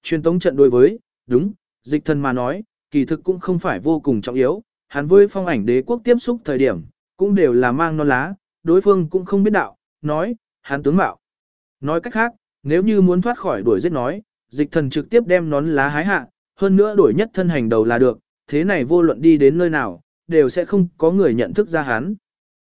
Truyền tống trận đối với, đúng, dịch thần mà nói, kỳ thực cũng không phải vô cùng trọng yếu, hắn với phong ảnh đế quốc tiếp xúc thời điểm, cũng đều là mang non lá, đối phương cũng không biết đạo, nói, hắn tướng mạo. Nói cách khác, nếu như muốn thoát khỏi đuổi giết nói, dịch thần trực tiếp đem nón lá hái hạ, hơn nữa đổi nhất thân hành đầu là được, thế này vô luận đi đến nơi nào, đều sẽ không có người nhận thức ra hắn.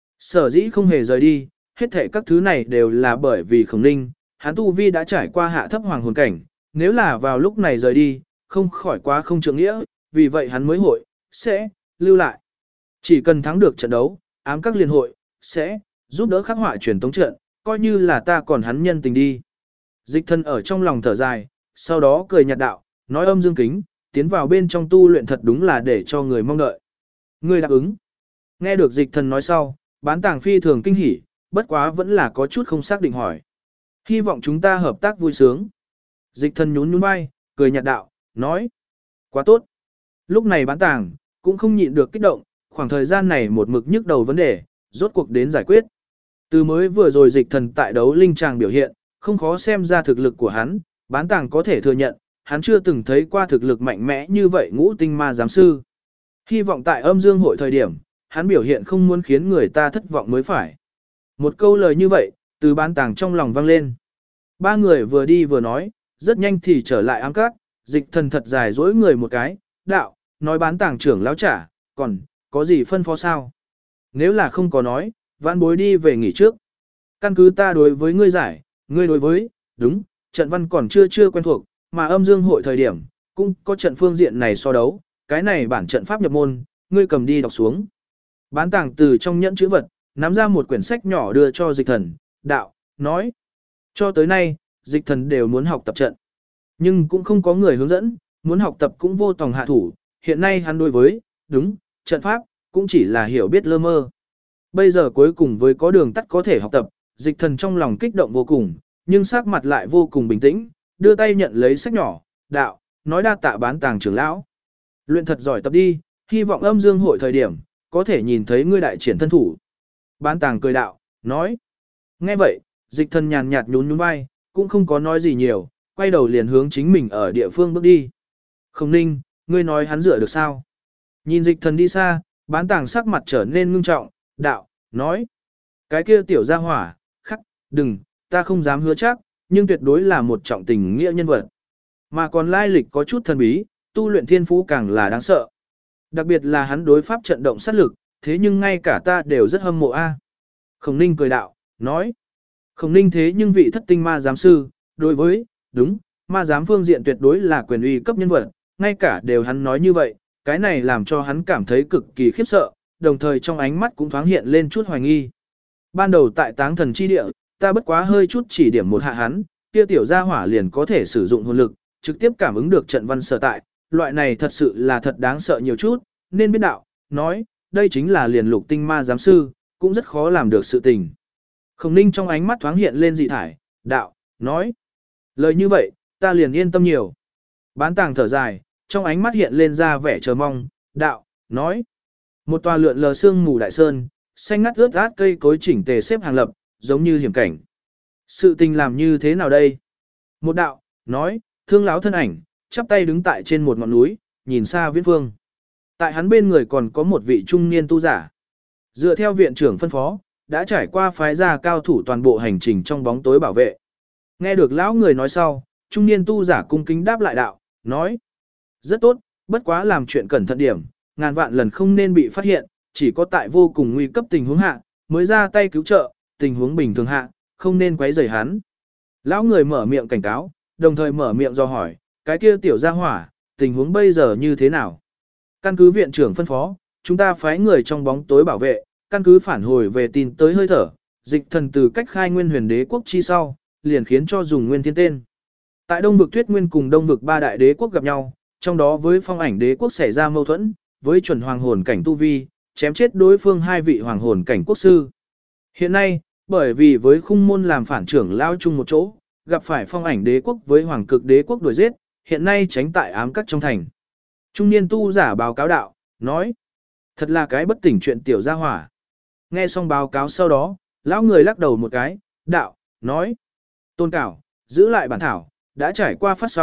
Sở dĩ không hề rời đi, hết thảy các thứ này đều là bởi vì Khổng Ninh, hắn tu vi đã trải qua hạ thấp hoàng hồn cảnh, nếu là vào lúc này rời đi, không khỏi quá không trượng nghĩa, vì vậy hắn mới hội, sẽ, lưu lại. Chỉ cần thắng được trận đấu, ám các liên hội, sẽ, giúp đỡ khắc họa truyền tống trận, coi như là ta còn hắn nhân tình đi. Dịch thân ở trong lòng thở dài, sau đó cười nhạt đạo, nói âm dương kính, tiến vào bên trong tu luyện thật đúng là để cho người mong đợi. Người đáp ứng. Nghe được dịch thần nói sau, bán tàng phi thường kinh hỉ, bất quá vẫn là có chút không xác định hỏi. Hy vọng chúng ta hợp tác vui sướng. Dịch thần nhún nhún vai, cười nhạt đạo, nói. Quá tốt. Lúc này bán tàng, cũng không nhịn được kích động, khoảng thời gian này một mực nhức đầu vấn đề, rốt cuộc đến giải quyết. Từ mới vừa rồi dịch thần tại đấu linh tràng biểu hiện, không khó xem ra thực lực của hắn, bán tàng có thể thừa nhận, hắn chưa từng thấy qua thực lực mạnh mẽ như vậy ngũ tinh ma giám sư. Hy vọng tại âm dương hội thời điểm, hắn biểu hiện không muốn khiến người ta thất vọng mới phải. Một câu lời như vậy, từ bán tàng trong lòng vang lên. Ba người vừa đi vừa nói, rất nhanh thì trở lại ám các, dịch thần thật dài dỗi người một cái, đạo, nói bán tàng trưởng lão trả, còn, có gì phân phó sao? Nếu là không có nói, vãn bối đi về nghỉ trước. Căn cứ ta đối với ngươi giải, ngươi đối với, đúng, trận văn còn chưa quen thuộc, mà âm dương hội thời điểm, cũng có trận phương diện này so đấu, cái này bản trận pháp nhập môn, ngươi cầm đi đọc xuống. Bán tàng từ trong nhẫn chữ vật, nắm ra một quyển sách nhỏ đưa cho dịch thần, đạo, nói. Cho tới nay, dịch thần đều muốn học tập trận. Nhưng cũng không có người hướng dẫn, muốn học tập cũng vô tòng hạ thủ, hiện nay hắn đối với, đúng, trận pháp, cũng chỉ là hiểu biết lơ mơ. Bây giờ cuối cùng với có đường tắt có thể học tập, dịch thần trong lòng kích động vô cùng, nhưng sắc mặt lại vô cùng bình tĩnh, đưa tay nhận lấy sách nhỏ, đạo, nói đa tạ bán tàng trưởng lão. Luyện thật giỏi tập đi, hy vọng âm dương hội thời điểm, có thể nhìn thấy ngươi đại triển thân thủ. Bán tàng cười đạo, nói. Nghe vậy, dịch thần nhàn nhạt nhún nhún vai, cũng không có nói gì nhiều, quay đầu liền hướng chính mình ở địa phương bước đi. Khổng Ninh, ngươi nói hắn dựa được sao? Nhìn dịch thần đi xa, bán tàng sắc mặt trở nên ngưng trọng, đạo, nói. Cái kia tiểu gia hỏa, khắc, đừng, ta không dám hứa chắc, nhưng tuyệt đối là một trọng tình nghĩa nhân vật. Mà còn lai lịch có chút thần bí, tu luyện thiên phú càng là đáng sợ. Đặc biệt là hắn đối pháp trận động sát lực, thế nhưng ngay cả ta đều rất hâm mộ a. Khổng Ninh cười đạo, nói. Khổng Ninh thế nhưng vị thất tinh ma giám sư, đối với, đúng, ma giám phương diện tuyệt đối là quyền uy cấp nhân vật, ngay cả đều hắn nói như vậy, cái này làm cho hắn cảm thấy cực kỳ khiếp sợ, đồng thời trong ánh mắt cũng thoáng hiện lên chút hoài nghi. Ban đầu tại táng thần chi địa, ta bất quá hơi chút chỉ điểm một hạ hắn, kia tiểu gia hỏa liền có thể sử dụng hồn lực, trực tiếp cảm ứng được trận văn sở tại, loại này thật sự là thật đáng sợ nhiều chút, nên biết đạo, nói, đây chính là liền lục tinh ma giám sư, cũng rất khó làm được sự tình. Khổng Ninh trong ánh mắt thoáng hiện lên dị thải, đạo, nói, lời như vậy, ta liền yên tâm nhiều. Bán tàng thở dài, trong ánh mắt hiện lên ra vẻ chờ mong, đạo, nói, một tòa lượn lờ sương mù đại sơn, xanh ngắt ướt át cây cối chỉnh tề xếp hàng lập, giống như hiểm cảnh. Sự tình làm như thế nào đây? Một đạo, nói, thương lão thân ảnh, chắp tay đứng tại trên một ngọn núi, nhìn xa viễn phương. Tại hắn bên người còn có một vị trung niên tu giả. Dựa theo viện trưởng phân phó, đã trải qua phái ra cao thủ toàn bộ hành trình trong bóng tối bảo vệ. Nghe được lão người nói sau, trung niên tu giả cung kính đáp lại đạo, nói. Rất tốt, bất quá làm chuyện cẩn thận điểm, ngàn vạn lần không nên bị phát hiện, chỉ có tại vô cùng nguy cấp tình huống hạ, mới ra tay cứu trợ, tình huống bình thường hạ, không nên quấy rầy hắn. Lão người mở miệng cảnh cáo, đồng thời mở miệng do hỏi, cái kia tiểu gia hỏa, tình huống bây giờ như thế nào? Căn cứ viện trưởng phân phó, chúng ta phái người trong bóng tối bảo vệ, căn cứ phản hồi về tin tới hơi thở, dịch thần từ cách khai nguyên huyền đế quốc chi sau, liền khiến cho dùng nguyên thiên tên. Tại Đông vực Tuyết Nguyên cùng Đông vực ba đại đế quốc gặp nhau, trong đó với phong ảnh đế quốc xảy ra mâu thuẫn, với chuẩn hoàng hồn cảnh tu vi, chém chết đối phương hai vị hoàng hồn cảnh quốc sư. Hiện nay, bởi vì với khung môn làm phản trưởng lao chung một chỗ, gặp phải phong ảnh đế quốc với hoàng cực đế quốc đuổi giết, hiện nay tránh tại ám các trong thành. Trung niên tu giả báo cáo đạo, nói, thật là cái bất tỉnh chuyện tiểu gia hỏa. Nghe xong báo cáo sau đó, lão người lắc đầu một cái, đạo, nói, tôn cảo, giữ lại bản thảo, đã trải qua phát xong,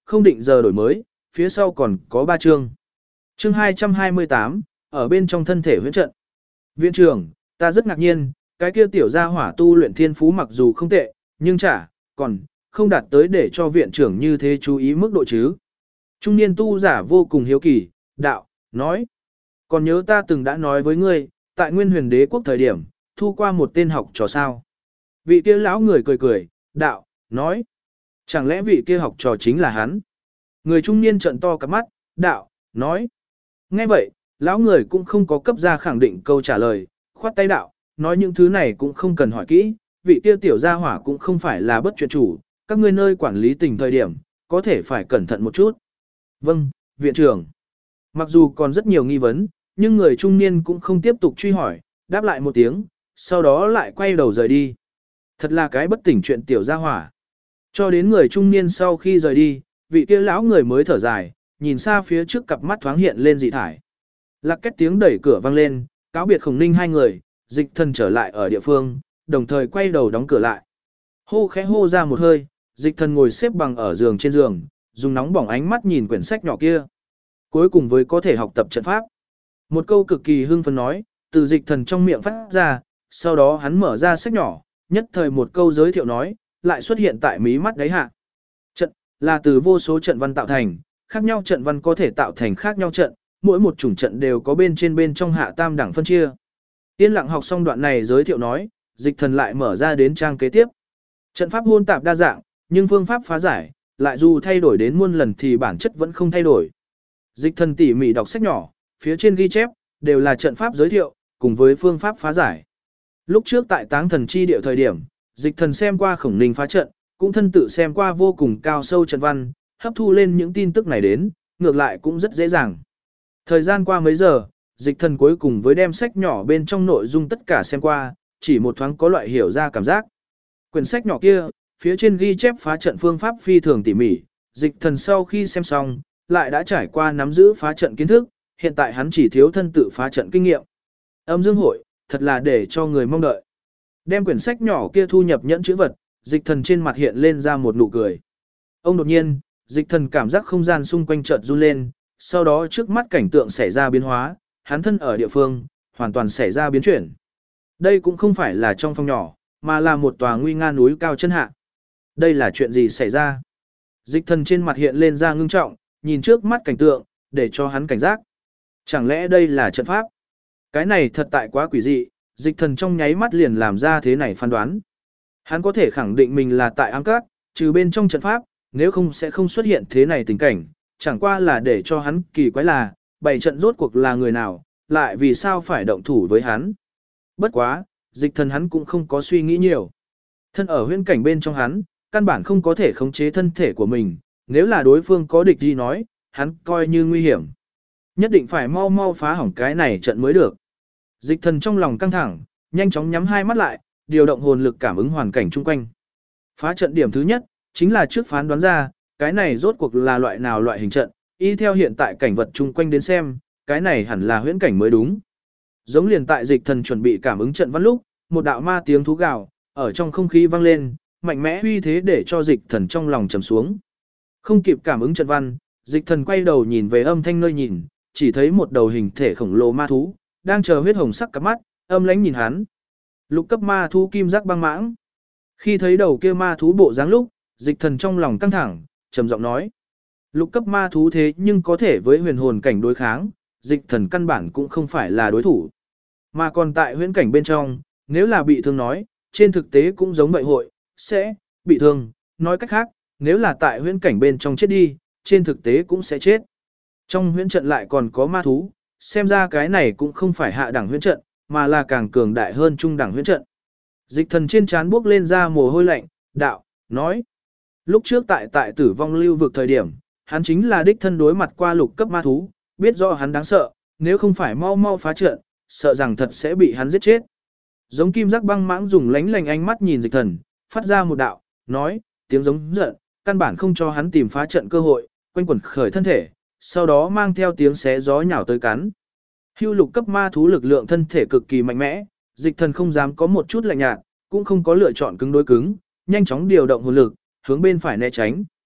không định giờ đổi mới, phía sau còn có 3 chương. Chương 228, ở bên trong thân thể huyễn trận. Viện trưởng, ta rất ngạc nhiên, cái kia tiểu gia hỏa tu luyện thiên phú mặc dù không tệ, nhưng còn không đạt tới để cho viện trưởng như thế chú ý mức độ chứ. Trung niên tu giả vô cùng hiếu kỳ, đạo, nói. Còn nhớ ta từng đã nói với ngươi, tại Nguyên Huyền Đế quốc thời điểm, thu qua một tên học trò sao. Vị kia lão người cười cười, đạo, nói. Chẳng lẽ vị kia học trò chính là hắn? Người trung niên trợn to cặp mắt, đạo, nói. Nghe vậy, lão người cũng không có cấp ra khẳng định câu trả lời, khoát tay đạo, nói những thứ này cũng không cần hỏi kỹ, vị kia tiểu gia hỏa cũng không phải là bất chuyện chủ, các ngươi nơi quản lý tình thời điểm, có thể phải cẩn thận một chút. Vâng, viện trưởng. Mặc dù còn rất nhiều nghi vấn, nhưng người trung niên cũng không tiếp tục truy hỏi, đáp lại một tiếng, sau đó lại quay đầu rời đi. Thật là cái bất tỉnh chuyện tiểu gia hỏa. Cho đến người trung niên sau khi rời đi, vị kia lão người mới thở dài, nhìn xa phía trước cặp mắt thoáng hiện lên dị thải. Lạc két tiếng đẩy cửa vang lên, cáo biệt Khổng Ninh hai người, Dịch Thần trở lại ở địa phương, đồng thời quay đầu đóng cửa lại. Hô khẽ hô ra một hơi, Dịch Thần ngồi xếp bằng ở giường trên giường, dùng nóng bỏng ánh mắt nhìn quyển sách nhỏ kia. Cuối cùng với có thể học tập trận pháp. Một câu cực kỳ hưng phấn nói, từ Dịch Thần trong miệng phát ra, sau đó hắn mở ra sách nhỏ, nhất thời một câu giới thiệu nói, lại xuất hiện tại mí mắt đáy hạ. Trận là từ vô số trận văn tạo thành, khác nhau trận văn có thể tạo thành khác nhau trận, mỗi một chủng trận đều có bên trong hạ tam đẳng phân chia. Yên lặng học xong đoạn này giới thiệu nói, Dịch Thần lại mở ra đến trang kế tiếp. Trận pháp hôn tạp đa dạng, nhưng phương pháp phá giải, lại dù thay đổi đến muôn lần thì bản chất vẫn không thay đổi. Dịch Thần tỉ mỉ đọc sách nhỏ, phía trên ghi chép, đều là trận pháp giới thiệu, cùng với phương pháp phá giải. Lúc trước tại Táng Thần Chi Địa thời điểm, Dịch Thần xem qua Khổng Ninh phá trận, cũng thân tự xem qua vô cùng cao sâu trận văn, hấp thu lên những tin tức này đến, ngược lại cũng rất dễ dàng. Thời gian qua mấy giờ, Dịch Thần cuối cùng với đem sách nhỏ bên trong nội dung tất cả xem qua, chỉ một thoáng có loại hiểu ra cảm giác. Quyển sách nhỏ kia, phía trên ghi chép phá trận phương pháp phi thường tỉ mỉ, Dịch Thần sau khi xem xong, lại đã trải qua nắm giữ phá trận kiến thức, hiện tại hắn chỉ thiếu thân tự phá trận kinh nghiệm. Âm Dương Hội, thật là để cho người mong đợi. Đem quyển sách nhỏ kia thu nhập nhẫn chữ vật, Dịch Thần trên mặt hiện lên ra một nụ cười. Ông đột nhiên, Dịch Thần cảm giác không gian xung quanh chợt run lên, sau đó trước mắt cảnh tượng xảy ra biến hóa, hắn thân ở địa phương, hoàn toàn xảy ra biến chuyển. Đây cũng không phải là trong phòng nhỏ, mà là một tòa nguy nga núi cao chân hạ. Đây là chuyện gì xảy ra? Dịch Thần trên mặt hiện lên ra ngưng trọng, nhìn trước mắt cảnh tượng, để cho hắn cảnh giác. Chẳng lẽ đây là trận pháp? Cái này thật tại quá quỷ dị, Dịch Thần trong nháy mắt liền làm ra thế này phán đoán. Hắn có thể khẳng định mình là tại ám các, trừ bên trong trận pháp, nếu không sẽ không xuất hiện thế này tình cảnh, chẳng qua là để cho hắn kỳ quái là, bày trận rốt cuộc là người nào, lại vì sao phải động thủ với hắn. Bất quá, Dịch Thần hắn cũng không có suy nghĩ nhiều. Thân ở huyễn cảnh bên trong hắn, căn bản không có thể khống chế thân thể của mình, nếu là đối phương có địch gì nói, hắn coi như nguy hiểm. Nhất định phải mau mau phá hỏng cái này trận mới được. Dịch Thần trong lòng căng thẳng, nhanh chóng nhắm hai mắt lại, điều động hồn lực cảm ứng hoàn cảnh chung quanh. Phá trận điểm thứ nhất, chính là trước phán đoán ra, cái này rốt cuộc là loại nào loại hình trận, y theo hiện tại cảnh vật chung quanh đến xem, cái này hẳn là huyễn cảnh mới đúng. Giống liền tại Dịch Thần chuẩn bị cảm ứng trận văn lúc, một đạo ma tiếng thú gào, ở trong không khí vang lên, mạnh mẽ uy thế để cho Dịch Thần trong lòng trầm xuống. Không kịp cảm ứng trận văn, Dịch Thần quay đầu nhìn về âm thanh nơi nhìn, chỉ thấy một đầu hình thể khổng lồ ma thú, đang chờ huyết hồng sắc cặp mắt, âm lãnh nhìn hắn. Lục cấp ma thú kim giác băng mãng. Khi thấy đầu kia ma thú bộ dáng lúc, Dịch Thần trong lòng căng thẳng, trầm giọng nói: lục cấp ma thú thế nhưng có thể với huyền hồn cảnh đối kháng, Dịch Thần căn bản cũng không phải là đối thủ. Mà còn tại huyễn cảnh bên trong, nếu là bị thương nói, trên thực tế cũng giống vậy sẽ bị thương, nói cách khác, nếu là tại huyễn cảnh bên trong chết đi, trên thực tế cũng sẽ chết. Trong huyễn trận lại còn có ma thú, xem ra cái này cũng không phải hạ đẳng huyễn trận, mà là càng cường đại hơn trung đẳng huyễn trận. Dịch Thần trên trán bước lên ra mồ hôi lạnh, đạo, nói. Lúc trước tại tử vong lưu vực thời điểm, hắn chính là đích thân đối mặt qua lục cấp ma thú, biết rõ hắn đáng sợ, nếu không phải mau mau phá trận, sợ rằng thật sẽ bị hắn giết chết. Giống kim giác băng mãng dùng lánh lành ánh mắt nhìn Dịch Thần, phát ra một đạo, nói, tiếng giống giận, căn bản không cho hắn tìm phá trận cơ hội, quanh quẩn khởi thân thể, sau đó mang theo tiếng xé gió nhào tới cắn. Hưu lục cấp ma thú lực lượng thân thể cực kỳ mạnh mẽ, Dịch Thần không dám có một chút lạnh nhạt, cũng không có lựa chọn cứng đối cứng, nhanh chóng điều động hồn lực, hướng bên phải né tránh.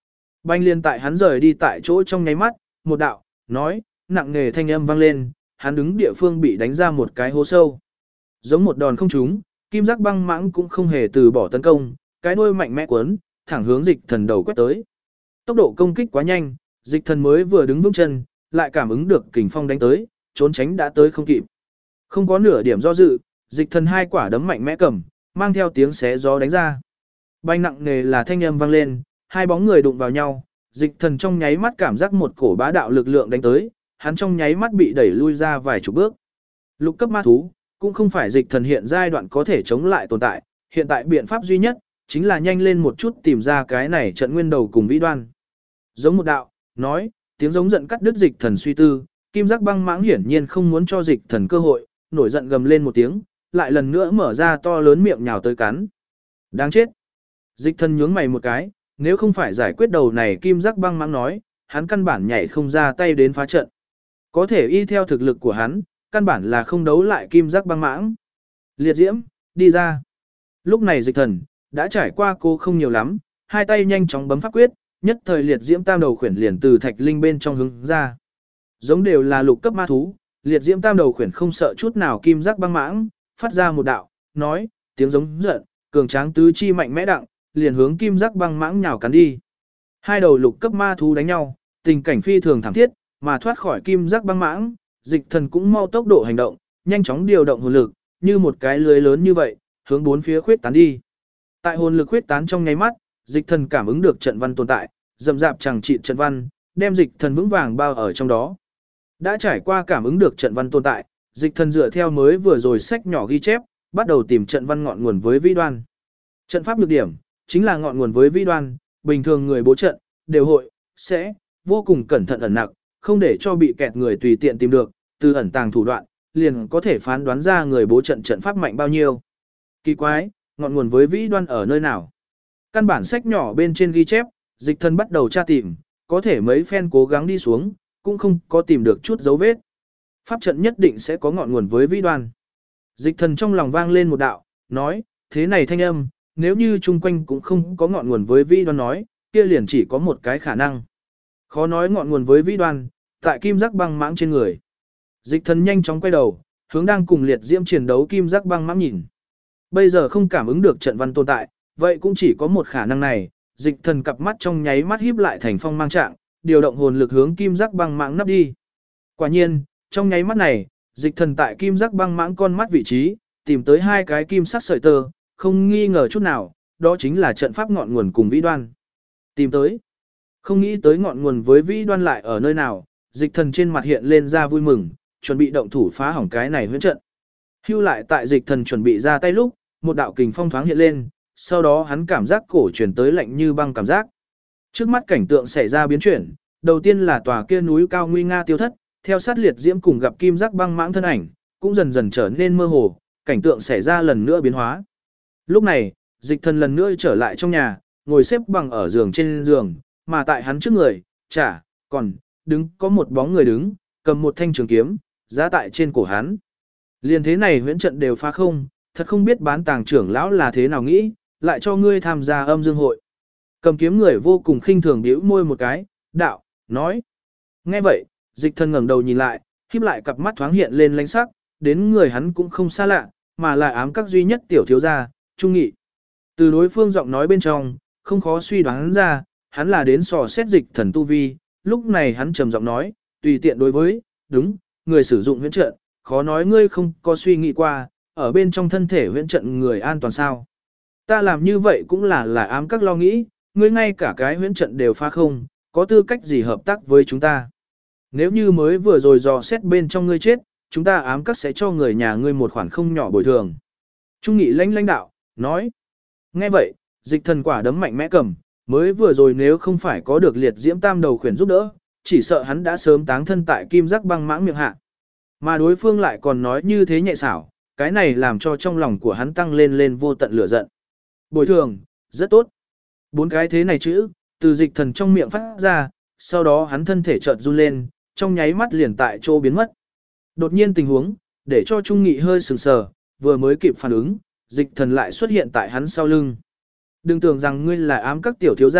Banh liên tại hắn rời đi tại chỗ trong nháy mắt, một đạo, nói, nặng nề thanh âm vang lên, hắn đứng địa phương bị đánh ra một cái hố sâu. Giống một đòn không trúng, kim giác băng mãng cũng không hề từ bỏ tấn công, cái đuôi mạnh mẽ cuốn, thẳng hướng dịch thần đầu quét tới. Tốc độ công kích quá nhanh, dịch thần mới vừa đứng vững chân, lại cảm ứng được kình phong đánh tới, trốn tránh đã tới không kịp. Không có nửa điểm do dự, dịch thần hai quả đấm mạnh mẽ cầm, mang theo tiếng xé gió đánh ra. Banh nặng nề là thanh âm vang lên, hai bóng người đụng vào nhau, dịch thần trong nháy mắt cảm giác một cổ bá đạo lực lượng đánh tới, hắn trong nháy mắt bị đẩy lui ra vài chục bước. Lục cấp ma thú, cũng không phải dịch thần hiện giai đoạn có thể chống lại tồn tại, hiện tại biện pháp duy nhất, chính là nhanh lên một chút tìm ra cái này trận nguyên đầu cùng vĩ đoan. Giống một đạo, nói, tiếng giống giận cắt đứt dịch thần suy tư, kim giác băng mãng hiển nhiên không muốn cho dịch thần cơ hội, nổi giận gầm lên một tiếng, lại lần nữa mở ra to lớn miệng nhào tới cắn. Đáng chết. Dịch thần nhướng mày một cái, nếu không phải giải quyết đầu này kim giác băng mãng nói, hắn căn bản nhảy không ra tay đến phá trận. Có thể y theo thực lực của hắn, căn bản là không đấu lại kim giác băng mãng. Liệt diễm, đi ra. Lúc này dịch thần, đã trải qua cô không nhiều lắm, hai tay nhanh chóng bấm pháp quyết, nhất thời liệt diễm tam đầu khuyển liền từ thạch linh bên trong hướng ra. Giống đều là lục cấp ma thú, liệt diễm tam đầu khuyển không sợ chút nào kim giác băng mãng, phát ra một đạo, nói, tiếng giống giận, cường tráng tứ chi mạnh mẽ đặng, liền hướng kim giác băng mãng nhào cắn đi. Hai đầu lục cấp ma thú đánh nhau, tình cảnh phi thường thảm thiết, mà thoát khỏi kim giác băng mãng, dịch thần cũng mau tốc độ hành động, nhanh chóng điều động hồn lực, như một cái lưới lớn như vậy, hướng bốn phía khuyết tán đi. Tại hồn lực khuyết tán trong nháy mắt, dịch thần cảm ứng được trận văn tồn tại, rậm rạp chẳng trị trận văn, đem dịch thần vững vàng bao ở trong đó. Đã trải qua cảm ứng được trận văn tồn tại, dịch thần dựa theo mới vừa rồi sách nhỏ ghi chép, bắt đầu tìm trận văn ngọn nguồn với vĩ đoan. Trận pháp nhược điểm chính là ngọn nguồn với vĩ đoan, bình thường người bố trận đều hội sẽ vô cùng cẩn thận ẩn nặc, không để cho bị kẹt người tùy tiện tìm được, từ ẩn tàng thủ đoạn, liền có thể phán đoán ra người bố trận trận pháp mạnh bao nhiêu. Kỳ quái, ngọn nguồn với vĩ đoan ở nơi nào? Căn bản sách nhỏ bên trên ghi chép, dịch thần bắt đầu tra tìm, có thể mấy phen cố gắng đi xuống, cũng không có tìm được chút dấu vết. Pháp trận nhất định sẽ có ngọn nguồn với vĩ đoan. Dịch thần trong lòng vang lên một đạo, nói, thế này thanh âm, nếu như chung quanh cũng không có ngọn nguồn với vĩ đoan nói, kia liền chỉ có một cái khả năng. Khó nói ngọn nguồn với vĩ đoan, tại kim giác băng mãng trên người. Dịch thần nhanh chóng quay đầu, hướng đang cùng liệt diễm chiến đấu kim giác băng mãng nhìn. Bây giờ không cảm ứng được trận văn tồn tại, vậy cũng chỉ có một khả năng này, dịch thần cặp mắt trong nháy mắt híp lại thành phong mang trạng, điều động hồn lực hướng kim giác băng mãng nắp đi. Quả nhiên, trong nháy mắt này, dịch thần tại kim giác băng mãng con mắt vị trí, tìm tới hai cái kim sắc sợi tơ, không nghi ngờ chút nào, đó chính là trận pháp ngọn nguồn cùng vĩ đoan. Tìm tới. Không nghĩ tới ngọn nguồn với vĩ đoan lại ở nơi nào, dịch thần trên mặt hiện lên ra vui mừng, chuẩn bị động thủ phá hỏng cái này huyễn trận. Hưu lại tại dịch thần chuẩn bị ra tay lúc, một đạo kình phong thoáng hiện lên, sau đó hắn cảm giác cổ chuyển tới lạnh như băng cảm giác. Trước mắt cảnh tượng xảy ra biến chuyển, đầu tiên là tòa kia núi cao nguy nga tiêu thất, theo sát liệt diễm cùng gặp kim giác băng mãng thân ảnh, cũng dần dần trở nên mơ hồ, cảnh tượng xảy ra lần nữa biến hóa. Lúc này, dịch thần lần nữa trở lại trong nhà, ngồi xếp bằng ở giường trên giường, mà tại hắn trước người, còn đứng có một bóng người đứng, cầm một thanh trường kiếm, giá tại trên cổ hắn. Liên thế này huyễn trận đều phá không, thật không biết bán tàng trưởng lão là thế nào nghĩ, lại cho ngươi tham gia âm dương hội. Cầm kiếm người vô cùng khinh thường bĩu môi một cái, đạo, nói. Nghe vậy, dịch thần ngẩng đầu nhìn lại, híp lại cặp mắt thoáng hiện lên lánh sắc, đến người hắn cũng không xa lạ, mà là ám các duy nhất tiểu thiếu gia, Trung Nghị. Từ đối phương giọng nói bên trong, không khó suy đoán ra, hắn là đến sò xét dịch thần tu vi, lúc này hắn trầm giọng nói, tùy tiện đối với, đúng, người sử dụng huyễn trận, khó nói ngươi không có suy nghĩ qua, ở bên trong thân thể huyễn trận người an toàn sao. Ta làm như vậy cũng là ám các lo nghĩ, ngươi ngay cả cái huyễn trận đều phá không, có tư cách gì hợp tác với chúng ta. Nếu như mới vừa rồi dò xét bên trong ngươi chết, chúng ta ám các sẽ cho người nhà ngươi một khoản không nhỏ bồi thường. Trung Nghị lãnh đạo, nói. Nghe vậy, dịch thần quả đấm mạnh mẽ cầm, mới vừa rồi nếu không phải có được liệt diễm tam đầu khuyển giúp đỡ, chỉ sợ hắn đã sớm táng thân tại kim giác băng mãng miệng hạ. Mà đối phương lại còn nói như thế nhẹ xảo, cái này làm cho trong lòng của hắn tăng lên vô tận lửa giận. Bồi thường, rất tốt. 4 cái thế này chữ, từ dịch thần trong miệng phát ra, sau đó hắn thân thể chợt run lên, trong nháy mắt liền tại chỗ biến mất. Đột nhiên tình huống, để cho Trung Nghị hơi sừng sờ, vừa mới kịp phản ứng, dịch thần lại xuất hiện tại hắn sau lưng. Đừng tưởng rằng ngươi là ám các tiểu thiếu gia,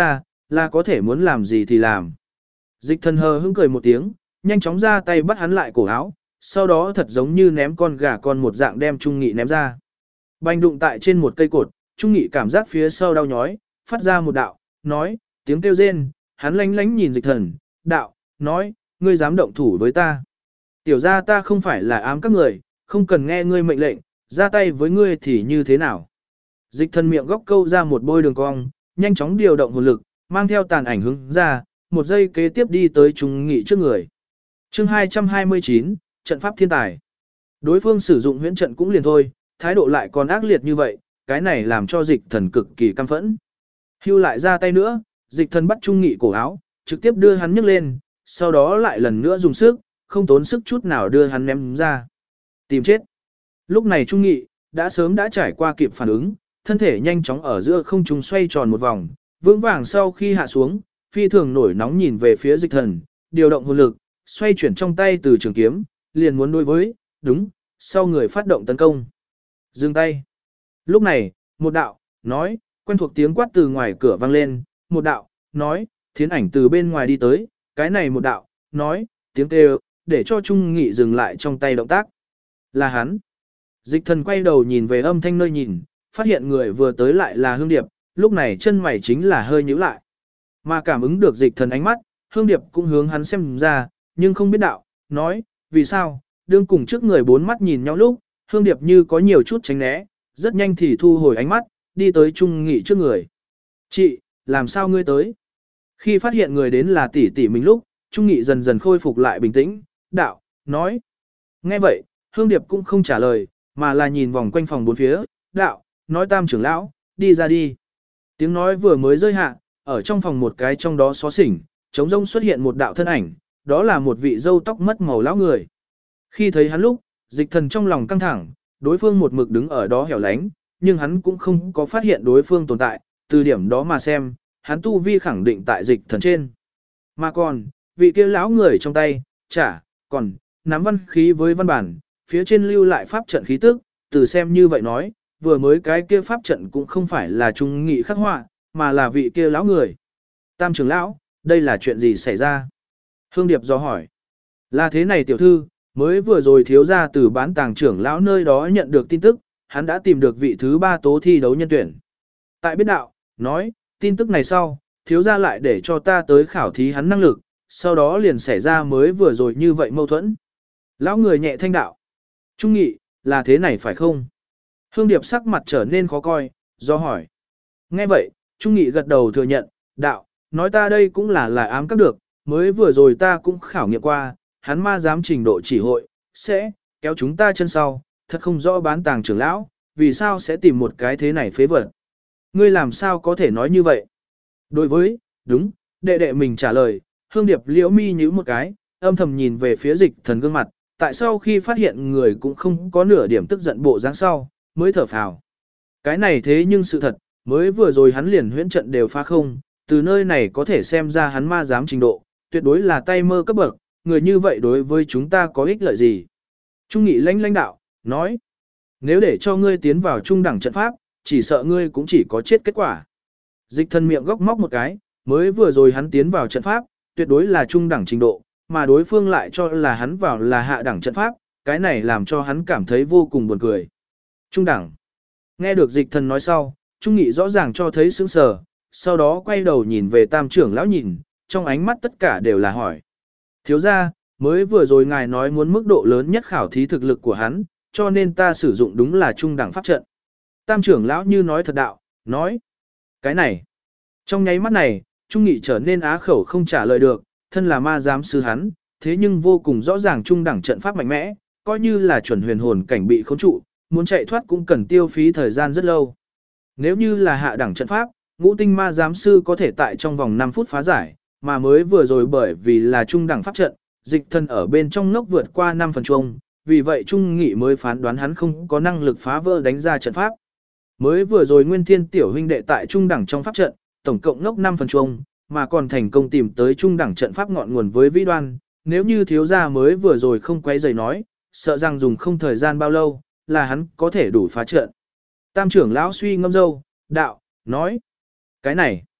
là có thể muốn làm gì thì làm. Dịch thần hờ hững cười một tiếng, nhanh chóng ra tay bắt hắn lại cổ áo, sau đó thật giống như ném con gà con một dạng đem Trung Nghị ném ra. Bành đụng tại trên một cây cột, Trung Nghị cảm giác phía sau đau nhói, phát ra một đạo, nói, tiếng kêu rên, hắn lánh lánh nhìn dịch thần, đạo, nói, ngươi dám động thủ với ta. Tiểu ra ta không phải là ám các người, không cần nghe ngươi mệnh lệnh, ra tay với ngươi thì như thế nào. Dịch thần miệng góc câu ra một bôi đường cong, nhanh chóng điều động hồn lực, mang theo tàn ảnh hướng ra, một giây kế tiếp đi tới Trung Nghị trước người. Chương 229, trận pháp thiên tài. Đối phương sử dụng huyễn trận cũng liền thôi, thái độ lại còn ác liệt như vậy, cái này làm cho dịch thần cực kỳ căm phẫn. Hưu lại ra tay nữa, dịch thần bắt Trung Nghị cổ áo, trực tiếp đưa hắn nhấc lên, sau đó lại lần nữa dùng sức, không tốn sức chút nào đưa hắn ném ra. Tìm chết. Lúc này Trung Nghị đã sớm đã trải qua kịp phản ứng, thân thể nhanh chóng ở giữa không trung xoay tròn một vòng, vững vàng sau khi hạ xuống, phi thường nổi nóng nhìn về phía dịch thần, điều động hồn lực, xoay chuyển trong tay từ trường kiếm, liền muốn đối với, đúng, sau người phát động tấn công. Dừng tay. Lúc này, một đạo, nói, quen thuộc tiếng quát từ ngoài cửa vang lên, một đạo, nói, thiến ảnh từ bên ngoài đi tới, cái này một đạo, nói, tiếng kêu, để cho Trung Nghị dừng lại trong tay động tác. Là hắn. Dịch thần quay đầu nhìn về âm thanh nơi nhìn, phát hiện người vừa tới lại là Hương Điệp, lúc này chân mày chính là hơi nhíu lại. Mà cảm ứng được dịch thần ánh mắt, Hương Điệp cũng hướng hắn xem ra, nhưng không biết đạo, nói, vì sao, đương cùng trước người bốn mắt nhìn nhau lúc, Hương Điệp như có nhiều chút tránh né, rất nhanh thì thu hồi ánh mắt, đi tới Trung Nghị trước người. Chị, làm sao ngươi tới? Khi phát hiện người đến là tỷ tỷ mình lúc, Trung Nghị dần dần khôi phục lại bình tĩnh, đạo, nói. Nghe vậy, Hương Điệp cũng không trả lời, mà là nhìn vòng quanh phòng bốn phía, đạo, nói Tam trưởng lão, đi ra đi. Tiếng nói vừa mới rơi hạ, ở trong phòng một cái trong đó xó xỉnh, trống rông xuất hiện một đạo thân ảnh, đó là một vị râu tóc mất màu lão người. Khi thấy hắn lúc, dịch thần trong lòng căng thẳng, đối phương một mực đứng ở đó hẻo lánh, nhưng hắn cũng không có phát hiện đối phương tồn tại, từ điểm đó mà xem, hắn tu vi khẳng định tại dịch thần trên. Mà còn, vị kia lão người trong tay, còn, nắm văn khí với văn bản, phía trên lưu lại pháp trận khí tức, từ xem như vậy nói, vừa mới cái kia pháp trận cũng không phải là Trung Nghị khắc họa, mà là vị kia lão người. Tam trưởng lão, đây là chuyện gì xảy ra? Hương Điệp do hỏi. Là thế này tiểu thư, mới vừa rồi thiếu gia từ bán tàng trưởng lão nơi đó nhận được tin tức, hắn đã tìm được vị thứ 3 tố thi đấu nhân tuyển. Tại biết đạo, nói, tin tức này sau, thiếu gia lại để cho ta tới khảo thí hắn năng lực, sau đó liền xảy ra mới vừa rồi như vậy mâu thuẫn. Lão người nhẹ thanh đạo. Trung Nghị, là thế này phải không? Hương Điệp sắc mặt trở nên khó coi, do hỏi. Nghe vậy, Trung Nghị gật đầu thừa nhận, đạo, nói ta đây cũng là ám các được, mới vừa rồi ta cũng khảo nghiệm qua, hắn ma dám trình độ chỉ hội, sẽ kéo chúng ta chân sau, thật không rõ bán tàng trưởng lão, vì sao sẽ tìm một cái thế này phế vật. Ngươi làm sao có thể nói như vậy? Đối với, đúng, đệ đệ mình trả lời, Hương Điệp liễu mi nhíu một cái, âm thầm nhìn về phía dịch thần gương mặt, tại sao khi phát hiện người cũng không có nửa điểm tức giận bộ dáng sau, mới thở phào. Cái này thế nhưng sự thật, mới vừa rồi hắn liền huyễn trận đều phá không, từ nơi này có thể xem ra hắn ma dám trình độ, tuyệt đối là tay mơ cấp bậc, người như vậy đối với chúng ta có ích lợi gì. Trung Nghị lãnh đạo, nói, nếu để cho ngươi tiến vào trung đẳng trận pháp, chỉ sợ ngươi cũng chỉ có chết kết quả. Dịch thần miệng góc móc một cái, mới vừa rồi hắn tiến vào trận pháp, tuyệt đối là trung đẳng trình độ, mà đối phương lại cho là hắn vào là hạ đẳng trận pháp, cái này làm cho hắn cảm thấy vô cùng buồn cười. Trung đẳng. Nghe được dịch thần nói sau, Trung Nghị rõ ràng cho thấy sững sờ, sau đó quay đầu nhìn về Tam trưởng lão nhìn, trong ánh mắt tất cả đều là hỏi. Thiếu gia, mới vừa rồi ngài nói muốn mức độ lớn nhất khảo thí thực lực của hắn, cho nên ta sử dụng đúng là trung đẳng pháp trận. Tam trưởng lão như nói thật đạo, nói. Cái này. Trong nháy mắt này, Trung Nghị trở nên á khẩu không trả lời được, thân là ma giám sư hắn, thế nhưng vô cùng rõ ràng trung đẳng trận pháp mạnh mẽ, coi như là chuẩn huyền hồn cảnh bị khống trụ, muốn chạy thoát cũng cần tiêu phí thời gian rất lâu. Nếu như là hạ đẳng trận pháp, ngũ tinh ma giám sư có thể tại trong vòng 5 phút phá giải, mà mới vừa rồi bởi vì là trung đẳng pháp trận, dịch thân ở bên trong ngốc vượt qua 5 phần chung, vì vậy Trung Nghị mới phán đoán hắn không có năng lực phá vỡ đánh ra trận pháp. Mới vừa rồi Nguyên Thiên tiểu huynh đệ tại trung đẳng trong pháp trận, tổng cộng ngốc 5 phần chung, mà còn thành công tìm tới trung đẳng trận pháp ngọn nguồn với vĩ đoan, nếu như thiếu gia mới vừa rồi không quay giày nói, sợ rằng dùng không thời gian bao lâu, là hắn có thể đủ phá trận. Tam trưởng lão suy ngâm dâu, đạo, nói, cái này,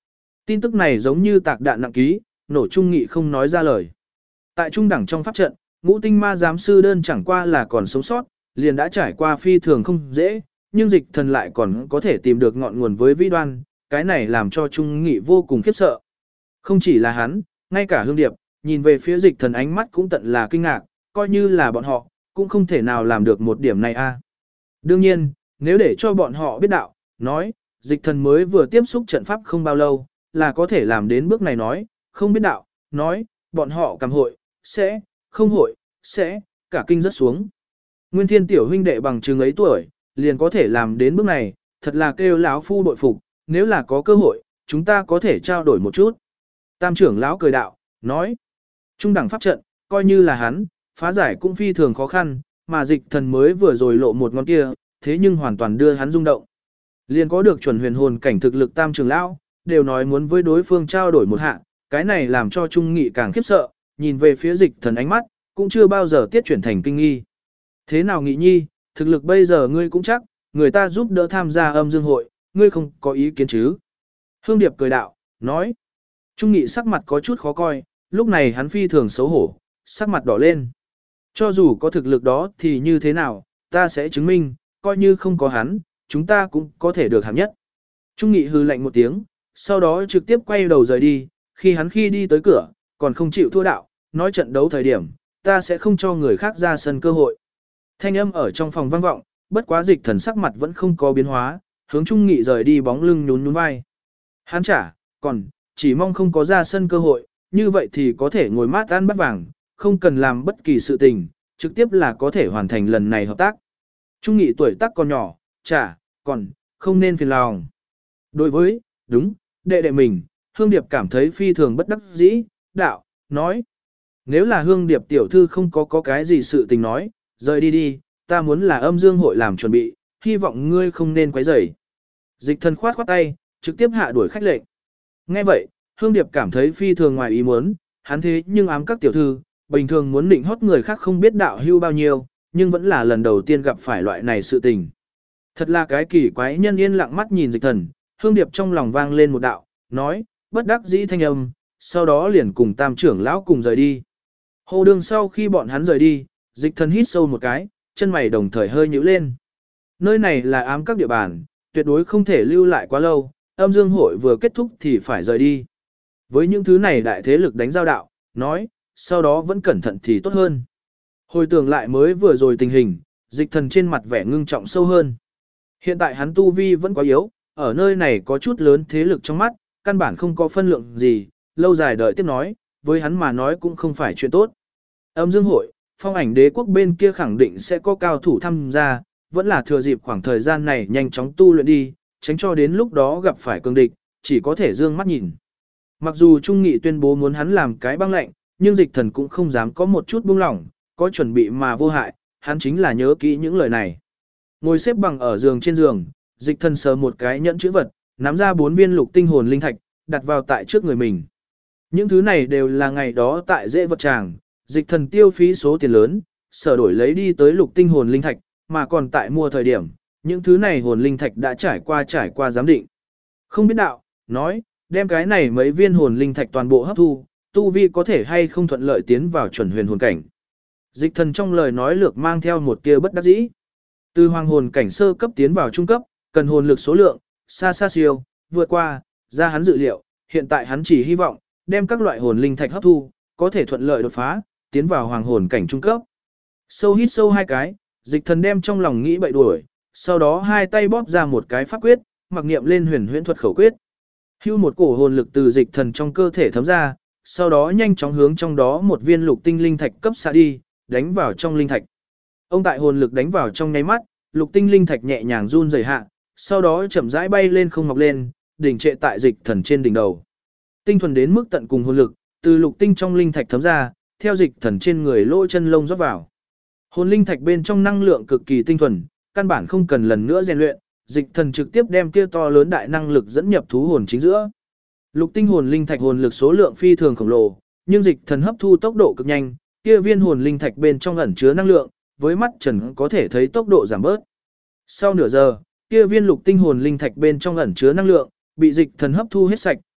Tin tức này giống như tạc đạn nặng ký, nổ Trung Nghị không nói ra lời. Tại trung đẳng trong pháp trận, Ngũ Tinh Ma giám sư đơn chẳng qua là còn sống sót, liền đã trải qua phi thường không dễ, nhưng Dịch Thần lại còn có thể tìm được ngọn nguồn với vĩ đoan, cái này làm cho Trung Nghị vô cùng khiếp sợ. Không chỉ là hắn, ngay cả Hương Điệp, nhìn về phía Dịch Thần ánh mắt cũng tận là kinh ngạc, coi như là bọn họ, cũng không thể nào làm được một điểm này a. Đương nhiên, nếu để cho bọn họ biết đạo, nói, Dịch Thần mới vừa tiếp xúc trận pháp không bao lâu, là có thể làm đến bước này nói, không biết đạo, nói, bọn họ cầm hội, sẽ, không hội, sẽ, cả kinh rất xuống. Nguyên Thiên tiểu huynh đệ bằng chừng ấy tuổi, liền có thể làm đến bước này, thật là kêu lão phu bội phục, nếu là có cơ hội, chúng ta có thể trao đổi một chút. Tam trưởng lão cười đạo, nói, trung đẳng pháp trận, coi như là hắn, phá giải cũng phi thường khó khăn, mà Dịch Thần mới vừa rồi lộ một ngón kia, thế nhưng hoàn toàn đưa hắn rung động. Liền có được chuẩn huyền hồn cảnh thực lực tam trưởng lão, đều nói muốn với đối phương trao đổi một hạ, cái này làm cho Trung Nghị càng khiếp sợ, nhìn về phía Dịch Thần ánh mắt, cũng chưa bao giờ tiết chuyển thành kinh nghi. Thế nào Nghị nhi, thực lực bây giờ ngươi cũng chắc, người ta giúp đỡ tham gia âm dương hội, ngươi không có ý kiến chứ? Hương Điệp cười đạo, nói. Trung Nghị sắc mặt có chút khó coi, lúc này hắn phi thường xấu hổ, sắc mặt đỏ lên. Cho dù có thực lực đó thì như thế nào, ta sẽ chứng minh, coi như không có hắn, chúng ta cũng có thể được hạng nhất. Trung Nghị hừ lạnh một tiếng, sau đó trực tiếp quay đầu rời đi, khi đi tới cửa, còn không chịu thua đạo, nói trận đấu thời điểm, ta sẽ không cho người khác ra sân cơ hội. Thanh âm ở trong phòng vang vọng, bất quá Dịch Thần sắc mặt vẫn không có biến hóa, hướng Trung Nghị rời đi bóng lưng nhún nhún vai. Hắn còn, chỉ mong không có ra sân cơ hội, như vậy thì có thể ngồi mát ăn bát vàng, không cần làm bất kỳ sự tình, trực tiếp là có thể hoàn thành lần này hợp tác. Trung Nghị tuổi tác còn nhỏ, còn, không nên phiền lòng. Đối với, đúng, đệ đệ mình, Hương Điệp cảm thấy phi thường bất đắc dĩ, đạo, nói. Nếu là Hương Điệp tiểu thư không có cái gì sự tình nói, rời đi đi, ta muốn là âm dương hội làm chuẩn bị, hy vọng ngươi không nên quấy rầy. Dịch Thần khoát khoát tay, trực tiếp hạ đuổi khách lệnh. Nghe vậy, Hương Điệp cảm thấy phi thường ngoài ý muốn, hắn thế nhưng ám các tiểu thư, bình thường muốn định hót người khác không biết đạo hưu bao nhiêu, nhưng vẫn là lần đầu tiên gặp phải loại này sự tình. Thật là cái kỳ quái nhân yên lặng mắt nhìn Dịch Thần, Hương Điệp trong lòng vang lên một đạo, nói, bất đắc dĩ thanh âm, sau đó liền cùng tam trưởng lão cùng rời đi. Hồ đường sau khi bọn hắn rời đi, Dịch Thần hít sâu một cái, chân mày đồng thời hơi nhíu lên. Nơi này là ám các địa bàn, tuyệt đối không thể lưu lại quá lâu, âm dương hội vừa kết thúc thì phải rời đi. Với những thứ này đại thế lực đánh giao đạo, nói, sau đó vẫn cẩn thận thì tốt hơn. Hồi tưởng lại mới vừa rồi tình hình, Dịch Thần trên mặt vẻ ngưng trọng sâu hơn. Hiện tại hắn tu vi vẫn quá yếu, ở nơi này có chút lớn thế lực trong mắt, căn bản không có phân lượng gì, lâu dài đợi tiếp nói, với hắn mà nói cũng không phải chuyện tốt. Âm dương hội, phong ảnh đế quốc bên kia khẳng định sẽ có cao thủ tham gia, vẫn là thừa dịp khoảng thời gian này nhanh chóng tu luyện đi, tránh cho đến lúc đó gặp phải cường địch, chỉ có thể dương mắt nhìn. Mặc dù Trung Nghị tuyên bố muốn hắn làm cái băng lệnh, nhưng Dịch Thần cũng không dám có một chút buông lỏng, có chuẩn bị mà vô hại, hắn chính là nhớ kỹ những lời này. Ngồi xếp bằng ở giường trên giường, Dịch Thần sờ một cái nhẫn chữ vật, nắm ra 4 viên lục tinh hồn linh thạch, đặt vào tại trước người mình. Những thứ này đều là ngày đó tại dễ vật tràng, Dịch Thần tiêu phí số tiền lớn, sở đổi lấy đi tới lục tinh hồn linh thạch, mà còn tại mua thời điểm, những thứ này hồn linh thạch đã trải qua giám định. Không biết đạo, nói, đem cái này mấy viên hồn linh thạch toàn bộ hấp thu, tu vi có thể hay không thuận lợi tiến vào chuẩn huyền hồn cảnh. Dịch Thần trong lời nói lược mang theo một tia bất đắc dĩ. Từ hoàng hồn cảnh sơ cấp tiến vào trung cấp, cần hồn lực số lượng, xa siêu, vượt qua, ra hắn dự liệu, hiện tại hắn chỉ hy vọng, đem các loại hồn linh thạch hấp thu, có thể thuận lợi đột phá, tiến vào hoàng hồn cảnh trung cấp. Sâu hít sâu 2 cái, Dịch Thần đem trong lòng nghĩ bậy đuổi, sau đó 2 tay bóp ra một cái pháp quyết, mặc niệm lên huyền huyễn thuật khẩu quyết. Hưu một cổ hồn lực từ Dịch Thần trong cơ thể thấm ra, sau đó nhanh chóng hướng trong đó một viên lục tinh linh thạch cấp xạ đi, đánh vào trong linh thạch. Ông tại hồn lực đánh vào trong nháy mắt, lục tinh linh thạch nhẹ nhàng run rẩy hạ, sau đó chậm rãi bay lên không mọc lên, đỉnh trệ tại Dịch Thần trên đỉnh đầu. Tinh thuần đến mức tận cùng hồn lực, từ lục tinh trong linh thạch thấm ra, theo Dịch Thần trên người lỗ chân lông rót vào. Hồn linh thạch bên trong năng lượng cực kỳ tinh thuần, căn bản không cần lần nữa rèn luyện, Dịch Thần trực tiếp đem kia to lớn đại năng lực dẫn nhập thú hồn chính giữa. Lục tinh hồn linh thạch hồn lực số lượng phi thường khổng lồ, nhưng Dịch Thần hấp thu tốc độ cực nhanh, kia viên hồn linh thạch bên trong ẩn chứa năng lượng, với mắt trần có thể thấy tốc độ giảm bớt. Sau nửa giờ, kia viên lục tinh hồn linh thạch bên trong ẩn chứa năng lượng, bị Dịch Thần hấp thu hết sạch,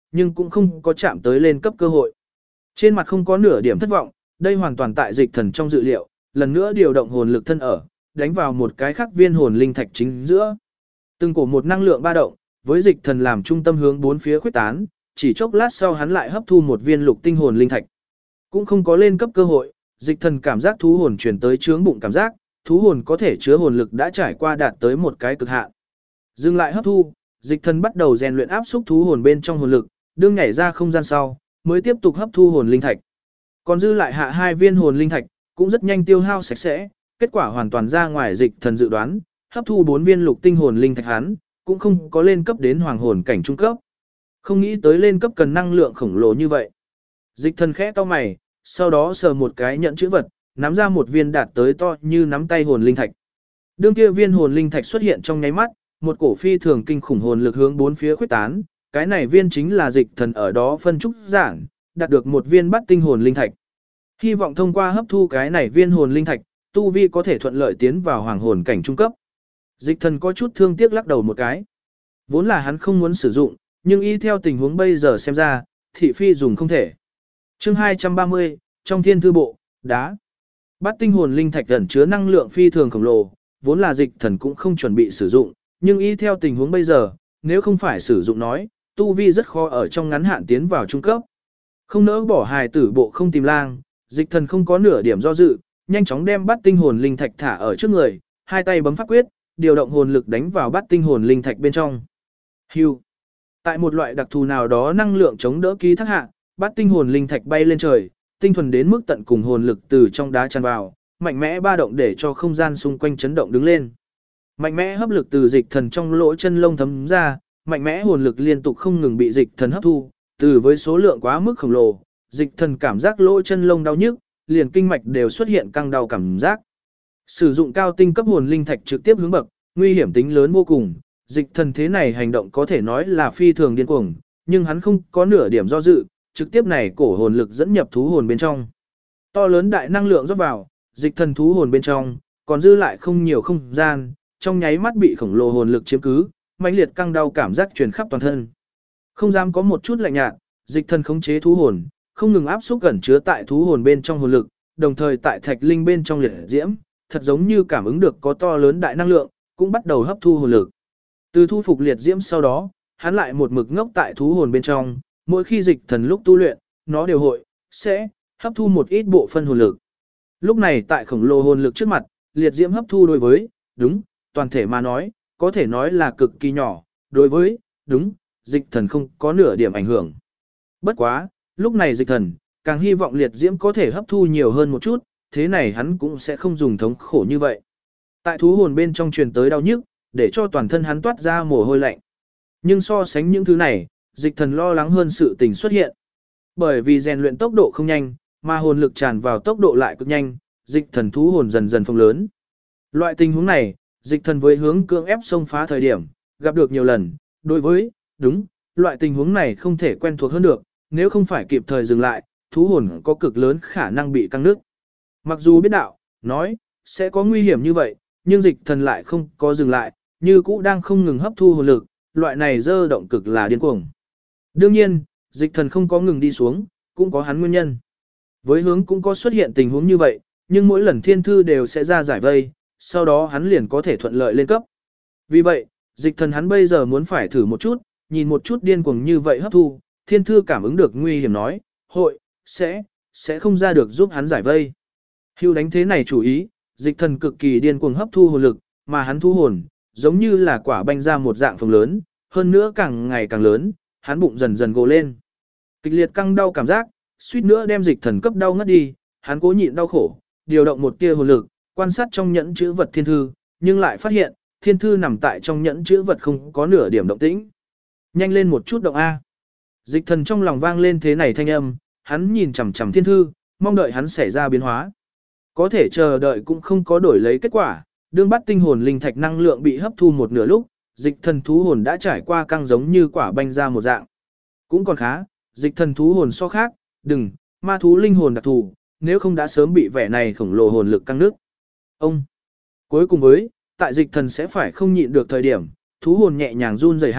nhưng cũng không có chạm tới lên cấp cơ hội. Trên mặt không có nửa điểm thất vọng, đây hoàn toàn tại Dịch Thần trong dự liệu, lần nữa điều động hồn lực thân ở, đánh vào một cái khác viên hồn linh thạch chính giữa. Từng cổ một năng lượng ba động, với Dịch Thần làm trung tâm hướng bốn phía khuếch tán, chỉ chốc lát sau hắn lại hấp thu một viên lục tinh hồn linh thạch. Cũng không có lên cấp cơ hội, Dịch Thần cảm giác thú hồn chuyển tới chướng bụng cảm giác, thú hồn có thể chứa hồn lực đã trải qua đạt tới một cái cực hạn. Dừng lại hấp thu, Dịch Thần bắt đầu rèn luyện áp xúc thú hồn bên trong hồn lực, đương nhảy ra không gian sau, mới tiếp tục hấp thu hồn linh thạch. Còn dư lại hạ 2 viên hồn linh thạch, cũng rất nhanh tiêu hao sạch sẽ, kết quả hoàn toàn ra ngoài Dịch Thần dự đoán, hấp thu 4 viên lục tinh hồn linh thạch hắn, cũng không có lên cấp đến hoàng hồn cảnh trung cấp. Không nghĩ tới lên cấp cần năng lượng khổng lồ như vậy. Dịch Thần khẽ cau mày, sau đó sờ một cái nhẫn chữ vật, nắm ra một viên đạt tới to như nắm tay hồn linh thạch. Đương kia viên hồn linh thạch xuất hiện trong nháy mắt, một cổ phi thường kinh khủng hồn lực hướng bốn phía khuếch tán, cái này viên chính là Dịch Thần ở đó phân trúc giảng, đạt được một viên bát tinh hồn linh thạch. Hy vọng thông qua hấp thu cái này viên hồn linh thạch, tu vi có thể thuận lợi tiến vào hoàng hồn cảnh trung cấp. Dịch Thần có chút thương tiếc lắc đầu một cái. Vốn là hắn không muốn sử dụng, nhưng y theo tình huống bây giờ xem ra, thị phi dùng không thể. Chương 230, trong thiên thư bộ, đá. Bát tinh hồn linh thạch ẩn chứa năng lượng phi thường khổng lồ, vốn là Dịch Thần cũng không chuẩn bị sử dụng, nhưng y theo tình huống bây giờ, nếu không phải sử dụng nói, tu vi rất khó ở trong ngắn hạn tiến vào trung cấp. Không nỡ bỏ hài tử bộ không tìm lang, Dịch Thần không có nửa điểm do dự, nhanh chóng đem bát tinh hồn linh thạch thả ở trước người, hai tay bấm pháp quyết, điều động hồn lực đánh vào bát tinh hồn linh thạch bên trong. Hưu. Tại một loại đặc thù nào đó năng lượng chống đỡ ký thác hạ, bát tinh hồn linh thạch bay lên trời, tinh thuần đến mức tận cùng hồn lực từ trong đá tràn vào, mạnh mẽ ba động để cho không gian xung quanh chấn động đứng lên. Mạnh mẽ hấp lực từ Dịch Thần trong lỗ chân lông thấm ra, mạnh mẽ hồn lực liên tục không ngừng bị Dịch Thần hấp thu, từ với số lượng quá mức khổng lồ, Dịch Thần cảm giác lỗ chân lông đau nhức, liền kinh mạch đều xuất hiện căng đau cảm giác. Sử dụng cao tinh cấp hồn linh thạch trực tiếp hướng bậc, nguy hiểm tính lớn vô cùng, Dịch Thần thế này hành động có thể nói là phi thường điên cuồng, nhưng hắn không có nửa điểm do dự, trực tiếp này cổ hồn lực dẫn nhập thú hồn bên trong. To lớn đại năng lượng rót vào, Dịch Thần thú hồn bên trong, còn dư lại không nhiều không gian, trong nháy mắt bị khổng lồ hồn lực chiếm cứ, mãnh liệt căng đau cảm giác truyền khắp toàn thân. Không dám có một chút lạnh nhạt, Dịch Thần khống chế thú hồn, không ngừng áp xúc gần chứa tại thú hồn bên trong hồn lực, đồng thời tại thạch linh bên trong liệt diễm, thật giống như cảm ứng được có to lớn đại năng lượng, cũng bắt đầu hấp thu hồn lực. Từ thu phục liệt diễm sau đó, hắn lại một mực ngốc tại thú hồn bên trong, mỗi khi Dịch Thần lúc tu luyện, nó đều sẽ hấp thu một ít bộ phân hồn lực. Lúc này tại khổng lồ hồn lực trước mặt, liệt diễm hấp thu đối với, toàn thể mà nói, có thể nói là cực kỳ nhỏ, đối với, Dịch Thần không có nửa điểm ảnh hưởng. Bất quá, lúc này Dịch Thần, càng hy vọng liệt diễm có thể hấp thu nhiều hơn một chút, thế này hắn cũng sẽ không dùng thống khổ như vậy. Tại thú hồn bên trong truyền tới đau nhức, để cho toàn thân hắn toát ra mồ hôi lạnh. Nhưng so sánh những thứ này, Dịch Thần lo lắng hơn sự tình xuất hiện. Bởi vì rèn luyện tốc độ không nhanh, mà hồn lực tràn vào tốc độ lại cực nhanh, Dịch Thần thú hồn dần dần phồng lớn. Loại tình huống này, Dịch Thần với hướng cưỡng ép xông phá thời điểm, gặp được nhiều lần, đối với, loại tình huống này không thể quen thuộc hơn được, nếu không phải kịp thời dừng lại, thú hồn có cực lớn khả năng bị căng nước. Mặc dù biết đạo, nói, sẽ có nguy hiểm như vậy, nhưng Dịch Thần lại không có dừng lại, như cũ đang không ngừng hấp thu hồn lực, loại này dơ động cực là điên cuồng. Đương nhiên, Dịch Thần không có ngừng đi xuống, cũng có hắn nguyên nhân. Với hướng cũng có xuất hiện tình huống như vậy, nhưng mỗi lần thiên thư đều sẽ ra giải vây, sau đó hắn liền có thể thuận lợi lên cấp. Vì vậy, Dịch Thần hắn bây giờ muốn phải thử một chút, nhìn một chút điên cuồng như vậy hấp thu, thiên thư cảm ứng được nguy hiểm nói, sẽ không ra được giúp hắn giải vây. Hưu đánh thế này chủ ý, Dịch Thần cực kỳ điên cuồng hấp thu hồn lực, mà hắn thu hồn, giống như là quả banh ra một dạng phồng lớn, hơn nữa càng ngày càng lớn, hắn bụng dần dần gồ lên. Kịch liệt căng đau cảm giác, suýt nữa đem Dịch Thần cấp đau ngất đi, hắn cố nhịn đau khổ, điều động một tia hồn lực, quan sát trong nhẫn chữ vật thiên thư, nhưng lại phát hiện, thiên thư nằm tại trong nhẫn chữ vật không có nửa điểm động tĩnh. Nhanh lên một chút động A. Dịch Thần trong lòng vang lên thế này thanh âm, hắn nhìn chằm chằm thiên thư, mong đợi hắn xảy ra biến hóa. Có thể chờ đợi cũng không có đổi lấy kết quả, đương bắt tinh hồn linh thạch năng lượng bị hấp thu một nửa lúc, Dịch Thần thú hồn đã trải qua căng giống như quả banh ra một dạng. Cũng còn khá, Dịch Thần thú hồn so khác, ma thú linh hồn đặc thù, nếu không đã sớm bị vẻ này khổng lồ hồn lực căng nước. Cuối cùng với, tại Dịch Thần sẽ phải không nhịn được thời điểm, thú hồn nhẹ nhàng run rẩy hạ,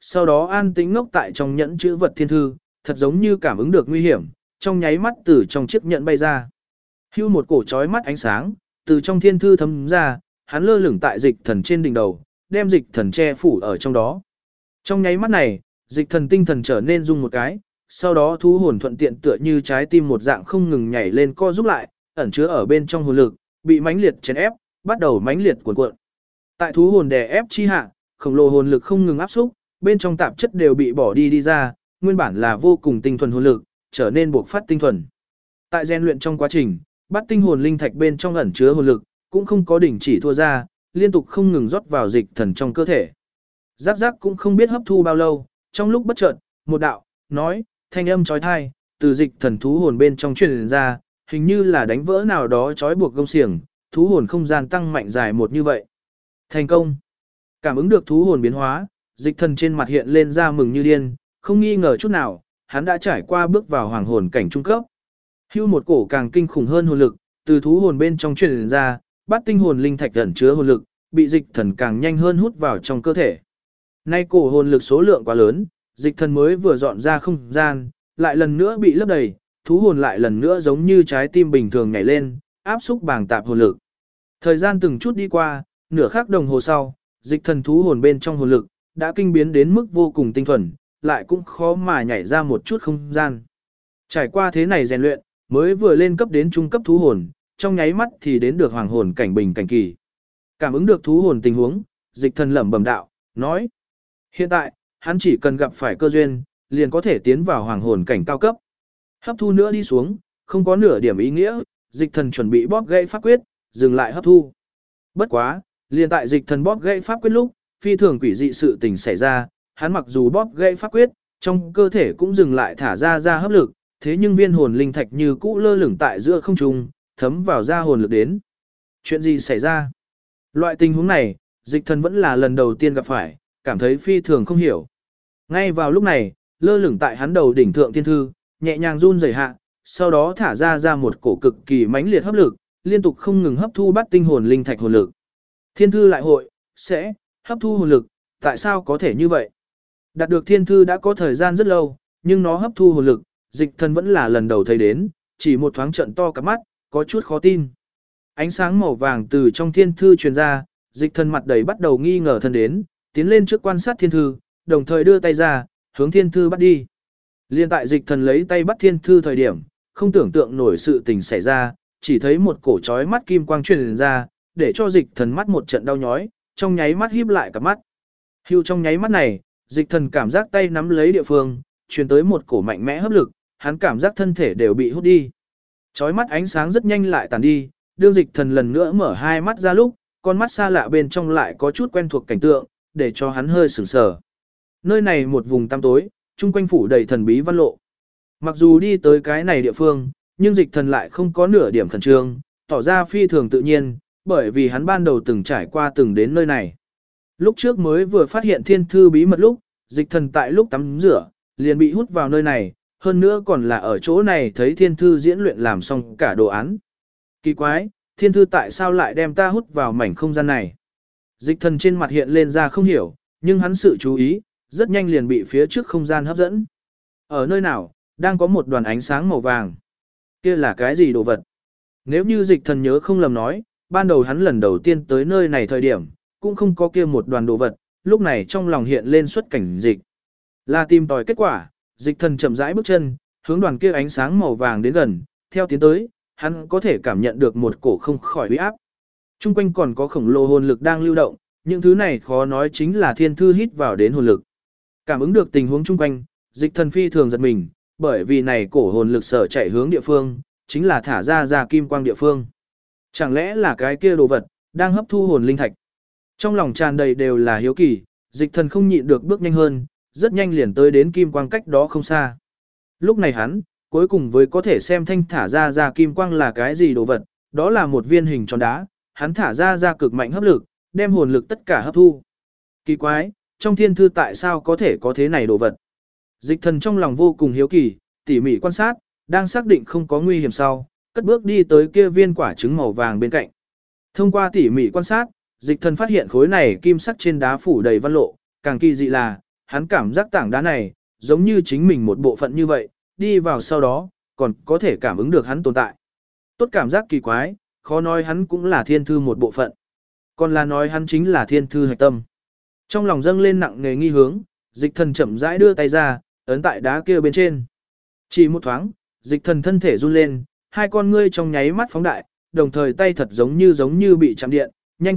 sau đó an tĩnh ngốc tại trong nhẫn chữ vật thiên thư, thật giống như cảm ứng được nguy hiểm, trong nháy mắt từ trong chiếc nhẫn bay ra. Hưu một cổ chói mắt ánh sáng, từ trong thiên thư thấm ra, hắn lơ lửng tại dịch thần trên đỉnh đầu, đem dịch thần che phủ ở trong đó. Trong nháy mắt này, dịch thần tinh thần trở nên rung một cái, sau đó thú hồn thuận tiện tựa như trái tim một dạng không ngừng nhảy lên co giúp lại, ẩn chứa ở bên trong hồn lực, bị mãnh liệt chèn ép, bắt đầu mãnh liệt cuộn cuộn. Tại thú hồn đè ép chi hạ, khổng lồ hồn lực không ngừng áp xúc, bên trong tạp chất đều bị bỏ đi ra, nguyên bản là vô cùng tinh thuần hồn lực, trở nên buộc phát tinh thuần. Tại rèn luyện trong quá trình, bát tinh hồn linh thạch bên trong ẩn chứa hồn lực, cũng không có đỉnh chỉ thua ra, liên tục không ngừng rót vào dịch thần trong cơ thể. Giác giác cũng không biết hấp thu bao lâu, trong lúc bất chợt, một đạo, nói, thanh âm chói tai, từ dịch thần thú hồn bên trong truyền ra, hình như là đánh vỡ nào đó trói buộc gông xiềng, thú hồn không gian tăng mạnh dài một như vậy. Thành công. Cảm ứng được thú hồn biến hóa, dịch thần trên mặt hiện lên ra mừng như điên, không nghi ngờ chút nào, hắn đã trải qua bước vào hoàng hồn cảnh trung cấp. Hưu một cổ càng kinh khủng hơn hồn lực, từ thú hồn bên trong truyền ra, bát tinh hồn linh thạch ẩn chứa hồn lực, bị dịch thần càng nhanh hơn hút vào trong cơ thể. Nay cổ hồn lực số lượng quá lớn, dịch thần mới vừa dọn ra không gian, lại lần nữa bị lấp đầy, thú hồn lại lần nữa giống như trái tim bình thường nhảy lên, áp xúc bàng tạp hồn lực. Thời gian từng chút đi qua, nửa khắc đồng hồ sau, dịch thần thú hồn bên trong hồn lực đã kinh biến đến mức vô cùng tinh thuần, lại cũng khó mà nhảy ra một chút không gian. Trải qua thế này rèn luyện, mới vừa lên cấp đến trung cấp thú hồn, trong nháy mắt thì đến được hoàng hồn cảnh bình cảnh kỳ. Cảm ứng được thú hồn tình huống, dịch thần lẩm bẩm đạo, nói: hiện tại, hắn chỉ cần gặp phải cơ duyên, liền có thể tiến vào hoàng hồn cảnh cao cấp. Hấp thu nữa đi xuống, không có nửa điểm ý nghĩa, dịch thần chuẩn bị bóp gãy pháp quyết, dừng lại hấp thu. Bất quá, liền tại dịch thần bóp gãy pháp quyết lúc, phi thường quỷ dị sự tình xảy ra, hắn mặc dù bóp gãy pháp quyết, trong cơ thể cũng dừng lại thả ra hấp lực, thế nhưng viên hồn linh thạch như cũ lơ lửng tại giữa không trung, thấm vào ra hồn lực đến. Chuyện gì xảy ra? Loại tình huống này, dịch thần vẫn là lần đầu tiên gặp phải, cảm thấy phi thường không hiểu. Ngay vào lúc này, lơ lửng tại hắn đầu đỉnh thượng thiên thư, nhẹ nhàng run rẩy hạ, sau đó thả ra một cổ cực kỳ mãnh liệt hấp lực, liên tục không ngừng hấp thu bát tinh hồn linh thạch hồn lực. Thiên thư lại hội, sẽ, hấp thu hồn lực, tại sao có thể như vậy? Đạt được thiên thư đã có thời gian rất lâu, nhưng nó hấp thu hồn lực, dịch thần vẫn là lần đầu thấy đến, chỉ một thoáng trận to cả mắt, có chút khó tin. Ánh sáng màu vàng từ trong thiên thư truyền ra, dịch thần mặt đầy bắt đầu nghi ngờ thân đến, tiến lên trước quan sát thiên thư, đồng thời đưa tay ra, hướng thiên thư bắt đi. Liên tại dịch thần lấy tay bắt thiên thư thời điểm, không tưởng tượng nổi sự tình xảy ra, chỉ thấy một cổ chói mắt kim quang truyền ra, để cho dịch thần mắt một trận đau nhói, trong nháy mắt híp lại cả mắt. Hưu trong nháy mắt này, dịch thần cảm giác tay nắm lấy địa phương, truyền tới một cổ mạnh mẽ hấp lực, hắn cảm giác thân thể đều bị hút đi. Chói mắt ánh sáng rất nhanh lại tàn đi, đương dịch thần lần nữa mở hai mắt ra lúc, con mắt xa lạ bên trong lại có chút quen thuộc cảnh tượng, để cho hắn hơi sửng sờ. Nơi này một vùng tăm tối, chung quanh phủ đầy thần bí văn lộ. Mặc dù đi tới cái này địa phương, nhưng dịch thần lại không có nửa điểm khẩn trương, tỏ ra phi thường tự nhiên, bởi vì hắn ban đầu từng trải qua từng đến nơi này. Lúc trước mới vừa phát hiện thiên thư bí mật lúc, dịch thần tại lúc tắm rửa, liền bị hút vào nơi này, hơn nữa còn là ở chỗ này thấy thiên thư diễn luyện làm xong cả đồ án. Kỳ quái, thiên thư tại sao lại đem ta hút vào mảnh không gian này? Dịch thần trên mặt hiện lên ra không hiểu, nhưng hắn sự chú ý, rất nhanh liền bị phía trước không gian hấp dẫn. Ở nơi nào, đang có một đoàn ánh sáng màu vàng. Kia là cái gì đồ vật? Nếu như dịch thần nhớ không lầm nói, ban đầu hắn lần đầu tiên tới nơi này thời điểm, cũng không có kia một đoàn đồ vật, lúc này trong lòng hiện lên xuất cảnh dịch. Là tìm tòi kết quả, dịch thần chậm rãi bước chân, hướng đoàn kia ánh sáng màu vàng đến gần, theo tiến tới, hắn có thể cảm nhận được một cổ không khỏi uy áp. Trung quanh còn có khổng lồ hồn lực đang lưu động, những thứ này khó nói chính là thiên thư hít vào đến hồn lực. Cảm ứng được tình huống chung quanh, dịch thần phi thường giật mình, bởi vì này cổ hồn lực sở chạy hướng địa phương, chính là thả ra kim quang địa phương. Chẳng lẽ là cái kia đồ vật, đang hấp thu hồn linh thạch? Trong lòng tràn đầy đều là hiếu kỳ, dịch thần không nhịn được bước nhanh hơn, rất nhanh liền tới đến kim quang cách đó không xa. Lúc này hắn, cuối cùng với có thể xem thanh thả ra kim quang là cái gì đồ vật, đó là một viên hình tròn đá, hắn thả ra cực mạnh hấp lực, đem hồn lực tất cả hấp thu. Kỳ quái, trong thiên thư tại sao có thể có thế này đồ vật? Dịch thần trong lòng vô cùng hiếu kỳ, tỉ mỉ quan sát, đang xác định không có nguy hiểm sau, cất bước đi tới kia viên quả trứng màu vàng bên cạnh. Thông qua tỉ mỉ quan sát, dịch thần phát hiện khối này kim sắc trên đá phủ đầy văn lộ, càng kỳ dị là, hắn cảm giác tảng đá này, giống như chính mình một bộ phận như vậy, đi vào sau đó, còn có thể cảm ứng được hắn tồn tại. Tốt cảm giác kỳ quái, khó nói hắn cũng là thiên thư một bộ phận. Còn là nói hắn chính là thiên thư hạch tâm. Trong lòng dâng lên nặng nề nghi hướng, dịch thần chậm rãi đưa tay ra, ấn tại đá kia bên trên. Chỉ một thoáng, dịch thần thân thể run lên, hai con ngươi trong nháy mắt phóng đại, đồng thời tay thật giống như bị chạm điện, nhanh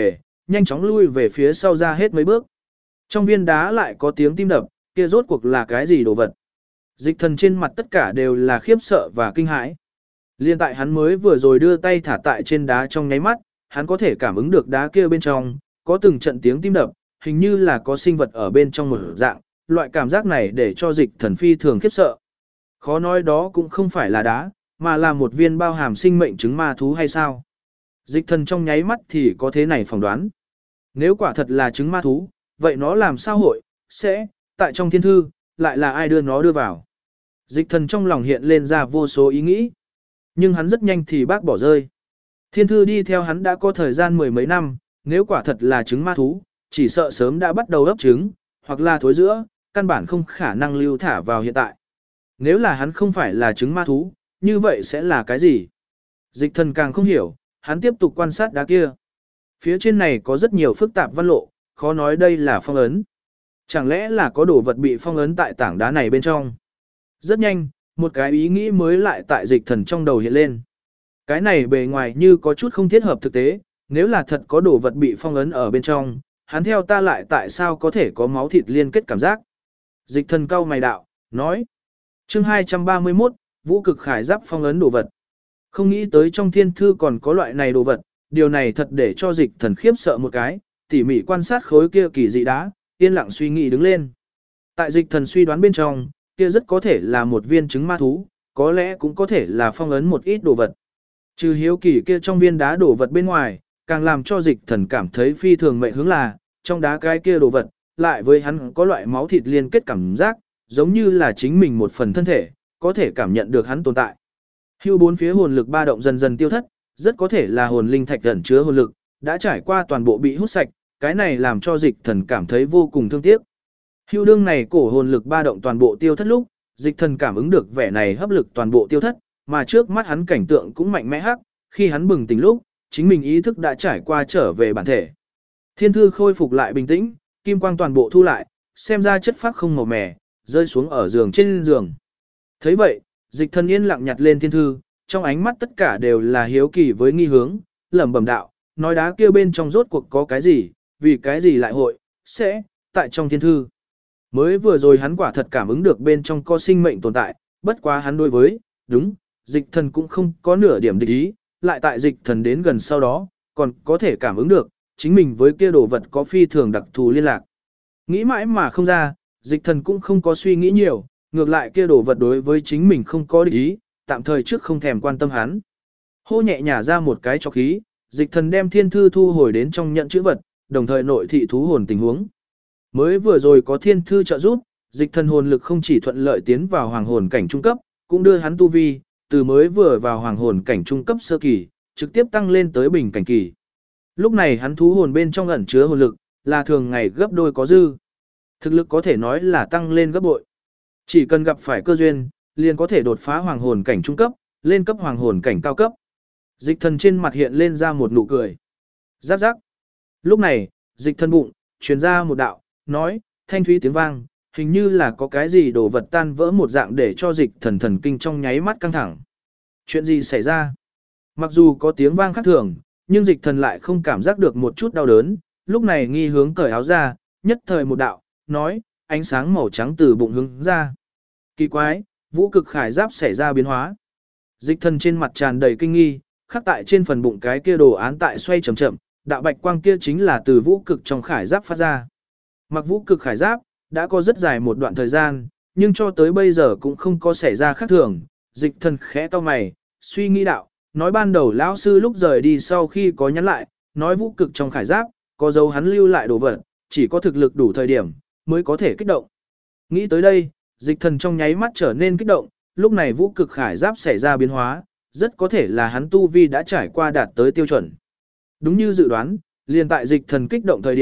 chóng lui về phía sau ra hết mấy bước. Trong viên đá lại có tiếng tim đập, kia rốt cuộc là cái gì đồ vật. Dịch thần trên mặt tất cả đều là khiếp sợ và kinh hãi. Liên tại hắn mới vừa rồi đưa tay thả tại trên đá trong nháy mắt, hắn có thể cảm ứng được đá kia bên trong, có từng trận tiếng tim đập, hình như là có sinh vật ở bên trong một dạng, loại cảm giác này để cho dịch thần phi thường khiếp sợ. Khó nói đó cũng không phải là đá, mà là một viên bao hàm sinh mệnh trứng ma thú hay sao. Dịch thần trong nháy mắt thì có thế này phỏng đoán. Nếu quả thật là trứng ma thú, vậy nó làm sao hội, sẽ, tại trong thiên thư, lại là ai đưa nó đưa vào. Dịch thần trong lòng hiện lên ra vô số ý nghĩ. Nhưng hắn rất nhanh thì bác bỏ rơi. Thiên thư đi theo hắn đã có thời gian mười mấy năm, nếu quả thật là trứng ma thú, chỉ sợ sớm đã bắt đầu ấp trứng, hoặc là thối giữa, căn bản không khả năng lưu thả vào hiện tại. Nếu là hắn không phải là trứng ma thú, như vậy sẽ là cái gì? Dịch thần càng không hiểu, hắn tiếp tục quan sát đá kia. Phía trên này có rất nhiều phức tạp văn lộ, khó nói đây là phong ấn. Chẳng lẽ là có đồ vật bị phong ấn tại tảng đá này bên trong? Rất nhanh, một cái ý nghĩ mới lại tại dịch thần trong đầu hiện lên. Cái này bề ngoài như có chút không thiết hợp thực tế, nếu là thật có đồ vật bị phong ấn ở bên trong, hắn theo ta lại tại sao có thể có máu thịt liên kết cảm giác? Dịch thần cau mày đạo, nói. Chương 231, Vũ Cực Khải Giáp phong ấn đồ vật. Không nghĩ tới trong thiên thư còn có loại này đồ vật, điều này thật để cho dịch thần khiếp sợ một cái, tỉ mỉ quan sát khối kia kỳ dị đá, yên lặng suy nghĩ đứng lên. Tại dịch thần suy đoán bên trong, kia rất có thể là một viên trứng ma thú, có lẽ cũng có thể là phong ấn một ít đồ vật. Trừ hiếu kỳ kia trong viên đá đồ vật bên ngoài, càng làm cho dịch thần cảm thấy phi thường mệnh hướng là, trong đá cái kia đồ vật, lại với hắn có loại máu thịt liên kết cảm giác, giống như là chính mình một phần thân thể, có thể cảm nhận được hắn tồn tại. Hưu bốn phía hồn lực ba động dần dần tiêu thất, rất có thể là hồn linh thạch ẩn chứa hồn lực, đã trải qua toàn bộ bị hút sạch, cái này làm cho dịch thần cảm thấy vô cùng thương tiếc. Hưu đương này cổ hồn lực ba động toàn bộ tiêu thất lúc, dịch thần cảm ứng được vẻ này hấp lực toàn bộ tiêu thất, mà trước mắt hắn cảnh tượng cũng mạnh mẽ hắc, khi hắn bừng tỉnh lúc, chính mình ý thức đã trải qua trở về bản thể. Thiên thư khôi phục lại bình tĩnh, kim quang toàn bộ thu lại, xem ra chất phác không màu mè, rơi xuống ở giường trên giường. Thấy vậy, dịch thần yên lặng nhặt lên thiên thư, trong ánh mắt tất cả đều là hiếu kỳ với nghi hướng, lẩm bẩm đạo, nói đá kia bên trong rốt cuộc có cái gì, vì cái gì lại hội, sẽ, tại trong thiên thư. Mới vừa rồi hắn quả thật cảm ứng được bên trong có sinh mệnh tồn tại, bất quá hắn đối với, đúng, dịch thần cũng không có nửa điểm địch ý, lại tại dịch thần đến gần sau đó, còn có thể cảm ứng được, chính mình với kia đồ vật có phi thường đặc thù liên lạc. Nghĩ mãi mà không ra, dịch thần cũng không có suy nghĩ nhiều, ngược lại kia đồ vật đối với chính mình không có địch ý, tạm thời trước không thèm quan tâm hắn. Hô nhẹ nhả ra một cái cho khí, dịch thần đem thiên thư thu hồi đến trong nhận chữ vật, đồng thời nội thị thú hồn tình huống. Mới vừa rồi có thiên thư trợ giúp, dịch thần hồn lực không chỉ thuận lợi tiến vào hoàng hồn cảnh trung cấp, cũng đưa hắn tu vi, từ mới vừa vào hoàng hồn cảnh trung cấp sơ kỳ, trực tiếp tăng lên tới bình cảnh kỳ. Lúc này hắn thú hồn bên trong ẩn chứa hồn lực, là thường ngày gấp đôi có dư. Thực lực có thể nói là tăng lên gấp bội. Chỉ cần gặp phải cơ duyên, liền có thể đột phá hoàng hồn cảnh trung cấp, lên cấp hoàng hồn cảnh cao cấp. Dịch thần trên mặt hiện lên ra một nụ cười. Giáp giáp. Lúc này, dịch thần bụng, truyền ra một đạo, nói, thanh thúy tiếng vang, hình như là có cái gì đồ vật tan vỡ một dạng để cho dịch thần thần kinh trong nháy mắt căng thẳng. Chuyện gì xảy ra? Mặc dù có tiếng vang khác thường, nhưng dịch thần lại không cảm giác được một chút đau đớn, lúc này nghi hướng cởi áo ra, nhất thời một đạo, nói, ánh sáng màu trắng từ bụng hướng ra. Kỳ quái, Vũ Cực Khải Giáp xảy ra biến hóa. Dịch thần trên mặt tràn đầy kinh nghi, khắc tại trên phần bụng cái kia đồ án tại xoay chậm chậm, đạo bạch quang kia chính là từ Vũ Cực trong Khải Giáp phát ra. Mặc Vũ Cực Khải Giáp đã có rất dài một đoạn thời gian, nhưng cho tới bây giờ cũng không có xảy ra khác thường. Dịch thần khẽ cau mày, suy nghĩ đạo, nói ban đầu lão sư lúc rời đi sau khi có nhắn lại, nói Vũ Cực trong Khải Giáp có dấu hắn lưu lại đồ vật, chỉ có thực lực đủ thời điểm mới có thể kích động. Nghĩ tới đây, dịch thần trong nháy mắt trở nên kích động, lúc này Vũ Cực Khải Giáp xảy ra biến hóa, rất có thể là hắn tu vi đã trải qua đạt tới tiêu chuẩn. Đúng như dự đoán, liền tại dịch thần kích động thời điểm,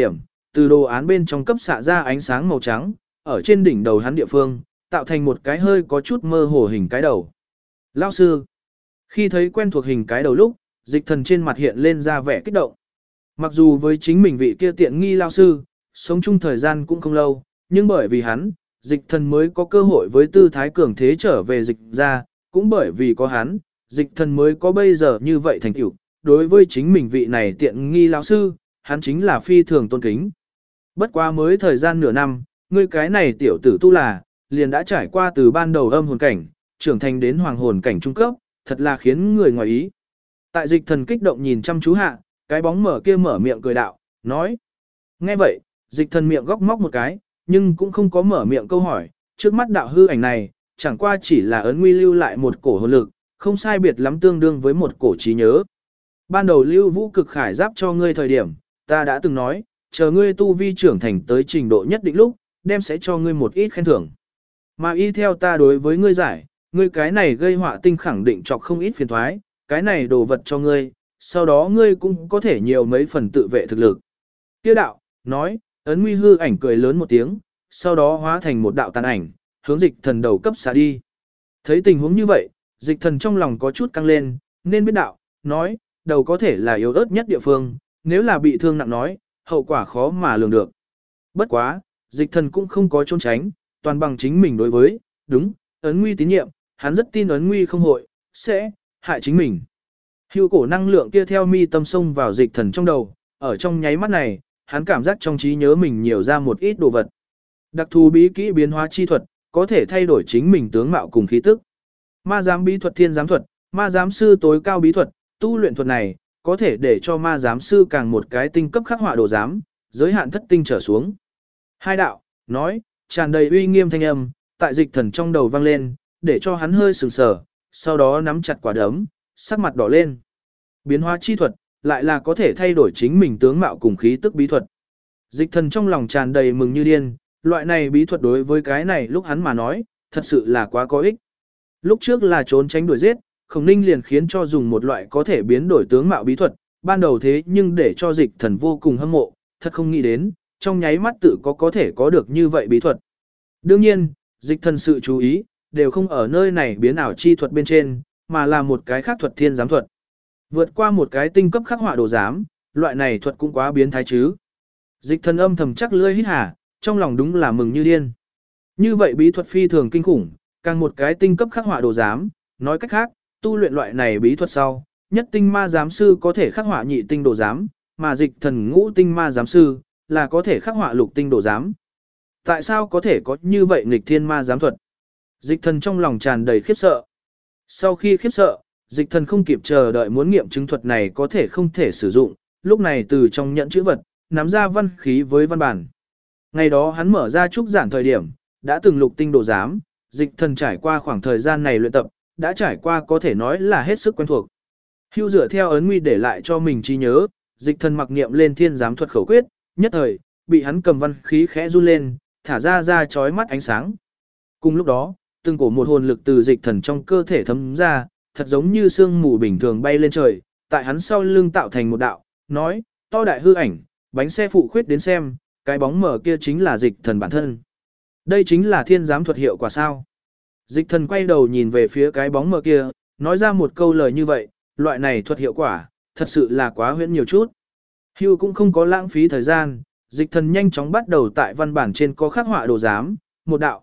từ đồ án bên trong cấp xạ ra ánh sáng màu trắng, ở trên đỉnh đầu hắn địa phương, tạo thành một cái hơi có chút mơ hồ hình cái đầu. Lão sư, khi thấy quen thuộc hình cái đầu lúc, Dịch Thần trên mặt hiện lên ra vẻ kích động. Mặc dù với chính mình vị kia tiện nghi lão sư, sống chung thời gian cũng không lâu, nhưng bởi vì hắn, Dịch Thần mới có cơ hội với tư thái cường thế trở về Dịch ra, cũng bởi vì có hắn, Dịch Thần mới có bây giờ như vậy thành tựu. Đối với chính mình vị này tiện nghi lão sư, hắn chính là phi thường tôn kính. Bất quá mới thời gian nửa năm, ngươi cái này tiểu tử tu là, liền đã trải qua từ ban đầu âm hồn cảnh, trưởng thành đến hoàng hồn cảnh trung cấp, thật là khiến người ngoài ý. Tại Dịch Thần kích động nhìn chăm chú hạ, cái bóng mở kia mở miệng cười đạo, nói. Nghe vậy, Dịch Thần miệng góc móc một cái, nhưng cũng không có mở miệng câu hỏi, trước mắt đạo hư ảnh này, chẳng qua chỉ là ấn nguy lưu lại một cổ hồn lực, không sai biệt lắm tương đương với một cổ trí nhớ. Ban đầu lưu vũ cực khải giáp cho ngươi thời điểm, ta đã từng nói, chờ ngươi tu vi trưởng thành tới trình độ nhất định lúc, đem sẽ cho ngươi một ít khen thưởng. Mà y theo ta đối với ngươi giải, ngươi cái này gây họa tinh khẳng định chọc không ít phiền thoái, cái này đồ vật cho ngươi, sau đó ngươi cũng có thể nhiều mấy phần tự vệ thực lực. Tiêu đạo, nói, ấn nguy hư ảnh cười lớn một tiếng, sau đó hóa thành một đạo tàn ảnh, hướng Dịch Thần đầu cấp xả đi. Thấy tình huống như vậy, Dịch Thần trong lòng có chút căng lên, nên biết đạo, nói, đầu có thể là yếu ớt nhất địa phương, nếu là bị thương nặng nói, hậu quả khó mà lường được. Bất quá, Dịch Thần cũng không có trốn tránh, toàn bằng chính mình đối với, đúng, ấn nguy tín nhiệm, hắn rất tin ấn nguy không hội, sẽ, hại chính mình. Hưu cổ năng lượng kia theo mi tâm sông vào Dịch Thần trong đầu, ở trong nháy mắt này, hắn cảm giác trong trí nhớ mình nhiều ra một ít đồ vật. Đặc thù bí kỹ biến hóa chi thuật, có thể thay đổi chính mình tướng mạo cùng khí tức. Ma giám bí thuật thiên giám thuật, ma giám sư tối cao bí thuật, tu luyện thuật này, có thể để cho ma giám sư càng một cái tinh cấp khắc họa đồ giám, giới hạn thất tinh trở xuống. Hai đạo, nói, tràn đầy uy nghiêm thanh âm, tại Dịch Thần trong đầu vang lên, để cho hắn hơi sừng sờ, sau đó nắm chặt quả đấm, sắc mặt đỏ lên. Biến hóa chi thuật, lại là có thể thay đổi chính mình tướng mạo cùng khí tức bí thuật. Dịch Thần trong lòng tràn đầy mừng như điên, loại này bí thuật đối với cái này lúc hắn mà nói, thật sự là quá có ích. Lúc trước là trốn tránh đuổi giết, Khổng Ninh liền khiến cho dùng một loại có thể biến đổi tướng mạo bí thuật, ban đầu thế nhưng để cho Dịch Thần vô cùng hâm mộ, thật không nghĩ đến, trong nháy mắt tự có thể có được như vậy bí thuật. Đương nhiên, Dịch Thần sự chú ý, đều không ở nơi này biến ảo chi thuật bên trên, mà là một cái khác thuật thiên giám thuật. Vượt qua một cái tinh cấp khắc họa đồ giám, loại này thuật cũng quá biến thái chứ. Dịch Thần âm thầm chắc lưỡi hít hà, trong lòng đúng là mừng như điên. Như vậy bí thuật phi thường kinh khủng, càng một cái tinh cấp khắc họa đồ giám, nói cách khác, tu luyện loại này bí thuật sau, nhất tinh ma giám sư có thể khắc họa nhị tinh đồ giám, mà Dịch Thần ngũ tinh ma giám sư là có thể khắc họa lục tinh đồ giám. Tại sao có thể có như vậy nghịch thiên ma giám thuật? Dịch Thần trong lòng tràn đầy khiếp sợ. Sau khi khiếp sợ, Dịch Thần không kịp chờ đợi muốn nghiệm chứng thuật này có thể không thể sử dụng, lúc này từ trong nhẫn chữ vật, nắm ra văn khí với văn bản. Ngày đó hắn mở ra trúc giản thời điểm, đã từng lục tinh đồ giám, Dịch Thần trải qua khoảng thời gian này luyện tập, đã trải qua có thể nói là hết sức quen thuộc. Hưu dựa theo ấn nguy để lại cho mình trí nhớ, Dịch Thần mặc niệm lên thiên giám thuật khẩu quyết, nhất thời, bị hắn cầm văn khí khẽ run lên, thả ra chói mắt ánh sáng. Cùng lúc đó, từng cổ một hồn lực từ Dịch Thần trong cơ thể thấm ra, thật giống như sương mù bình thường bay lên trời, tại hắn sau lưng tạo thành một đạo, nói, to đại hư ảnh, bánh xe phụ khuyết đến xem, cái bóng mở kia chính là Dịch Thần bản thân. Đây chính là thiên giám thuật hiệu quả sao? Dịch Thần quay đầu nhìn về phía cái bóng mở kia, nói ra một câu lời như vậy, loại này thuật hiệu quả, thật sự là quá huyễn nhiều chút. Hugh cũng không có lãng phí thời gian, Dịch Thần nhanh chóng bắt đầu tại văn bản trên có khắc họa đồ giám, một đạo,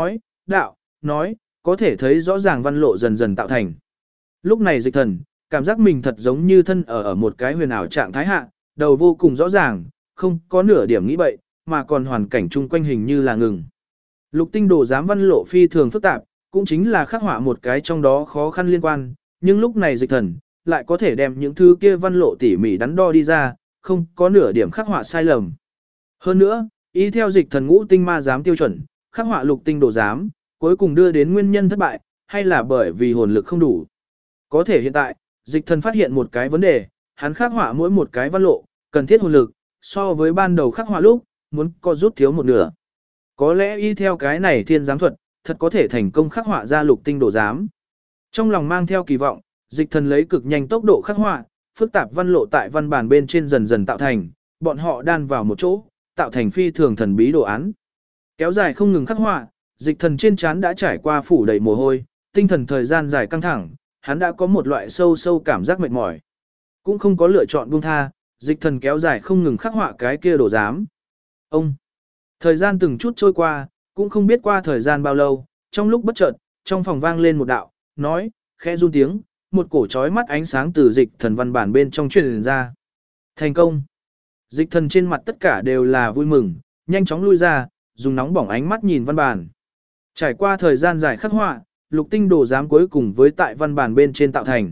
nói, có thể thấy rõ ràng văn lộ dần dần tạo thành. Lúc này Dịch Thần, cảm giác mình thật giống như thân ở một cái huyền ảo trạng thái hạ, đầu vô cùng rõ ràng, không có nửa điểm nghĩ bậy, mà còn hoàn cảnh chung quanh hình như là ngừng. Lục tinh đồ giám văn lộ phi thường phức tạp, cũng chính là khắc họa một cái trong đó khó khăn liên quan, nhưng lúc này Dịch Thần lại có thể đem những thứ kia văn lộ tỉ mỉ đắn đo đi ra, không có nửa điểm khắc họa sai lầm. Hơn nữa, y theo Dịch Thần ngũ tinh ma giám tiêu chuẩn, khắc họa lục tinh đồ giám, cuối cùng đưa đến nguyên nhân thất bại, hay là bởi vì hồn lực không đủ. Có thể hiện tại, Dịch Thần phát hiện một cái vấn đề, hắn khắc họa mỗi một cái văn lộ, cần thiết hồn lực, so với ban đầu khắc họa lúc, muốn có rút thiếu một nửa. Có lẽ y theo cái này thiên giám thuật, thật có thể thành công khắc họa ra lục tinh đồ giám. Trong lòng mang theo kỳ vọng, Dịch Thần lấy cực nhanh tốc độ khắc họa, phức tạp văn lộ tại văn bản bên trên dần dần tạo thành, bọn họ đan vào một chỗ, tạo thành phi thường thần bí đồ án. Kéo dài không ngừng khắc họa, Dịch Thần trên trán đã trải qua phủ đầy mồ hôi, tinh thần thời gian dài căng thẳng, hắn đã có một loại sâu sâu cảm giác mệt mỏi. Cũng không có lựa chọn buông tha, Dịch Thần kéo dài không ngừng khắc họa cái kia đồ giám. Thời gian từng chút trôi qua, cũng không biết qua thời gian bao lâu, trong lúc bất chợt, trong phòng vang lên một đạo, nói, khẽ run tiếng, một cổ chói mắt ánh sáng từ Dịch Thần văn bản bên trong truyền ra. Thành công. Dịch Thần trên mặt tất cả đều là vui mừng, nhanh chóng lui ra, dùng nóng bỏng ánh mắt nhìn văn bản. Trải qua thời gian dài khắc họa, lục tinh đồ giám cuối cùng với tại văn bản bên trên tạo thành.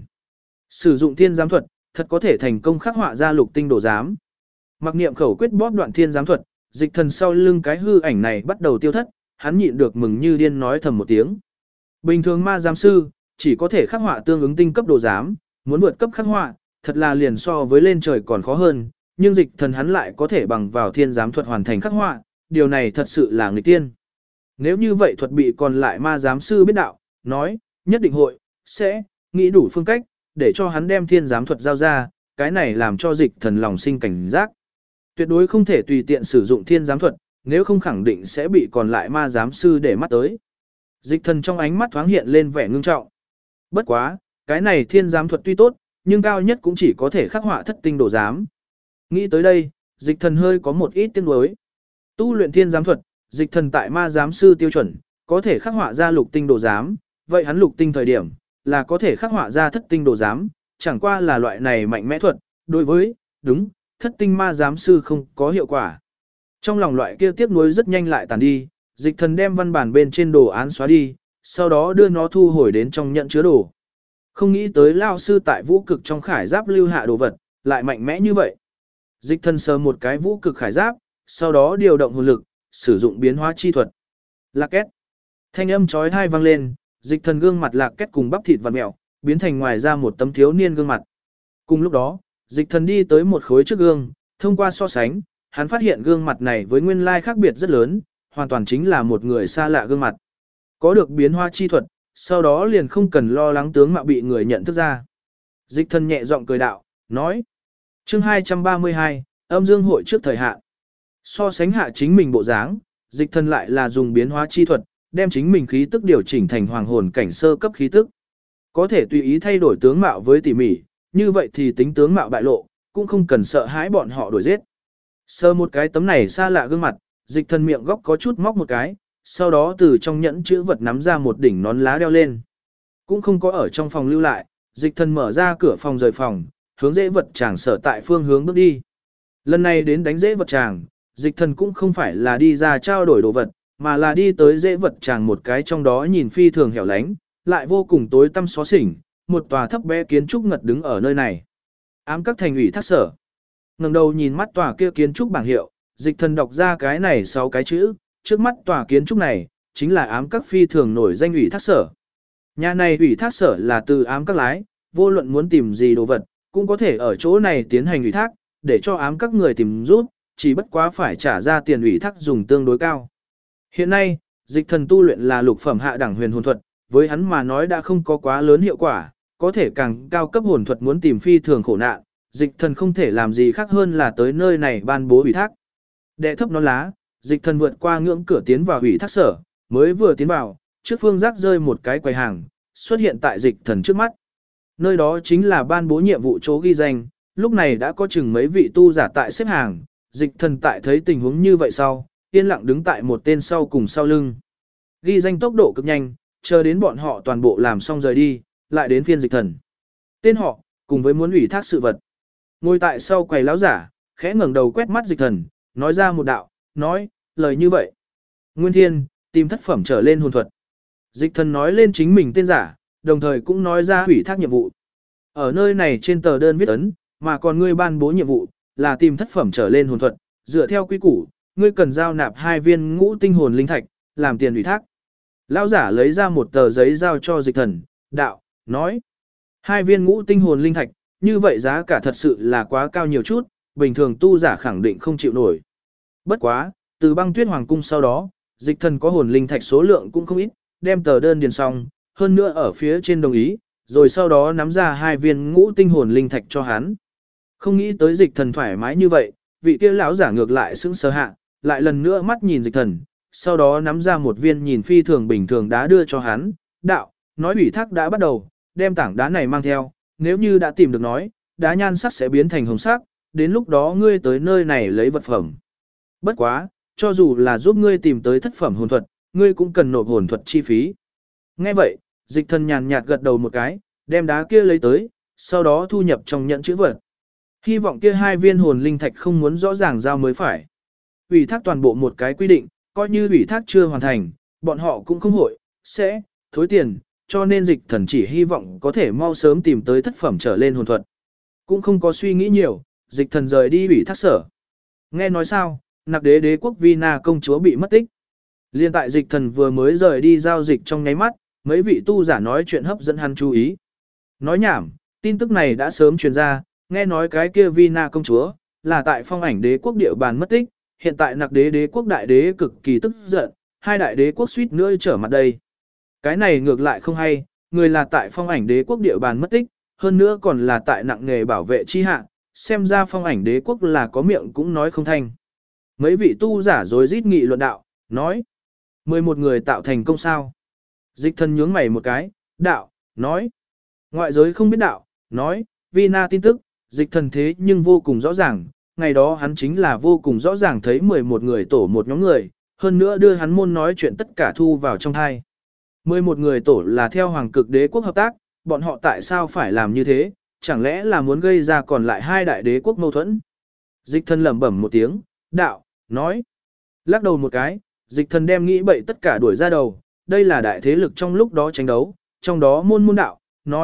Sử dụng thiên giám thuật, thật có thể thành công khắc họa ra lục tinh đồ giám. Mặc niệm khẩu quyết bóp đoạn thiên giám thuật, Dịch Thần sau lưng cái hư ảnh này bắt đầu tiêu thất, hắn nhịn được mừng như điên nói thầm một tiếng. Bình thường ma giám sư chỉ có thể khắc họa tương ứng tinh cấp đồ giám, muốn vượt cấp khắc họa, thật là liền so với lên trời còn khó hơn, nhưng Dịch Thần hắn lại có thể bằng vào thiên giám thuật hoàn thành khắc họa, điều này thật sự là nghịch tiên. Nếu như vậy thuật bị còn lại ma giám sư biết đạo, nói, nhất định sẽ nghĩ đủ phương cách, để cho hắn đem thiên giám thuật giao ra, cái này làm cho Dịch Thần lòng sinh cảnh giác. Tuyệt đối không thể tùy tiện sử dụng thiên giám thuật, nếu không khẳng định sẽ bị còn lại ma giám sư để mắt tới. Dịch Thần trong ánh mắt thoáng hiện lên vẻ ngưng trọng. Bất quá, cái này thiên giám thuật tuy tốt, nhưng cao nhất cũng chỉ có thể khắc họa thất tinh đồ giám. Nghĩ tới đây, Dịch Thần hơi có một ít tiếc nuối. Tu luyện thiên giám thuật, Dịch Thần tại ma giám sư tiêu chuẩn, có thể khắc họa ra lục tinh đồ giám, vậy hắn lục tinh thời điểm là có thể khắc họa ra thất tinh đồ giám, chẳng qua là loại này mạnh mẽ thuật, đối với thất tinh ma giám sư không có hiệu quả. Trong lòng loại kia tiếc nuối rất nhanh lại tàn đi, Dịch Thần đem văn bản bên trên đồ án xóa đi, sau đó đưa nó thu hồi đến trong nhận chứa đồ. Không nghĩ tới lao sư tại vũ cực trong khải giáp lưu hạ đồ vật, lại mạnh mẽ như vậy. Dịch Thần sờ một cái vũ cực khải giáp, sau đó điều động hồn lực, sử dụng biến hóa chi thuật. Lạc két. Thanh âm chói tai vang lên, Dịch Thần gương mặt lạc két cùng bắp thịt vặn mèo, biến thành ngoài ra một tấm thiếu niên gương mặt. Cùng lúc đó, Dịch Thần đi tới một khối trước gương, thông qua so sánh, hắn phát hiện gương mặt này với nguyên lai khác biệt rất lớn, hoàn toàn chính là một người xa lạ gương mặt. Có được biến hóa chi thuật, sau đó liền không cần lo lắng tướng mạo bị người nhận thức ra. Dịch Thần nhẹ giọng cười đạo, nói. Chương 232, âm dương hội trước thời hạn. So sánh hạ chính mình bộ dáng, Dịch Thần lại là dùng biến hóa chi thuật, đem chính mình khí tức điều chỉnh thành hoàng hồn cảnh sơ cấp khí tức. Có thể tùy ý thay đổi tướng mạo với tỉ mỉ, như vậy thì tính tướng mạo bại lộ, cũng không cần sợ hãi bọn họ đuổi giết. Sờ một cái tấm này xa lạ gương mặt, Dịch Thần miệng góc có chút móc một cái, sau đó từ trong nhẫn chữ vật nắm ra một đỉnh nón lá đeo lên. Cũng không có ở trong phòng lưu lại, Dịch Thần mở ra cửa phòng rời phòng, hướng dễ vật tràng sở tại phương hướng bước đi. Lần này đến đánh dễ vật tràng, Dịch Thần cũng không phải là đi ra trao đổi đồ vật, mà là đi tới dễ vật tràng một cái trong đó nhìn phi thường hẻo lánh, lại vô cùng tối tăm xó xỉnh, một tòa thấp bé kiến trúc ngật đứng ở nơi này. Ám các thành ủy thác sở. Ngẩng đầu nhìn mắt tòa kia kiến trúc bảng hiệu, Dịch Thần đọc ra cái này 6 cái chữ, trước mắt tòa kiến trúc này chính là ám các phi thường nổi danh ủy thác sở. Nhà này ủy thác sở là từ ám các lái, vô luận muốn tìm gì đồ vật, cũng có thể ở chỗ này tiến hành ủy thác, để cho ám các người tìm giúp, chỉ bất quá phải trả ra tiền ủy thác dùng tương đối cao. Hiện nay, Dịch Thần tu luyện là lục phẩm hạ đẳng huyền hồn thuật, với hắn mà nói đã không có quá lớn hiệu quả, có thể càng cao cấp hồn thuật muốn tìm phi thường khổ nạn, Dịch Thần không thể làm gì khác hơn là tới nơi này ban bố ủy thác. Đệ thấp nón lá, Dịch Thần vượt qua ngưỡng cửa tiến vào ủy thác sở, mới vừa tiến vào, trước phương rác rơi một cái quầy hàng, xuất hiện tại Dịch Thần trước mắt. Nơi đó chính là ban bố nhiệm vụ chỗ ghi danh, lúc này đã có chừng mấy vị tu giả tại xếp hàng, Dịch Thần tại thấy tình huống như vậy sau, yên lặng đứng tại một tên sau cùng sau lưng. Ghi danh tốc độ cực nhanh, chờ đến bọn họ toàn bộ làm xong rời đi, lại đến phiên Dịch Thần. Tên họ, cùng với muốn ủy thác sự vật. Ngồi tại sau quầy lão giả, khẽ ngẩng đầu quét mắt Dịch Thần, nói ra một đạo, nói, lời như vậy. Nguyên Thiên, tìm thất phẩm trở lên hồn thuật. Dịch Thần nói lên chính mình tên giả, đồng thời cũng nói ra ủy thác nhiệm vụ. Ở nơi này trên tờ đơn viết ấn, mà còn ngươi ban bố nhiệm vụ, là tìm thất phẩm trở lên hồn thuật, dựa theo quy củ, ngươi cần giao nạp 2 viên ngũ tinh hồn linh thạch, làm tiền ủy thác. Lão giả lấy ra một tờ giấy giao cho Dịch Thần, đạo, nói. 2 viên ngũ tinh hồn linh thạch, như vậy giá cả thật sự là quá cao nhiều chút, bình thường tu giả khẳng định không chịu nổi. Bất quá, từ Băng Tuyết Hoàng cung sau đó, Dịch Thần có hồn linh thạch số lượng cũng không ít, đem tờ đơn điền xong, hơn nữa ở phía trên đồng ý, rồi sau đó nắm ra 2 viên ngũ tinh hồn linh thạch cho hắn. Không nghĩ tới Dịch Thần thoải mái như vậy, vị kia lão giả ngược lại sững sờ hạ, lại lần nữa mắt nhìn Dịch Thần, sau đó nắm ra một viên nhìn phi thường bình thường đá đưa cho hắn, đạo, nói ủy thác đã bắt đầu, đem tảng đá này mang theo, nếu như đã tìm được nói, đá nhan sắc sẽ biến thành hồng sắc, đến lúc đó ngươi tới nơi này lấy vật phẩm. Bất quá, cho dù là giúp ngươi tìm tới thất phẩm hồn thuật, ngươi cũng cần nộp hồn thuật chi phí. Nghe vậy, Dịch Thần nhàn nhạt gật đầu một cái, đem đá kia lấy tới, sau đó thu nhập trong nhẫn chữ vật. Hy vọng kia 2 viên hồn linh thạch không muốn rõ ràng giao mới phải. Ủy thác toàn bộ một cái quy định, coi như ủy thác chưa hoàn thành, bọn họ cũng không hội, sẽ, thối tiền, cho nên Dịch Thần chỉ hy vọng có thể mau sớm tìm tới thất phẩm trở lên hồn thuật. Cũng không có suy nghĩ nhiều, Dịch Thần rời đi ủy thác sở. Nghe nói sao, Nặc Đế đế quốc Vina công chúa bị mất tích. Liên tại Dịch Thần vừa mới rời đi giao dịch trong nháy mắt, mấy vị tu giả nói chuyện hấp dẫn hắn chú ý. Nói nhảm, tin tức này đã sớm truyền ra, nghe nói cái kia Vina công chúa là tại Phong Ảnh đế quốc địa bàn mất tích, hiện tại Nặc Đế đế quốc đại đế cực kỳ tức giận, 2 đại đế quốc suýt nữa trở mặt đây. Cái này ngược lại không hay, người là tại Phong Ảnh đế quốc địa bàn mất tích, hơn nữa còn là tại nặng nghề bảo vệ chi hạ, xem ra Phong Ảnh đế quốc là có miệng cũng nói không thanh. Mấy vị tu giả rối rít nghị luận đạo, nói, 11 người tạo thành công sao. Dịch Thần nhướng mày một cái, đạo, nói, ngoại giới không biết đạo, nói, Vina tin tức, Dịch Thần thế nhưng vô cùng rõ ràng, ngày đó hắn chính là vô cùng rõ ràng thấy 11 người tổ một nhóm người, hơn nữa đưa hắn môn nói chuyện tất cả thu vào trong thai. 11 người tổ là theo Hoàng Cực đế quốc hợp tác, bọn họ tại sao phải làm như thế, chẳng lẽ là muốn gây ra còn lại 2 đại đế quốc mâu thuẫn. Dịch Thần lẩm bẩm một tiếng, đạo, nói, lắc đầu một cái, Dịch Thần đem nghĩ bậy tất cả đuổi ra đầu, đây là đại thế lực trong lúc đó tranh đấu, trong đó môn đạo,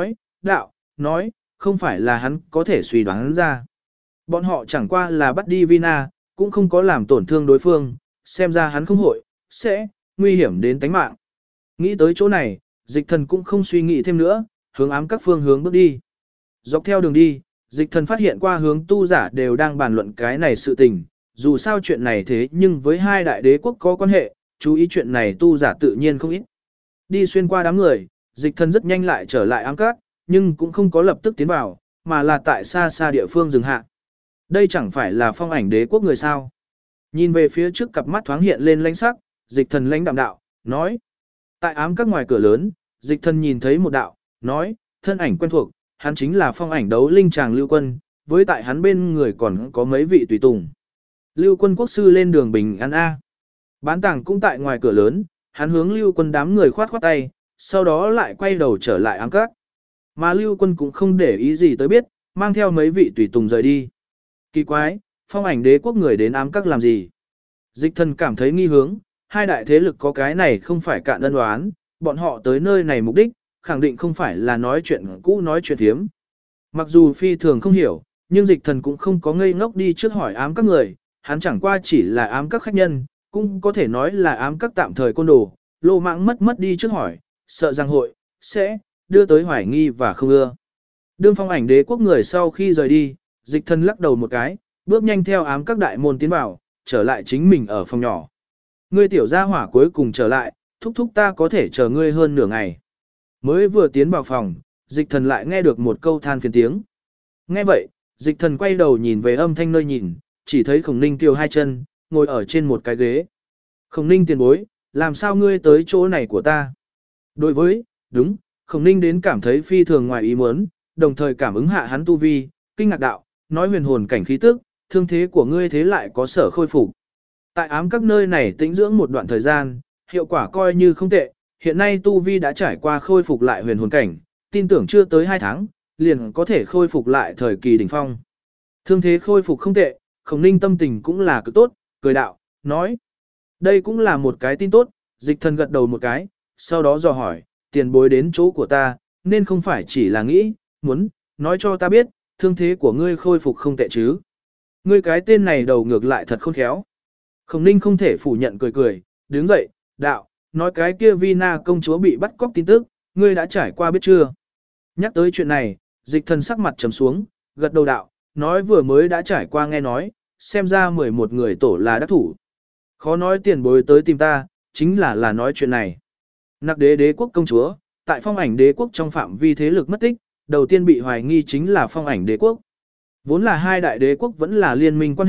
nói, không phải là hắn có thể suy đoán ra. Bọn họ chẳng qua là bắt đi Vina, cũng không có làm tổn thương đối phương, xem ra hắn không hội, sẽ, nguy hiểm đến tánh mạng. Nghĩ tới chỗ này, Dịch Thần cũng không suy nghĩ thêm nữa, hướng ám các phương hướng bước đi. Dọc theo đường đi, Dịch Thần phát hiện qua hướng tu giả đều đang bàn luận cái này sự tình, dù sao chuyện này thế nhưng với 2 đại đế quốc có quan hệ, chú ý chuyện này tu giả tự nhiên không ít. Đi xuyên qua đám người, Dịch Thần rất nhanh lại trở lại ám các, nhưng cũng không có lập tức tiến vào, mà là tại xa xa địa phương dừng hạ. Đây chẳng phải là Phong Ảnh đế quốc người sao. Nhìn về phía trước cặp mắt thoáng hiện lên lãnh sắc, Dịch Thần lãnh đạm đạo, nói. Tại ám các ngoài cửa lớn, Dịch Thần nhìn thấy một đạo, nói, thân ảnh quen thuộc, hắn chính là Phong Ảnh đấu linh chàng Lưu Quân, với tại hắn bên người còn có mấy vị tùy tùng. Lưu Quân quốc sư lên đường bình an A. Bán tàng cũng tại ngoài cửa lớn, hắn hướng Lưu Quân đám người khoát khoát tay, sau đó lại quay đầu trở lại ám các. Mà Lưu Quân cũng không để ý gì tới biết, mang theo mấy vị tùy tùng rời đi. Kỳ quái, Phong Ảnh đế quốc người đến ám các làm gì? Dịch Thần cảm thấy nghi hướng, 2 đại thế lực có cái này không phải cạn ân oán, bọn họ tới nơi này mục đích, khẳng định không phải là nói chuyện cũ nói chuyện thiếm. Mặc dù phi thường không hiểu, nhưng Dịch Thần cũng không có ngây ngốc đi trước hỏi ám các người, hắn chẳng qua chỉ là ám các khách nhân, cũng có thể nói là ám các tạm thời côn đồ, lô mạng mất đi trước hỏi, sợ rằng hội, sẽ, đưa tới hoài nghi và không ưa. Đương Phong Ảnh đế quốc người sau khi rời đi, Dịch Thần lắc đầu một cái, bước nhanh theo ám các đại môn tiến vào, trở lại chính mình ở phòng nhỏ. Ngươi tiểu gia hỏa cuối cùng trở lại, thúc thúc ta có thể chờ ngươi hơn nửa ngày. Mới vừa tiến vào phòng, Dịch Thần lại nghe được một câu than phiền tiếng. Nghe vậy, Dịch Thần quay đầu nhìn về âm thanh nơi nhìn, chỉ thấy Khổng Ninh kiều 2 chân, ngồi ở trên một cái ghế. Khổng Ninh tiền bối, làm sao ngươi tới chỗ này của ta? Đối với, đúng, Khổng Ninh đến cảm thấy phi thường ngoài ý muốn, đồng thời cảm ứng hạ hắn tu vi, kinh ngạc đạo, nói huyền hồn cảnh khí tức, thương thế của ngươi thế lại có sở khôi phục. Tại ám các nơi này tĩnh dưỡng một đoạn thời gian, hiệu quả coi như không tệ, hiện nay tu vi đã trải qua khôi phục lại huyền hồn cảnh, tin tưởng chưa tới 2 tháng, liền có thể khôi phục lại thời kỳ đỉnh phong. Thương thế khôi phục không tệ, Khổng Ninh tâm tình cũng là cực tốt, cười đạo, nói. Đây cũng là một cái tin tốt, Dịch Thần gật đầu một cái, sau đó dò hỏi, tiền bối đến chỗ của ta, nên không phải chỉ là nghĩ, muốn, nói cho ta biết, thương thế của ngươi khôi phục không tệ chứ. Ngươi cái tên này đầu ngược lại thật khôn khéo. Khổng Ninh không thể phủ nhận cười, đứng dậy, đạo, nói cái kia Vina công chúa bị bắt cóc tin tức, ngươi đã trải qua biết chưa? Nhắc tới chuyện này, Dịch Thần sắc mặt trầm xuống, gật đầu đạo, nói vừa mới đã trải qua nghe nói, xem ra 11 người tổ là đắc thủ. Khó nói tiền bối tới tìm ta, chính là nói chuyện này. Nặc Đế đế quốc công chúa, tại Phong Ảnh đế quốc trong phạm vi thế lực mất tích, đầu tiên bị hoài nghi chính là Phong Ảnh đế quốc. Vốn là 2 đại đế quốc vẫn là liên minh quan hệ,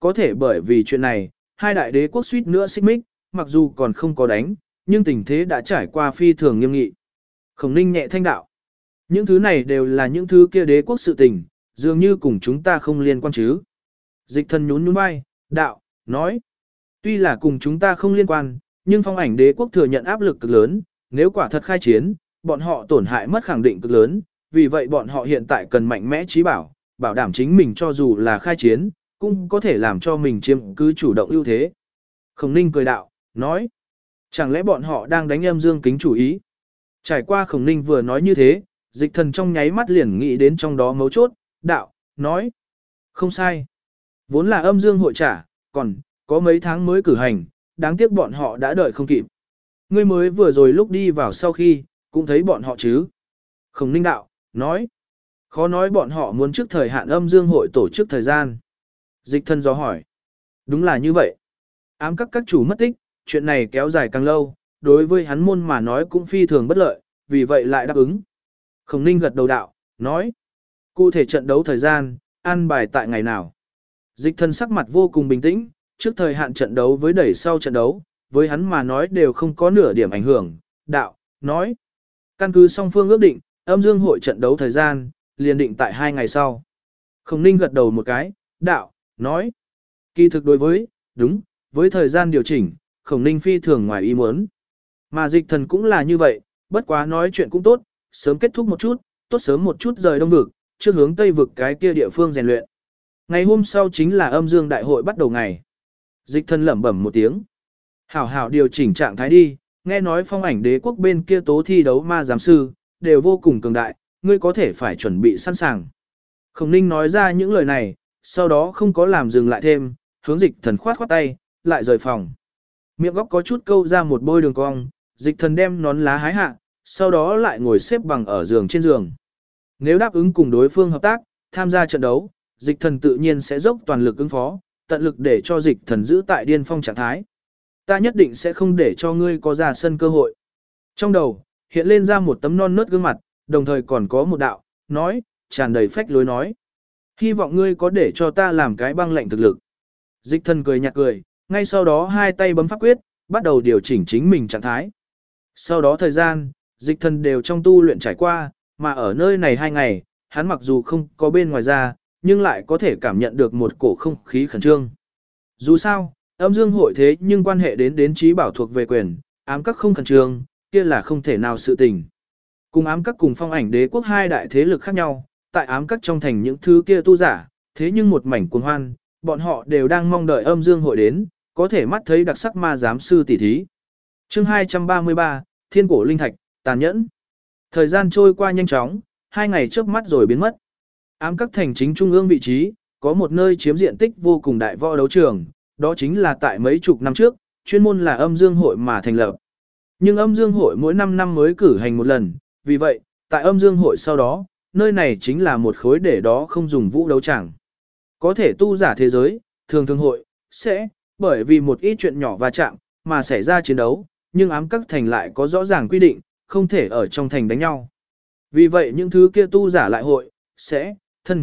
có thể bởi vì chuyện này, hai đại đế quốc suýt nữa xích mích, mặc dù còn không có đánh, nhưng tình thế đã trải qua phi thường nghiêm nghị. Khổng Ninh nhẹ thanh đạo. Những thứ này đều là những thứ kia đế quốc sự tình, dường như cùng chúng ta không liên quan chứ. Dịch thần nhún nhún vai, đạo, nói. Tuy là cùng chúng ta không liên quan, nhưng phong ảnh đế quốc thừa nhận áp lực cực lớn, nếu quả thật khai chiến, bọn họ tổn hại mất khẳng định cực lớn, vì vậy bọn họ hiện tại cần mạnh mẽ trí bảo, bảo đảm chính mình cho dù là khai chiến, cũng có thể làm cho mình chiếm cứ chủ động ưu thế. Khổng Ninh cười đạo, nói. Chẳng lẽ bọn họ đang đánh Âm Dương Kính chủ ý? Trải qua Khổng Ninh vừa nói như thế, dịch thần trong nháy mắt liền nghĩ đến trong đó mấu chốt, đạo, nói. Không sai. Vốn là Âm Dương hội trả, còn có mấy tháng mới cử hành, đáng tiếc bọn họ đã đợi không kịp. Ngươi mới vừa rồi lúc đi vào sau khi, cũng thấy bọn họ chứ. Khổng Ninh đạo, nói. Khó nói bọn họ muốn trước thời hạn Âm Dương hội tổ chức thời gian. Dịch thần do hỏi. Đúng là như vậy. Ám các chủ mất tích, chuyện này kéo dài càng lâu, đối với hắn môn mà nói cũng phi thường bất lợi, vì vậy lại đáp ứng. Khổng Ninh gật đầu đạo, nói. Cụ thể trận đấu thời gian, an bài tại ngày nào. Dịch thần sắc mặt vô cùng bình tĩnh, trước thời hạn trận đấu với đẩy sau trận đấu, với hắn mà nói đều không có nửa điểm ảnh hưởng. Đạo, nói. Căn cứ song phương ước định, Âm Dương hội trận đấu thời gian, liền định tại 2 ngày sau. Khổng Ninh gật đầu một cái, đạo, nói. Kỳ thực đối với, đúng, với thời gian điều chỉnh, Khổng Ninh phi thường ngoài ý muốn. Mà dịch thần cũng là như vậy, bất quá nói chuyện cũng tốt, sớm kết thúc một chút, tốt sớm một chút rời đông vực, trước hướng tây vực cái kia địa phương rèn luyện. Ngày hôm sau chính là Âm Dương đại hội bắt đầu ngày. Dịch thần lẩm bẩm một tiếng. Hảo hảo điều chỉnh trạng thái đi, nghe nói phong ảnh đế quốc bên kia tố thi đấu ma giám sư, đều vô cùng cường đại, ngươi có thể phải chuẩn bị sẵn sàng. Khổng Ninh nói ra những lời này, sau đó không có làm dừng lại thêm, hướng dịch thần khoát khoát tay, lại rời phòng. Miệng góc có chút câu ra một bôi đường cong, dịch thần đem nón lá hái hạ, sau đó lại ngồi xếp bằng ở giường trên giường. Nếu đáp ứng cùng đối phương hợp tác, tham gia trận đấu, dịch thần tự nhiên sẽ dốc toàn lực ứng phó, tận lực để cho dịch thần giữ tại điên phong trạng thái. Ta nhất định sẽ không để cho ngươi có ra sân cơ hội. Trong đầu, hiện lên ra một tấm non nớt gương mặt, đồng thời còn có một đạo, nói, tràn đầy phách lối nói. Hy vọng ngươi có để cho ta làm cái băng lệnh thực lực. Dịch thần cười nhạt cười, ngay sau đó hai tay bấm pháp quyết, bắt đầu điều chỉnh chính mình trạng thái. Sau đó thời gian, dịch thần đều trong tu luyện trải qua, mà ở nơi này 2 ngày, hắn mặc dù không có bên ngoài ra, nhưng lại có thể cảm nhận được một cổ không khí khẩn trương. Dù sao, Âm Dương hội thế nhưng quan hệ đến trí bảo thuộc về quyền, ám các không khẩn trương, kia là không thể nào sự tình. Cùng ám các cùng phong ảnh đế quốc hai đại thế lực khác nhau, tại ám các trong thành những thứ kia tu giả, thế nhưng một mảnh cuồng hoan, bọn họ đều đang mong đợi Âm Dương hội đến, có thể mắt thấy đặc sắc ma giám sư tỷ thí. Chương 233, Thiên cổ linh thạch, tàn nhẫn. Thời gian trôi qua nhanh chóng, 2 ngày chớp mắt rồi biến mất. Ám các thành chính trung ương vị trí, có một nơi chiếm diện tích vô cùng đại võ đấu trường, đó chính là tại mấy chục năm trước, chuyên môn là Âm Dương hội mà thành lập. Nhưng Âm Dương hội mỗi 5 năm mới cử hành một lần, vì vậy, tại Âm Dương hội sau đó, nơi này chính là một khối để đó không dùng vũ đấu tràng. Có thể tu giả thế giới, thường thường hội, sẽ, bởi vì một ít chuyện nhỏ va chạm, mà xảy ra chiến đấu, nhưng ám các thành lại có rõ ràng quy định, không thể ở trong thành đánh nhau. Vì vậy những thứ kia tu giả lại hội, sẽ,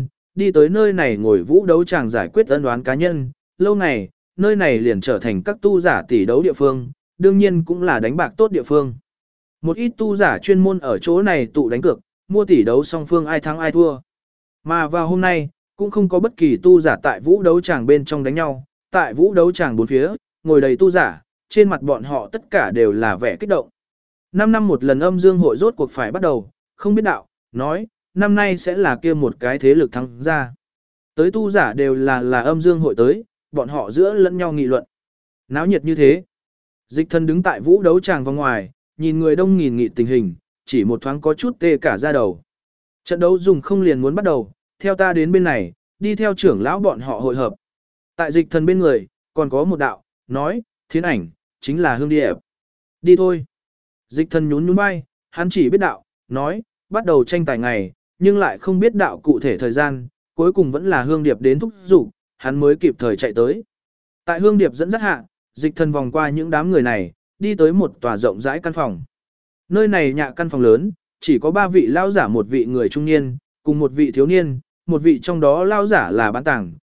đi tới nơi này ngồi vũ đấu tràng giải quyết ân oán cá nhân, lâu này, nơi này liền trở thành các tu giả tỷ đấu địa phương, đương nhiên cũng là đánh bạc tốt địa phương. Một ít tu giả chuyên môn ở chỗ này tụ đánh cược, mua tỷ đấu song phương ai thắng ai thua. Mà vào hôm nay, cũng không có bất kỳ tu giả tại vũ đấu tràng bên trong đánh nhau, tại vũ đấu tràng bốn phía, ngồi đầy tu giả, trên mặt bọn họ tất cả đều là vẻ kích động. 5 năm một lần Âm Dương hội rốt cuộc phải bắt đầu, không biết đạo, nói, năm nay sẽ là kia một cái thế lực thắng ra. Tới tu giả đều là Âm Dương hội tới, bọn họ giữa lẫn nhau nghị luận. Náo nhiệt như thế. Dịch thần đứng tại vũ đấu tràng vòng ngoài, nhìn người đông nghìn nghị tình hình, chỉ một thoáng có chút tê cả da đầu. Trận đấu dùng không liền muốn bắt đầu, theo ta đến bên này, đi theo trưởng lão bọn họ hội hợp. Tại dịch thần bên người, còn có một đạo, nói, thiên ảnh, chính là Hương Điệp. Đi thôi. Dịch thần nhún nhún vai, hắn chỉ biết đạo, nói, bắt đầu tranh tài ngày, nhưng lại không biết đạo cụ thể thời gian, cuối cùng vẫn là Hương Điệp đến thúc giục, hắn mới kịp thời chạy tới. Tại Hương Điệp dẫn dắt hạ, dịch thần vòng qua những đám người này, đi tới một tòa rộng rãi căn phòng. Nơi này nhạ căn phòng lớn, chỉ có 3 vị lao giả, một vị người trung niên, cùng một vị thiếu niên, một vị trong đó lao giả là bán tàng,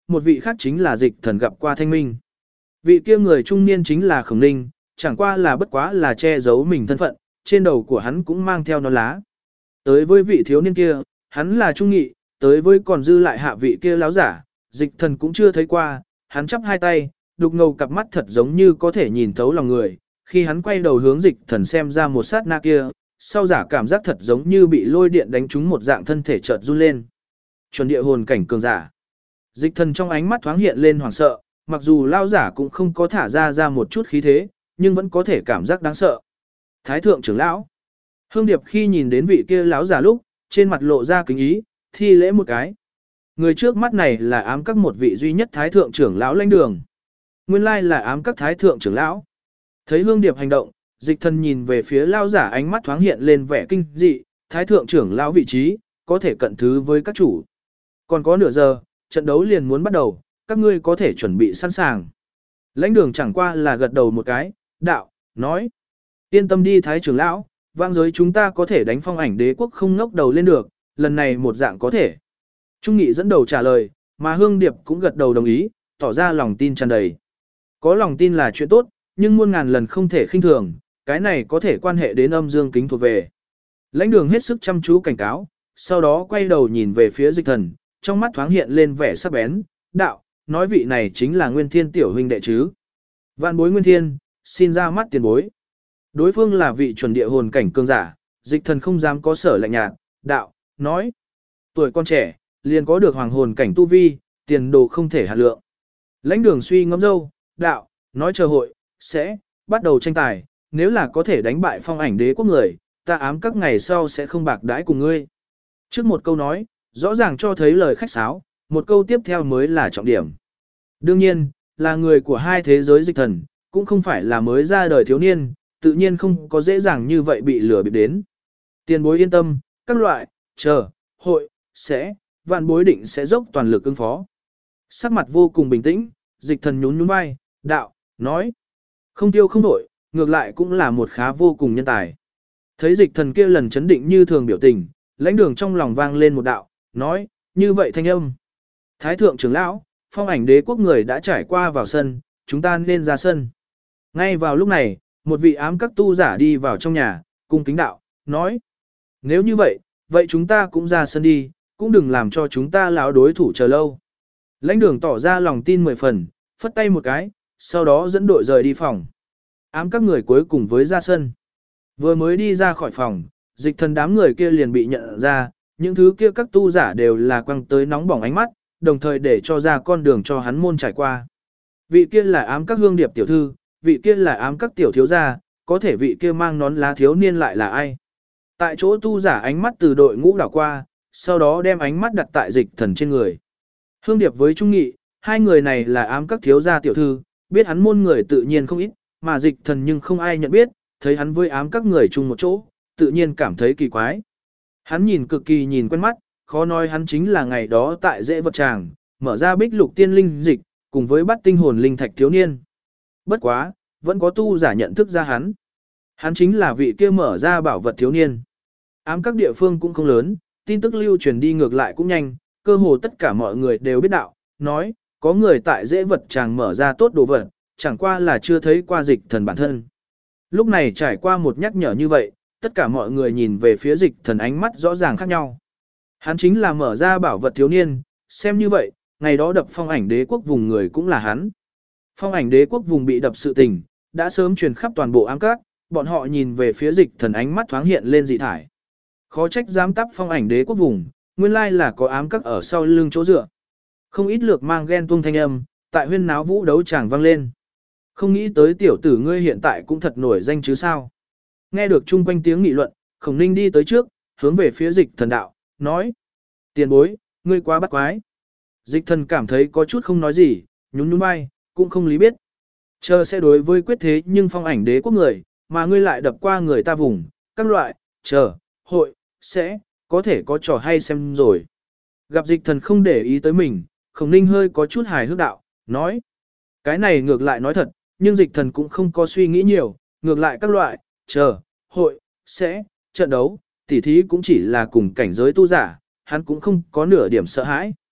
một vị khác chính là dịch thần gặp qua thanh minh. Vị kia người trung niên chính là Khổng Ninh, chẳng qua là bất quá là che giấu mình thân phận, trên đầu của hắn cũng mang theo nón lá. Tới với vị thiếu niên kia, hắn là trung nghị, tới với còn dư lại hạ vị kia láo giả, dịch thần cũng chưa thấy qua, hắn chắp hai tay, đục ngầu cặp mắt thật giống như có thể nhìn thấu lòng người, khi hắn quay đầu hướng dịch thần xem ra một sát na kia, sau giả cảm giác thật giống như bị lôi điện đánh trúng một dạng thân thể chợt run lên. Chuẩn địa hồn cảnh cường giả. Dịch thần trong ánh mắt thoáng hiện lên hoảng sợ, mặc dù lao giả cũng không có thả ra một chút khí thế, nhưng vẫn có thể cảm giác đáng sợ. Thái thượng trưởng lão. Hương Điệp khi nhìn đến vị kia lão giả lúc, trên mặt lộ ra kính ý, thi lễ một cái. Người trước mắt này là ám các một vị duy nhất thái thượng trưởng lão lãnh đường. Nguyên lai là ám các thái thượng trưởng lão. Thấy Hương Điệp hành động, dịch thần nhìn về phía lão giả ánh mắt thoáng hiện lên vẻ kinh dị, thái thượng trưởng lão vị trí, có thể cận thứ với các chủ. Còn có nửa giờ, trận đấu liền muốn bắt đầu, các ngươi có thể chuẩn bị sẵn sàng. Lãnh đường chẳng qua là gật đầu một cái, đạo, nói. Yên tâm đi thái trưởng lão, vang giới chúng ta có thể đánh Phong Ảnh Đế quốc không ngóc đầu lên được, lần này một dạng có thể. Trung Nghị dẫn đầu trả lời, mà Hương Điệp cũng gật đầu đồng ý, tỏ ra lòng tin tràn đầy. Có lòng tin là chuyện tốt, nhưng muôn ngàn lần không thể khinh thường, cái này có thể quan hệ đến âm dương kính thuộc về. Lãnh đường hết sức chăm chú cảnh cáo, sau đó quay đầu nhìn về phía dịch thần, trong mắt thoáng hiện lên vẻ sắc bén, đạo, nói vị này chính là Nguyên Thiên tiểu huynh đệ chứ. Vạn bối Nguyên Thiên, xin ra mắt tiền bối. Đối phương là vị chuẩn địa hồn cảnh cường giả, dịch thần không dám có sở lạnh nhạt, đạo, nói. Tuổi con trẻ, liền có được hoàng hồn cảnh tu vi, tiền đồ không thể hạ lượng. Lãnh đường suy ngẫm dâu, đạo, nói chờ hội, sẽ, bắt đầu tranh tài, nếu là có thể đánh bại Phong Ảnh Đế quốc người, ta ám các ngày sau sẽ không bạc đãi cùng ngươi. Trước một câu nói, rõ ràng cho thấy lời khách sáo, một câu tiếp theo mới là trọng điểm. Đương nhiên, là người của hai thế giới dịch thần, cũng không phải là mới ra đời thiếu niên, tự nhiên không có dễ dàng như vậy bị lừa bịp đến. Tiền bối yên tâm, các loại, chờ, hội, sẽ, vạn bối định sẽ dốc toàn lực ứng phó. Sắc mặt vô cùng bình tĩnh, dịch thần nhún nhún vai, đạo, nói. Không tiêu không đổi, ngược lại cũng là một khá vô cùng nhân tài. Thấy dịch thần kia lần chấn định như thường biểu tình, lãnh đường trong lòng vang lên một đạo, nói, như vậy thanh âm. Thái thượng trưởng lão, Phong Ảnh Đế quốc người đã trải qua vào sân, chúng ta nên ra sân. Ngay vào lúc này, một vị ám các tu giả đi vào trong nhà, cung kính đạo, nói. Nếu như vậy, vậy chúng ta cũng ra sân đi, cũng đừng làm cho chúng ta lão đối thủ chờ lâu. Lãnh đường tỏ ra lòng tin 10 phần, phất tay một cái, sau đó dẫn đội rời đi phòng. Ám các người cuối cùng với ra sân. Vừa mới đi ra khỏi phòng, dịch thần đám người kia liền bị nhận ra, những thứ kia các tu giả đều là quăng tới nóng bỏng ánh mắt, đồng thời để cho ra con đường cho hắn môn trải qua. Vị kia là ám các Hương Điệp tiểu thư, vị kia là ám các tiểu thiếu gia, có thể vị kia mang nón lá thiếu niên lại là ai? Tại chỗ tu giả ánh mắt từ đội ngũ đảo qua, sau đó đem ánh mắt đặt tại dịch thần trên người. Hương Điệp với Trung Nghị, hai người này là ám các thiếu gia tiểu thư, biết hắn môn người tự nhiên không ít, mà dịch thần nhưng không ai nhận biết, thấy hắn với ám các người chung một chỗ, tự nhiên cảm thấy kỳ quái. Hắn nhìn cực kỳ nhìn quen mắt, khó nói hắn chính là ngày đó tại dễ vật tràng, mở ra bích lục tiên linh dịch, cùng với bắt tinh hồn linh thạch thiếu niên. Bất quá, vẫn có tu giả nhận thức ra hắn. Hắn chính là vị kia mở ra bảo vật thiếu niên. Ám các địa phương cũng không lớn, tin tức lưu truyền đi ngược lại cũng nhanh, cơ hồ tất cả mọi người đều biết đạo, nói, có người tại dễ vật tràng mở ra tốt đồ vật, chẳng qua là chưa thấy qua dịch thần bản thân. Lúc này trải qua một nhắc nhở như vậy, tất cả mọi người nhìn về phía dịch thần ánh mắt rõ ràng khác nhau. Hắn chính là mở ra bảo vật thiếu niên, xem như vậy, ngày đó đập Phong Ảnh Đế quốc vùng người cũng là hắn. Phong Ảnh Đế quốc vùng bị đập sự tình, đã sớm truyền khắp toàn bộ ám các, bọn họ nhìn về phía dịch thần ánh mắt thoáng hiện lên dị thải. Khó trách dám tắp Phong Ảnh Đế quốc vùng, nguyên lai là có ám các ở sau lưng chỗ dựa. Không ít lược mang ghen tuông thanh âm, tại huyên náo vũ đấu tràng vang lên. Không nghĩ tới tiểu tử ngươi hiện tại cũng thật nổi danh chứ sao. Nghe được chung quanh tiếng nghị luận, Khổng Ninh đi tới trước, hướng về phía dịch thần đạo, nói. Tiền bối, ngươi quá bắt quái. Dịch thần cảm thấy có chút không nói gì, nhún nhún vai, cũng không lý biết. Chờ sẽ đối với quyết thế nhưng Phong Ảnh Đế quốc người, mà ngươi lại đập qua người ta vùng, các loại, chờ, hội, sẽ, có thể có trò hay xem rồi. Gặp dịch thần không để ý tới mình, Khổng Ninh hơi có chút hài hước đạo, nói. Cái này ngược lại nói thật, nhưng dịch thần cũng không có suy nghĩ nhiều, ngược lại các loại, chờ, hội, sẽ, trận đấu, tỉ thí cũng chỉ là cùng cảnh giới tu giả, hắn cũng không có nửa điểm sợ hãi.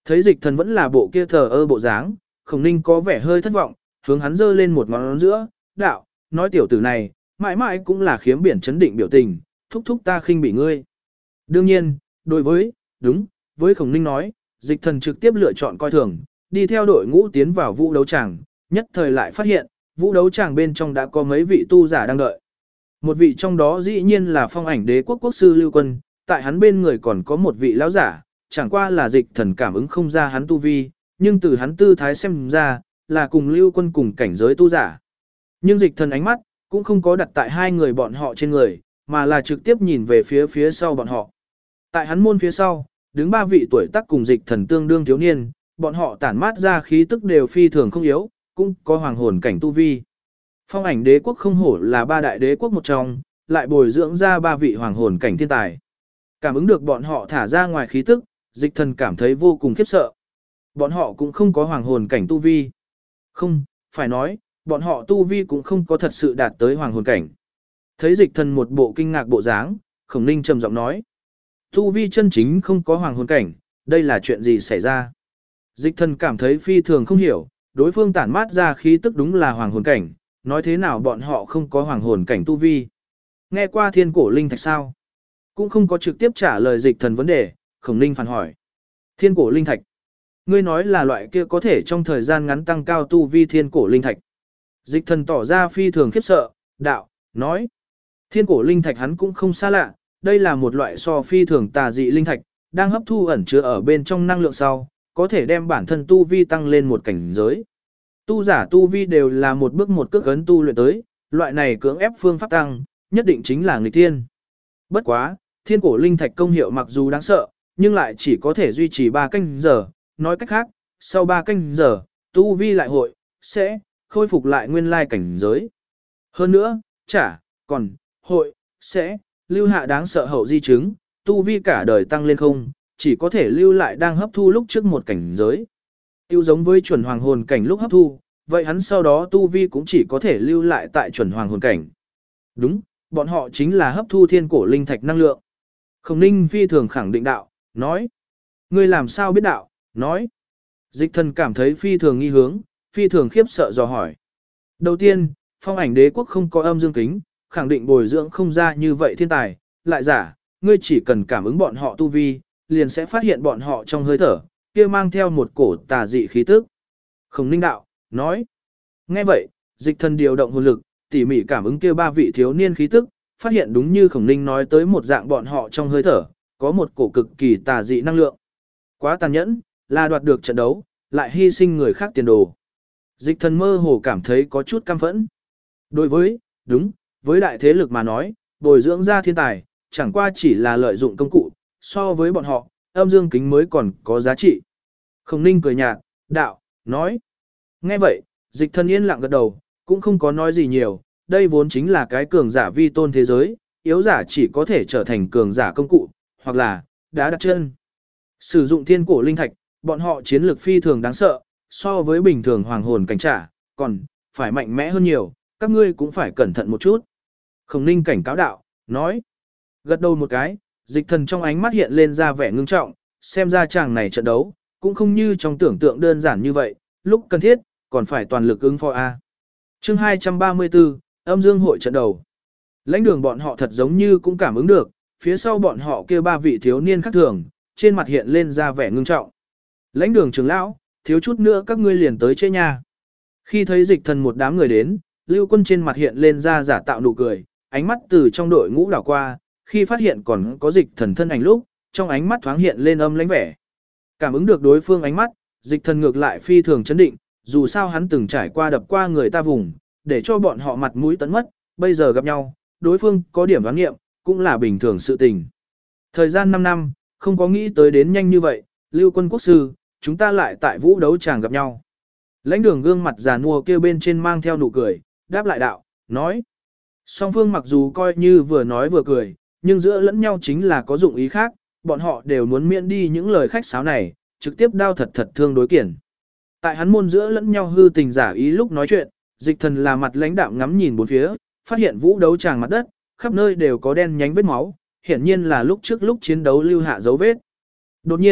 Thấy dịch thần vẫn là bộ kia thờ ơ bộ dáng, Khổng Ninh có vẻ hơi thất vọng, hướng hắn giơ lên một ngón giữa, đạo, nói tiểu tử này, mãi mãi cũng là khiếm biển chấn định biểu tình, thúc thúc ta khinh bị ngươi. Đương nhiên, đối với, đúng, với Khổng Ninh nói, dịch thần trực tiếp lựa chọn coi thường, đi theo đội ngũ tiến vào vũ đấu tràng, nhất thời lại phát hiện, vũ đấu tràng bên trong đã có mấy vị tu giả đang đợi. Một vị trong đó dĩ nhiên là Phong Ảnh Đế quốc quốc sư Lưu Quân, tại hắn bên người còn có một vị lão giả, chẳng qua là dịch thần cảm ứng không ra hắn tu vi, nhưng từ hắn tư thái xem ra, là cùng Lưu Quân cùng cảnh giới tu giả. Nhưng dịch thần ánh mắt, cũng không có đặt tại hai người bọn họ trên người, mà là trực tiếp nhìn về phía sau bọn họ. Tại hắn môn phía sau, đứng ba vị tuổi tác cùng dịch thần tương đương thiếu niên, bọn họ tản mát ra khí tức đều phi thường không yếu, cũng có hoàng hồn cảnh tu vi. Phong Ảnh Đế quốc không hổ là ba đại đế quốc một trong, lại bồi dưỡng ra ba vị hoàng hồn cảnh thiên tài. Cảm ứng được bọn họ thả ra ngoài khí tức, dịch thần cảm thấy vô cùng khiếp sợ. Bọn họ cũng không có hoàng hồn cảnh tu vi. Không, phải nói, bọn họ tu vi cũng không có thật sự đạt tới hoàng hồn cảnh. Thấy dịch thần một bộ kinh ngạc bộ dáng, Khổng Ninh trầm giọng nói. Tu vi chân chính không có hoàng hồn cảnh, đây là chuyện gì xảy ra? Dịch thần cảm thấy phi thường không hiểu, đối phương tản mát ra khí tức đúng là hoàng hồn cảnh, nói thế nào bọn họ không có hoàng hồn cảnh tu vi. Nghe qua thiên cổ linh thạch sao? Cũng không có trực tiếp trả lời dịch thần vấn đề, Khổng Ninh phản hỏi. Thiên cổ linh thạch. Ngươi nói là loại kia có thể trong thời gian ngắn tăng cao tu vi thiên cổ linh thạch. Dịch thần tỏ ra phi thường khiếp sợ, đạo, nói. Thiên cổ linh thạch hắn cũng không xa lạ, đây là một loại so phi thường tà dị linh thạch, đang hấp thu ẩn chứa ở bên trong năng lượng sau, có thể đem bản thân tu vi tăng lên một cảnh giới. Tu giả tu vi đều là một bước một cước ấn tu luyện tới, loại này cưỡng ép phương pháp tăng, nhất định chính là nghịch thiên. Bất quá, thiên cổ linh thạch công hiệu mặc dù đáng sợ, nhưng lại chỉ có thể duy trì 3 canh giờ, nói cách khác, sau 3 canh giờ, tu vi lại hội, sẽ khôi phục lại nguyên lai cảnh giới. Hơn nữa, còn, hội, sẽ lưu hạ đáng sợ hậu di chứng, tu vi cả đời tăng lên không, chỉ có thể lưu lại đang hấp thu lúc trước một cảnh giới. Tiêu giống với chuẩn hoàng hồn cảnh lúc hấp thu, vậy hắn sau đó tu vi cũng chỉ có thể lưu lại tại chuẩn hoàng hồn cảnh. Đúng, bọn họ chính là hấp thu thiên cổ linh thạch năng lượng. Khổng Ninh phi thường khẳng định đạo, nói. Ngươi làm sao biết đạo, nói. Dịch thần cảm thấy phi thường nghi hướng, phi thường khiếp sợ dò hỏi. Đầu tiên, Phong Ảnh Đế quốc không có âm dương kính, khẳng định bồi dưỡng không ra như vậy thiên tài, lại giả, ngươi chỉ cần cảm ứng bọn họ tu vi, liền sẽ phát hiện bọn họ trong hơi thở, kia mang theo một cổ tà dị khí tức. Khổng Ninh đạo, nói. Nghe vậy, dịch thần điều động hồn lực, tỉ mỉ cảm ứng kia ba vị thiếu niên khí tức, phát hiện đúng như Khổng Ninh nói tới một dạng bọn họ trong hơi thở, có một cổ cực kỳ tà dị năng lượng. Quá tàn nhẫn, là đoạt được trận đấu, lại hy sinh người khác tiền đồ. Dịch thần mơ hồ cảm thấy có chút căm phẫn. Đối với, đúng, với đại thế lực mà nói, bồi dưỡng ra thiên tài, chẳng qua chỉ là lợi dụng công cụ, so với bọn họ, âm dương kính mới còn có giá trị. Khổng Ninh cười nhạt, đạo, nói. Nghe vậy, dịch thần yên lặng gật đầu, cũng không có nói gì nhiều, đây vốn chính là cái cường giả vi tôn thế giới, yếu giả chỉ có thể trở thành cường giả công cụ, hoặc là, đá đặt chân. Sử dụng thiên cổ linh thạch, bọn họ chiến lược phi thường đáng sợ, so với bình thường hoàng hồn cảnh trả, còn, phải mạnh mẽ hơn nhiều, các ngươi cũng phải cẩn thận một chút. Khổng Ninh cảnh cáo đạo, nói. Gật đầu một cái, dịch thần trong ánh mắt hiện lên ra vẻ ngưng trọng, xem ra chàng này trận đấu, cũng không như trong tưởng tượng đơn giản như vậy, lúc cần thiết, còn phải toàn lực ứng phó A. Chương 234, âm dương hội trận đầu. Lãnh đường bọn họ thật giống như cũng cảm ứng được, phía sau bọn họ kia ba vị thiếu niên khác thường, trên mặt hiện lên ra vẻ ngưng trọng. Lãnh đường trưởng lão, thiếu chút nữa các ngươi liền tới chế nhà. Khi thấy dịch thần một đám người đến, Lưu Quân trên mặt hiện lên ra giả tạo nụ cười, ánh mắt từ trong đội ngũ đảo qua, khi phát hiện còn có dịch thần thân ảnh lúc, trong ánh mắt thoáng hiện lên âm lãnh vẻ. Cảm ứng được đối phương ánh mắt, dịch thần ngược lại phi thường chấn định, dù sao hắn từng trải qua đập qua người ta vùng, để cho bọn họ mặt mũi tấn mất, bây giờ gặp nhau, đối phương có điểm đoán nghiệm, cũng là bình thường sự tình. Thời gian 5 năm, không có nghĩ tới đến nhanh như vậy, Lưu Quân quốc sư, chúng ta lại tại vũ đấu tràng gặp nhau. Lãnh đường gương mặt già nua kêu bên trên mang theo nụ cười, đáp lại đạo, nói. Song phương mặc dù coi như vừa nói vừa cười, nhưng giữa lẫn nhau chính là có dụng ý khác, bọn họ đều muốn miễn đi những lời khách sáo này, trực tiếp đao thật thật thương đối kiển. Tại hắn môn giữa lẫn nhau hư tình giả ý lúc nói chuyện, dịch thần là mặt lãnh đạm ngắm nhìn bốn phía, phát hiện vũ đấu tràng mặt đất, khắp nơi đều có đen nhánh vết máu, hiển nhiên là lúc trước lúc chiến đấu lưu hạ dấu vết. Đột nhiên,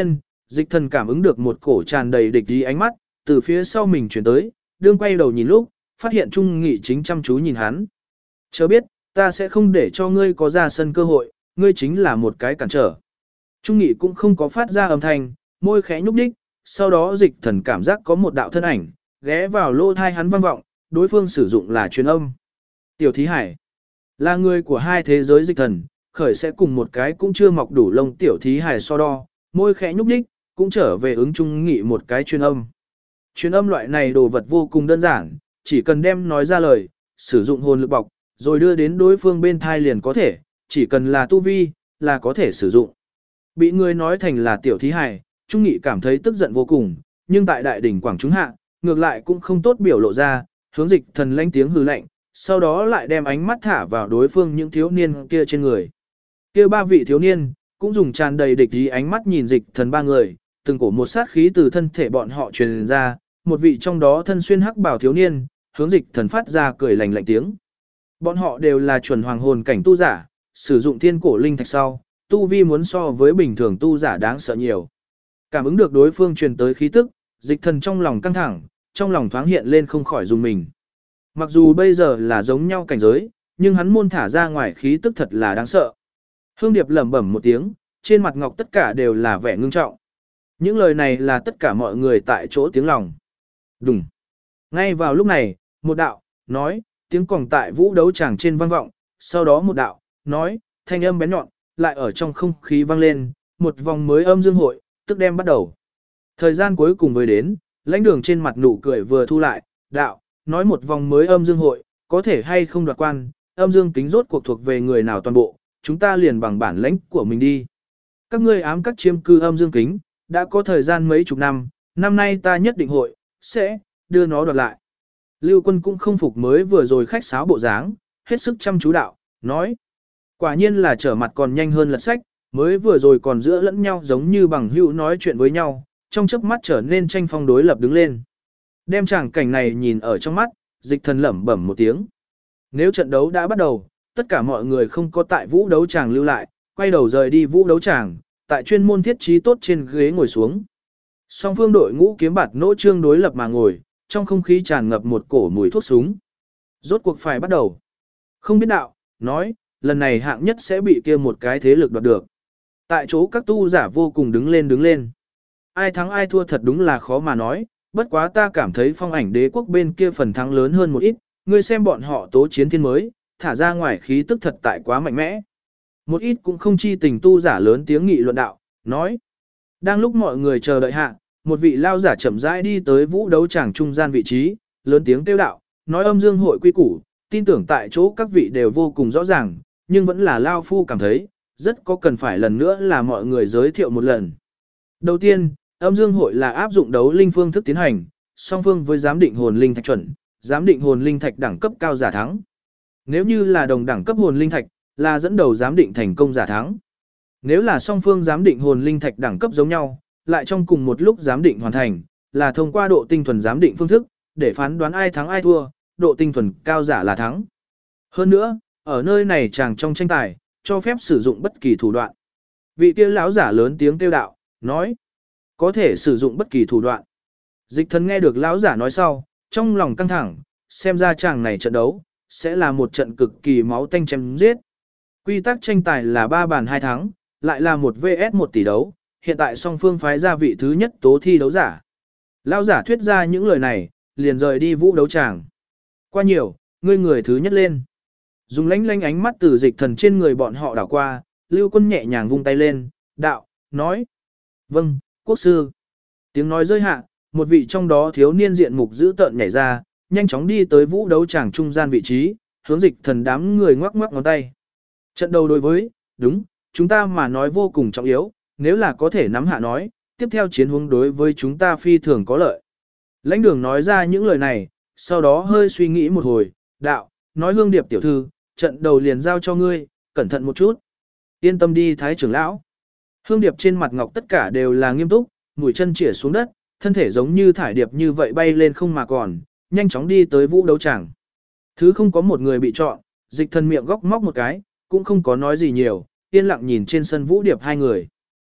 Dịch thần cảm ứng được một cổ tràn đầy địch ý ánh mắt, từ phía sau mình chuyển tới, đương quay đầu nhìn lúc, phát hiện Trung Nghị chính chăm chú nhìn hắn. Chớ biết, ta sẽ không để cho ngươi có ra sân cơ hội, ngươi chính là một cái cản trở. Trung Nghị cũng không có phát ra âm thanh, môi khẽ nhúc nhích, sau đó dịch thần cảm giác có một đạo thân ảnh, ghé vào lỗ thai hắn vang vọng, đối phương sử dụng là truyền âm. Tiểu Thí Hải là người của hai thế giới dịch thần, khởi sẽ cùng một cái cũng chưa mọc đủ lông Tiểu Thí Hải so đo, môi khẽ nhúc nhích, cũng trở về ứng Trung Nghị một cái truyền âm. Truyền âm loại này đồ vật vô cùng đơn giản, chỉ cần đem nói ra lời, sử dụng hồn lực bọc, rồi đưa đến đối phương bên thai liền có thể, chỉ cần là tu vi, là có thể sử dụng. Bị người nói thành là Tiểu Thí Hải, Trung Nghị cảm thấy tức giận vô cùng, nhưng tại đại đỉnh quảng chúng hạ, ngược lại cũng không tốt biểu lộ ra, hướng dịch thần lãnh tiếng hừ lạnh, sau đó lại đem ánh mắt thả vào đối phương những thiếu niên kia trên người. Kia ba vị thiếu niên, cũng dùng tràn đầy địch ý ánh mắt nhìn dịch thần ba người, từng cổ một sát khí từ thân thể bọn họ truyền ra, một vị trong đó thân xuyên hắc bào thiếu niên, hướng dịch thần phát ra cười lạnh lạnh tiếng. Bọn họ đều là chuẩn hoàng hồn cảnh tu giả, sử dụng thiên cổ linh thạch sau, tu vi muốn so với bình thường tu giả đáng sợ nhiều. Cảm ứng được đối phương truyền tới khí tức, dịch thần trong lòng căng thẳng, trong lòng thoáng hiện lên không khỏi dùng mình. Mặc dù bây giờ là giống nhau cảnh giới, nhưng hắn môn thả ra ngoài khí tức thật là đáng sợ. Hương Điệp lẩm bẩm một tiếng, trên mặt ngọc tất cả đều là vẻ ngưng trọng. Những lời này là tất cả mọi người tại chỗ tiếng lòng. Đùng. Ngay vào lúc này, một đạo, nói, tiếng còng tại vũ đấu tràng trên vang vọng, sau đó một đạo, nói, thanh âm bén nhọn, lại ở trong không khí vang lên, một vòng mới âm dương hội, tức đem bắt đầu. Thời gian cuối cùng với đến, lãnh đường trên mặt nụ cười vừa thu lại, đạo, nói một vòng mới âm dương hội, có thể hay không đoạt quan, âm dương kính rốt cuộc thuộc về người nào toàn bộ, chúng ta liền bằng bản lãnh của mình đi. Các ngươi ám các chiêm cư âm dương kính, đã có thời gian mấy chục năm, năm nay ta nhất định hội, sẽ, đưa nó đoạt lại. Lưu Quân cũng không phục mới vừa rồi khách sáo bộ dáng, hết sức chăm chú đạo, nói. Quả nhiên là trở mặt còn nhanh hơn lật sách, mới vừa rồi còn giữa lẫn nhau giống như bằng hữu nói chuyện với nhau, trong chớp mắt trở nên tranh phong đối lập đứng lên. Đem tràng cảnh này nhìn ở trong mắt, dịch thần lẩm bẩm một tiếng. Nếu trận đấu đã bắt đầu, tất cả mọi người không có tại vũ đấu tràng lưu lại, quay đầu rời đi vũ đấu tràng, tại chuyên môn thiết trí tốt trên ghế ngồi xuống. Song phương đội ngũ kiếm bạt nỗ trương đối lập mà ngồi, trong không khí tràn ngập một cổ mùi thuốc súng. Rốt cuộc phải bắt đầu. Không biết đạo, nói, lần này hạng nhất sẽ bị kia một cái thế lực đoạt được. Tại chỗ các tu giả vô cùng đứng lên. Ai thắng ai thua thật đúng là khó mà nói, bất quá ta cảm thấy phong ảnh đế quốc bên kia phần thắng lớn hơn một ít, ngươi xem bọn họ tố chiến thiên mới, thả ra ngoài khí tức thật tại quá mạnh mẽ. Một ít cũng không chi tình tu giả lớn tiếng nghị luận đạo, nói. Đang lúc mọi người chờ đợi hạ, một vị lao giả chậm rãi đi tới vũ đấu tràng trung gian vị trí, lớn tiếng kêu đạo, nói âm dương hội quy củ, tin tưởng tại chỗ các vị đều vô cùng rõ ràng, nhưng vẫn là lao phu cảm thấy, rất có cần phải lần nữa là mọi người giới thiệu một lần. Đầu tiên, âm dương hội là áp dụng đấu linh phương thức tiến hành, song phương với giám định hồn linh thạch chuẩn, giám định hồn linh thạch đẳng cấp cao giả thắng. Nếu như là đồng đẳng cấp hồn linh thạch, là dẫn đầu giám định thành công giả thắng. Nếu là song phương giám định hồn linh thạch đẳng cấp giống nhau, lại trong cùng một lúc giám định hoàn thành, là thông qua độ tinh thuần giám định phương thức, để phán đoán ai thắng ai thua, độ tinh thuần cao giả là thắng. Hơn nữa, ở nơi này chàng trong tranh tài, cho phép sử dụng bất kỳ thủ đoạn. Vị kia lão giả lớn tiếng kêu đạo, nói, có thể sử dụng bất kỳ thủ đoạn. Dịch thần nghe được lão giả nói sau, trong lòng căng thẳng, xem ra chàng này trận đấu, sẽ là một trận cực kỳ máu tanh chém giết. Quy tắc tranh tài là 3 bàn 2 thắng, lại là một vs 1 tỷ đấu, hiện tại song phương phái ra vị thứ nhất tố thi đấu giả. Lão giả thuyết ra những lời này, liền rời đi vũ đấu tràng. Qua nhiều, ngươi người thứ nhất lên. Dùng lánh lánh ánh mắt từ dịch thần trên người bọn họ đảo qua, Lưu Quân nhẹ nhàng vung tay lên, đạo, nói. Vâng, quốc sư. Tiếng nói rơi hạ, một vị trong đó thiếu niên diện mục dữ tợn nhảy ra, nhanh chóng đi tới vũ đấu tràng trung gian vị trí, hướng dịch thần đám người ngoắc ngoắc ngón tay. Trận đầu đối với, đúng, chúng ta mà nói vô cùng trọng yếu, nếu là có thể nắm hạ nói, tiếp theo chiến hướng đối với chúng ta phi thường có lợi. Lãnh đường nói ra những lời này, sau đó hơi suy nghĩ một hồi, đạo, nói Hương Điệp tiểu thư, trận đầu liền giao cho ngươi, cẩn thận một chút. Yên tâm đi Thái trưởng lão. Hương Điệp trên mặt ngọc tất cả đều là nghiêm túc, mũi chân chĩa xuống đất, thân thể giống như thải điệp như vậy bay lên không mà còn, nhanh chóng đi tới vũ đấu tràng. Thứ không có một người bị chọn, dịch thần miệng góc móc một cái, cũng không có nói gì nhiều, yên lặng nhìn trên sân vũ điệp hai người.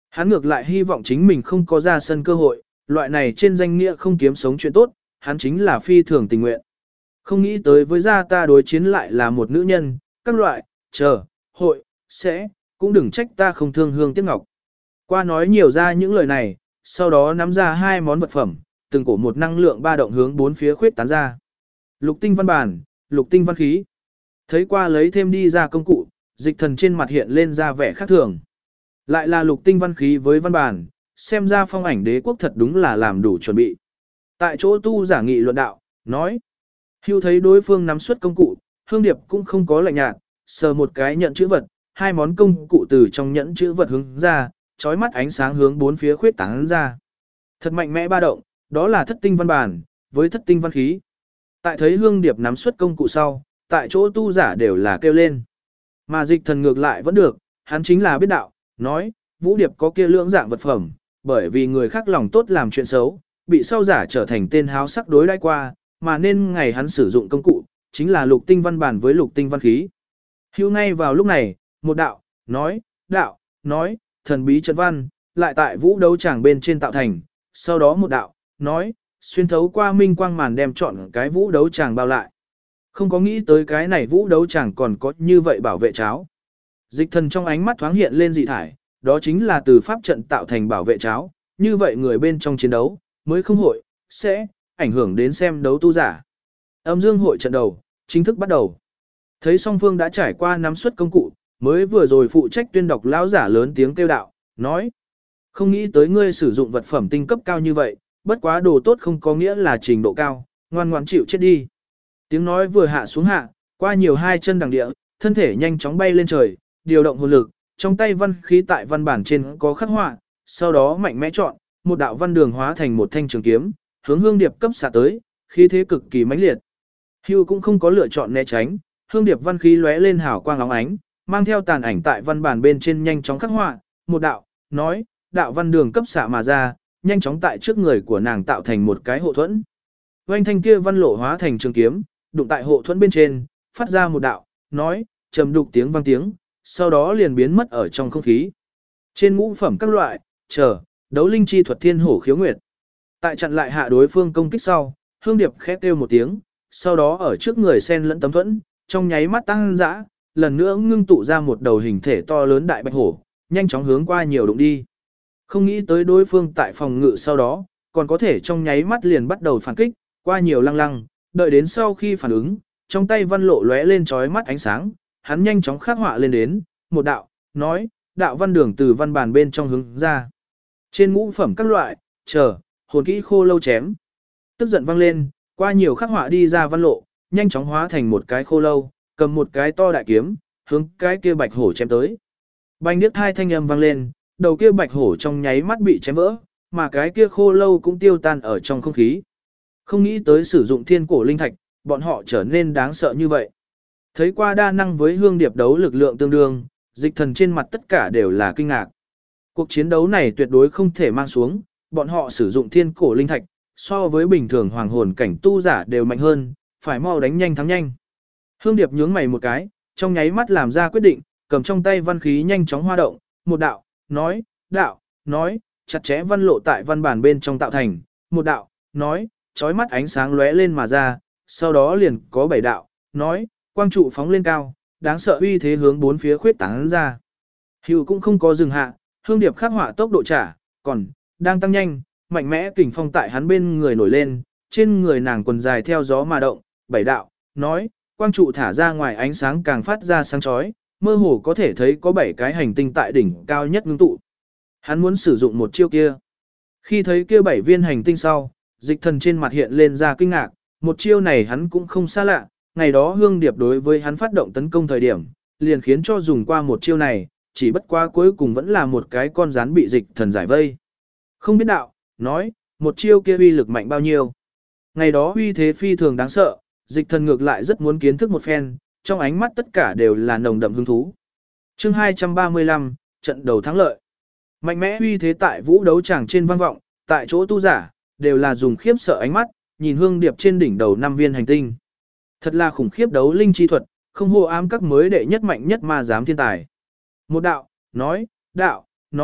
Hắn ngược lại hy vọng chính mình không có ra sân cơ hội, loại này trên danh nghĩa không kiếm sống chuyện tốt, hắn chính là phi thường tình nguyện. Không nghĩ tới với gia ta đối chiến lại là một nữ nhân, các loại, hội, sẽ, cũng đừng trách ta không thương hương tiếc ngọc. Qua nói nhiều ra những lời này, sau đó nắm ra hai món vật phẩm, từng cổ một năng lượng ba động hướng bốn phía khuyết tán ra. Lục tinh văn bản, lục tinh văn khí. Thấy qua lấy thêm đi ra công cụ, Dịch Thần trên mặt hiện lên ra vẻ khác thường. Lại là lục tinh văn khí với văn bản, xem ra Phong Ảnh Đế quốc thật đúng là làm đủ chuẩn bị. Tại chỗ tu giả nghị luận đạo, nói. Hưu thấy đối phương nắm suất công cụ, Hương Điệp cũng không có lạnh nhạt, sờ một cái nhận chữ vật, hai món công cụ từ trong nhẫn chữ vật hướng ra, chói mắt ánh sáng hướng bốn phía khuyết tán ra. Thật mạnh mẽ ba động, đó là thất tinh văn bản, với thất tinh văn khí. Tại thấy Hương Điệp nắm suất công cụ sau, tại chỗ tu giả đều là kêu lên. Mà Dịch Thần ngược lại vẫn được, hắn chính là biết đạo, nói, Vũ Điệp có kia lưỡng dạng vật phẩm, bởi vì người khác lòng tốt làm chuyện xấu, bị sau giả trở thành tên háo sắc đối đãi qua, mà nên ngày hắn sử dụng công cụ, chính là lục tinh văn bản với lục tinh văn khí. Hưu ngay vào lúc này, một đạo, nói, thần bí trận văn, lại tại vũ đấu tràng bên trên tạo thành, sau đó một đạo, nói, xuyên thấu qua minh quang màn đem chọn cái vũ đấu tràng bao lại. Không có nghĩ tới cái này vũ đấu tràng còn có như vậy bảo vệ cháo. Dịch Thần trong ánh mắt thoáng hiện lên dị thải, đó chính là từ pháp trận tạo thành bảo vệ cháo, như vậy người bên trong chiến đấu, mới không hội, sẽ, ảnh hưởng đến xem đấu tu giả. Âm dương hội trận đầu, chính thức bắt đầu. Thấy song phương đã trải qua nắm suất công cụ, mới vừa rồi phụ trách tuyên đọc lão giả lớn tiếng kêu đạo, nói. Không nghĩ tới ngươi sử dụng vật phẩm tinh cấp cao như vậy, bất quá đồ tốt không có nghĩa là trình độ cao, ngoan ngoãn chịu chết đi. Tiếng nói vừa hạ xuống hạ, qua nhiều hai chân đằng địa, thân thể nhanh chóng bay lên trời, điều động hồn lực, trong tay văn khí tại văn bản trên có khắc họa, sau đó mạnh mẽ chọn, một đạo văn đường hóa thành một thanh trường kiếm, hướng Hương Điệp cấp xạ tới, khí thế cực kỳ mãnh liệt. Hưu cũng không có lựa chọn né tránh, Hương Điệp văn khí lóe lên hào quang óng ánh, mang theo tàn ảnh tại văn bản bên trên nhanh chóng khắc họa, một đạo, nói, đạo văn đường cấp xạ mà ra, nhanh chóng tại trước người của nàng tạo thành một cái hộ thuẫn. Oanh thanh kia văn lộ hóa thành trường kiếm, đụng tại hộ thuẫn bên trên, phát ra một đạo, nói, trầm đục tiếng vang tiếng, sau đó liền biến mất ở trong không khí. Trên ngũ phẩm các loại, đấu linh chi thuật thiên hổ khiếu nguyệt. Tại chặn lại hạ đối phương công kích sau, Hương Điệp khẽ kêu một tiếng, sau đó ở trước người sen lẫn tấm thuẫn, trong nháy mắt tăng dã, lần nữa ngưng tụ ra một đầu hình thể to lớn đại bạch hổ, nhanh chóng hướng qua nhiều đụng đi. Không nghĩ tới đối phương tại phòng ngự sau đó, còn có thể trong nháy mắt liền bắt đầu phản kích, qua nhiều lăng lăng, đợi đến sau khi phản ứng, trong tay văn lộ lóe lên chói mắt ánh sáng, hắn nhanh chóng khắc họa lên đến, một đạo, nói, đạo văn đường từ văn bản bên trong hướng ra. Trên ngũ phẩm các loại, hồn kỹ khô lâu chém. Tức giận vang lên, qua nhiều khắc họa đi ra văn lộ, nhanh chóng hóa thành một cái khô lâu, cầm một cái to đại kiếm, hướng cái kia bạch hổ chém tới. Bành điếc hai thanh âm vang lên, đầu kia bạch hổ trong nháy mắt bị chém vỡ, mà cái kia khô lâu cũng tiêu tan ở trong không khí. Không nghĩ tới sử dụng thiên cổ linh thạch, bọn họ trở nên đáng sợ như vậy. Thấy qua đa năng với Hương Điệp đấu lực lượng tương đương, Dịch Thần trên mặt tất cả đều là kinh ngạc. Cuộc chiến đấu này tuyệt đối không thể mang xuống, bọn họ sử dụng thiên cổ linh thạch, so với bình thường hoàng hồn cảnh tu giả đều mạnh hơn, phải mau đánh nhanh thắng nhanh. Hương Điệp nhướng mày một cái, trong nháy mắt làm ra quyết định, cầm trong tay văn khí nhanh chóng hoa động, một đạo, nói, chặt chẽ văn lộ tại văn bản bên trong tạo thành, một đạo, nói, chói mắt ánh sáng lóe lên mà ra, sau đó liền có bảy đạo, nói, quang trụ phóng lên cao, đáng sợ uy thế hướng bốn phía khuyết tán ra. Hưu cũng không có dừng hạ, Hương Điệp khắc họa tốc độ trả, còn đang tăng nhanh, mạnh mẽ kình phong tại hắn bên người nổi lên, trên người nàng quần dài theo gió mà động, bảy đạo, nói, quang trụ thả ra ngoài ánh sáng càng phát ra sáng chói, mơ hồ có thể thấy có 7 cái hành tinh tại đỉnh cao nhất ngưng tụ. Hắn muốn sử dụng một chiêu kia. Khi thấy kia 7 viên hành tinh sau, Dịch Thần trên mặt hiện lên ra kinh ngạc, một chiêu này hắn cũng không xa lạ, ngày đó Hương Điệp đối với hắn phát động tấn công thời điểm, liền khiến cho dùng qua một chiêu này, chỉ bất quá cuối cùng vẫn là một cái con rắn bị Dịch Thần giải vây. Không biết đạo, nói, một chiêu kia uy lực mạnh bao nhiêu. Ngày đó uy thế phi thường đáng sợ, Dịch Thần ngược lại rất muốn kiến thức một phen, trong ánh mắt tất cả đều là nồng đậm hứng thú. Chương 235, trận đầu thắng lợi. Mạnh mẽ uy thế tại vũ đấu tràng trên vang vọng, tại chỗ tu giả, đều là dùng khiếp sợ ánh mắt, nhìn Hương Điệp trên đỉnh đầu 5 viên hành tinh. Thật là khủng khiếp đấu linh chi thuật, không hô ám các mới đệ nhất mạnh nhất ma giám thiên tài. Một đạo, nói,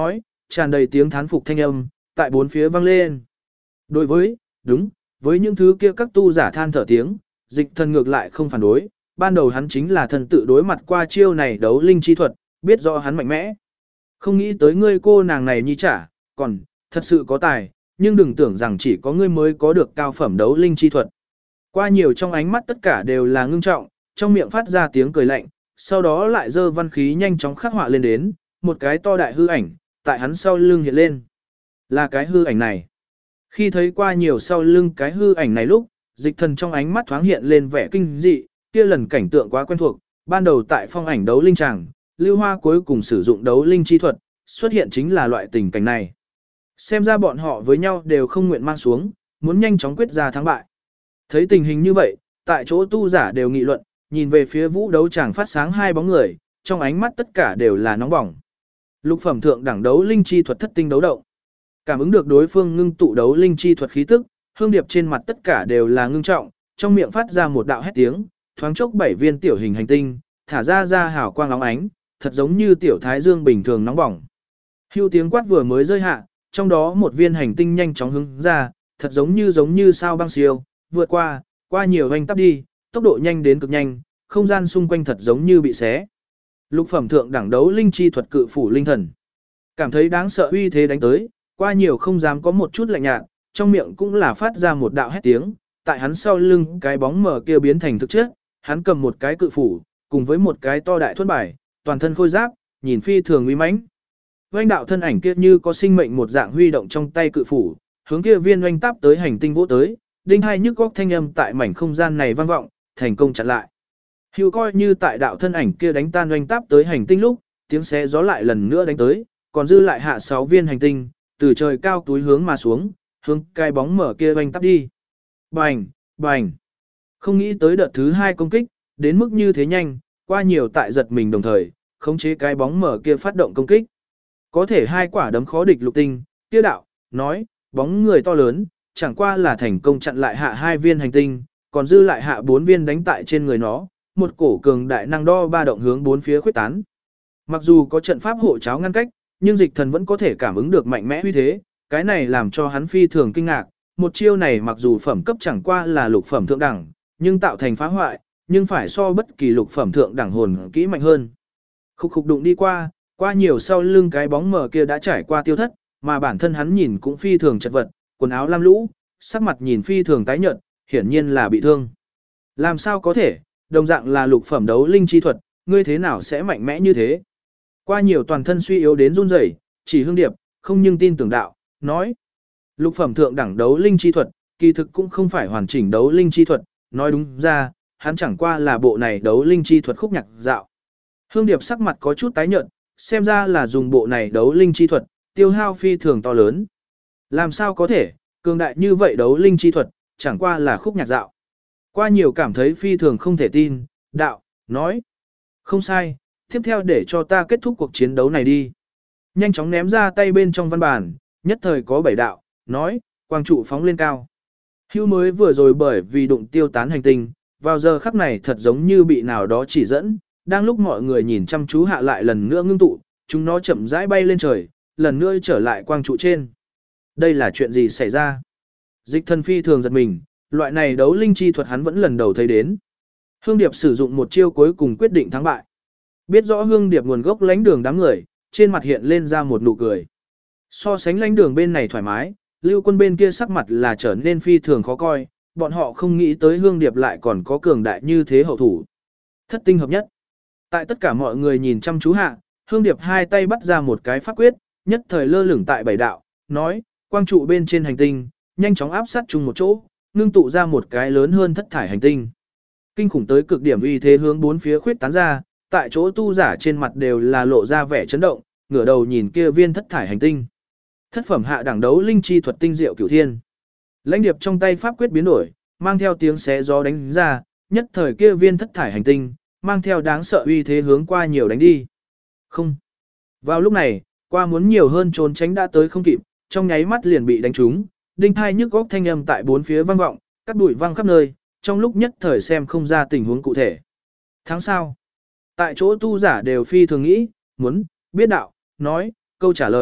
tràn đầy tiếng thán phục thanh âm, tại bốn phía vang lên. Đối với, đúng, với những thứ kia các tu giả than thở tiếng, Dịch Thần ngược lại không phản đối, ban đầu hắn chính là thần tự đối mặt qua chiêu này đấu linh chi thuật, biết rõ hắn mạnh mẽ. Không nghĩ tới ngươi cô nàng này nhi trả, còn, thật sự có tài, nhưng đừng tưởng rằng chỉ có ngươi mới có được cao phẩm đấu linh chi thuật. Qua nhiều trong ánh mắt tất cả đều là ngưng trọng, trong miệng phát ra tiếng cười lạnh, sau đó lại dơ văn khí nhanh chóng khắc họa lên đến, một cái to đại hư ảnh, tại hắn sau lưng hiện lên. Là cái hư ảnh này. Khi thấy qua nhiều sau lưng cái hư ảnh này lúc, Dịch Thần trong ánh mắt thoáng hiện lên vẻ kinh dị, kia lần cảnh tượng quá quen thuộc, ban đầu tại phong ảnh đấu linh tràng, Lưu Hoa cuối cùng sử dụng đấu linh chi thuật, xuất hiện chính là loại tình cảnh này. Xem ra bọn họ với nhau đều không nguyện mang xuống, muốn nhanh chóng quyết ra thắng bại. Thấy tình hình như vậy, tại chỗ tu giả đều nghị luận, nhìn về phía vũ đấu tràng phát sáng hai bóng người, trong ánh mắt tất cả đều là nóng bỏng. Lục phẩm thượng đẳng đấu linh chi thuật thất tinh đấu động. Cảm ứng được đối phương ngưng tụ đấu linh chi thuật khí tức, Hương Điệp trên mặt tất cả đều là ngưng trọng, trong miệng phát ra một đạo hét tiếng, thoáng chốc 7 viên tiểu hình hành tinh, thả ra hào quang óng ánh, thật giống như tiểu thái dương bình thường nóng bỏng. Hưu tiếng quát vừa mới rơi hạ, trong đó một viên hành tinh nhanh chóng hướng ra, thật giống như sao băng siêu, vượt qua nhiều hoành tắp đi, tốc độ nhanh đến cực nhanh, không gian xung quanh thật giống như bị xé. Lục phẩm thượng đẳng đấu linh chi thuật cự phủ linh thần. Cảm thấy đáng sợ uy thế đánh tới, qua nhiều không dám có một chút lạnh nhạt, trong miệng cũng là phát ra một đạo hét tiếng, tại hắn sau lưng cái bóng mờ kia biến thành thực chất, hắn cầm một cái cự phủ, cùng với một cái to đại thuẫn bài, toàn thân khôi giáp, nhìn phi thường uy mãnh. Oanh đạo thân ảnh kia như có sinh mệnh một dạng huy động trong tay cự phủ, hướng kia viên oanh táp tới hành tinh vỗ tới, đinh hai nhức góc thanh âm tại mảnh không gian này vang vọng, thành công chặn lại. Hữu coi như tại đạo thân ảnh kia đánh tan oanh táp tới hành tinh lúc, tiếng xé gió lại lần nữa đánh tới, còn dư lại hạ 6 viên hành tinh, từ trời cao túi hướng mà xuống, hướng cái bóng mở kia oanh táp đi. Bành, bành. Không nghĩ tới đợt thứ 2 công kích, đến mức như thế nhanh, qua nhiều tại giật mình đồng thời, khống chế cái bóng mở kia phát động công kích. Có thể 2 quả đấm khó địch lục tinh, kia đạo, nói, bóng người to lớn, chẳng qua là thành công chặn lại hạ 2 viên hành tinh, còn dư lại hạ 4 viên đánh tại trên người nó, một cổ cường đại năng đo ba động hướng bốn phía khuếch tán. Mặc dù có trận pháp hộ cháo ngăn cách, nhưng Dịch Thần vẫn có thể cảm ứng được mạnh mẽ uy thế, cái này làm cho hắn phi thường kinh ngạc, một chiêu này mặc dù phẩm cấp chẳng qua là lục phẩm thượng đẳng, nhưng tạo thành phá hoại, nhưng phải so bất kỳ lục phẩm thượng đẳng hồn kỹ mạnh hơn. Khúc khúc đụng đi qua nhiều sau lưng cái bóng mờ kia đã trải qua tiêu thất, mà bản thân hắn nhìn cũng phi thường chật vật, quần áo lam lũ, sắc mặt nhìn phi thường tái nhợt, hiển nhiên là bị thương. Làm sao có thể, đồng dạng là lục phẩm đấu linh chi thuật, ngươi thế nào sẽ mạnh mẽ như thế? Qua nhiều toàn thân suy yếu đến run rẩy, chỉ Hương Điệp, không nhưng tin tưởng đạo, nói. Lục phẩm thượng đẳng đấu linh chi thuật, kỳ thực cũng không phải hoàn chỉnh đấu linh chi thuật, nói đúng ra, hắn chẳng qua là bộ này đấu linh chi thuật khúc nhạc dạo. Hương Điệp sắc mặt có chút tái nhợt, xem ra là dùng bộ này đấu linh chi thuật, tiêu hao phi thường to lớn. Làm sao có thể, cường đại như vậy đấu linh chi thuật, chẳng qua là khúc nhạc dạo. Qua nhiều cảm thấy phi thường không thể tin, đạo, nói. Không sai, tiếp theo để cho ta kết thúc cuộc chiến đấu này đi. Nhanh chóng ném ra tay bên trong văn bản, nhất thời có 7 đạo, nói, quang trụ phóng lên cao. Hưu mới vừa rồi bởi vì đụng tiêu tán hành tinh, vào giờ khắc này thật giống như bị nào đó chỉ dẫn, đang lúc mọi người nhìn chăm chú hạ lại lần nữa ngưng tụ, chúng nó chậm rãi bay lên trời, lần nữa trở lại quang trụ trên. Đây là chuyện gì xảy ra? Dịch Thần phi thường giật mình, loại này đấu linh chi thuật hắn vẫn lần đầu thấy đến. Hương Điệp sử dụng một chiêu cuối cùng quyết định thắng bại. Biết rõ Hương Điệp nguồn gốc lãnh đường đám người, trên mặt hiện lên ra một nụ cười. So sánh lãnh đường bên này thoải mái, Lưu Quân bên kia sắc mặt là trở nên phi thường khó coi, bọn họ không nghĩ tới Hương Điệp lại còn có cường đại như thế hậu thủ. Thất tinh hợp nhất. Tại tất cả mọi người nhìn chăm chú hạ, Hương Điệp hai tay bắt ra một cái pháp quyết, nhất thời lơ lửng tại 7 đạo, nói, quang trụ bên trên hành tinh, nhanh chóng áp sát chung một chỗ, ngưng tụ ra một cái lớn hơn thất thải hành tinh. Kinh khủng tới cực điểm uy thế hướng bốn phía khuyết tán ra, tại chỗ tu giả trên mặt đều là lộ ra vẻ chấn động, ngửa đầu nhìn kia viên thất thải hành tinh. Thất phẩm hạ đẳng đấu linh chi thuật tinh diệu cửu thiên. Lãnh Điệp trong tay pháp quyết biến đổi, mang theo tiếng xé gió đánh ra, nhất thời kia viên thất thải hành tinh, mang theo đáng sợ uy thế hướng qua nhiều đánh đi. Không. Vào lúc này, qua muốn nhiều hơn trốn tránh đã tới không kịp, trong nháy mắt liền bị đánh trúng, đinh thai nhức góc thanh âm tại bốn phía vang vọng, cắt bụi vang khắp nơi, trong lúc nhất thời xem không ra tình huống cụ thể. Tháng sau, tại chỗ tu giả đều phi thường nghĩ, muốn, biết đạo, nói, câu trả lời,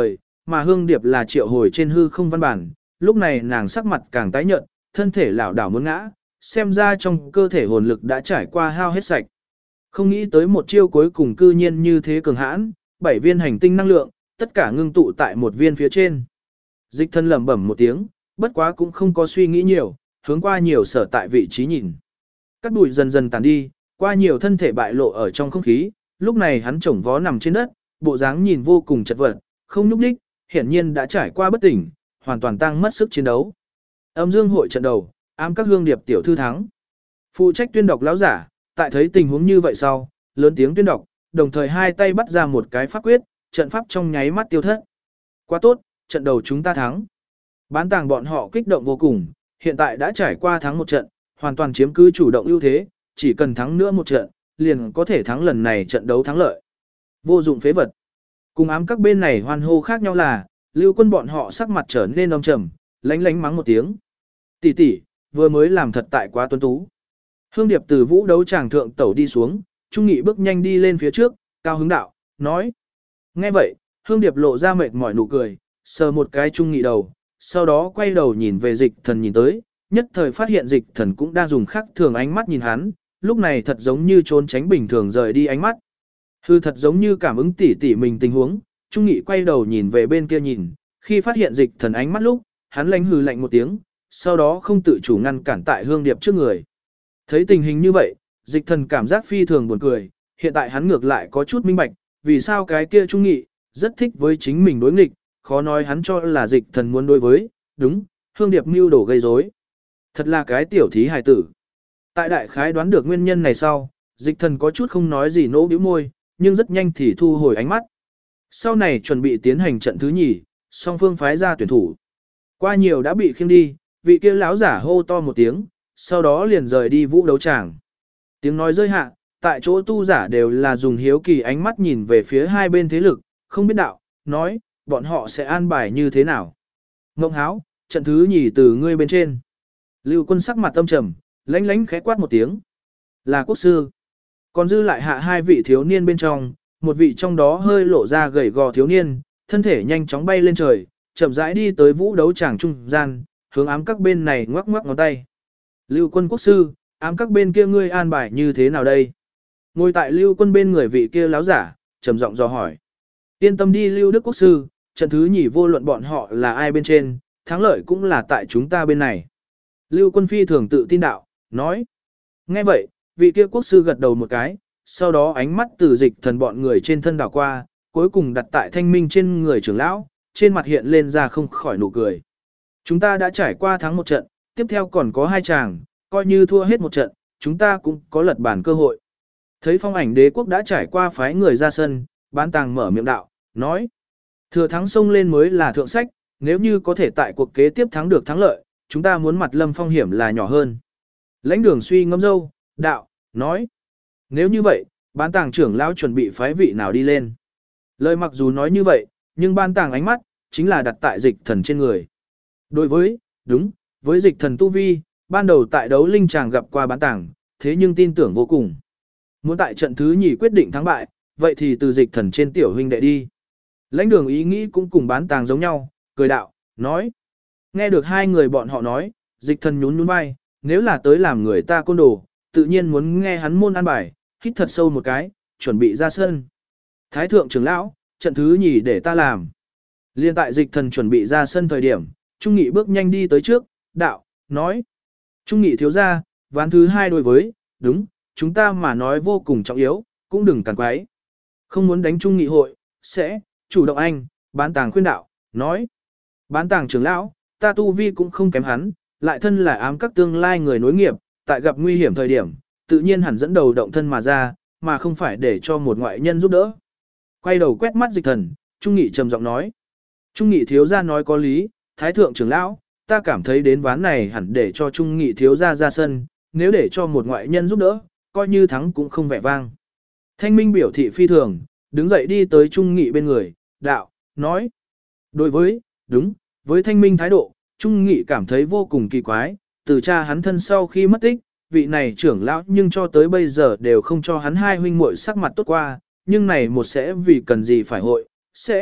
mà Hương Điệp là triệu hồi trên hư không văn bản, lúc này nàng sắc mặt càng tái nhợt, thân thể lảo đảo muốn ngã, xem ra trong cơ thể hồn lực đã trải qua hao hết sạch. Không nghĩ tới một chiêu cuối cùng cư nhiên như thế cường hãn, 7 viên hành tinh năng lượng, tất cả ngưng tụ tại một viên phía trên. Dịch thân lẩm bẩm một tiếng, bất quá cũng không có suy nghĩ nhiều, hướng qua nhiều sở tại vị trí nhìn. Các bụi dần dần tàn đi, qua nhiều thân thể bại lộ ở trong không khí, lúc này hắn chổng vó nằm trên đất, bộ dáng nhìn vô cùng chật vật, không nhúc nhích, hiển nhiên đã trải qua bất tỉnh, hoàn toàn tăng mất sức chiến đấu. Âm dương hội trận đầu, ám các Hương Điệp tiểu thư thắng. Phụ trách tuyên đọc lão giả, tại thấy tình huống như vậy sau, lớn tiếng tuyên đọc, đồng thời hai tay bắt ra một cái pháp quyết, trận pháp trong nháy mắt tiêu thất. Quá tốt, trận đầu chúng ta thắng. Bán tàng bọn họ kích động vô cùng, hiện tại đã trải qua thắng một trận, hoàn toàn chiếm cứ chủ động ưu thế, chỉ cần thắng nữa một trận, liền có thể thắng lần này trận đấu thắng lợi. Vô dụng phế vật. Cùng ám các bên này hoan hô khác nhau là, Lưu Quân bọn họ sắc mặt trở nên âm trầm, lánh lánh mắng một tiếng. Tỷ tỷ, vừa mới làm thật tại quá tuấn tú. Hương Điệp từ vũ đấu tràng thượng tẩu đi xuống, Trung Nghị bước nhanh đi lên phía trước, cao hứng đạo, nói. Nghe vậy, Hương Điệp lộ ra mệt mỏi nụ cười, sờ một cái Trung Nghị đầu, sau đó quay đầu nhìn về Dịch Thần nhìn tới, nhất thời phát hiện Dịch Thần cũng đang dùng khác thường ánh mắt nhìn hắn, lúc này thật giống như trốn tránh bình thường rời đi ánh mắt. Hư thật giống như cảm ứng tỉ tỉ mình tình huống, Trung Nghị quay đầu nhìn về bên kia nhìn, khi phát hiện Dịch Thần ánh mắt lúc, hắn lạnh hừ lạnh một tiếng, sau đó không tự chủ ngăn cản tại Hương Điệp trước người. Thấy tình hình như vậy, Dịch Thần cảm giác phi thường buồn cười, hiện tại hắn ngược lại có chút minh bạch, vì sao cái kia Trung Nghị rất thích với chính mình đối nghịch, khó nói hắn cho là Dịch Thần muốn đối với, đúng, Hương Điệp mưu đồ gây rối. Thật là cái tiểu thí hài tử. Tại đại khái đoán được nguyên nhân này sau, Dịch Thần có chút không nói gì nỗ bĩu môi, nhưng rất nhanh thì thu hồi ánh mắt. Sau này chuẩn bị tiến hành trận thứ nhì, song phương phái ra tuyển thủ. Qua nhiều đã bị khiêng đi, vị kia lão giả hô to một tiếng, sau đó liền rời đi vũ đấu tràng. Tiếng nói rơi hạ, tại chỗ tu giả đều là dùng hiếu kỳ ánh mắt nhìn về phía hai bên thế lực, không biết đạo, nói, bọn họ sẽ an bài như thế nào. Ngộng Háo, trận thứ nhì từ ngươi bên trên. Lưu Quân sắc mặt âm trầm, lánh lánh khẽ quát một tiếng. Là quốc sư. Còn dư lại hạ hai vị thiếu niên bên trong, một vị trong đó hơi lộ ra gầy gò thiếu niên, thân thể nhanh chóng bay lên trời, chậm rãi đi tới vũ đấu tràng trung gian, hướng ám các bên này ngoắc ngoắc ngón tay. Lưu Quân quốc sư, ám các bên kia ngươi an bài như thế nào đây? Ngồi tại Lưu Quân bên người vị kia láo giả, trầm giọng dò hỏi. Yên tâm đi Lưu Đức quốc sư, trận thứ nhì vô luận bọn họ là ai bên trên, thắng lợi cũng là tại chúng ta bên này. Lưu Quân phi thường tự tin đạo, nói. Nghe vậy, vị kia quốc sư gật đầu một cái, sau đó ánh mắt từ Dịch Thần bọn người trên thân đảo qua, cuối cùng đặt tại Thanh Minh trên người trưởng lão, trên mặt hiện lên ra không khỏi nụ cười. Chúng ta đã trải qua thắng một trận, tiếp theo còn có hai chàng, coi như thua hết một trận, chúng ta cũng có lật bản cơ hội. Thấy Phong Ảnh Đế quốc đã trải qua phái người ra sân, Bán Tàng mở miệng đạo, nói. Thừa thắng xông lên mới là thượng sách, nếu như có thể tại cuộc kế tiếp thắng được thắng lợi, chúng ta muốn mặt lâm phong hiểm là nhỏ hơn. Lãnh Đường suy ngẫm dâu, đạo, nói. Nếu như vậy, Bán Tàng trưởng lão chuẩn bị phái vị nào đi lên. Lời mặc dù nói như vậy, nhưng Bán Tàng ánh mắt, chính là đặt tại Dịch Thần trên người. Đối với, đúng, với Dịch Thần tu vi, ban đầu tại đấu linh tràng gặp qua Bán Tàng, thế nhưng tin tưởng vô cùng. Muốn tại trận thứ nhì quyết định thắng bại, vậy thì từ Dịch Thần trên tiểu huynh đệ đi. Lãnh Đường ý nghĩ cũng cùng Bán Tàng giống nhau, cười đạo, nói. Nghe được hai người bọn họ nói, Dịch Thần nhún nhún vai, nếu là tới làm người ta côn đồ, tự nhiên muốn nghe hắn môn an bài, hít thật sâu một cái, chuẩn bị ra sân. Thái thượng trưởng lão, trận thứ nhì để ta làm. Liên tại Dịch Thần chuẩn bị ra sân thời điểm, Trung Nghị bước nhanh đi tới trước, đạo, nói. Trung Nghị thiếu ra, ván thứ hai đối với, đúng, chúng ta mà nói vô cùng trọng yếu, cũng đừng cản quái. Không muốn đánh Trung Nghị hội, sẽ, chủ động anh, Bán Tàng khuyên đạo, nói. Bán Tàng trưởng lão, ta tu vi cũng không kém hắn, lại thân là ám các tương lai người nối nghiệp, tại gặp nguy hiểm thời điểm, tự nhiên hẳn dẫn đầu động thân mà ra, mà không phải để cho một ngoại nhân giúp đỡ. Quay đầu quét mắt Dịch Thần, Trung Nghị trầm giọng nói. Trung Nghị thiếu gia nói có lý, Thái thượng trưởng lão, ta cảm thấy đến ván này hẳn để cho Trung Nghị thiếu gia ra sân, nếu để cho một ngoại nhân giúp đỡ, coi như thắng cũng không vẻ vang. Thanh Minh biểu thị phi thường, đứng dậy đi tới Trung Nghị bên người, đạo, nói. Đối với, đúng, với Thanh Minh thái độ, Trung Nghị cảm thấy vô cùng kỳ quái, từ cha hắn thân sau khi mất tích, vị này trưởng lão nhưng cho tới bây giờ đều không cho hắn hai huynh muội sắc mặt tốt qua, nhưng này một sẽ vì cần gì phải hội, sẽ,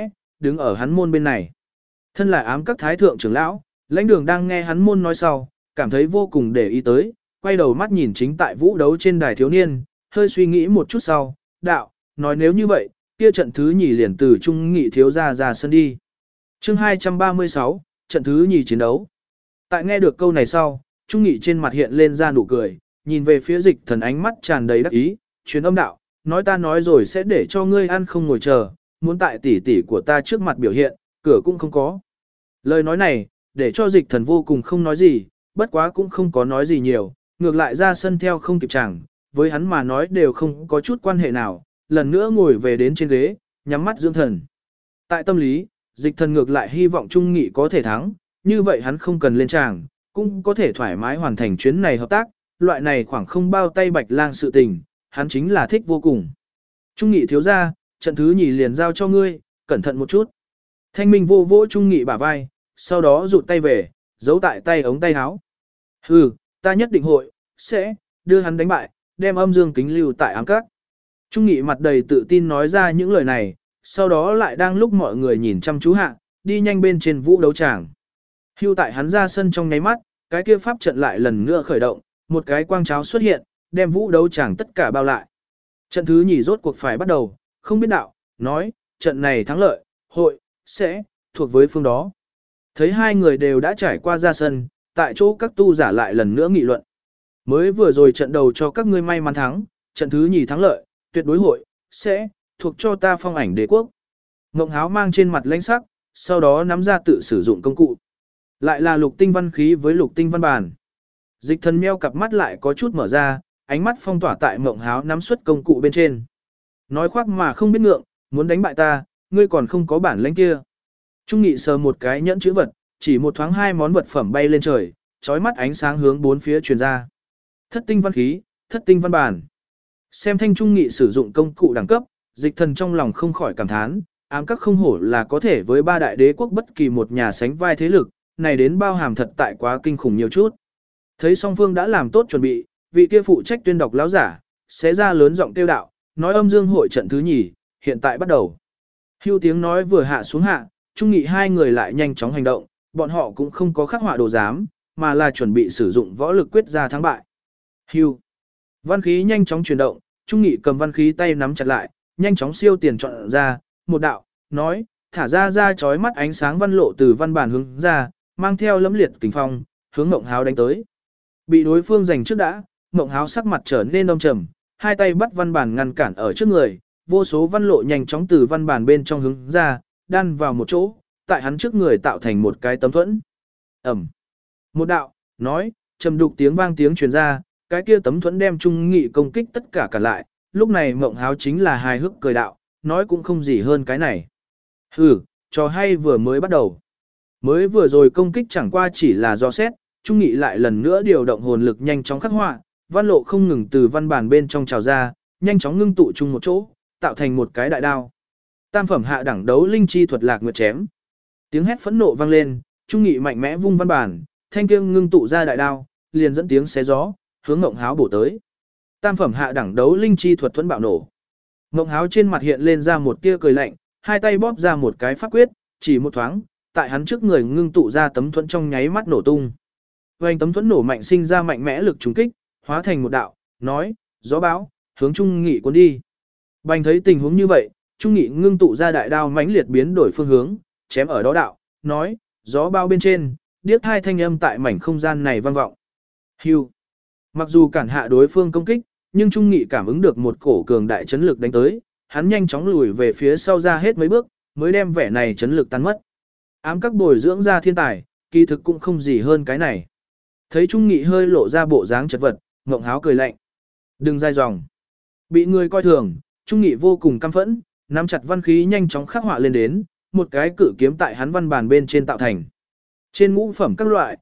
đứng ở hắn môn bên này. Thân là ám các thái thượng trưởng lão, lãnh đường đang nghe hắn môn nói sau, cảm thấy vô cùng để ý tới, quay đầu mắt nhìn chính tại vũ đấu trên đài thiếu niên, hơi suy nghĩ một chút sau, đạo, nói nếu như vậy, kia trận thứ nhì liền từ trung nghị thiếu gia ra sân đi. Chương 236, trận thứ nhì chiến đấu. Tại nghe được câu này sau, trung nghị trên mặt hiện lên ra nụ cười, nhìn về phía Dịch Thần ánh mắt tràn đầy đắc ý, truyền âm đạo, nói ta nói rồi sẽ để cho ngươi ăn không ngồi chờ, muốn tại tỷ tỷ của ta trước mặt biểu hiện, cửa cũng không có. Lời nói này, để cho Dịch Thần vô cùng không nói gì, bất quá cũng không có nói gì nhiều, ngược lại ra sân theo không kịp chẳng, với hắn mà nói đều không có chút quan hệ nào, lần nữa ngồi về đến trên ghế, nhắm mắt dưỡng thần. Tại tâm lý, Dịch Thần ngược lại hy vọng Trung Nghị có thể thắng, như vậy hắn không cần lên tràng, cũng có thể thoải mái hoàn thành chuyến này hợp tác, loại này khoảng không bao tay Bạch Lang sự tình, hắn chính là thích vô cùng. Trung Nghị thiếu gia, trận thứ nhì liền giao cho ngươi, cẩn thận một chút. Thanh Minh vô vỗ Trung Nghị bả vai, sau đó rụt tay về, giấu tại tay ống tay áo. Hừ, ta nhất định hội, sẽ, đưa hắn đánh bại, đem âm dương kính lưu tại ám các. Trung Nghị mặt đầy tự tin nói ra những lời này, sau đó lại đang lúc mọi người nhìn chăm chú hạ, đi nhanh bên trên vũ đấu tràng. Hưu tại hắn ra sân trong nháy mắt, cái kia pháp trận lại lần nữa khởi động, một cái quang cháo xuất hiện, đem vũ đấu tràng tất cả bao lại. Trận thứ nhì rốt cuộc phải bắt đầu, không biết đạo, nói, trận này thắng lợi, hội, sẽ, thuộc với phương đó. Thấy hai người đều đã trải qua ra sân, tại chỗ các tu giả lại lần nữa nghị luận. Mới vừa rồi trận đầu cho các ngươi may mắn thắng, trận thứ nhì thắng lợi, tuyệt đối hội, sẽ, thuộc cho ta Phong Ảnh Đế quốc. Ngộng Háo mang trên mặt lãnh sắc, sau đó nắm ra tự sử dụng công cụ. Lại là lục tinh văn khí với lục tinh văn bản. Dịch Thần meo cặp mắt lại có chút mở ra, ánh mắt phong tỏa tại Ngộng Háo nắm xuất công cụ bên trên. Nói khoác mà không biết ngượng, muốn đánh bại ta, ngươi còn không có bản lĩnh kia. Trung Nghị sờ một cái nhẫn chữ vật, chỉ một thoáng hai món vật phẩm bay lên trời, chói mắt ánh sáng hướng bốn phía truyền ra. Thất tinh văn khí, thất tinh văn bản. Xem Thanh Trung Nghị sử dụng công cụ đẳng cấp, Dịch Thần trong lòng không khỏi cảm thán, ám các không hổ là có thể với ba đại đế quốc bất kỳ một nhà sánh vai thế lực, này đến bao hàm thật tại quá kinh khủng nhiều chút. Thấy song phương đã làm tốt chuẩn bị, vị kia phụ trách tuyên đọc lão giả, sẽ ra lớn giọng tiêu đạo, nói âm dương hội trận thứ nhì, hiện tại bắt đầu. Hưu tiếng nói vừa hạ xuống hạ, Trung Nghị hai người lại nhanh chóng hành động, bọn họ cũng không có khắc họa đồ giám, mà là chuẩn bị sử dụng võ lực quyết ra thắng bại. Hưu. Văn khí nhanh chóng chuyển động, Trung Nghị cầm văn khí tay nắm chặt lại, nhanh chóng siêu tiền chọn ra, một đạo, nói, thả ra chói mắt ánh sáng văn lộ từ văn bản hướng ra, mang theo lẫm liệt kình phong, hướng Ngộng Háo đánh tới. Bị đối phương giành trước đã, Ngộng Háo sắc mặt trở nên âm trầm, hai tay bắt văn bản ngăn cản ở trước người, vô số văn lộ nhanh chóng từ văn bản bên trong hướng ra, đan vào một chỗ, tại hắn trước người tạo thành một cái tấm thuẫn. Ẩm. Một đạo, nói, trầm đục tiếng vang tiếng truyền ra, cái kia tấm thuẫn đem Trung Nghị công kích tất cả lại, lúc này Ngộng Háo chính là hài hước cười đạo, nói cũng không gì hơn cái này. Hừ, trò hay vừa mới bắt đầu. Mới vừa rồi công kích chẳng qua chỉ là do xét, Trung Nghị lại lần nữa điều động hồn lực nhanh chóng khắc họa, văn lộ không ngừng từ văn bản bên trong trào ra, nhanh chóng ngưng tụ chung một chỗ, tạo thành một cái đại đao. Tam phẩm hạ đẳng đấu linh chi thuật lạc nguyệt chém. Tiếng hét phẫn nộ vang lên, Trung Nghị mạnh mẽ vung văn bản, thanh kiêng ngưng tụ ra đại đao, liền dẫn tiếng xé gió, hướng Ngộng Háo bổ tới. Tam phẩm hạ đẳng đấu linh chi thuật thuẫn bạo nổ. Ngộng Háo trên mặt hiện lên ra một tia cười lạnh, hai tay bóp ra một cái pháp quyết, chỉ một thoáng, tại hắn trước người ngưng tụ ra tấm thuẫn trong nháy mắt nổ tung. Vành tấm thuẫn nổ mạnh sinh ra mạnh mẽ lực trùng kích, hóa thành một đạo, nói, gió bão, hướng Trung Nghị cuốn đi. Bành thấy tình huống như vậy, Trung Nghị ngưng tụ ra đại đao mãnh liệt biến đổi phương hướng, chém ở đó đạo, nói, gió bão bên trên, điếc hai thanh âm tại mảnh không gian này vang vọng. Hưu. Mặc dù cản hạ đối phương công kích, nhưng Trung Nghị cảm ứng được một cổ cường đại chấn lực đánh tới, hắn nhanh chóng lùi về phía sau ra hết mấy bước, mới đem vẻ này chấn lực tan mất. Ám các bồi dưỡng ra thiên tài, kỳ thực cũng không gì hơn cái này. Thấy Trung Nghị hơi lộ ra bộ dáng chật vật, Ngộng Háo cười lạnh. Đừng dai dòng. Bị người coi thường, Trung Nghị vô cùng căm phẫn, nắm chặt văn khí nhanh chóng khắc họa lên đến, một cái cự kiếm tại hắn văn bàn bên trên tạo thành. Trên ngũ phẩm các loại,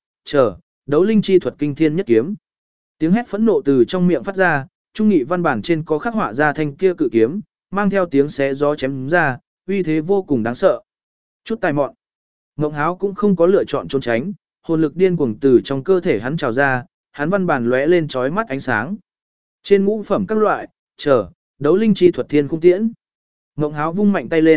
đấu linh chi thuật kinh thiên nhất kiếm. Tiếng hét phẫn nộ từ trong miệng phát ra, Trung Nghị văn bản trên có khắc họa ra thanh kia cự kiếm, mang theo tiếng xé gió chém ra, uy thế vô cùng đáng sợ. Chút tài mọn. Ngộng Háo cũng không có lựa chọn trốn tránh, hồn lực điên cuồng từ trong cơ thể hắn trào ra, hắn văn bản lóe lên chói mắt ánh sáng. Trên ngũ phẩm các loại, đấu linh chi thuật thiên khung tiễn. Ngộng Háo vung mạnh tay lên,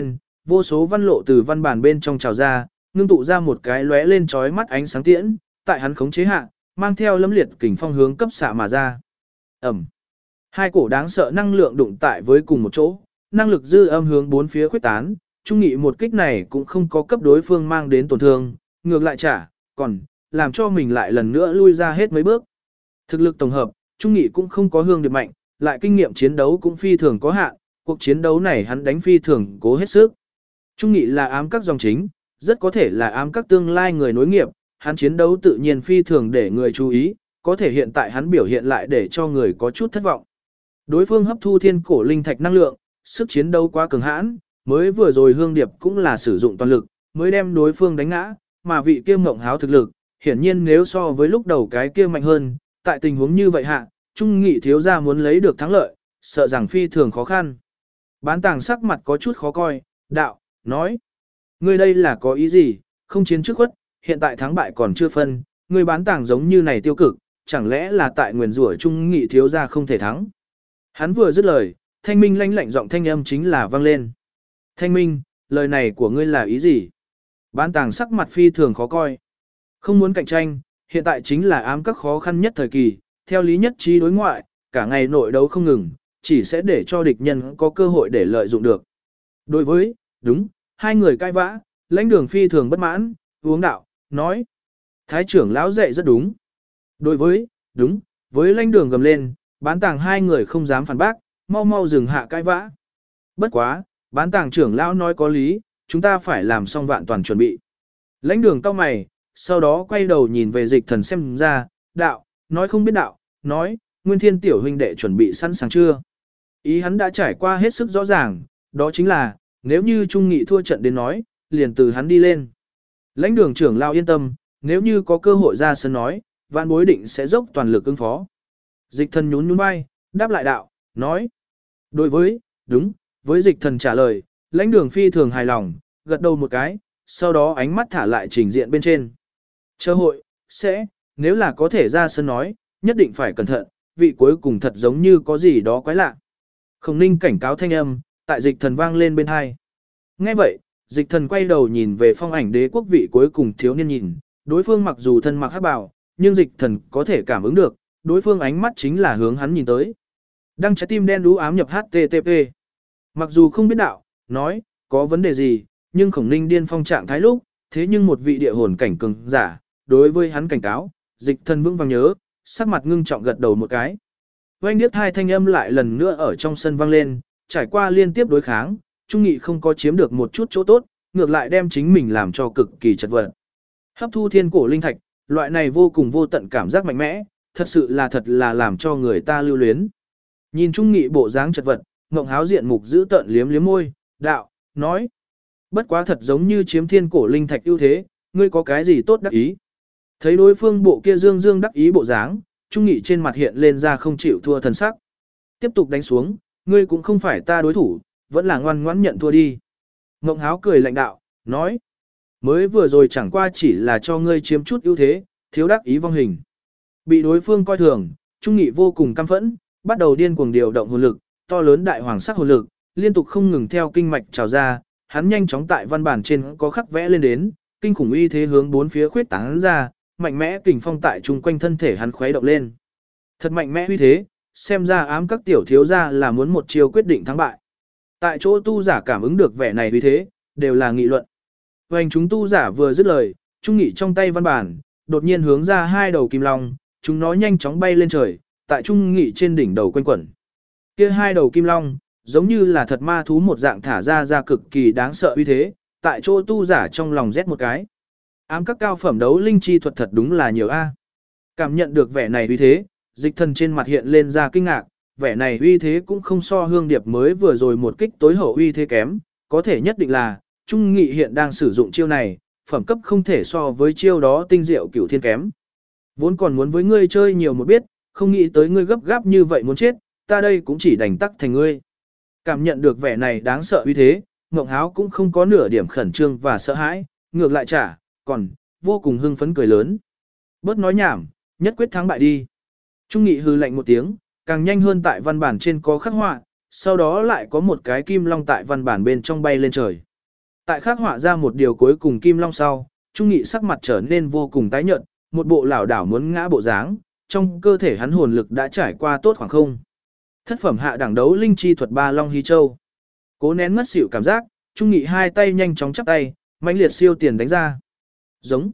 vô số văn lộ từ văn bản bên trong trào ra, ngưng tụ ra một cái lóe lên chói mắt ánh sáng tiễn, tại hắn khống chế hạ, mang theo lẫm liệt kình phong hướng cấp xạ mà ra. Ầm. Hai cổ đáng sợ năng lượng đụng tại với cùng một chỗ, năng lực dư âm hướng bốn phía khuếch tán, Trung Nghị một kích này cũng không có cấp đối phương mang đến tổn thương, ngược lại còn làm cho mình lại lần nữa lui ra hết mấy bước. Thực lực tổng hợp, Trung Nghị cũng không có Hương Điệp mạnh, lại kinh nghiệm chiến đấu cũng phi thường có hạn, cuộc chiến đấu này hắn đánh phi thường cố hết sức. Trung Nghị là ám các dòng chính, rất có thể là ám các tương lai người nối nghiệp, hắn chiến đấu tự nhiên phi thường để người chú ý, có thể hiện tại hắn biểu hiện lại để cho người có chút thất vọng. Đối phương hấp thu thiên cổ linh thạch năng lượng, sức chiến đấu quá cường hãn, mới vừa rồi Hương Điệp cũng là sử dụng toàn lực, mới đem đối phương đánh ngã, mà vị kia Mộng Háo thực lực, hiển nhiên nếu so với lúc đầu cái kia mạnh hơn, tại tình huống như vậy hạ, Trung Nghị thiếu gia muốn lấy được thắng lợi, sợ rằng phi thường khó khăn. Bán tàng sắc mặt có chút khó coi, đạo, nói, ngươi đây là có ý gì, không chiến trước khuất, hiện tại thắng bại còn chưa phân, ngươi bán tàng giống như này tiêu cực, chẳng lẽ là tại nguyền rủa Trung Nghị thiếu gia không thể thắng. Hắn vừa dứt lời, Thanh Minh lanh lạnh giọng thanh âm chính là vang lên. Thanh Minh, lời này của ngươi là ý gì? Bán tàng sắc mặt phi thường khó coi. Không muốn cạnh tranh, hiện tại chính là ám các khó khăn nhất thời kỳ, theo lý nhất trí đối ngoại, cả ngày nội đấu không ngừng, chỉ sẽ để cho địch nhân có cơ hội để lợi dụng được. Đối với, đúng, hai người cãi vã, lãnh đường phi thường bất mãn, uống đạo, nói. Thái trưởng lão dạy rất đúng. Đối với, đúng, với lãnh đường gầm lên, bán tàng hai người không dám phản bác, mau mau dừng hạ cãi vã. Bất quá, bán tàng trưởng lão nói có lý, chúng ta phải làm xong vạn toàn chuẩn bị. Lãnh đường cau mày, sau đó quay đầu nhìn về Dịch Thần xem ra, đạo, nói không biết đạo, nói, Nguyên Thiên tiểu huynh đệ chuẩn bị sẵn sàng chưa? Ý hắn đã trải qua hết sức rõ ràng, đó chính là, nếu như Trung Nghị thua trận đến nói, liền từ hắn đi lên. Lãnh đường trưởng lão yên tâm, nếu như có cơ hội ra sân nói, vạn bối định sẽ dốc toàn lực ứng phó. Dịch Thần nhún nhún vai, đáp lại đạo, nói. Đối với, đúng, với Dịch Thần trả lời, lãnh đường phi thường hài lòng, gật đầu một cái, sau đó ánh mắt thả lại trình diện bên trên. Chờ hội, sẽ, nếu là có thể ra sân nói, nhất định phải cẩn thận, vị cuối cùng thật giống như có gì đó quái lạ. Khổng Ninh cảnh cáo thanh âm, tại Dịch Thần vang lên bên hai. Nghe vậy, Dịch Thần quay đầu nhìn về Phong Ảnh Đế quốc vị cuối cùng thiếu niên nhìn, đối phương mặc dù thân mặc hắc bào, nhưng Dịch Thần có thể cảm ứng được, đối phương ánh mắt chính là hướng hắn nhìn tới. Đăng trái tim đen đú ám nhập HTTP. Mặc dù không biết đạo, nói, có vấn đề gì, nhưng Khổng Ninh điên phong trạng thái lúc, thế nhưng một vị địa hồn cảnh cường giả, đối với hắn cảnh cáo, Dịch Thần vững vàng nhớ, sắc mặt ngưng trọng gật đầu một cái. Oanh điếc hai thanh âm lại lần nữa ở trong sân vang lên, trải qua liên tiếp đối kháng, Trung Nghị không có chiếm được một chút chỗ tốt, ngược lại đem chính mình làm cho cực kỳ chật vật. Hấp thu thiên cổ linh thạch, loại này vô cùng vô tận cảm giác mạnh mẽ, thật là làm cho người ta lưu luyến. Nhìn Trung Nghị bộ dáng chật vật, Ngộng Háo diện mục giữ tợn liếm liếm môi, đạo, nói. Bất quá thật giống như chiếm thiên cổ linh thạch ưu thế, ngươi có cái gì tốt đắc ý. Thấy đối phương bộ kia dương dương đắc ý bộ dáng, Trung Nghị trên mặt hiện lên ra không chịu thua thần sắc. Tiếp tục đánh xuống, ngươi cũng không phải ta đối thủ, vẫn là ngoan ngoãn nhận thua đi. Ngộng Háo cười lạnh đạo, nói. Mới vừa rồi chẳng qua chỉ là cho ngươi chiếm chút ưu thế, thiếu đắc ý vong hình. Bị đối phương coi thường, Trung Nghị vô cùng căm phẫn, bắt đầu điên cuồng điều động hồn lực, to lớn đại hoàng sắc hồn lực, liên tục không ngừng theo kinh mạch trào ra, hắn nhanh chóng tại văn bản trên có khắc vẽ lên đến, kinh khủng uy thế hướng bốn phía khuyết tán ra, mạnh mẽ kình phong tại chung quanh thân thể hắn khuấy động lên. Thật mạnh mẽ uy thế, xem ra ám các tiểu thiếu gia là muốn một chiều quyết định thắng bại. Tại chỗ tu giả cảm ứng được vẻ này uy thế, đều là nghị luận. Hoành chúng tu giả vừa dứt lời, Trung Nghị trong tay văn bản, đột nhiên hướng ra hai đầu kim long, chúng nó nhanh chóng bay lên trời, tại Trung Nghị trên đỉnh đầu quanh quẩn. Kia hai đầu kim long, giống như là thật ma thú một dạng thả ra cực kỳ đáng sợ uy thế, tại chỗ tu giả trong lòng rét một cái. Ám các cao phẩm đấu linh chi thuật thật đúng là nhiều a. Cảm nhận được vẻ này uy thế, Dịch Thần trên mặt hiện lên ra kinh ngạc, vẻ này uy thế cũng không so Hương Điệp mới vừa rồi một kích tối hậu uy thế kém, có thể nhất định là Trung Nghị hiện đang sử dụng chiêu này, phẩm cấp không thể so với chiêu đó tinh diệu cửu thiên kém. Vốn còn muốn với ngươi chơi nhiều một biết, không nghĩ tới ngươi gấp gáp như vậy muốn chết, ta đây cũng chỉ đành tắc thành ngươi. Cảm nhận được vẻ này đáng sợ uy thế, Ngộng Háo cũng không có nửa điểm khẩn trương và sợ hãi, ngược lại còn vô cùng hưng phấn cười lớn. Bớt nói nhảm, nhất quyết thắng bại đi. Trung Nghị hừ lạnh một tiếng, càng nhanh hơn tại văn bản trên có khắc họa, sau đó lại có một cái kim long tại văn bản bên trong bay lên trời. Tại khắc họa ra một điều cuối cùng kim long sau, Trung Nghị sắc mặt trở nên vô cùng tái nhợt, một bộ lảo đảo muốn ngã bộ dáng, trong cơ thể hắn hồn lực đã trải qua tốt khoảng không. Thất phẩm hạ đẳng đấu linh chi thuật ba long hí châu. Cố nén ngất xỉu cảm giác, Trung Nghị hai tay nhanh chóng chắp tay, mãnh liệt siêu tiền đánh ra. Giống.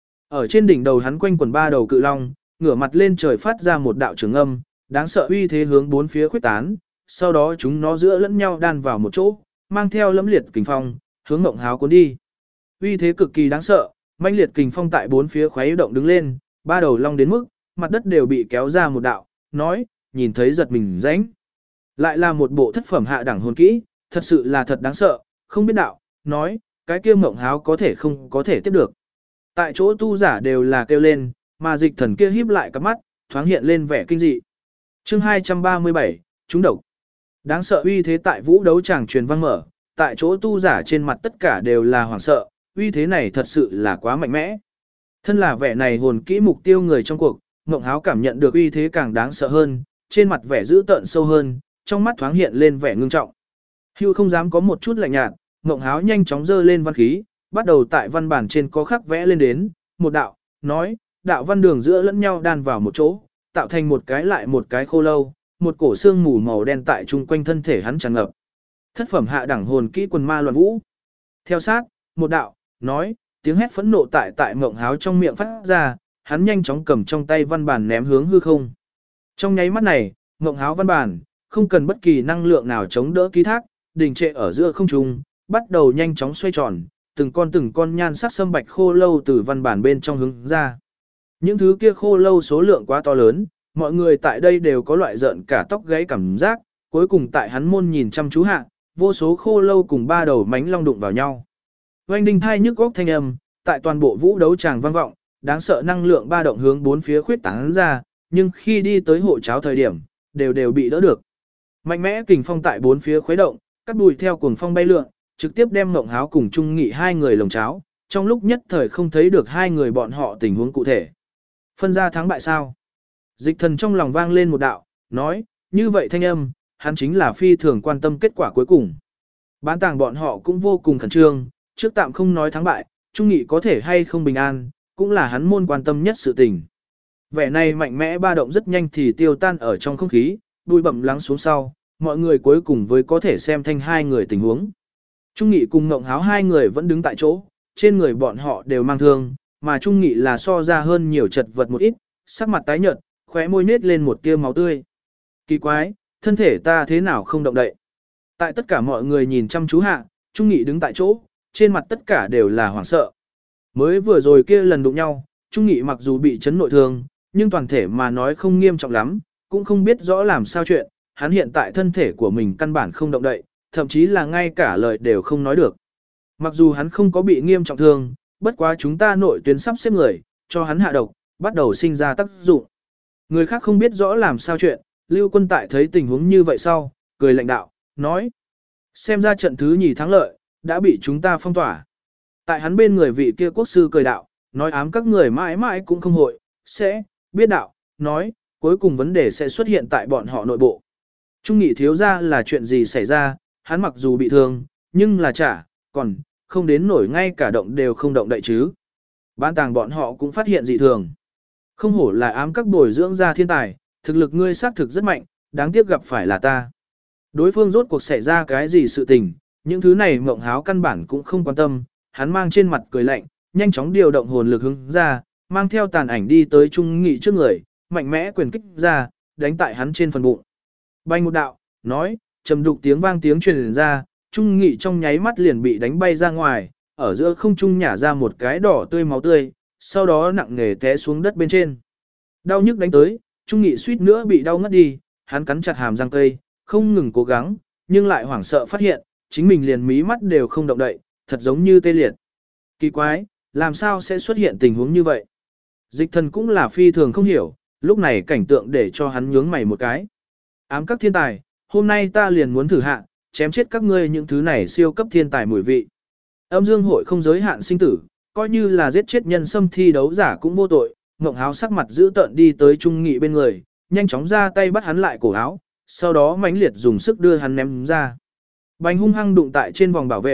Ở trên đỉnh đầu hắn quanh quần ba đầu cự long, ngửa mặt lên trời phát ra một đạo trường âm, đáng sợ uy thế hướng bốn phía khuếch tán, sau đó chúng nó giữa lẫn nhau đan vào một chỗ, mang theo lẫm liệt kình phong, hướng Ngộng Háo cuốn đi. Uy thế cực kỳ đáng sợ, mãnh liệt kình phong tại bốn phía khuấy động đứng lên, ba đầu long đến mức mặt đất đều bị kéo ra một đạo, nói, nhìn thấy giật mình rãnh. Lại là một bộ thất phẩm hạ đẳng hồn kỹ, thật sự là thật đáng sợ, không biết đạo, nói, cái kia Ngộng Háo có thể không có thể tiếp được. Tại chỗ tu giả đều là kêu lên, mà Dịch Thần kia híp lại cặp mắt, thoáng hiện lên vẻ kinh dị. Chương 237, trúng độc. Đáng sợ uy thế tại vũ đấu tràng truyền vang mở, tại chỗ tu giả trên mặt tất cả đều là hoảng sợ, uy thế này thật sự là quá mạnh mẽ. Thân là vẻ này hồn kỹ mục tiêu người trong cuộc, Ngộng Háo cảm nhận được uy thế càng đáng sợ hơn, trên mặt vẻ dữ tợn sâu hơn, trong mắt thoáng hiện lên vẻ ngưng trọng. Hưu không dám có một chút lạnh nhạt, Ngộng Háo nhanh chóng giơ lên văn khí, bắt đầu tại văn bản trên có khắc vẽ lên đến, một đạo, nói, đạo văn đường giữa lẫn nhau đan vào một chỗ, tạo thành một cái lại một cái khô lâu, một cổ xương mù màu đen tại chung quanh thân thể hắn tràn ngập. Thất phẩm hạ đẳng hồn kỹ quần ma loạn vũ. Theo sát, một đạo, nói, tiếng hét phẫn nộ tại Ngộng Háo trong miệng phát ra, hắn nhanh chóng cầm trong tay văn bản ném hướng hư không. Trong nháy mắt này, Ngộng Háo văn bản, không cần bất kỳ năng lượng nào chống đỡ ký thác, đình trệ ở giữa không trung, bắt đầu nhanh chóng xoay tròn, từng con nhan sắc sâm bạch khô lâu từ văn bản bên trong hướng ra. Những thứ kia khô lâu số lượng quá to lớn, mọi người tại đây đều có loại giận cả tóc gáy cảm giác, cuối cùng tại hắn môn nhìn chăm chú hạ, vô số khô lâu cùng ba đầu mánh long đụng vào nhau. Oanh đinh thai nhức góc thanh âm, tại toàn bộ vũ đấu tràng vang vọng, đáng sợ năng lượng ba động hướng bốn phía khuyết tán ra, nhưng khi đi tới hộ cháo thời điểm, đều bị đỡ được. Mạnh mẽ kình phong tại bốn phía khuấy động, cắt bụi theo cuồng phong bay lượn, trực tiếp đem Ngộng Háo cùng Trung Nghị hai người lồng cháo, trong lúc nhất thời không thấy được hai người bọn họ tình huống cụ thể. Phân ra thắng bại sao? Dịch Thần trong lòng vang lên một đạo, nói, như vậy thanh âm, hắn chính là phi thường quan tâm kết quả cuối cùng. Bán tàng bọn họ cũng vô cùng khẩn trương, trước tạm không nói thắng bại, Trung Nghị có thể hay không bình an, cũng là hắn môn quan tâm nhất sự tình. Vẻ này mạnh mẽ ba động rất nhanh thì tiêu tan ở trong không khí, bụi bặm lắng xuống sau, mọi người cuối cùng với có thể xem thanh hai người tình huống. Trung Nghị cùng Ngộng Háo hai người vẫn đứng tại chỗ, trên người bọn họ đều mang thương, mà Trung Nghị là so ra hơn nhiều chật vật một ít, sắc mặt tái nhợt, khóe môi nết lên một tia máu tươi. Kỳ quái, thân thể ta thế nào không động đậy? Tại tất cả mọi người nhìn chăm chú hạ, Trung Nghị đứng tại chỗ, trên mặt tất cả đều là hoảng sợ. Mới vừa rồi kia lần đụng nhau, Trung Nghị mặc dù bị chấn nội thương, nhưng toàn thể mà nói không nghiêm trọng lắm, cũng không biết rõ làm sao chuyện, hắn hiện tại thân thể của mình căn bản không động đậy, thậm chí là ngay cả lời đều không nói được. Mặc dù hắn không có bị nghiêm trọng thương, bất quá chúng ta nội tuyến sắp xếp người, cho hắn hạ độc, bắt đầu sinh ra tác dụng. Người khác không biết rõ làm sao chuyện, Lưu Quân tại thấy tình huống như vậy sau, cười lạnh đạo, nói. Xem ra trận thứ nhì thắng lợi, đã bị chúng ta phong tỏa. Tại hắn bên người vị kia quốc sư cười đạo, nói ám các người mãi mãi cũng không hội, sẽ, biết đạo, nói, cuối cùng vấn đề sẽ xuất hiện tại bọn họ nội bộ. Trung Nghị thiếu ra là chuyện gì xảy ra, hắn mặc dù bị thương, nhưng là còn, không đến nổi ngay cả động đều không động đậy chứ. Bán tàng bọn họ cũng phát hiện dị thường. Không hổ là ám các bồi dưỡng ra thiên tài, thực lực ngươi xác thực rất mạnh, đáng tiếc gặp phải là ta. Đối phương rốt cuộc xảy ra cái gì sự tình, những thứ này Ngộng Háo căn bản cũng không quan tâm, hắn mang trên mặt cười lạnh, nhanh chóng điều động hồn lực hướng ra, mang theo tàn ảnh đi tới Trung Nghị trước người, mạnh mẽ quyền kích ra, đánh tại hắn trên phần bụng. Bay một đạo, nói, trầm đục tiếng vang tiếng truyền ra, Trung Nghị trong nháy mắt liền bị đánh bay ra ngoài, ở giữa không trung nhả ra một cái đỏ tươi máu tươi, sau đó nặng nề té xuống đất bên trên. Đau nhức đánh tới, Trung Nghị suýt nữa bị đau ngất đi, hắn cắn chặt hàm răng cây, không ngừng cố gắng, nhưng lại hoảng sợ phát hiện, chính mình liền mí mắt đều không động đậy, thật giống như tê liệt. Kỳ quái, làm sao sẽ xuất hiện tình huống như vậy? Dịch Thần cũng là phi thường không hiểu, lúc này cảnh tượng để cho hắn nhướng mày một cái. Ám các thiên tài, hôm nay ta liền muốn thử hạ, chém chết các ngươi những thứ này siêu cấp thiên tài mùi vị. Âm dương hội không giới hạn sinh tử, coi như là giết chết nhân xâm thi đấu giả cũng vô tội. Ngộng Háo sắc mặt giữ tợn đi tới Trung Nghị bên người, nhanh chóng ra tay bắt hắn lại cổ áo, sau đó mãnh liệt dùng sức đưa hắn ném ra. Bành hung hăng đụng tại trên vòng bảo vệ,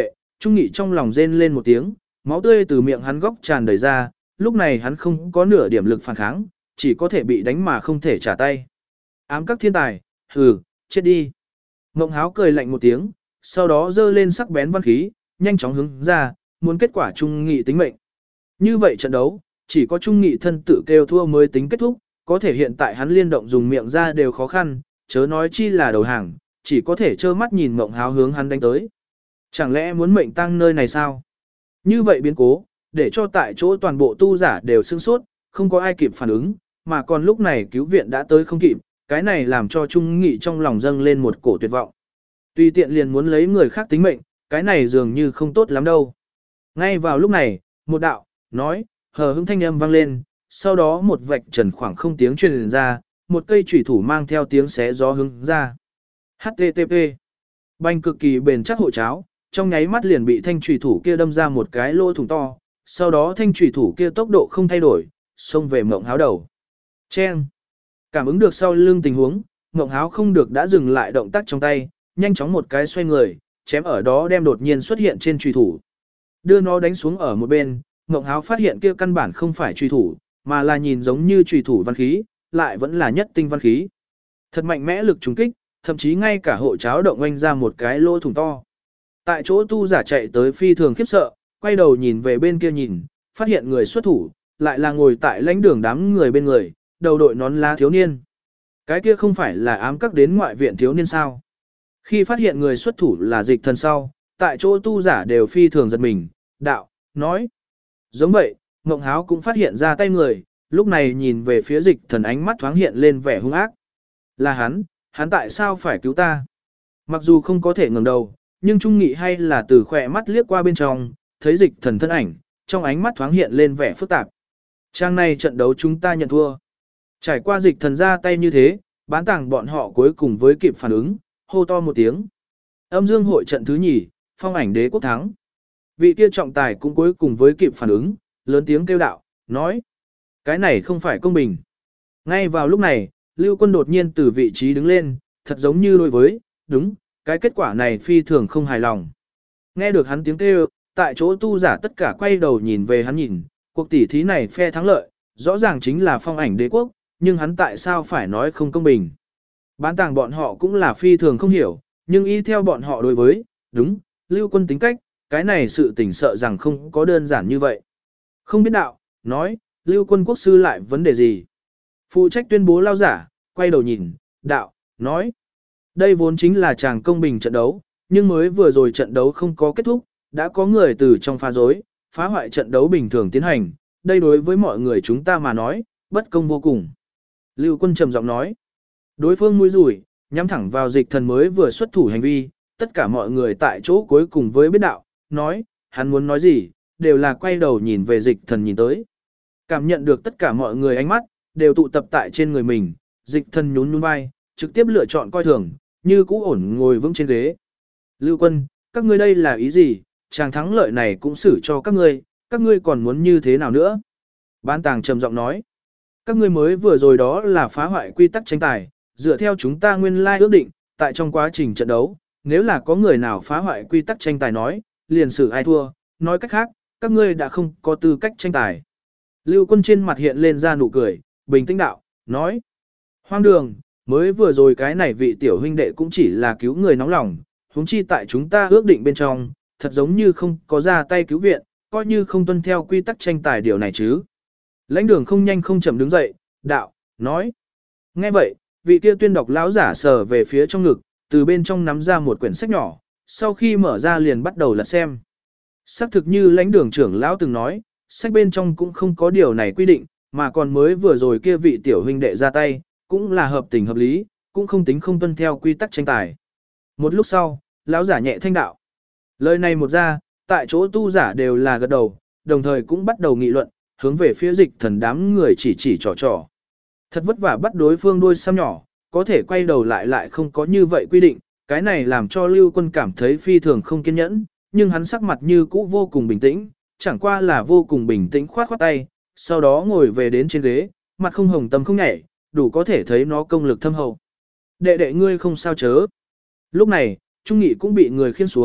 Trung Nghị trong lòng rên lên một tiếng, máu tươi từ miệng hắn góc tràn đầy ra, lúc này hắn không có nửa điểm lực phản kháng, chỉ có thể bị đánh mà không thể trả tay. Ám các thiên tài, hừ, chết đi. Ngộng Háo cười lạnh một tiếng, sau đó giơ lên sắc bén văn khí, nhanh chóng hướng ra, muốn kết quả Trung Nghị tính mệnh. Như vậy trận đấu, chỉ có Trung Nghị thân tự kêu thua mới tính kết thúc, có thể hiện tại hắn liên động dùng miệng ra đều khó khăn, chớ nói chi là đầu hàng, chỉ có thể trơ mắt nhìn Ngộng Háo hướng hắn đánh tới. Chẳng lẽ muốn mệnh tăng nơi này sao? Như vậy biến cố, để cho tại chỗ toàn bộ tu giả đều sửng sốt, không có ai kịp phản ứng, mà còn lúc này cứu viện đã tới không kịp, cái này làm cho Trung Nghị trong lòng dâng lên một cổ tuyệt vọng. Tùy tiện liền muốn lấy người khác tính mệnh, cái này dường như không tốt lắm đâu. Ngay vào lúc này, một đạo, nói, hờ hững thanh âm vang lên, sau đó một vạch trần khoảng không tiếng truyền ra, một cây chủy thủ mang theo tiếng xé gió hướng ra. HTTP. Banh cực kỳ bền chắc hộ cháo, trong nháy mắt liền bị thanh chủy thủ kia đâm ra một cái lỗ thủng to, sau đó thanh chủy thủ kia tốc độ không thay đổi, xông về Ngộng Háo đầu. Chen. Cảm ứng được sau lưng tình huống, Ngộng Háo không được đã dừng lại động tác trong tay, nhanh chóng một cái xoay người, chém ở đó đem đột nhiên xuất hiện trên chủy thủ. Đưa nó đánh xuống ở một bên, Ngộng Háo phát hiện kia căn bản không phải chủy thủ, mà là nhìn giống như chủy thủ văn khí, lại vẫn là nhất tinh văn khí. Thật mạnh mẽ lực trùng kích, thậm chí ngay cả hộ cháo động oanh ra một cái lỗ thủng to. Tại chỗ tu giả chạy tới phi thường khiếp sợ, quay đầu nhìn về bên kia nhìn, phát hiện người xuất thủ, lại là ngồi tại lãnh đường đám người bên người, đầu đội nón lá thiếu niên. Cái kia không phải là ám các đến ngoại viện thiếu niên sao? Khi phát hiện người xuất thủ là Dịch Thần sau, tại chỗ tu giả đều phi thường giật mình, đạo, nói. Giống vậy, Ngộng Háo cũng phát hiện ra tay người, lúc này nhìn về phía Dịch Thần ánh mắt thoáng hiện lên vẻ hung ác. Là hắn tại sao phải cứu ta? Mặc dù không có thể ngẩng đầu, nhưng Trung Nghị hay là từ khỏe mắt liếc qua bên trong, thấy Dịch Thần thân ảnh, trong ánh mắt thoáng hiện lên vẻ phức tạp. Trang này trận đấu chúng ta nhận thua. Trải qua Dịch Thần ra tay như thế, bán tàng bọn họ cuối cùng với kịp phản ứng, hô to một tiếng. Âm dương hội trận thứ nhì, Phong Ảnh Đế quốc thắng. Vị kia trọng tài cũng cuối cùng với kịp phản ứng, lớn tiếng kêu đạo, nói. Cái này không phải công bình. Ngay vào lúc này, Lưu Quân đột nhiên từ vị trí đứng lên, thật giống như đối với, đúng, cái kết quả này phi thường không hài lòng. Nghe được hắn tiếng kêu, tại chỗ tu giả tất cả quay đầu nhìn về hắn nhìn, cuộc tỷ thí này phe thắng lợi, rõ ràng chính là Phong Ảnh Đế quốc, nhưng hắn tại sao phải nói không công bình. Bán tàng bọn họ cũng là phi thường không hiểu, nhưng y theo bọn họ đối với, đúng, Lưu Quân tính cách, cái này sự tình sợ rằng không có đơn giản như vậy. Không biết đạo, nói, Lưu Quân quốc sư lại vấn đề gì? Phụ trách tuyên bố lao giả, quay đầu nhìn, đạo, nói. Đây vốn chính là chàng công bình trận đấu, nhưng mới vừa rồi trận đấu không có kết thúc, đã có người từ trong phá rối, phá hoại trận đấu bình thường tiến hành, đây đối với mọi người chúng ta mà nói, bất công vô cùng. Lưu Quân trầm giọng nói. Đối phương mũi rủi, nhắm thẳng vào Dịch Thần mới vừa xuất thủ hành vi, tất cả mọi người tại chỗ cuối cùng với biết đạo, nói, hắn muốn nói gì, đều là quay đầu nhìn về Dịch Thần nhìn tới. Cảm nhận được tất cả mọi người ánh mắt, đều tụ tập tại trên người mình, Dịch Thần nhún nhún vai, trực tiếp lựa chọn coi thường, như cũ ổn ngồi vững trên ghế. Lưu Quân, các ngươi đây là ý gì, chàng thắng lợi này cũng xử cho các ngươi còn muốn như thế nào nữa? Bán tàng trầm giọng nói, các ngươi mới vừa rồi đó là phá hoại quy tắc tranh tài, dựa theo chúng ta nguyên lai ước định, tại trong quá trình trận đấu, nếu là có người nào phá hoại quy tắc tranh tài nói, liền xử ai thua, nói cách khác, các ngươi đã không có tư cách tranh tài. Lưu Quân trên mặt hiện lên ra nụ cười, bình tĩnh đạo, nói, hoang đường, mới vừa rồi cái này vị tiểu huynh đệ cũng chỉ là cứu người nóng lòng, huống chi tại chúng ta ước định bên trong, thật giống như không có ra tay cứu viện, coi như không tuân theo quy tắc tranh tài điều này chứ. Lãnh đường không nhanh không chậm đứng dậy, đạo, nói. Nghe vậy, vị kia tuyên đọc lão giả sờ về phía trong ngực, từ bên trong nắm ra một quyển sách nhỏ, sau khi mở ra liền bắt đầu lật xem. Xác thực như lãnh đường trưởng lão từng nói, sách bên trong cũng không có điều này quy định, mà còn mới vừa rồi kia vị tiểu huynh đệ ra tay, cũng là hợp tình hợp lý, cũng không tính không tuân theo quy tắc tranh tài. Một lúc sau, lão giả nhẹ thanh đạo. Lời này một ra, tại chỗ tu giả đều là gật đầu, đồng thời cũng bắt đầu nghị luận, hướng về phía Dịch Thần đám người chỉ trò trò. Thật vất vả bắt đối phương đuôi xăm nhỏ, có thể quay đầu lại không có như vậy quy định, cái này làm cho Lưu Quân cảm thấy phi thường không kiên nhẫn, nhưng hắn sắc mặt như cũ vô cùng bình tĩnh, chẳng qua là vô cùng bình tĩnh khoát tay, sau đó ngồi về đến trên ghế, mặt không hồng tâm không nhảy, đủ có thể thấy nó công lực thâm hậu. Đệ đệ ngươi không sao chớ. Lúc này, Trung Nghị cũng bị người khiêng xuống,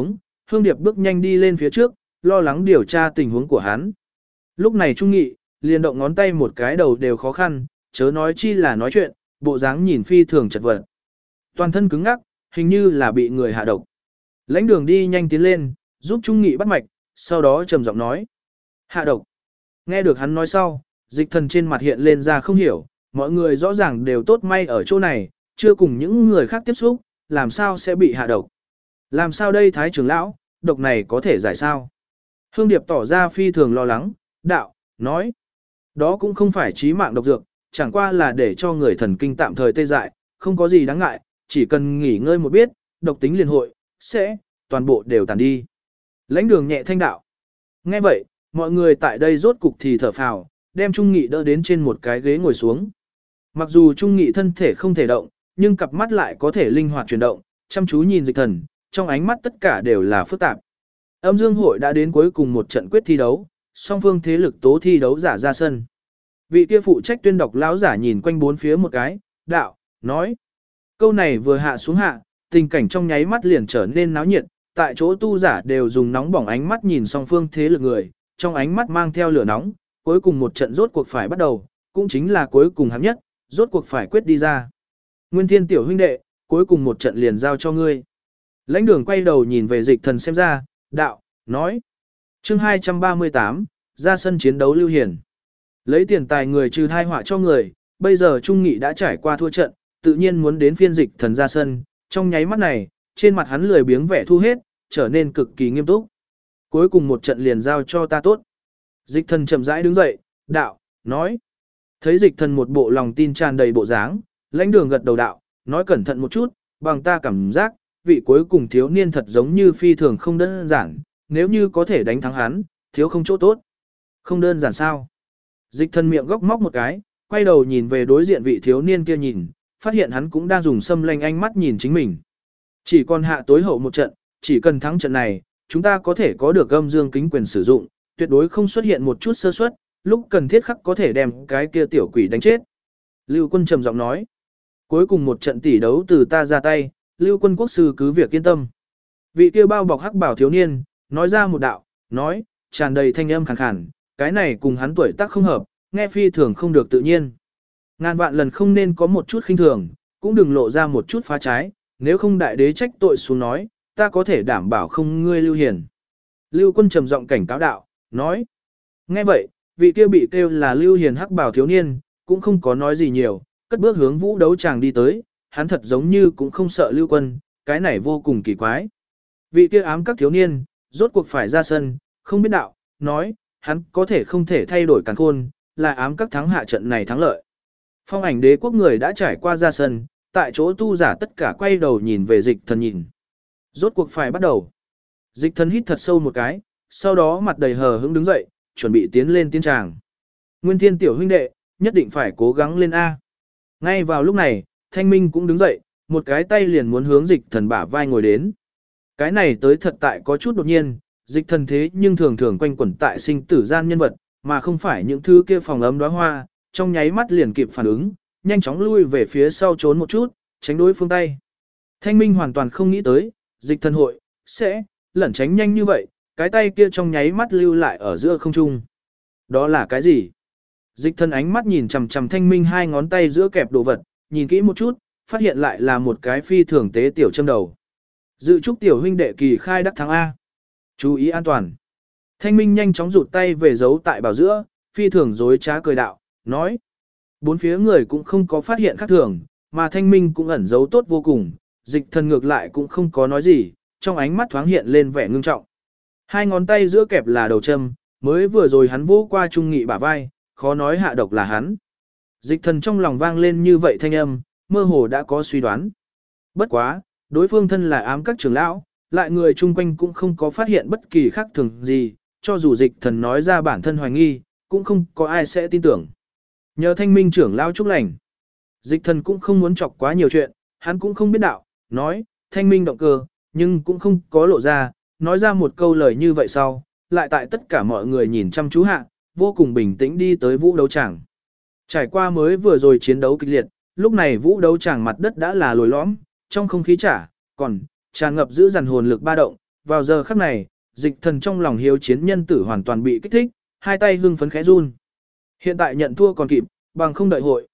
Hương Điệp bước nhanh đi lên phía trước, lo lắng điều tra tình huống của hắn. Lúc này Trung Nghị, liền động ngón tay một cái đầu đều khó khăn, chớ nói chi là nói chuyện, bộ dáng nhìn phi thường chật vật. Toàn thân cứng ngắc, hình như là bị người hạ độc. Lãnh Đường đi nhanh tiến lên, giúp Trung Nghị bắt mạch, sau đó trầm giọng nói. Hạ độc. Nghe được hắn nói sau, Dịch Thần trên mặt hiện lên ra không hiểu, mọi người rõ ràng đều tốt may ở chỗ này, chưa cùng những người khác tiếp xúc, làm sao sẽ bị hạ độc. Làm sao đây Thái trưởng lão, độc này có thể giải sao? Hương Điệp tỏ ra phi thường lo lắng, đạo, nói. Đó cũng không phải chí mạng độc dược, chẳng qua là để cho người thần kinh tạm thời tê dại, không có gì đáng ngại, chỉ cần nghỉ ngơi một biết, độc tính liền hội, sẽ, toàn bộ đều tàn đi. Lãnh Đường nhẹ thanh đạo. Nghe vậy, mọi người tại đây rốt cục thì thở phào, đem Trung Nghị đỡ đến trên một cái ghế ngồi xuống. Mặc dù Trung Nghị thân thể không thể động, nhưng cặp mắt lại có thể linh hoạt chuyển động, chăm chú nhìn Dịch Thần, trong ánh mắt tất cả đều là phức tạp. Âm Dương hội đã đến cuối cùng một trận quyết thi đấu, song phương thế lực tố thi đấu giả ra sân. Vị kia phụ trách tuyên đọc lão giả nhìn quanh bốn phía một cái, đạo, nói. Câu này vừa hạ xuống hạ, tình cảnh trong nháy mắt liền trở nên náo nhiệt, tại chỗ tu giả đều dùng nóng bỏng ánh mắt nhìn song phương thế lực người, trong ánh mắt mang theo lửa nóng, cuối cùng một trận rốt cuộc phải bắt đầu, cũng chính là cuối cùng hạng nhất, rốt cuộc phải quyết đi ra. Nguyên Thiên tiểu huynh đệ, cuối cùng một trận liền giao cho ngươi. Lãnh Đường quay đầu nhìn về Dịch Thần xem ra, đạo, nói. Chương 238, ra sân chiến đấu Lưu Hiển. Lấy tiền tài người trừ thai họa cho người, bây giờ Trung Nghị đã trải qua thua trận, tự nhiên muốn đến phiên Dịch Thần ra sân, trong nháy mắt này, trên mặt hắn lười biếng vẻ thu hết, trở nên cực kỳ nghiêm túc. Cuối cùng một trận liền giao cho ta tốt. Dịch Thần chậm rãi đứng dậy, đạo, nói. Thấy Dịch Thần một bộ lòng tin tràn đầy bộ dáng, Lãnh Đường gật đầu đạo, nói cẩn thận một chút, bằng ta cảm giác, vị cuối cùng thiếu niên thật giống như phi thường không đơn giản, nếu như có thể đánh thắng hắn, thiếu không chỗ tốt. Không đơn giản sao? Dịch Thần miệng góc móc một cái, quay đầu nhìn về đối diện vị thiếu niên kia nhìn, phát hiện hắn cũng đang dùng sâm lanh ánh mắt nhìn chính mình. Chỉ còn hạ tối hậu một trận, chỉ cần thắng trận này, chúng ta có thể có được âm dương kính quyền sử dụng, tuyệt đối không xuất hiện một chút sơ suất, lúc cần thiết khắc có thể đem cái kia tiểu quỷ đánh chết. Lưu Quân trầm giọng nói, cuối cùng một trận tỷ đấu từ ta ra tay, Lưu Quân quốc sư cứ việc yên tâm. Vị kia bao bọc hắc bảo thiếu niên, nói ra một đạo, nói, tràn đầy thanh âm khàn khàn, cái này cùng hắn tuổi tác không hợp, nghe phi thường không được tự nhiên. Ngàn vạn lần không nên có một chút khinh thường, cũng đừng lộ ra một chút phá trái, nếu không đại đế trách tội xuống nói, ta có thể đảm bảo không ngươi Lưu Hiền. Lưu Quân trầm giọng cảnh cáo đạo, nói. Nghe vậy, vị kia bị kêu là Lưu Hiền hắc bảo thiếu niên, cũng không có nói gì nhiều, cất bước hướng vũ đấu tràng đi tới, hắn thật giống như cũng không sợ Lưu Quân, cái này vô cùng kỳ quái. Vị kia ám các thiếu niên, rốt cuộc phải ra sân, không biết đạo, nói, hắn có thể không thể thay đổi càn khôn, là ám các thắng hạ trận này thắng lợi. Phong Ảnh Đế quốc người đã trải qua ra sân, tại chỗ tu giả tất cả quay đầu nhìn về Dịch Thần nhìn. Rốt cuộc phải bắt đầu. Dịch Thần hít thật sâu một cái, sau đó mặt đầy hờ hững đứng dậy, chuẩn bị tiến lên tiến tràng. Nguyên Thiên tiểu huynh đệ, nhất định phải cố gắng lên A. Ngay vào lúc này, Thanh Minh cũng đứng dậy, một cái tay liền muốn hướng Dịch Thần bả vai ngồi đến. Cái này tới thật tại có chút đột nhiên, Dịch Thần thế nhưng thường thường quanh quẩn tại sinh tử gian nhân vật, mà không phải những thứ kia phòng ấm đóa hoa, trong nháy mắt liền kịp phản ứng, nhanh chóng lui về phía sau trốn một chút, tránh đối phương tay. Thanh Minh hoàn toàn không nghĩ tới, Dịch Thần hội sẽ lẩn tránh nhanh như vậy, cái tay kia trong nháy mắt lưu lại ở giữa không trung. Đó là cái gì? Dịch Thần ánh mắt nhìn chằm chằm Thanh Minh hai ngón tay giữa kẹp đồ vật, nhìn kỹ một chút, phát hiện lại là một cái phi thường tế tiểu châm đầu. Dự chúc tiểu huynh đệ kỳ khai đắc thắng A. Chú ý an toàn. Thanh Minh nhanh chóng rụt tay về giấu tại bảo giữa, phi thường dối trá cười đạo, nói. Bốn phía người cũng không có phát hiện khác thường, mà Thanh Minh cũng ẩn giấu tốt vô cùng, Dịch Thần ngược lại cũng không có nói gì, trong ánh mắt thoáng hiện lên vẻ ngưng trọng. Hai ngón tay giữa kẹp là đầu châm, mới vừa rồi hắn vỗ qua Trung Nghị bả vai, khó nói hạ độc là hắn. Dịch Thần trong lòng vang lên như vậy thanh âm, mơ hồ đã có suy đoán. Bất quá, đối phương thân là ám các trưởng lão, lại người chung quanh cũng không có phát hiện bất kỳ khác thường gì, cho dù Dịch Thần nói ra bản thân hoài nghi, cũng không có ai sẽ tin tưởng. Nhờ Thanh Minh trưởng lão chúc lành. Dịch Thần cũng không muốn chọc quá nhiều chuyện, hắn cũng không biết đạo, nói, Thanh Minh động cơ, nhưng cũng không có lộ ra, nói ra một câu lời như vậy sau, lại tại tất cả mọi người nhìn chăm chú hạ, vô cùng bình tĩnh đi tới vũ đấu tràng. Trải qua mới vừa rồi chiến đấu kịch liệt, lúc này vũ đấu tràng mặt đất đã là lồi lõm, trong không khí còn tràn ngập giữ dằn hồn lực ba động, vào giờ khắc này, dịch thần trong lòng hiếu chiến nhân tử hoàn toàn bị kích thích, hai tay hưng phấn khẽ run. Hiện tại nhận thua còn kịp, bằng không đợi hội,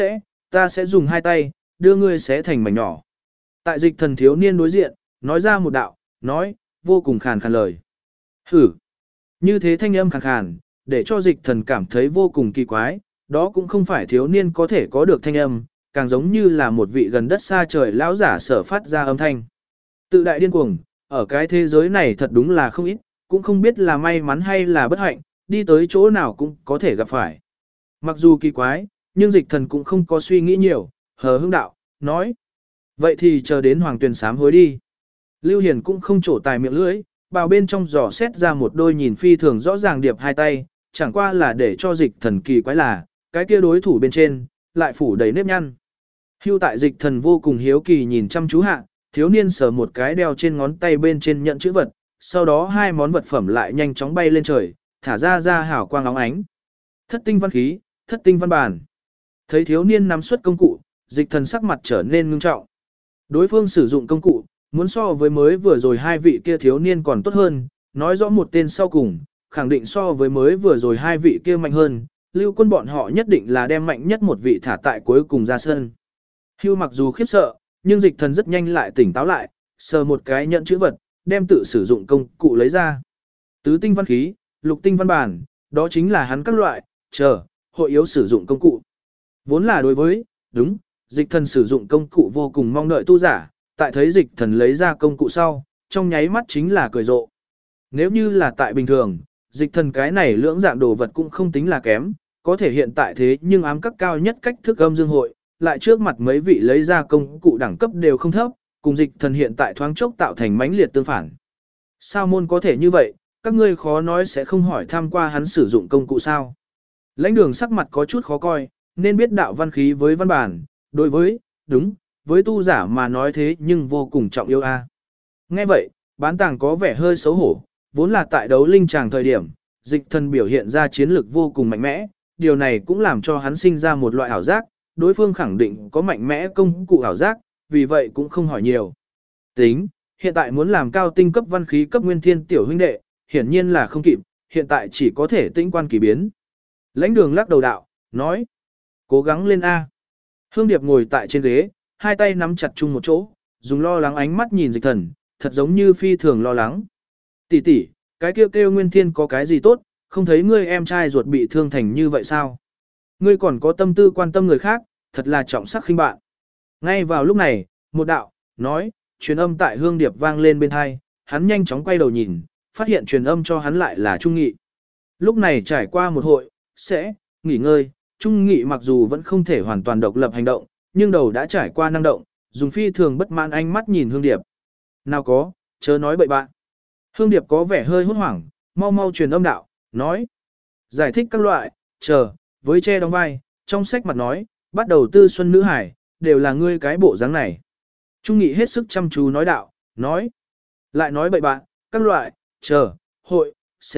ta sẽ dùng hai tay, đưa ngươi xé thành mảnh nhỏ. Tại dịch thần thiếu niên đối diện, nói ra một đạo, nói, vô cùng khàn khàn lời. Hử! Như thế thanh âm khàn khàn, để cho dịch thần cảm thấy vô cùng kỳ quái, đó cũng không phải thiếu niên có thể có được thanh âm, càng giống như là một vị gần đất xa trời lão giả sở phát ra âm thanh. Tự đại điên cuồng, ở cái thế giới này thật đúng là không ít, cũng không biết là may mắn hay là bất hạnh, đi tới chỗ nào cũng có thể gặp phải. Mặc dù kỳ quái, nhưng dịch thần cũng không có suy nghĩ nhiều, hờ hững đạo, nói. Vậy thì chờ đến hoàng tuyền sám hối đi. Lưu Hiền cũng không trổ tài miệng lưỡi, bào bên trong giỏ xét ra một đôi nhìn phi thường rõ ràng điệp hai tay, chẳng qua là để cho dịch thần kỳ quái là, cái kia đối thủ bên trên, lại phủ đầy nếp nhăn. Hưu tại dịch thần vô cùng hiếu kỳ nhìn chăm chú hạ, thiếu niên sờ một cái đeo trên ngón tay bên trên nhận chữ vật, sau đó hai món vật phẩm lại nhanh chóng bay lên trời, thả ra hào quang óng ánh. Thất tinh văn khí, thất tinh văn bản. Thấy thiếu niên nắm xuất công cụ, dịch thần sắc mặt trở nên ngưng trọng. Đối phương sử dụng công cụ, muốn so với mới vừa rồi hai vị kia thiếu niên còn tốt hơn, nói rõ một tên sau cùng, khẳng định so với mới vừa rồi hai vị kia mạnh hơn, lưu quân bọn họ nhất định là đem mạnh nhất một vị thả tại cuối cùng ra sân. Hưu mặc dù khiếp sợ, nhưng dịch thần rất nhanh lại tỉnh táo lại, sờ một cái nhận chữ vật, đem tự sử dụng công cụ lấy ra. Tứ tinh văn khí, lục tinh văn bản, đó chính là hắn các loại, hội yếu sử dụng công cụ. Vốn là đối với, đúng, dịch thần sử dụng công cụ vô cùng mong đợi tu giả, tại thấy dịch thần lấy ra công cụ sau, trong nháy mắt chính là cười rộ. Nếu như là tại bình thường, dịch thần cái này lưỡng dạng đồ vật cũng không tính là kém, có thể hiện tại thế nhưng ám các cao nhất cách thức âm dương hội, lại trước mặt mấy vị lấy ra công cụ đẳng cấp đều không thấp, cùng dịch thần hiện tại thoáng chốc tạo thành mãnh liệt tương phản. Sao môn có thể như vậy, các ngươi khó nói sẽ không hỏi tham qua hắn sử dụng công cụ sao. Lãnh đường sắc mặt có chút khó coi, nên biết đạo văn khí với văn bản, đối với, đúng, với tu giả mà nói thế nhưng vô cùng trọng yêu a. Nghe vậy, bán tàng có vẻ hơi xấu hổ, vốn là tại đấu linh tràng thời điểm, dịch thần biểu hiện ra chiến lược vô cùng mạnh mẽ, điều này cũng làm cho hắn sinh ra một loại ảo giác, đối phương khẳng định có mạnh mẽ công cụ ảo giác, vì vậy cũng không hỏi nhiều. Tính, hiện tại muốn làm cao tinh cấp văn khí cấp nguyên thiên tiểu huynh đệ, hiển nhiên là không kịp, hiện tại chỉ có thể tĩnh quan kỳ biến. Lãnh đường lắc đầu đạo, nói, cố gắng lên A. Hương Điệp ngồi tại trên ghế, hai tay nắm chặt chung một chỗ, dùng lo lắng ánh mắt nhìn dịch thần, thật giống như phi thường lo lắng. Tỷ tỷ, cái kêu nguyên thiên có cái gì tốt, không thấy ngươi em trai ruột bị thương thành như vậy sao? Ngươi còn có tâm tư quan tâm người khác, thật là trọng sắc khinh bạn. Ngay vào lúc này, một đạo, nói, truyền âm tại Hương Điệp vang lên bên tai, hắn nhanh chóng quay đầu nhìn, phát hiện truyền âm cho hắn lại là Trung Nghị. Lúc này trải qua một hội, nghỉ ngơi, Trung Nghị mặc dù vẫn không thể hoàn toàn độc lập hành động, nhưng đầu đã trải qua năng động, dùng phi thường bất mãn ánh mắt nhìn Hương Điệp. Nào có, chớ nói bậy bạn. Hương Điệp có vẻ hơi hốt hoảng, mau mau truyền âm đạo, nói. Giải thích các loại, với che đóng vai, trong sách mặt nói, bắt đầu tư xuân nữ hải, đều là ngươi cái bộ dáng này. Trung Nghị hết sức chăm chú nói đạo, nói. Lại nói bậy bạn, các loại, hội,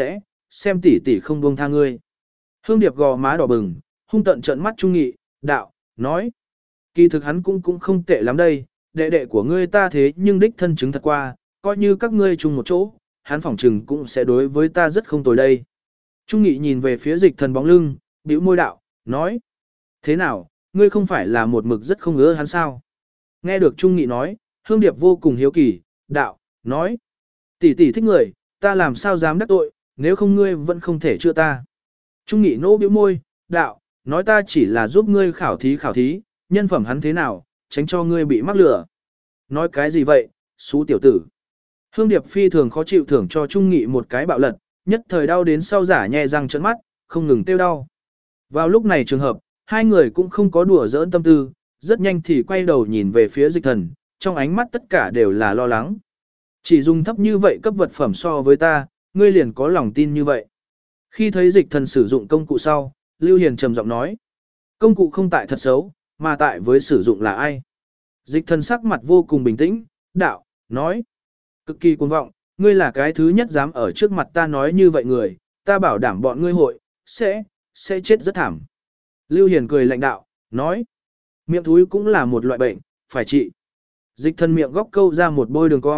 xem tỷ tỷ không buông tha ngươi. Hương Điệp gò má đỏ bừng, hung tận trợn mắt Trung Nghị, đạo, nói. Kỳ thực hắn cũng không tệ lắm đây, đệ đệ của ngươi ta thế nhưng đích thân chứng thật qua, coi như các ngươi chung một chỗ, hắn phỏng chừng cũng sẽ đối với ta rất không tồi đây. Trung Nghị nhìn về phía dịch thần bóng lưng, bĩu môi đạo, nói. Thế nào, ngươi không phải là một mực rất không ưa hắn sao? Nghe được Trung Nghị nói, Hương Điệp vô cùng hiếu kỳ, đạo, nói. Tỷ tỷ thích người, ta làm sao dám đắc tội, nếu không ngươi vẫn không thể chữa ta. Trung Nghị nỗ bĩu môi, đạo, nói ta chỉ là giúp ngươi khảo thí, nhân phẩm hắn thế nào, tránh cho ngươi bị mắc lừa. Nói cái gì vậy, xú tiểu tử. Hương Điệp phi thường khó chịu thưởng cho Trung Nghị một cái bạo lật, nhất thời đau đến sau giả nhe răng trợn mắt, không ngừng tiêu đau. Vào lúc này trường hợp, hai người cũng không có đùa giỡn tâm tư, rất nhanh thì quay đầu nhìn về phía dịch thần, trong ánh mắt tất cả đều là lo lắng. Chỉ dùng thấp như vậy cấp vật phẩm so với ta, ngươi liền có lòng tin như vậy. Khi thấy dịch thần sử dụng công cụ sau, Lưu Hiền trầm giọng nói. Công cụ không tại thật xấu, mà tại với sử dụng là ai. Dịch thần sắc mặt vô cùng bình tĩnh, đạo, nói. Cực kỳ cuồng vọng, ngươi là cái thứ nhất dám ở trước mặt ta nói như vậy người, ta bảo đảm bọn ngươi hội, sẽ chết rất thảm. Lưu Hiền cười lạnh đạo, nói. Miệng thúi cũng là một loại bệnh, phải trị. Dịch thần miệng góc câu ra một bôi đường cong,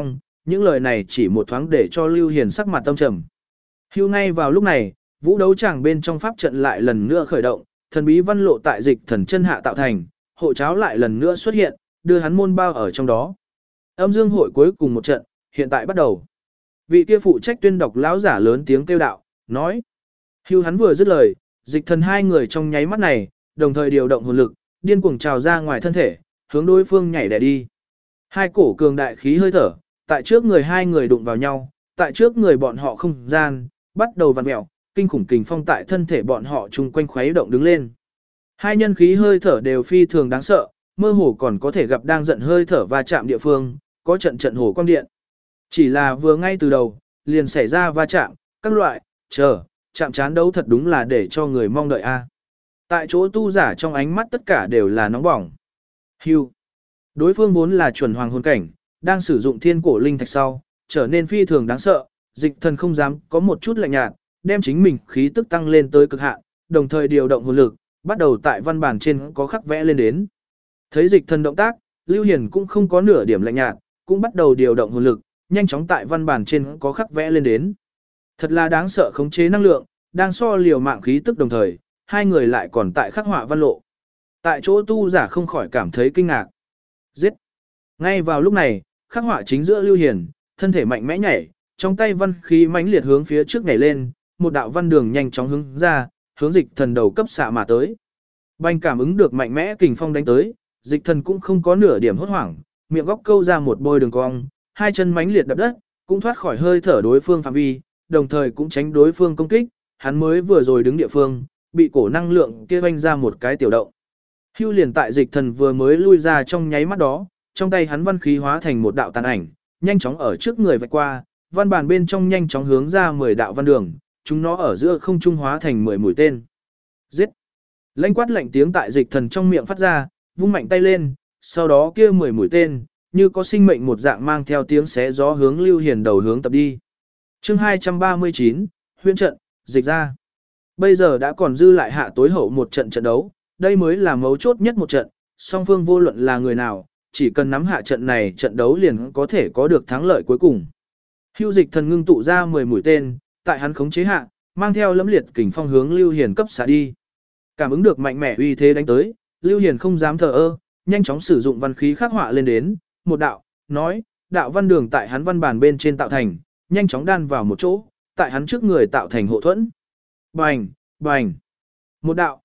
những lời này chỉ một thoáng để cho Lưu Hiền sắc mặt tâm trầm. Hưu ngay vào lúc này, vũ đấu tràng bên trong pháp trận lại lần nữa khởi động, thần bí văn lộ tại dịch thần chân hạ tạo thành, hộ cháo lại lần nữa xuất hiện, đưa hắn môn bao ở trong đó. Âm dương hội cuối cùng một trận, hiện tại bắt đầu. Vị kia phụ trách tuyên đọc lão giả lớn tiếng kêu đạo, nói. Hưu hắn vừa dứt lời, dịch thần hai người trong nháy mắt này, đồng thời điều động hồn lực, điên cuồng trào ra ngoài thân thể, hướng đối phương nhảy đè đi. Hai cổ cường đại khí hơi thở, tại trước người hai người đụng vào nhau, tại trước người bọn họ không gian, bắt đầu vặn mèo, kinh khủng kình phong tại thân thể bọn họ chung quanh khuấy động đứng lên. Hai nhân khí hơi thở đều phi thường đáng sợ, mơ hồ còn có thể gặp đang giận hơi thở va chạm địa phương, có trận trận hồ quang điện. Chỉ là vừa ngay từ đầu, liền xảy ra va chạm, các loại, chạm chán đấu thật đúng là để cho người mong đợi a. Tại chỗ tu giả trong ánh mắt tất cả đều là nóng bỏng. Hưu. Đối phương vốn là chuẩn hoàng hồn cảnh, đang sử dụng thiên cổ linh thạch sau, trở nên phi thường đáng sợ, dịch thần không dám có một chút lạnh nhạt, đem chính mình khí tức tăng lên tới cực hạn, đồng thời điều động hồn lực, bắt đầu tại văn bản trên có khắc vẽ lên đến. Thấy dịch thần động tác, Lưu Hiền cũng không có nửa điểm lạnh nhạt, cũng bắt đầu điều động hồn lực, nhanh chóng tại văn bản trên có khắc vẽ lên đến. Thật là đáng sợ khống chế năng lượng, đang so liều mạng khí tức đồng thời, hai người lại còn tại khắc họa văn lộ. Tại chỗ tu giả không khỏi cảm thấy kinh ngạc. Giết! Ngay vào lúc này, khắc họa chính giữa Lưu Hiền, thân thể mạnh mẽ nhảy, trong tay văn khí mãnh liệt hướng phía trước nhảy lên, một đạo văn đường nhanh chóng hướng ra, hướng dịch thần đầu cấp xạ mà tới. Bành cảm ứng được mạnh mẽ kình phong đánh tới, dịch thần cũng không có nửa điểm hốt hoảng, miệng góc câu ra một bôi đường cong, hai chân mãnh liệt đập đất, cũng thoát khỏi hơi thở đối phương phạm vi, đồng thời cũng tránh đối phương công kích, hắn mới vừa rồi đứng địa phương, bị cổ năng lượng kia vanh ra một cái tiểu động. Hưu liền tại dịch thần vừa mới lui ra trong nháy mắt đó, trong tay hắn văn khí hóa thành một đạo tàn ảnh, nhanh chóng ở trước người vạch qua, văn bản bên trong nhanh chóng hướng ra 10 đạo văn đường, chúng nó ở giữa không trung hóa thành 10 mũi tên. Giết! Lãnh quát lạnh tiếng tại dịch thần trong miệng phát ra, vung mạnh tay lên, sau đó kia 10 mũi tên, như có sinh mệnh một dạng mang theo tiếng xé gió hướng Lưu Hiền đầu hướng tập đi. Chương 239, huyễn trận, dịch ra. Bây giờ đã còn dư lại hạ tối hậu một trận trận đấu, đây mới là mấu chốt nhất một trận, song phương vô luận là người nào, chỉ cần nắm hạ trận này trận đấu liền có thể có được thắng lợi cuối cùng. Hưu dịch thần ngưng tụ ra 10 mũi tên, tại hắn khống chế hạ, mang theo lẫm liệt kình phong hướng Lưu Hiền cấp xạ đi. Cảm ứng được mạnh mẽ uy thế đánh tới, Lưu Hiền không dám thờ ơ, nhanh chóng sử dụng văn khí khắc họa lên đến, một đạo, nói, đạo văn đường tại hắn văn bản bên trên tạo thành, nhanh chóng đan vào một chỗ, tại hắn trước người tạo thành hộ thuẫn. Bành, bành. Một đạo,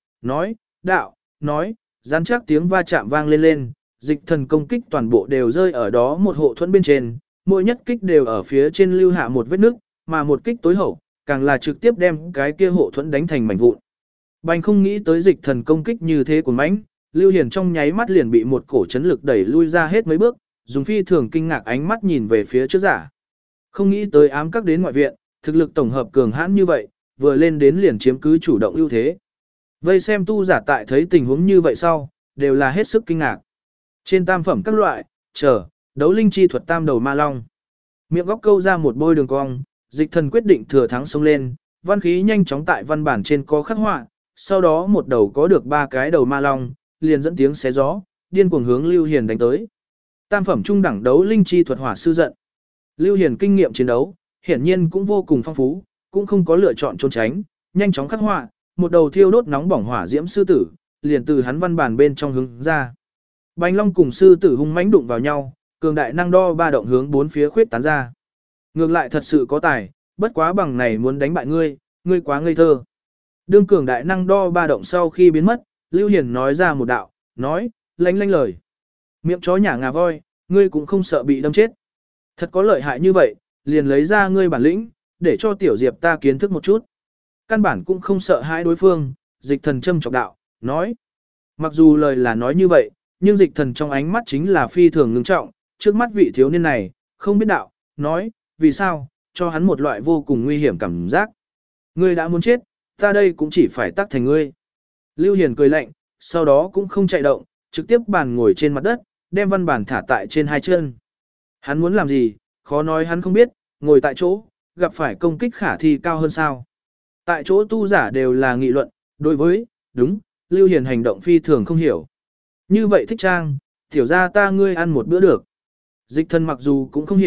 nói, rắn chắc tiếng va chạm vang lên lên, dịch thần công kích toàn bộ đều rơi ở đó một hộ thuẫn bên trên, mỗi nhất kích đều ở phía trên lưu hạ một vết nứt, mà một kích tối hậu, càng là trực tiếp đem cái kia hộ thuẫn đánh thành mảnh vụn. Bành không nghĩ tới dịch thần công kích như thế của mãnh, Lưu Hiền trong nháy mắt liền bị một cổ chấn lực đẩy lui ra hết mấy bước, dùng phi thường kinh ngạc ánh mắt nhìn về phía trước giả. Không nghĩ tới ám các đến ngoại viện, thực lực tổng hợp cường hãn như vậy, vừa lên đến liền chiếm cứ chủ động ưu thế. Vây xem tu giả tại thấy tình huống như vậy sau, đều là hết sức kinh ngạc. Trên tam phẩm các loại, đấu linh chi thuật tam đầu ma long. Miệng góc câu ra một bôi đường cong, dịch thần quyết định thừa thắng xông lên, văn khí nhanh chóng tại văn bản trên có khắc họa, sau đó một đầu có được 3 cái đầu ma long, liền dẫn tiếng xé gió, điên cuồng hướng Lưu Hiền đánh tới. Tam phẩm trung đẳng đấu linh chi thuật hỏa sư giận. Lưu Hiền kinh nghiệm chiến đấu, hiển nhiên cũng vô cùng phong phú, cũng không có lựa chọn trốn tránh, nhanh chóng khắc họa, một đầu thiêu đốt nóng bỏng hỏa diễm sư tử, liền từ hắn văn bản bên trong hướng ra. Bành long cùng sư tử hung mãnh đụng vào nhau, cường đại năng đo ba động hướng bốn phía khuyết tán ra. Ngược lại thật sự có tài, bất quá bằng này muốn đánh bại ngươi, ngươi quá ngây thơ. Đương cường đại năng đo ba động sau khi biến mất, Lưu Hiền nói ra một đạo, nói, lanh lời. Miệng chó nhả ngà voi, ngươi cũng không sợ bị đâm chết. Thật có lợi hại như vậy, liền lấy ra ngươi bản lĩnh, để cho tiểu diệp ta kiến thức một chút. Căn bản cũng không sợ hãi đối phương, dịch thần châm chọc đạo, nói. Mặc dù lời là nói như vậy, nhưng dịch thần trong ánh mắt chính là phi thường ngưng trọng, trước mắt vị thiếu niên này, không biết đạo, nói, vì sao, cho hắn một loại vô cùng nguy hiểm cảm giác. Ngươi đã muốn chết, ta đây cũng chỉ phải tác thành ngươi. Lưu Hiền cười lạnh, sau đó cũng không chạy động, trực tiếp bàn ngồi trên mặt đất, đem văn bản thả tại trên hai chân. Hắn muốn làm gì, khó nói hắn không biết, ngồi tại chỗ, gặp phải công kích khả thi cao hơn sao. Tại chỗ tu giả đều là nghị luận, đối với, đúng, Lưu Hiền hành động phi thường không hiểu. Như vậy thích trang, tiểu ra ta ngươi ăn một bữa được. Dịch thần mặc dù cũng không hiểu,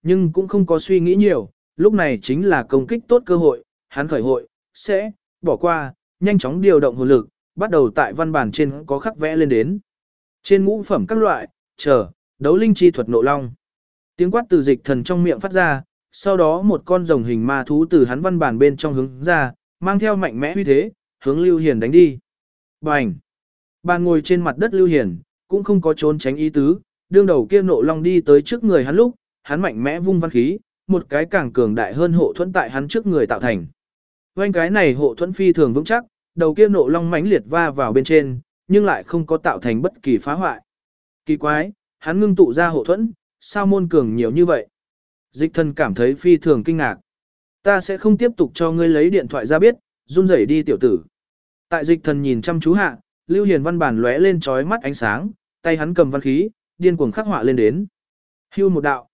nhưng cũng không có suy nghĩ nhiều, lúc này chính là công kích tốt cơ hội, hắn khởi hội, sẽ, bỏ qua, nhanh chóng điều động hồn lực, bắt đầu tại văn bản trên có khắc vẽ lên đến. Trên ngũ phẩm các loại, đấu linh chi thuật nộ long. Tiếng quát từ dịch thần trong miệng phát ra, sau đó một con rồng hình ma thú từ hắn văn bản bên trong hướng ra, mang theo mạnh mẽ uy thế, hướng Lưu Hiền đánh đi. Bành! Bàn ngồi trên mặt đất Lưu Hiền, cũng không có trốn tránh ý tứ, đương đầu kia nộ long đi tới trước người hắn lúc, hắn mạnh mẽ vung văn khí, một cái càng cường đại hơn hộ thuẫn tại hắn trước người tạo thành. Vành cái này hộ thuẫn phi thường vững chắc, đầu kia nộ long mãnh liệt va vào bên trên, nhưng lại không có tạo thành bất kỳ phá hoại. Kỳ quái, hắn ngưng tụ ra hộ thuẫn, sao môn cường nhiều như vậy? Dịch thần cảm thấy phi thường kinh ngạc. Ta sẽ không tiếp tục cho ngươi lấy điện thoại ra biết, run rẩy đi tiểu tử. Tại dịch thần nhìn chăm chú hạ, Lưu Hiền văn bản lóe lên chói mắt ánh sáng, tay hắn cầm văn khí, điên cuồng khắc họa lên đến. Hưu một đạo,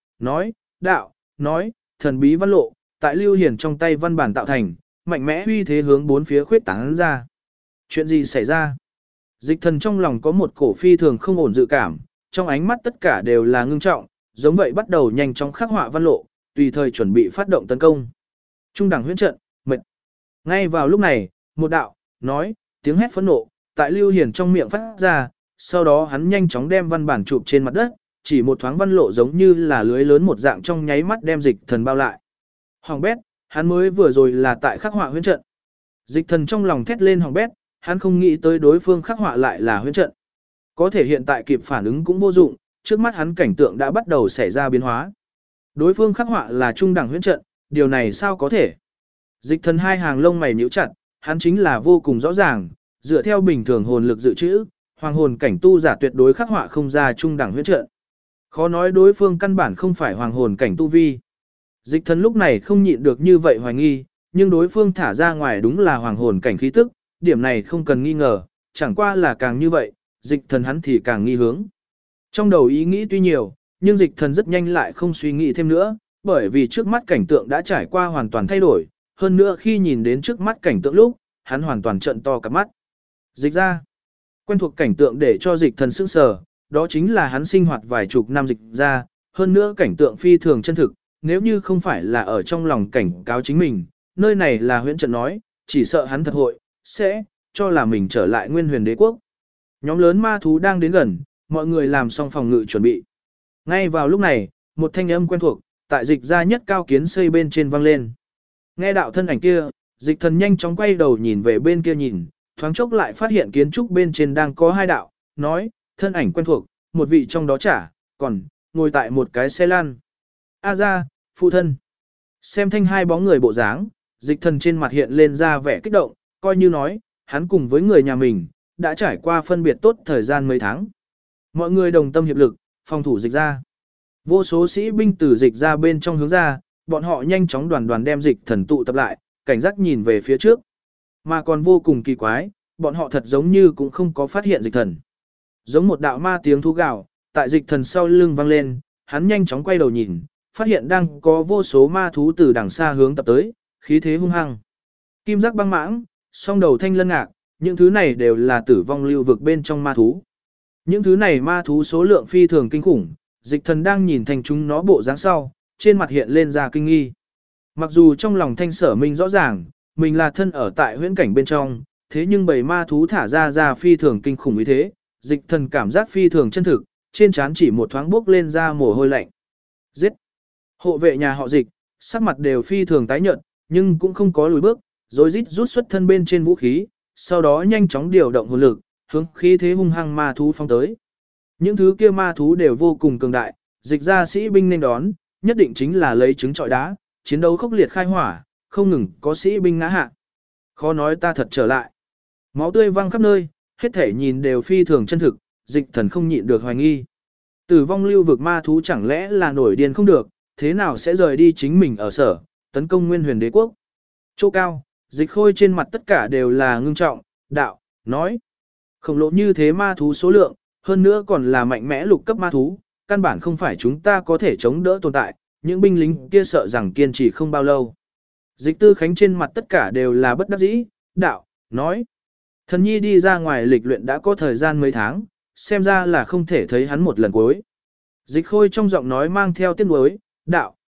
nói, thần bí văn lộ, tại Lưu Hiền trong tay văn bản tạo thành, mạnh mẽ uy thế hướng bốn phía khuyết tán ra. Chuyện gì xảy ra? Dịch thần trong lòng có một cổ phi thường không ổn dự cảm, trong ánh mắt tất cả đều là ngưng trọng, giống vậy bắt đầu nhanh chóng khắc họa văn lộ, tùy thời chuẩn bị phát động tấn công. Trung đẳng huyễn trận, mệt. Ngay vào lúc này, một đạo, tiếng hét phẫn nộ, tại Lưu Hiền trong miệng phát ra, sau đó hắn nhanh chóng đem văn bản chụp trên mặt đất, chỉ một thoáng văn lộ giống như là lưới lớn một dạng trong nháy mắt đem dịch thần bao lại. Hoàng bét, hắn mới vừa rồi là tại khắc họa huyễn trận. Dịch thần trong lòng thét lên hoàng bét, hắn không nghĩ tới đối phương khắc họa lại là huyễn trận. Có thể hiện tại kịp phản ứng cũng vô dụng, trước mắt hắn cảnh tượng đã bắt đầu xảy ra biến hóa. Đối phương khắc họa là trung đẳng huyễn trận, điều này sao có thể? Dịch thần hai hàng lông mày nhíu chặt, hắn chính là vô cùng rõ ràng, dựa theo bình thường hồn lực dự trữ, hoàng hồn cảnh tu giả tuyệt đối khắc họa không ra trung đẳng huyễn trận. Khó nói đối phương căn bản không phải hoàng hồn cảnh tu vi. Dịch thần lúc này không nhịn được như vậy hoài nghi, nhưng đối phương thả ra ngoài đúng là hoàng hồn cảnh khí tức, điểm này không cần nghi ngờ, chẳng qua là càng như vậy, dịch thần hắn thì càng nghi hướng. Trong đầu ý nghĩ tuy nhiều, nhưng dịch thần rất nhanh lại không suy nghĩ thêm nữa, bởi vì trước mắt cảnh tượng đã trải qua hoàn toàn thay đổi, hơn nữa khi nhìn đến trước mắt cảnh tượng lúc, hắn hoàn toàn trợn to cả mắt. Dịch ra, quen thuộc cảnh tượng để cho dịch thần sững sờ, đó chính là hắn sinh hoạt vài chục năm dịch ra, hơn nữa cảnh tượng phi thường chân thực, nếu như không phải là ở trong lòng cảnh cáo chính mình, nơi này là huyễn trận nói, chỉ sợ hắn thật hội, sẽ, cho là mình trở lại nguyên huyền đế quốc. Nhóm lớn ma thú đang đến gần, mọi người làm xong phòng ngự chuẩn bị. Ngay vào lúc này, một thanh âm quen thuộc, tại dịch ra nhất cao kiến xây bên trên vang lên. Nghe đạo thân ảnh kia, dịch thần nhanh chóng quay đầu nhìn về bên kia nhìn, thoáng chốc lại phát hiện kiến trúc bên trên đang có hai đạo, nói, thân ảnh quen thuộc, một vị trong đó còn ngồi tại một cái xe lăn. A ra, phụ thân. Xem thanh hai bóng người bộ dáng, dịch thần trên mặt hiện lên ra vẻ kích động, coi như nói, hắn cùng với người nhà mình, đã trải qua phân biệt tốt thời gian mấy tháng. Mọi người đồng tâm hiệp lực, phòng thủ dịch ra. Vô số sĩ binh từ dịch ra bên trong hướng ra, bọn họ nhanh chóng đoàn đem dịch thần tụ tập lại, cảnh giác nhìn về phía trước. Mà còn vô cùng kỳ quái, bọn họ thật giống như cũng không có phát hiện dịch thần. Giống một đạo ma tiếng thú gào, tại dịch thần sau lưng vang lên, hắn nhanh chóng quay đầu nhìn, phát hiện đang có vô số ma thú từ đằng xa hướng tập tới, khí thế hung hăng. Kim giác băng mãng, song đầu thanh lân ngạc, những thứ này đều là tử vong lưu vực bên trong ma thú. Những thứ này ma thú số lượng phi thường kinh khủng, dịch thần đang nhìn thành chúng nó bộ dáng sau, trên mặt hiện lên ra kinh nghi. Mặc dù trong lòng thanh sở minh rõ ràng, mình là thân ở tại huyễn cảnh bên trong, thế nhưng bầy ma thú thả ra phi thường kinh khủng như thế, dịch thần cảm giác phi thường chân thực, trên trán chỉ một thoáng bước lên ra mồ hôi lạnh. Giết! Hộ vệ nhà họ dịch, sắc mặt đều phi thường tái nhợt, nhưng cũng không có lùi bước, rồi rít rút xuất thân bên trên vũ khí, sau đó nhanh chóng điều động hồn lực, hướng khí thế hung hăng ma thú phong tới. Những thứ kia ma thú đều vô cùng cường đại, dịch ra sĩ binh nên đón, nhất định chính là lấy trứng trọi đá, chiến đấu khốc liệt khai hỏa, không ngừng có sĩ binh ngã hạ. Khó nói ta thật trở lại. Máu tươi văng khắp nơi, hết thể nhìn đều phi thường chân thực, dịch thần không nhịn được hoài nghi. Tử vong lưu vực ma thú chẳng lẽ là nổi điên không được, thế nào sẽ rời đi chính mình ở sở, tấn công nguyên huyền đế quốc. Chỗ cao, dịch khôi trên mặt tất cả đều là ngưng trọng, đạo, nói. Khổng lồ như thế ma thú số lượng, hơn nữa còn là mạnh mẽ lục cấp ma thú, căn bản không phải chúng ta có thể chống đỡ tồn tại, những binh lính kia sợ rằng kiên trì không bao lâu. Dịch tư khánh trên mặt tất cả đều là bất đắc dĩ, đạo, nói. Thần nhi đi ra ngoài lịch luyện đã có thời gian mấy tháng, xem ra là không thể thấy hắn một lần cuối. Dịch khôi trong giọng nói mang theo tiếc nuối, đạo,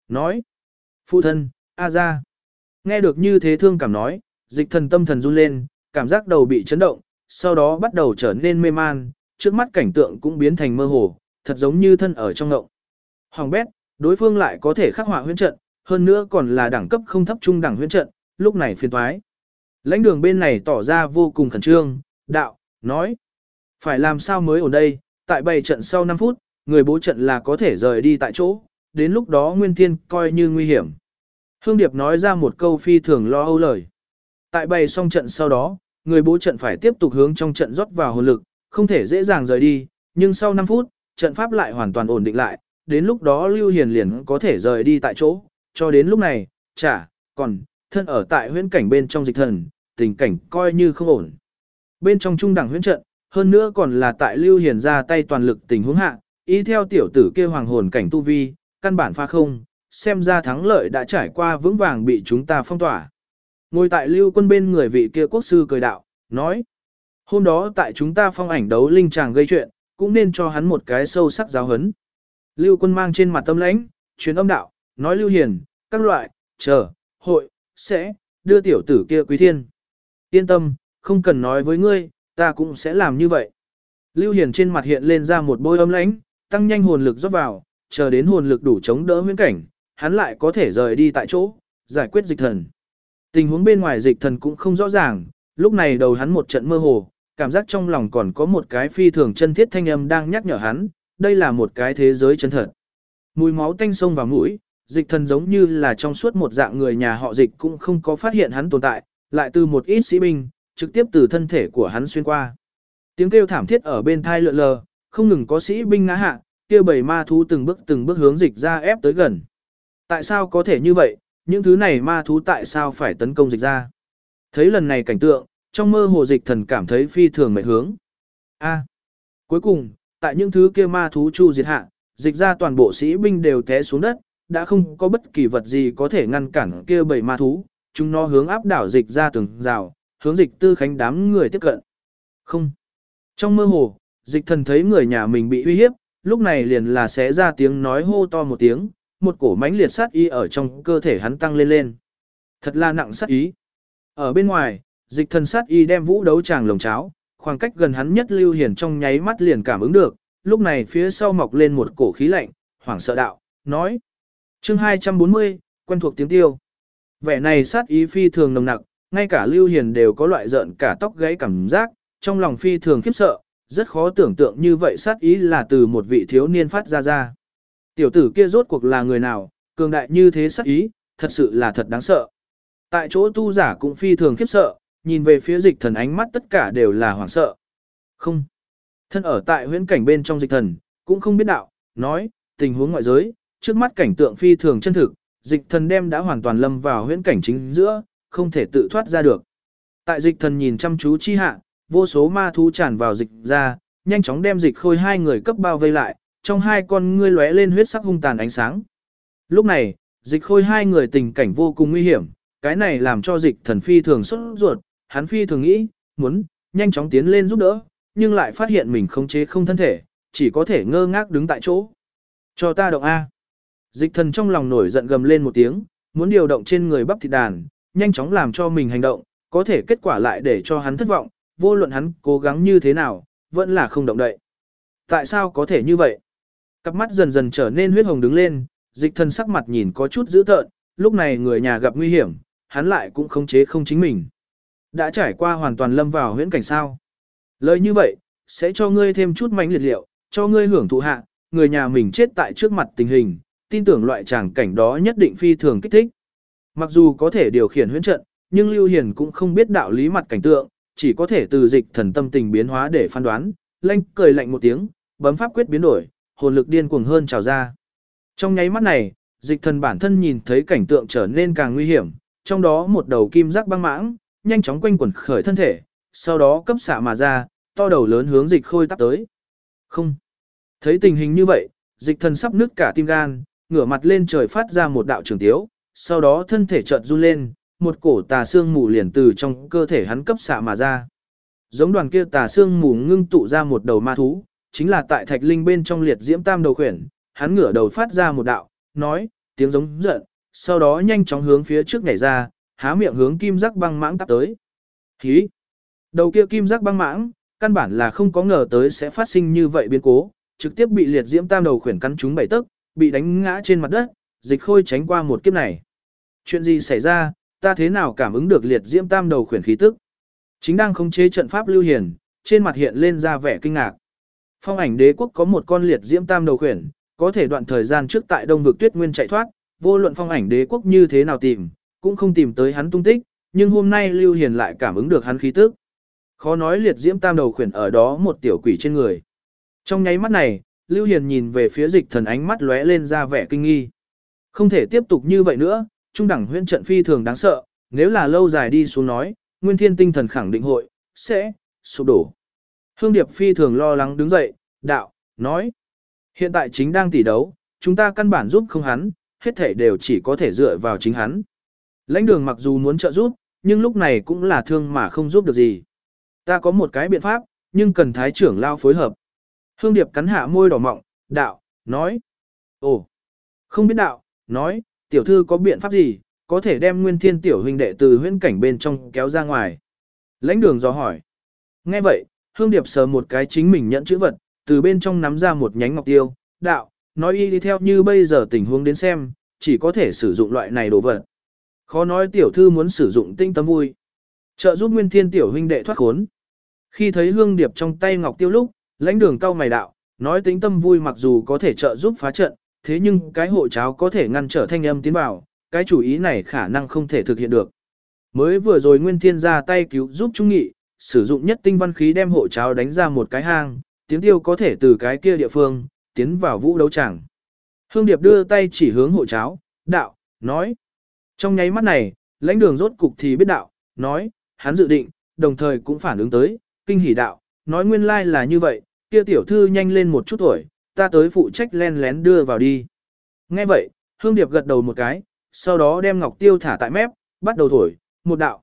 nói: "Phụ thân, a gia." Nghe được như thế thương cảm nói, Dịch Thần tâm thần run lên, cảm giác đầu bị chấn động, sau đó bắt đầu trở nên mê man, trước mắt cảnh tượng cũng biến thành mơ hồ, thật giống như thân ở trong ngộng. Hoàng bét, đối phương lại có thể khắc họa huyễn trận, hơn nữa còn là đẳng cấp không thấp trung đẳng huyễn trận, lúc này phiền toái. Lãnh đường bên này tỏ ra vô cùng khẩn trương, đạo, nói: "Phải làm sao mới ổn đây, tại bày trận sau 5 phút, người bố trận là có thể rời đi tại chỗ, đến lúc đó Nguyên Thiên coi như nguy hiểm." Hương Điệp nói ra một câu phi thường lo âu lời. Tại bày xong trận sau đó, người bố trận phải tiếp tục hướng trong trận rót vào hồn lực, không thể dễ dàng rời đi, nhưng sau 5 phút, trận pháp lại hoàn toàn ổn định lại, đến lúc đó Lưu Hiền liền có thể rời đi tại chỗ, cho đến lúc này, còn, thân ở tại huyễn cảnh bên trong Dịch Thần, tình cảnh coi như không ổn. Bên trong trung đẳng huyễn trận, hơn nữa còn là tại Lưu Hiền ra tay toàn lực tình huống hạ, ý theo tiểu tử kia hoàng hồn cảnh tu vi, căn bản pha không, xem ra thắng lợi đã trải qua vững vàng bị chúng ta phong tỏa. Ngồi tại Lưu Quân bên người vị kia quốc sư cười đạo, nói: "Hôm đó tại chúng ta phong ảnh đấu linh tràng gây chuyện, cũng nên cho hắn một cái sâu sắc giáo huấn." Lưu Quân mang trên mặt tâm lãnh, truyền âm đạo, nói: "Lưu Hiền, các loại, hội, sẽ, đưa tiểu tử kia quý thiên. Yên tâm, không cần nói với ngươi, ta cũng sẽ làm như vậy." Lưu Hiền trên mặt hiện lên ra một bôi âm lãnh, tăng nhanh hồn lực rót vào, chờ đến hồn lực đủ chống đỡ huyễn cảnh, hắn lại có thể rời đi tại chỗ, giải quyết Dịch Thần. Tình huống bên ngoài Dịch Thần cũng không rõ ràng, lúc này đầu hắn một trận mơ hồ, cảm giác trong lòng còn có một cái phi thường chân thiết thanh âm đang nhắc nhở hắn, đây là một cái thế giới chân thật. Mùi máu tanh sông vào mũi, Dịch Thần giống như là trong suốt một dạng người nhà họ Dịch cũng không có phát hiện hắn tồn tại, lại từ một ít sĩ binh, trực tiếp từ thân thể của hắn xuyên qua. Tiếng kêu thảm thiết ở bên thai lượn lờ, không ngừng có sĩ binh ngã hạ, kia bầy ma thú từng bước hướng Dịch ra ép tới gần. Tại sao có thể như vậy, những thứ này ma thú tại sao phải tấn công Dịch ra? Thấy lần này cảnh tượng, trong mơ hồ Dịch Thần cảm thấy phi thường mệt hướng. Cuối cùng, tại những thứ kia ma thú chu diệt hạ, Dịch ra toàn bộ sĩ binh đều té xuống đất, đã không có bất kỳ vật gì có thể ngăn cản kia bầy ma thú, chúng nó hướng áp đảo Dịch ra tường rào, hướng Dịch Tư Khánh đám người tiếp cận. Không. Trong mơ hồ, Dịch Thần thấy người nhà mình bị uy hiếp, lúc này liền là xé ra tiếng nói hô to một tiếng, một cổ mãnh liệt sát ý ở trong cơ thể hắn tăng lên lên. Thật là nặng sát ý. Ở bên ngoài, Dịch Thần sát ý đem vũ đấu tràng lồng cháo, khoảng cách gần hắn nhất Lưu Hiền trong nháy mắt liền cảm ứng được, lúc này phía sau mọc lên một cổ khí lạnh, hoảng sợ đạo, nói: "Chương 240, quen thuộc tiếng tiêu." Vẻ này sát ý phi thường nồng nặc, ngay cả Lưu Hiền đều có loại giận cả tóc gáy cảm giác, trong lòng phi thường khiếp sợ, rất khó tưởng tượng như vậy sát ý là từ một vị thiếu niên phát ra. Tiểu tử kia rốt cuộc là người nào, cường đại như thế sát ý, thật sự là thật đáng sợ. Tại chỗ tu giả cũng phi thường khiếp sợ, nhìn về phía Dịch Thần ánh mắt tất cả đều là hoảng sợ. Không. Thân ở tại huyễn cảnh bên trong Dịch Thần, cũng không biết đạo, nói, tình huống ngoại giới, trước mắt cảnh tượng phi thường chân thực, Dịch Thần đem đã hoàn toàn lâm vào huyễn cảnh chính giữa, không thể tự thoát ra được. Tại Dịch Thần nhìn chăm chú chi hạ, vô số ma thú tràn vào Dịch ra, nhanh chóng đem Dịch Khôi hai người cấp bao vây lại, trong hai con ngươi lóe lên huyết sắc hung tàn ánh sáng. Lúc này, Dịch Khôi hai người tình cảnh vô cùng nguy hiểm, cái này làm cho Dịch Thần phi thường sốt ruột, hắn phi thường nghĩ, muốn nhanh chóng tiến lên giúp đỡ, nhưng lại phát hiện mình khống chế không thân thể, chỉ có thể ngơ ngác đứng tại chỗ. Cho ta động A. Dịch Thần trong lòng nổi giận gầm lên một tiếng, muốn điều động trên người bắp thịt đàn, nhanh chóng làm cho mình hành động, có thể kết quả lại để cho hắn thất vọng, vô luận hắn cố gắng như thế nào, vẫn là không động đậy. Tại sao có thể như vậy? Cặp mắt dần dần trở nên huyết hồng đứng lên, Dịch Thần sắc mặt nhìn có chút dữ tợn, lúc này người nhà gặp nguy hiểm, hắn lại cũng khống chế không chính mình. Đã trải qua hoàn toàn lâm vào huyễn cảnh sao? Lời như vậy, sẽ cho ngươi thêm chút mánh liệt liệu, cho ngươi hưởng thụ hạ, người nhà mình chết tại trước mặt tình hình, tin tưởng loại tràng cảnh đó nhất định phi thường kích thích. Mặc dù có thể điều khiển huyễn trận, nhưng Lưu Hiền cũng không biết đạo lý mặt cảnh tượng, chỉ có thể từ Dịch Thần tâm tình biến hóa để phán đoán, lanh cười lạnh một tiếng, bấm pháp quyết biến đổi, hồn lực điên cuồng hơn trào ra. Trong nháy mắt này, Dịch Thần bản thân nhìn thấy cảnh tượng trở nên càng nguy hiểm, trong đó một đầu kim giác băng mãng, nhanh chóng quanh quẩn khởi thân thể, sau đó cấp xạ mà ra, to đầu lớn hướng Dịch Khôi tắp tới. Không. Thấy tình hình như vậy, Dịch Thần sắp nứt cả tim gan, ngửa mặt lên trời phát ra một đạo trường tiếu, sau đó thân thể chợt run lên, một cổ tà xương mù liền từ trong cơ thể hắn cấp xạ mà ra. Giống đoàn kia tà xương mù ngưng tụ ra một đầu ma thú, chính là tại thạch linh bên trong liệt diễm tam đầu khuyển, hắn ngửa đầu phát ra một đạo, nói, tiếng giống giận, sau đó nhanh chóng hướng phía trước nhảy ra, há miệng hướng kim giác băng mãng tắp tới. Hí! Đầu kia kim giác băng mãng, căn bản là không có ngờ tới sẽ phát sinh như vậy biến cố, trực tiếp bị liệt diễm tam đầu khuyển cắn trúng 7 tấc, bị đánh ngã trên mặt đất, Dịch Khôi tránh qua một kiếp này. Chuyện gì xảy ra, ta thế nào cảm ứng được liệt diễm tam đầu khuyển khí tức? Chính đang khống chế trận pháp Lưu Hiền, trên mặt hiện lên ra vẻ kinh ngạc. Phong Ảnh Đế quốc có một con liệt diễm tam đầu khuyển, có thể đoạn thời gian trước tại Đông vực Tuyết Nguyên chạy thoát, vô luận Phong Ảnh Đế quốc như thế nào tìm, cũng không tìm tới hắn tung tích, nhưng hôm nay Lưu Hiền lại cảm ứng được hắn khí tức. Khó nói liệt diễm tam đầu khuyển ở đó một tiểu quỷ trên người. Trong nháy mắt này, Lưu Hiền nhìn về phía Dịch Thần, ánh mắt lóe lên ra vẻ kinh nghi. Không thể tiếp tục như vậy nữa, trung đẳng huyễn trận phi thường đáng sợ, nếu là lâu dài đi xuống nói, Nguyên Thiên tinh thần khẳng định hội sẽ sụp đổ. Hương Điệp phi thường lo lắng đứng dậy, đạo, nói: hiện tại chính đang tỉ đấu, chúng ta căn bản giúp không hắn, hết thể đều chỉ có thể dựa vào chính hắn. Lãnh Đường mặc dù muốn trợ giúp, nhưng lúc này cũng là thương mà không giúp được gì. Ta có một cái biện pháp, nhưng cần Thái trưởng lao phối hợp. Hương Điệp cắn hạ môi đỏ mọng, đạo, nói: ồ, không biết đạo, nói, tiểu thư có biện pháp gì, có thể đem Nguyên Thiên tiểu huynh đệ từ huyễn cảnh bên trong kéo ra ngoài. Lãnh Đường dò hỏi. Nghe vậy, Hương Điệp sờ một cái chính mình nhẫn chữ vật, từ bên trong nắm ra một nhánh ngọc tiêu, đạo, nói y đi theo như bây giờ tình huống đến xem, chỉ có thể sử dụng loại này đồ vật. Khó nói tiểu thư muốn sử dụng tinh tâm vui, trợ giúp Nguyên Thiên tiểu huynh đệ thoát khốn. Khi thấy Hương Điệp trong tay ngọc tiêu lúc, Lãnh Đường cau mày đạo, nói tính tâm vui mặc dù có thể trợ giúp phá trận, thế nhưng cái hộ cháo có thể ngăn trở thanh âm tiến vào, cái chủ ý này khả năng không thể thực hiện được. Mới vừa rồi Nguyên Thiên ra tay cứu giúp Trung Nghị, sử dụng nhất tinh văn khí đem hộ cháo đánh ra một cái hang, tiếng tiêu có thể từ cái kia địa phương tiến vào vũ đấu tràng. Hương Điệp đưa tay chỉ hướng hộ cháo, đạo, nói. Trong nháy mắt này, Lãnh Đường rốt cục thì biết đạo, nói, hắn dự định, đồng thời cũng phản ứng tới, kinh hỉ đạo, nói nguyên lai là như vậy, kia tiểu thư nhanh lên một chút tuổi, ta tới phụ trách len lén đưa vào đi. Nghe vậy, Hương Điệp gật đầu một cái, sau đó đem ngọc tiêu thả tại mép, bắt đầu thổi, một đạo,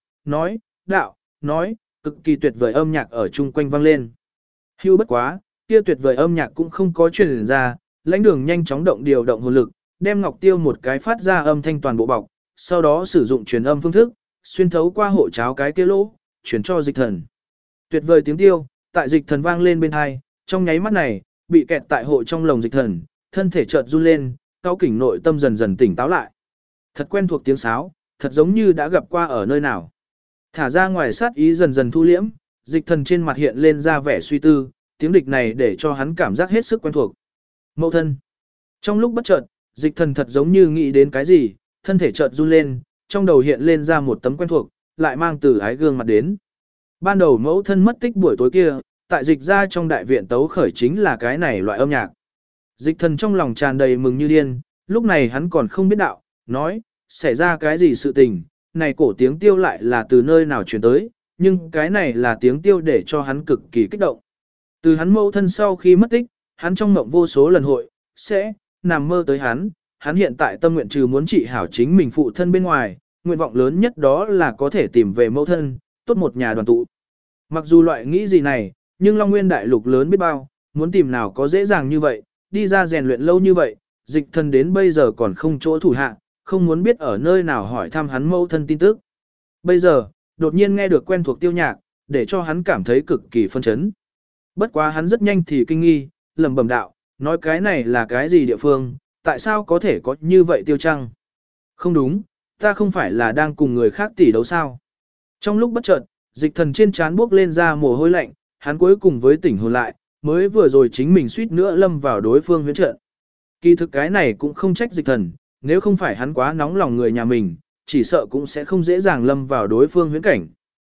nói, cực kỳ tuyệt vời âm nhạc ở chung quanh vang lên. Hưu bất quá, kia tuyệt vời âm nhạc cũng không có truyền ra, Lãnh Đường nhanh chóng điều động hồn lực, đem ngọc tiêu một cái phát ra âm thanh toàn bộ bọc, sau đó sử dụng truyền âm phương thức, xuyên thấu qua hộ cháo cái kia lỗ, chuyển cho Dịch Thần. Tuyệt vời tiếng tiêu, tại Dịch Thần vang lên bên hai, trong nháy mắt này, bị kẹt tại hộ trong lồng Dịch Thần, thân thể chợt run lên, cao kỉnh nội tâm dần dần tỉnh táo lại. Thật quen thuộc tiếng sáo, thật giống như đã gặp qua ở nơi nào. Thả ra ngoài sát ý dần dần thu liễm, Dịch Thần trên mặt hiện lên ra vẻ suy tư, tiếng địch này để cho hắn cảm giác hết sức quen thuộc. Mẫu thân. Trong lúc bất chợt, Dịch Thần thật giống như nghĩ đến cái gì, thân thể chợt run lên, trong đầu hiện lên ra một tấm quen thuộc, lại mang từ ái gương mặt đến. Ban đầu mẫu thân mất tích buổi tối kia, tại Dịch gia trong đại viện tấu khởi chính là cái này loại âm nhạc. Dịch Thần trong lòng tràn đầy mừng như điên, lúc này hắn còn không biết đạo, nói, xảy ra cái gì sự tình, này cổ tiếng tiêu lại là từ nơi nào truyền tới, nhưng cái này là tiếng tiêu để cho hắn cực kỳ kích động. Từ hắn mẫu thân sau khi mất tích, hắn trong mộng vô số lần hội, sẽ, nằm mơ tới hắn hiện tại tâm nguyện trừ muốn trị hảo chính mình phụ thân bên ngoài, nguyện vọng lớn nhất đó là có thể tìm về mẫu thân, tốt một nhà đoàn tụ. Mặc dù loại nghĩ gì này, nhưng Long Nguyên đại lục lớn biết bao, muốn tìm nào có dễ dàng như vậy, đi ra rèn luyện lâu như vậy, Dịch Thần đến bây giờ còn không chỗ thủ hạ, không muốn biết ở nơi nào hỏi thăm hắn mẫu thân tin tức. Bây giờ, đột nhiên nghe được quen thuộc tiêu nhạc, để cho hắn cảm thấy cực kỳ phân chấn. Bất quá hắn rất nhanh thì kinh nghi, lẩm bẩm đạo, nói cái này là cái gì địa phương, tại sao có thể có như vậy tiêu trăng? Không đúng, ta không phải là đang cùng người khác tỉ đấu sao? Trong lúc bất chợt, Dịch Thần trên trán buốc lên ra mồ hôi lạnh, hắn cuối cùng với tỉnh hồn lại, mới vừa rồi chính mình suýt nữa lâm vào đối phương huyễn trận. Kỳ thực cái này cũng không trách Dịch Thần, nếu không phải hắn quá nóng lòng người nhà mình, chỉ sợ cũng sẽ không dễ dàng lâm vào đối phương huyễn cảnh.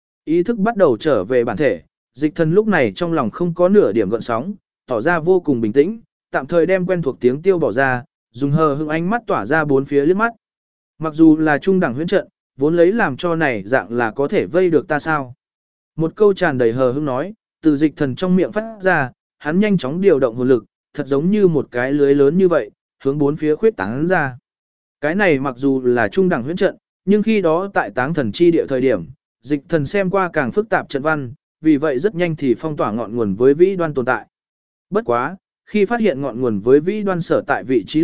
Ý thức bắt đầu trở về bản thể, Dịch Thần lúc này trong lòng không có nửa điểm gợn sóng, tỏ ra vô cùng bình tĩnh, tạm thời đem quen thuộc tiếng tiêu bỏ ra, dùng hờ hững ánh mắt tỏa ra bốn phía liếc mắt. Mặc dù là trung đẳng huyễn trận, vốn lấy làm cho này dạng là có thể vây được ta sao? Một câu tràn đầy hờ hững nói, từ Dịch Thần trong miệng phát ra, hắn nhanh chóng điều động hồn lực, thật giống như một cái lưới lớn như vậy, hướng bốn phía khuyết tán ra. Cái này mặc dù là trung đẳng huyễn trận, nhưng khi đó tại Táng Thần chi địa thời điểm, Dịch Thần xem qua càng phức tạp trận văn, vì vậy rất nhanh thì phong tỏa ngọn nguồn với vĩ đoan tồn tại. Bất quá, khi phát hiện ngọn nguồn với vĩ đoan sở tại vị trí lúc,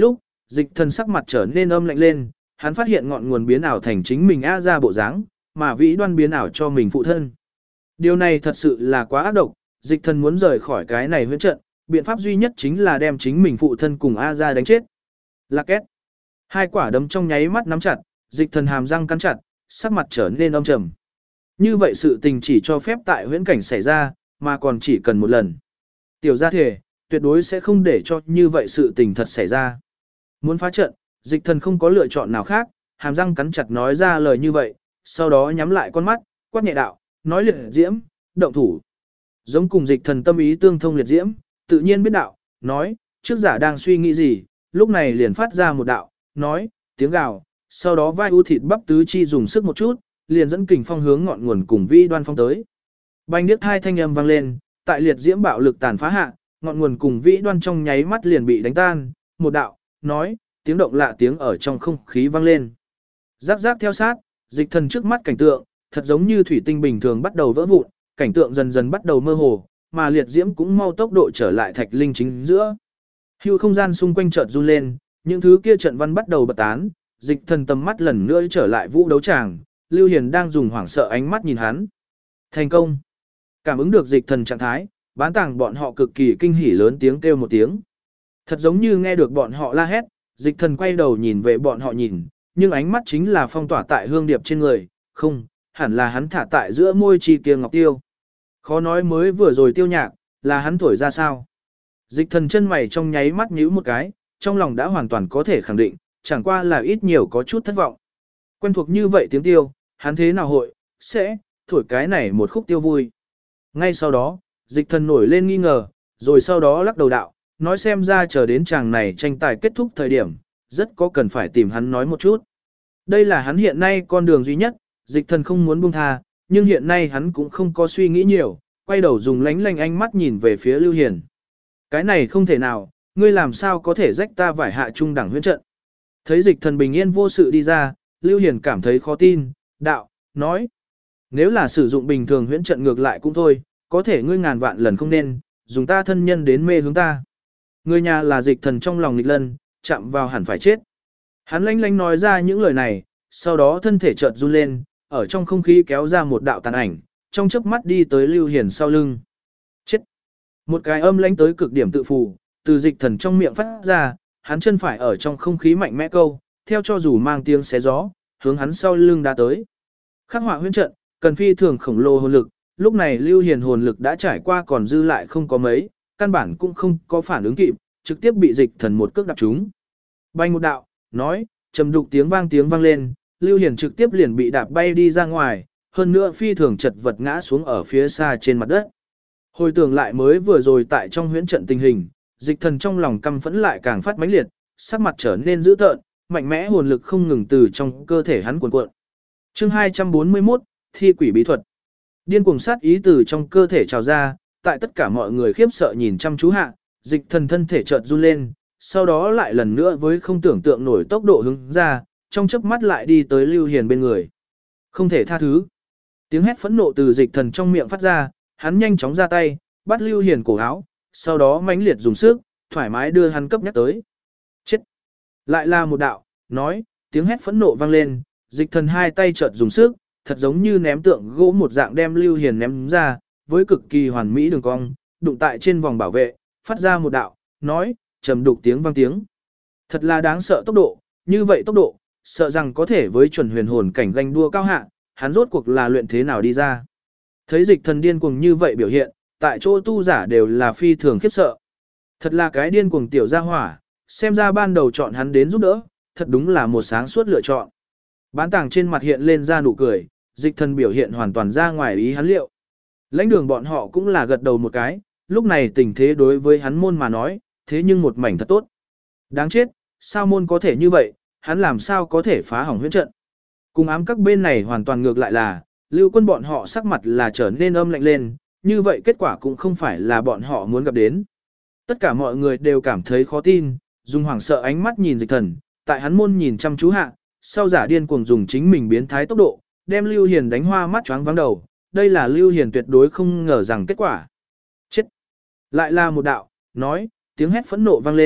Dịch thần sắc mặt trở nên âm lạnh lên, hắn phát hiện ngọn nguồn biến ảo thành chính mình A ra bộ dáng, mà vĩ đoan biến ảo cho mình phụ thân. Điều này thật sự là quá ác độc, dịch thần muốn rời khỏi cái này huyễn trận, biện pháp duy nhất chính là đem chính mình phụ thân cùng A ra đánh chết. Lạc két. Hai quả đấm trong nháy mắt nắm chặt, dịch thần hàm răng cắn chặt, sắc mặt trở nên âm trầm. Như vậy sự tình chỉ cho phép tại huyễn cảnh xảy ra, mà còn chỉ cần một lần. Tiểu gia thể, tuyệt đối sẽ không để cho như vậy sự tình thật xảy ra. Muốn phá trận, dịch thần không có lựa chọn nào khác, hàm răng cắn chặt nói ra lời như vậy, sau đó nhắm lại con mắt, quát nhẹ đạo, nói liệt diễm, động thủ. Giống cùng dịch thần tâm ý tương thông liệt diễm, tự nhiên biết đạo, nói, trước giả đang suy nghĩ gì, lúc này liền phát ra một đạo, nói, tiếng gào, sau đó vai u thịt bắp tứ chi dùng sức một chút, liền dẫn kình phong hướng ngọn nguồn cùng vĩ đoan phong tới. Bành điếc hai thanh âm vang lên, tại liệt diễm bạo lực tàn phá hạ, ngọn nguồn cùng vĩ đoan trong nháy mắt liền bị đánh tan, một đạo, nói, tiếng động lạ tiếng ở trong không khí vang lên. Rắc rắc theo sát, dịch thần trước mắt cảnh tượng, thật giống như thủy tinh bình thường bắt đầu vỡ vụn, cảnh tượng dần dần bắt đầu mơ hồ, mà liệt diễm cũng mau tốc độ trở lại thạch linh chính giữa. Hưu không gian xung quanh chợt run lên, những thứ kia trận văn bắt đầu bật tán, dịch thần tầm mắt lần nữa trở lại vũ đấu tràng, Lưu Hiền đang dùng hoảng sợ ánh mắt nhìn hắn. Thành công. Cảm ứng được dịch thần trạng thái, bán tàng bọn họ cực kỳ kinh hỉ lớn tiếng kêu một tiếng. Thật giống như nghe được bọn họ la hét, dịch thần quay đầu nhìn về bọn họ nhìn, nhưng ánh mắt chính là phong tỏa tại hương điệp trên người, không, hẳn là hắn thả tại giữa môi chi kia ngọc tiêu. Khó nói mới vừa rồi tiêu nhạc, là hắn thổi ra sao. Dịch thần chân mày trong nháy mắt nhíu một cái, trong lòng đã hoàn toàn có thể khẳng định, chẳng qua là ít nhiều có chút thất vọng. Quen thuộc như vậy tiếng tiêu, hắn thế nào hội, sẽ, thổi cái này một khúc tiêu vui. Ngay sau đó, dịch thần nổi lên nghi ngờ, rồi sau đó lắc đầu đạo, nói xem ra chờ đến chàng này tranh tài kết thúc thời điểm, rất có cần phải tìm hắn nói một chút. Đây là hắn hiện nay con đường duy nhất, dịch thần không muốn buông tha, nhưng hiện nay hắn cũng không có suy nghĩ nhiều, quay đầu dùng lánh lanh ánh mắt nhìn về phía Lưu Hiền. Cái này không thể nào, ngươi làm sao có thể rách ta vải hạ trung đẳng huyễn trận. Thấy dịch thần bình yên vô sự đi ra, Lưu Hiền cảm thấy khó tin, đạo, nói. Nếu là sử dụng bình thường huyễn trận ngược lại cũng thôi, có thể ngươi ngàn vạn lần không nên, dùng ta thân nhân đến mê hướng ta. Người nhà là dịch thần trong lòng nghịch lân, chạm vào hẳn phải chết. Hắn lanh lanh nói ra những lời này, sau đó thân thể chợt run lên, ở trong không khí kéo ra một đạo tàn ảnh, trong chớp mắt đi tới Lưu Hiền sau lưng. Chết! Một cái âm lãnh tới cực điểm tự phù, từ dịch thần trong miệng phát ra, hắn chân phải ở trong không khí mạnh mẽ câu, theo cho dù mang tiếng xé gió, hướng hắn sau lưng đã tới. Khắc họa huyễn trận, cần phi thường khổng lồ hồn lực, lúc này Lưu Hiền hồn lực đã trải qua còn dư lại không có mấy, căn bản cũng không có phản ứng kịp, trực tiếp bị dịch thần một cước đạp trúng. Bay một đạo, nói, trầm đục tiếng vang lên, Lưu Hiền trực tiếp liền bị đạp bay đi ra ngoài, hơn nữa phi thường chật vật ngã xuống ở phía xa trên mặt đất. Hồi tưởng lại mới vừa rồi tại trong huyễn trận tình hình, dịch thần trong lòng căm phẫn lại càng phát mãnh liệt, sắc mặt trở nên dữ tợn, mạnh mẽ hồn lực không ngừng từ trong cơ thể hắn cuồn cuộn. Chương 241, thi quỷ bí thuật. Điên cuồng sát ý từ trong cơ thể trào ra, tại tất cả mọi người khiếp sợ nhìn chăm chú hạ, dịch thần thân thể chợt run lên, sau đó lại lần nữa với không tưởng tượng nổi tốc độ hướng ra, trong chớp mắt lại đi tới Lưu Hiền bên người. Không thể tha thứ. Tiếng hét phẫn nộ từ dịch thần trong miệng phát ra, hắn nhanh chóng ra tay, bắt Lưu Hiền cổ áo, sau đó mãnh liệt dùng sức, thoải mái đưa hắn cấp nhắc tới. Chết! Lại là một đạo, nói, tiếng hét phẫn nộ vang lên, dịch thần hai tay chợt dùng sức, thật giống như ném tượng gỗ một dạng đem Lưu Hiền ném ra, với cực kỳ hoàn mỹ đường cong, đụng tại trên vòng bảo vệ, phát ra một đạo, nói, trầm đục tiếng vang tiếng. Thật là đáng sợ tốc độ, như vậy tốc độ, sợ rằng có thể với chuẩn huyền hồn cảnh ganh đua cao hạ, hắn rốt cuộc là luyện thế nào đi ra. Thấy dịch thần điên cuồng như vậy biểu hiện, tại chỗ tu giả đều là phi thường khiếp sợ. Thật là cái điên cuồng tiểu gia hỏa, xem ra ban đầu chọn hắn đến giúp đỡ, thật đúng là một sáng suốt lựa chọn. Bán tàng trên mặt hiện lên ra nụ cười, dịch thần biểu hiện hoàn toàn ra ngoài ý hắn liệu. Lãnh đường bọn họ cũng là gật đầu một cái, lúc này tình thế đối với hắn môn mà nói, thế nhưng một mảnh thật tốt. Đáng chết, sao môn có thể như vậy, hắn làm sao có thể phá hỏng huyễn trận. Cùng ám các bên này hoàn toàn ngược lại là, Lưu Quân bọn họ sắc mặt là trở nên âm lạnh lên, như vậy kết quả cũng không phải là bọn họ muốn gặp đến. Tất cả mọi người đều cảm thấy khó tin, dùng hoảng sợ ánh mắt nhìn dịch thần, tại hắn môn nhìn chăm chú hạ, sau giả điên cuồng dùng chính mình biến thái tốc độ, đem Lưu Hiền đánh hoa mắt choáng váng đầu, đây là Lưu Hiền tuyệt đối không ngờ rằng kết quả. Chết! Lại là một đạo, nói, tiếng hét phẫn nộ vang lên,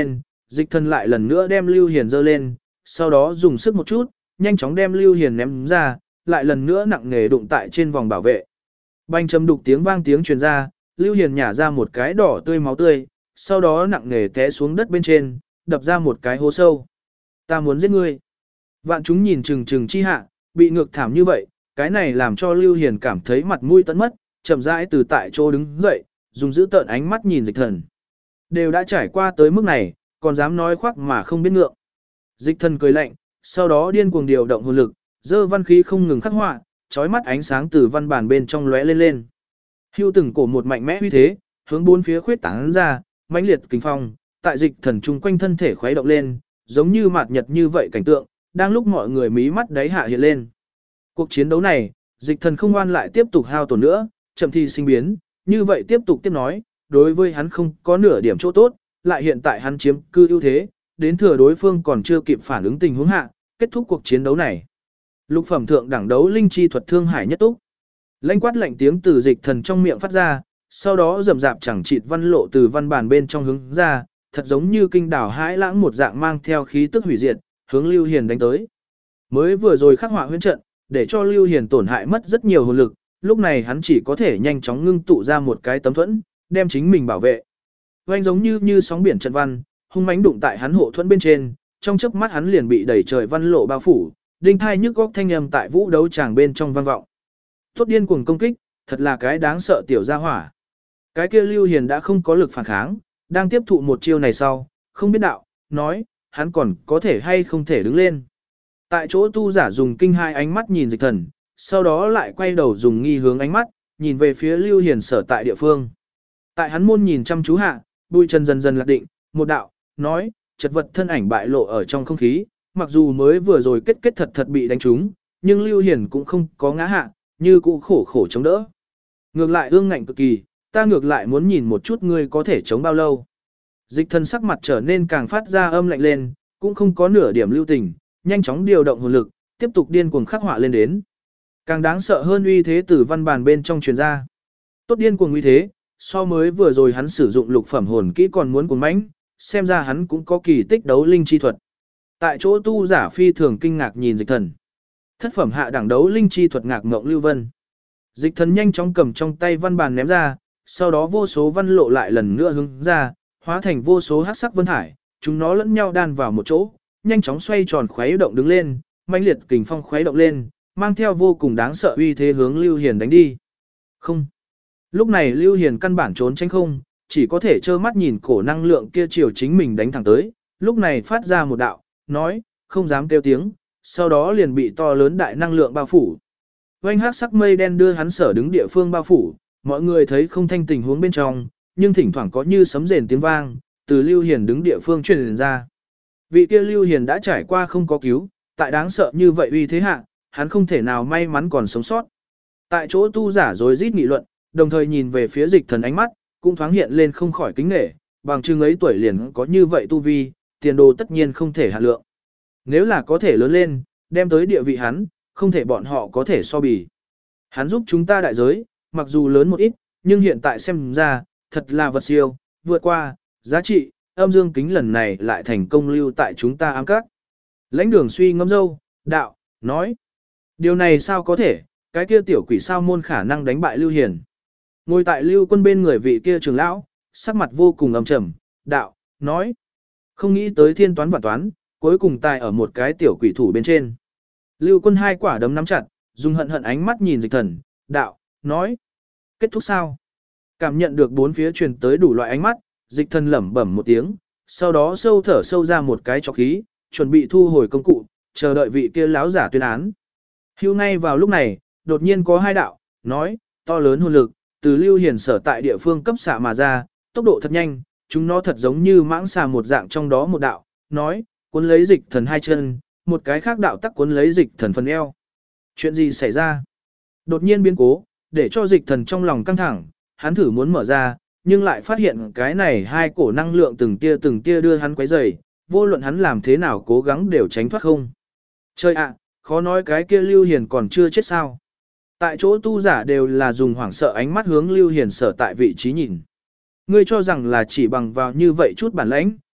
Dịch thần lại lần nữa đem Lưu Hiền giơ lên, sau đó dùng sức một chút, nhanh chóng đem Lưu Hiền ném ra, lại lần nữa nặng nề đụng tại trên vòng bảo vệ. Bành trầm đục tiếng vang tiếng truyền ra, Lưu Hiền nhả ra một cái đỏ tươi máu tươi, sau đó nặng nề té xuống đất bên trên, đập ra một cái hố sâu. Ta muốn giết ngươi. Vạn chúng nhìn chừng chừng chi hạ, bị ngược thảm như vậy, cái này làm cho Lưu Hiền cảm thấy mặt mũi tận mất, chậm rãi từ tại chỗ đứng dậy, dùng giữ tợn ánh mắt nhìn dịch thần. Đều đã trải qua tới mức này, còn dám nói khoác mà không biết ngượng. Dịch thần cười lạnh, sau đó điên cuồng điều động hồn lực, dơ văn khí không ngừng khắc họa, chói mắt ánh sáng từ văn bản bên trong lóe lên lên. Hưu từng cổ một mạnh mẽ uy thế, hướng bốn phía khuyết tán ra, mãnh liệt kinh phong, tại dịch thần trung quanh thân thể khuấy động lên, giống như mạt nhật như vậy cảnh tượng, đang lúc mọi người mí mắt đáy hạ hiện lên. Cuộc chiến đấu này, dịch thần không oan lại tiếp tục hao tổn nữa, chậm thi sinh biến, như vậy tiếp tục tiếp nói, đối với hắn không có nửa điểm chỗ tốt, lại hiện tại hắn chiếm cư ưu thế, đến thừa đối phương còn chưa kịp phản ứng tình huống hạ, kết thúc cuộc chiến đấu này. Lục phẩm thượng đẳng đấu linh chi thuật thương hải nhất túc. Lãnh quát lạnh tiếng từ dịch thần trong miệng phát ra, sau đó rầm rạp chẳng chịt văn lộ từ văn bản bên trong hướng ra, thật giống như kinh đảo hãi lãng một dạng mang theo khí tức hủy diệt, hướng Lưu Hiền đánh tới. Mới vừa rồi khắc họa huyễn trận, để cho Lưu Hiền tổn hại mất rất nhiều hồn lực, lúc này hắn chỉ có thể nhanh chóng ngưng tụ ra một cái tấm thuẫn, đem chính mình bảo vệ. Oanh giống như sóng biển trận văn, hung mãnh đụng tại hắn hộ thuẫn bên trên, trong chớp mắt hắn liền bị đẩy trời văn lộ bao phủ, đinh thai nhức góc thanh âm tại vũ đấu tràng bên trong vang vọng. Tốt điên cuồng công kích, thật là cái đáng sợ tiểu gia hỏa. Cái kia Lưu Hiền đã không có lực phản kháng, đang tiếp thụ một chiêu này sau, không biết đạo, nói, hắn còn có thể hay không thể đứng lên. Tại chỗ tu giả dùng kinh hai ánh mắt nhìn dịch thần, sau đó lại quay đầu dùng nghi hướng ánh mắt, nhìn về phía Lưu Hiền sở tại địa phương. Tại hắn môn nhìn chăm chú hạ, bụi trần dần dần lạc định, một đạo, nói, chật vật thân ảnh bại lộ ở trong không khí, mặc dù mới vừa rồi kết thật bị đánh trúng, nhưng Lưu Hiền cũng không có ngã hạ, như cũ khổ khổ chống đỡ. Ngược lại ương ngạnh cực kỳ, ta ngược lại muốn nhìn một chút ngươi có thể chống bao lâu. Dịch thần sắc mặt trở nên càng phát ra âm lạnh lên, cũng không có nửa điểm lưu tình, nhanh chóng điều động hồn lực, tiếp tục điên cuồng khắc họa lên đến. Càng đáng sợ hơn uy thế từ văn bản bên trong truyền ra. Tốt điên cuồng uy thế, so mới vừa rồi hắn sử dụng lục phẩm hồn kỹ còn muốn cuồng mãnh, xem ra hắn cũng có kỳ tích đấu linh chi thuật. Tại chỗ tu giả phi thường kinh ngạc nhìn dịch thần. Thất phẩm hạ đẳng đấu linh chi thuật ngạc ngộng lưu vân. Dịch thần nhanh chóng cầm trong tay văn bản ném ra, sau đó vô số văn lộ lại lần nữa hướng ra, hóa thành vô số hắc sắc vân thải, chúng nó lẫn nhau đan vào một chỗ, nhanh chóng xoay tròn khuấy động đứng lên, mãnh liệt kình phong khuấy động lên, mang theo vô cùng đáng sợ uy thế hướng Lưu Hiền đánh đi. Không. Lúc này Lưu Hiền căn bản trốn tránh không, chỉ có thể trơ mắt nhìn cổ năng lượng kia chiều chính mình đánh thẳng tới, lúc này phát ra một đạo, nói, không dám kêu tiếng, sau đó liền bị to lớn đại năng lượng bao phủ. Oanh hắc sắc mây đen đưa hắn sở đứng địa phương bao phủ, mọi người thấy không thanh tình huống bên trong, nhưng thỉnh thoảng có như sấm rền tiếng vang, từ Lưu Hiền đứng địa phương truyền ra. Vị kia Lưu Hiền đã trải qua không có cứu, tại đáng sợ như vậy uy thế hạ, hắn không thể nào may mắn còn sống sót. Tại chỗ tu giả rối rít nghị luận, đồng thời nhìn về phía dịch thần ánh mắt, cũng thoáng hiện lên không khỏi kính nể, bằng chừng ấy tuổi liền có như vậy tu vi, tiền đồ tất nhiên không thể hạ lượng. Nếu là có thể lớn lên, đem tới địa vị hắn, không thể bọn họ có thể so bì. Hắn giúp chúng ta đại giới, mặc dù lớn một ít, nhưng hiện tại xem ra, thật là vật siêu, vượt qua, giá trị, âm dương kính lần này lại thành công lưu tại chúng ta ám các. Lãnh đường suy ngâm dâu, đạo, nói. Điều này sao có thể, cái kia tiểu quỷ sao môn khả năng đánh bại Lưu Hiền. Ngồi tại Lưu Quân bên người vị kia trưởng lão, sắc mặt vô cùng âm trầm, đạo, nói. Không nghĩ tới thiên toán vạn toán, cuối cùng tài ở một cái tiểu quỷ thủ bên trên. Lưu Quân hai quả đấm nắm chặt, dùng hận hận ánh mắt nhìn dịch thần, đạo, nói. Kết thúc sao? Cảm nhận được bốn phía truyền tới đủ loại ánh mắt, dịch thần lẩm bẩm một tiếng, sau đó sâu thở sâu ra một cái trọc khí, chuẩn bị thu hồi công cụ, chờ đợi vị kia láo giả tuyên án. Hưu ngay vào lúc này, đột nhiên có hai đạo, nói, to lớn hồn lực, từ Lưu Hiền sở tại địa phương cấp xạ mà ra, tốc độ thật nhanh, chúng nó thật giống như mãng xà một dạng trong đó một đạo, nói, cuốn lấy dịch thần hai chân, một cái khác đạo tắc cuốn lấy dịch thần phần eo. Chuyện gì xảy ra? Đột nhiên biến cố, để cho dịch thần trong lòng căng thẳng, hắn thử muốn mở ra, nhưng lại phát hiện cái này hai cổ năng lượng từng tia đưa hắn quấy rầy, vô luận hắn làm thế nào cố gắng đều tránh thoát không. Trời ạ, khó nói cái kia Lưu Hiền còn chưa chết sao. Tại chỗ tu giả đều là dùng hoảng sợ ánh mắt hướng Lưu Hiền sở tại vị trí nhìn. Ngươi cho rằng là chỉ bằng vào như vậy chút bản lãnh,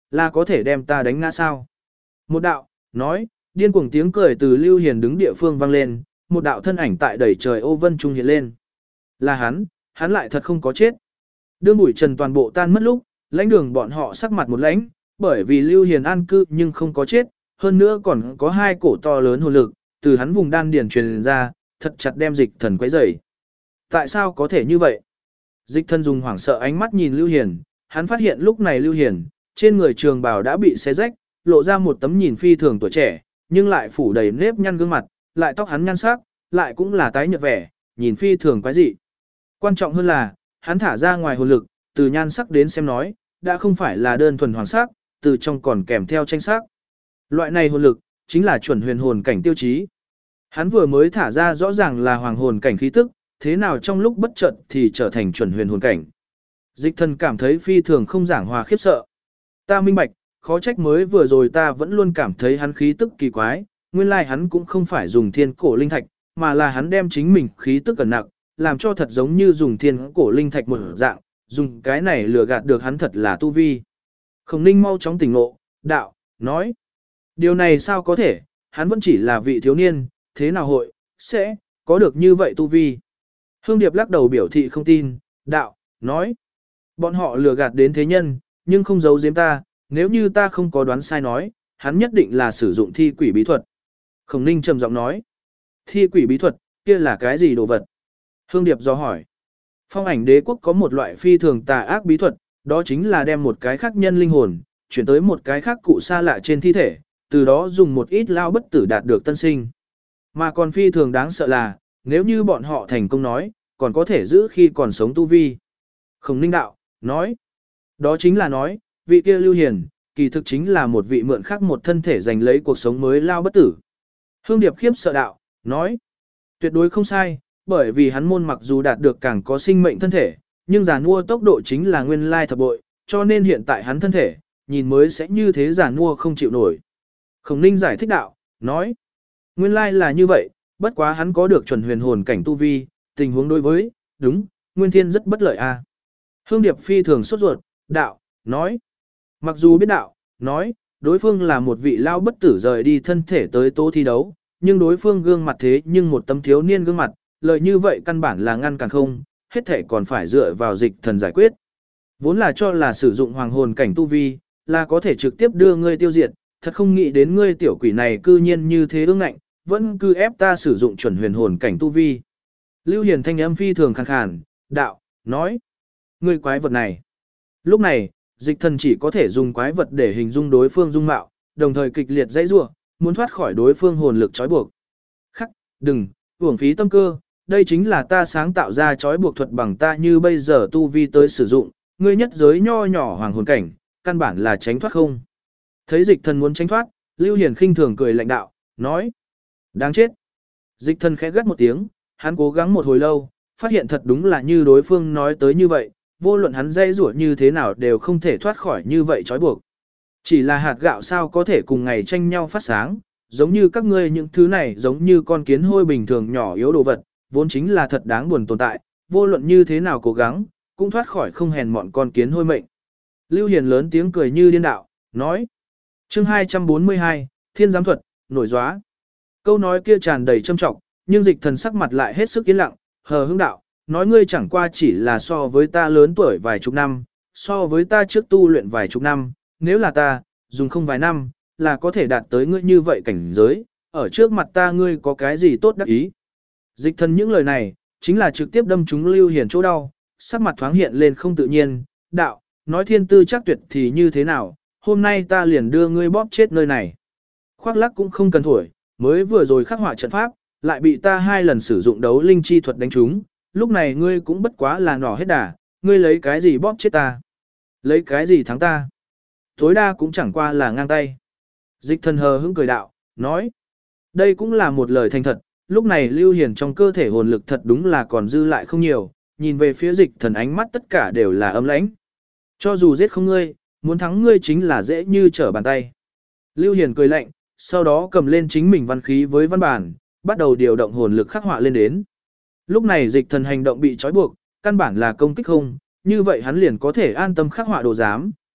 là có thể đem ta đánh ngã sao? Một đạo, nói, điên cuồng tiếng cười từ Lưu Hiền đứng địa phương vang lên, một đạo thân ảnh tại đầy trời ô vân trung hiện lên. Là hắn lại thật không có chết. Đương bụi trần toàn bộ tan mất lúc, lãnh đường bọn họ sắc mặt một lãnh, bởi vì Lưu Hiền an cư nhưng không có chết, hơn nữa còn có hai cổ to lớn hồn lực, từ hắn vùng đan điền truyền ra, thật chặt đem dịch thần quấy rầy. Tại sao có thể như vậy? Dịch thần dùng hoảng sợ ánh mắt nhìn Lưu Hiền, hắn phát hiện lúc này Lưu Hiền, trên người trường bào đã bị xé rách, lộ ra một tấm nhìn phi thường tuổi trẻ, nhưng lại phủ đầy nếp nhăn gương mặt, lại tóc hắn nhăn sắc, lại cũng là tái nhợt vẻ, nhìn phi thường quái dị. Quan trọng hơn là, hắn thả ra ngoài hồn lực, từ nhan sắc đến xem nói, đã không phải là đơn thuần hoàng sắc, từ trong còn kèm theo tranh sắc. Loại này hồn lực, chính là chuẩn huyền hồn cảnh tiêu chí. Hắn vừa mới thả ra rõ ràng là hoàng hồn cảnh khí tức, thế nào trong lúc bất chợt thì trở thành chuẩn huyền hồn cảnh. Dịch thần cảm thấy phi thường không giảng hòa khiếp sợ. Ta minh bạch, khó trách mới vừa rồi ta vẫn luôn cảm thấy hắn khí tức kỳ quái, nguyên lai hắn cũng không phải dùng thiên cổ linh thạch, mà là hắn đem chính mình khí tức cẩn nặng, làm cho thật giống như dùng thiên cổ linh thạch một dạng, dùng cái này lừa gạt được hắn thật là tu vi. Khổng Ninh mau chóng tỉnh ngộ, đạo, nói. Điều này sao có thể, hắn vẫn chỉ là vị thiếu niên, thế nào hội, sẽ, có được như vậy tu vi. Hương Điệp lắc đầu biểu thị không tin, đạo, nói. Bọn họ lừa gạt đến thế nhân, nhưng không giấu giếm ta, nếu như ta không có đoán sai nói, hắn nhất định là sử dụng thi quỷ bí thuật. Khổng Ninh trầm giọng nói. Thi quỷ bí thuật, kia là cái gì đồ vật? Hương Điệp do hỏi. Phong ảnh đế quốc có một loại phi thường tà ác bí thuật, đó chính là đem một cái khác nhân linh hồn, chuyển tới một cái khác cụ xa lạ trên thi thể, từ đó dùng một ít lao bất tử đạt được tân sinh. Mà còn phi thường đáng sợ là, nếu như bọn họ thành công nói, còn có thể giữ khi còn sống tu vi. Khổng Ninh đạo, nói. Đó chính là nói, vị kia Lưu Hiền, kỳ thực chính là một vị mượn khác một thân thể giành lấy cuộc sống mới lao bất tử. Hương Điệp khiếp sợ đạo, nói. Tuyệt đối không sai, bởi vì hắn môn mặc dù đạt được càng có sinh mệnh thân thể, nhưng già nua tốc độ chính là nguyên lai thập bội, cho nên hiện tại hắn thân thể, nhìn mới sẽ như thế già nua không chịu nổi. Khổng Ninh giải thích đạo, nói. Nguyên lai là như vậy, bất quá hắn có được chuẩn huyền hồn cảnh tu vi, tình huống đối với, đúng, Nguyên Thiên rất bất lợi a. Hương Điệp phi thường sốt ruột, đạo, nói. Mặc dù biết đạo, nói, đối phương là một vị lao bất tử rời đi thân thể tới tố thi đấu, nhưng đối phương gương mặt thế nhưng một tấm thiếu niên gương mặt, lời như vậy căn bản là ngăn cản không, hết thể còn phải dựa vào dịch thần giải quyết. Vốn là cho là sử dụng hoàng hồn cảnh tu vi, là có thể trực tiếp đưa ngươi tiêu diệt, thật không nghĩ đến ngươi tiểu quỷ này cư nhiên như thế ương ngạnh, vẫn cứ ép ta sử dụng chuẩn huyền hồn cảnh tu vi. Lưu Hiền thanh âm phi thường khàn khàn, đạo, nói, ngươi quái vật này. Lúc này, dịch thần chỉ có thể dùng quái vật để hình dung đối phương dung mạo, đồng thời kịch liệt dãy rủa, muốn thoát khỏi đối phương hồn lực trói buộc. Khắc, đừng, uổng phí tâm cơ, đây chính là ta sáng tạo ra trói buộc thuật bằng ta như bây giờ tu vi tới sử dụng, ngươi nhất giới nho nhỏ hoàng hồn cảnh, căn bản là tránh thoát không. Thấy dịch thần muốn tránh thoát, Lưu Hiền khinh thường cười lạnh đạo, nói, đáng chết. Dịch thần khẽ gắt một tiếng, hắn cố gắng một hồi lâu, phát hiện thật đúng là như đối phương nói tới như vậy, vô luận hắn dây rủa như thế nào đều không thể thoát khỏi như vậy trói buộc. Chỉ là hạt gạo sao có thể cùng ngày tranh nhau phát sáng, giống như các ngươi những thứ này giống như con kiến hôi bình thường nhỏ yếu đồ vật, vốn chính là thật đáng buồn tồn tại, vô luận như thế nào cố gắng, cũng thoát khỏi không hèn mọn con kiến hôi mệnh. Lưu Hiền lớn tiếng cười như điên đạo, nói. Chương 242, Thiên giám thuật, nổi gióa. Câu nói kia tràn đầy châm trọng, nhưng dịch thần sắc mặt lại hết sức yên lặng, hờ hững đạo, nói ngươi chẳng qua chỉ là so với ta lớn tuổi vài chục năm, so với ta trước tu luyện vài chục năm, nếu là ta, dùng không vài năm, là có thể đạt tới ngươi như vậy cảnh giới, ở trước mặt ta ngươi có cái gì tốt đắc ý. Dịch thần những lời này, chính là trực tiếp đâm trúng Lưu Hiền chỗ đau, sắc mặt thoáng hiện lên không tự nhiên, đạo, nói thiên tư chắc tuyệt thì như thế nào, hôm nay ta liền đưa ngươi bóp chết nơi này. Khoác lắc cũng không cần thổi, mới vừa rồi khắc họa trận pháp, lại bị ta 2 lần sử dụng đấu linh chi thuật đánh trúng, lúc này ngươi cũng bất quá là nỏ hết đà, ngươi lấy cái gì bóp chết ta? Lấy cái gì thắng ta? Tối đa cũng chẳng qua là ngang tay. Dịch thần hờ hững cười đạo, nói. Đây cũng là một lời thành thật, lúc này Lưu Hiền trong cơ thể hồn lực thật đúng là còn dư lại không nhiều, nhìn về phía dịch thần ánh mắt tất cả đều là âm lãnh. Cho dù giết không ngươi, muốn thắng ngươi chính là dễ như trở bàn tay. Lưu Hiền cười lạnh, sau đó cầm lên chính mình văn khí với văn bản, bắt đầu điều động hồn lực khắc họa lên đến. Lúc này dịch thần hành động bị trói buộc, căn bản là công kích không, như vậy hắn liền có thể an tâm khắc họa đồ giám,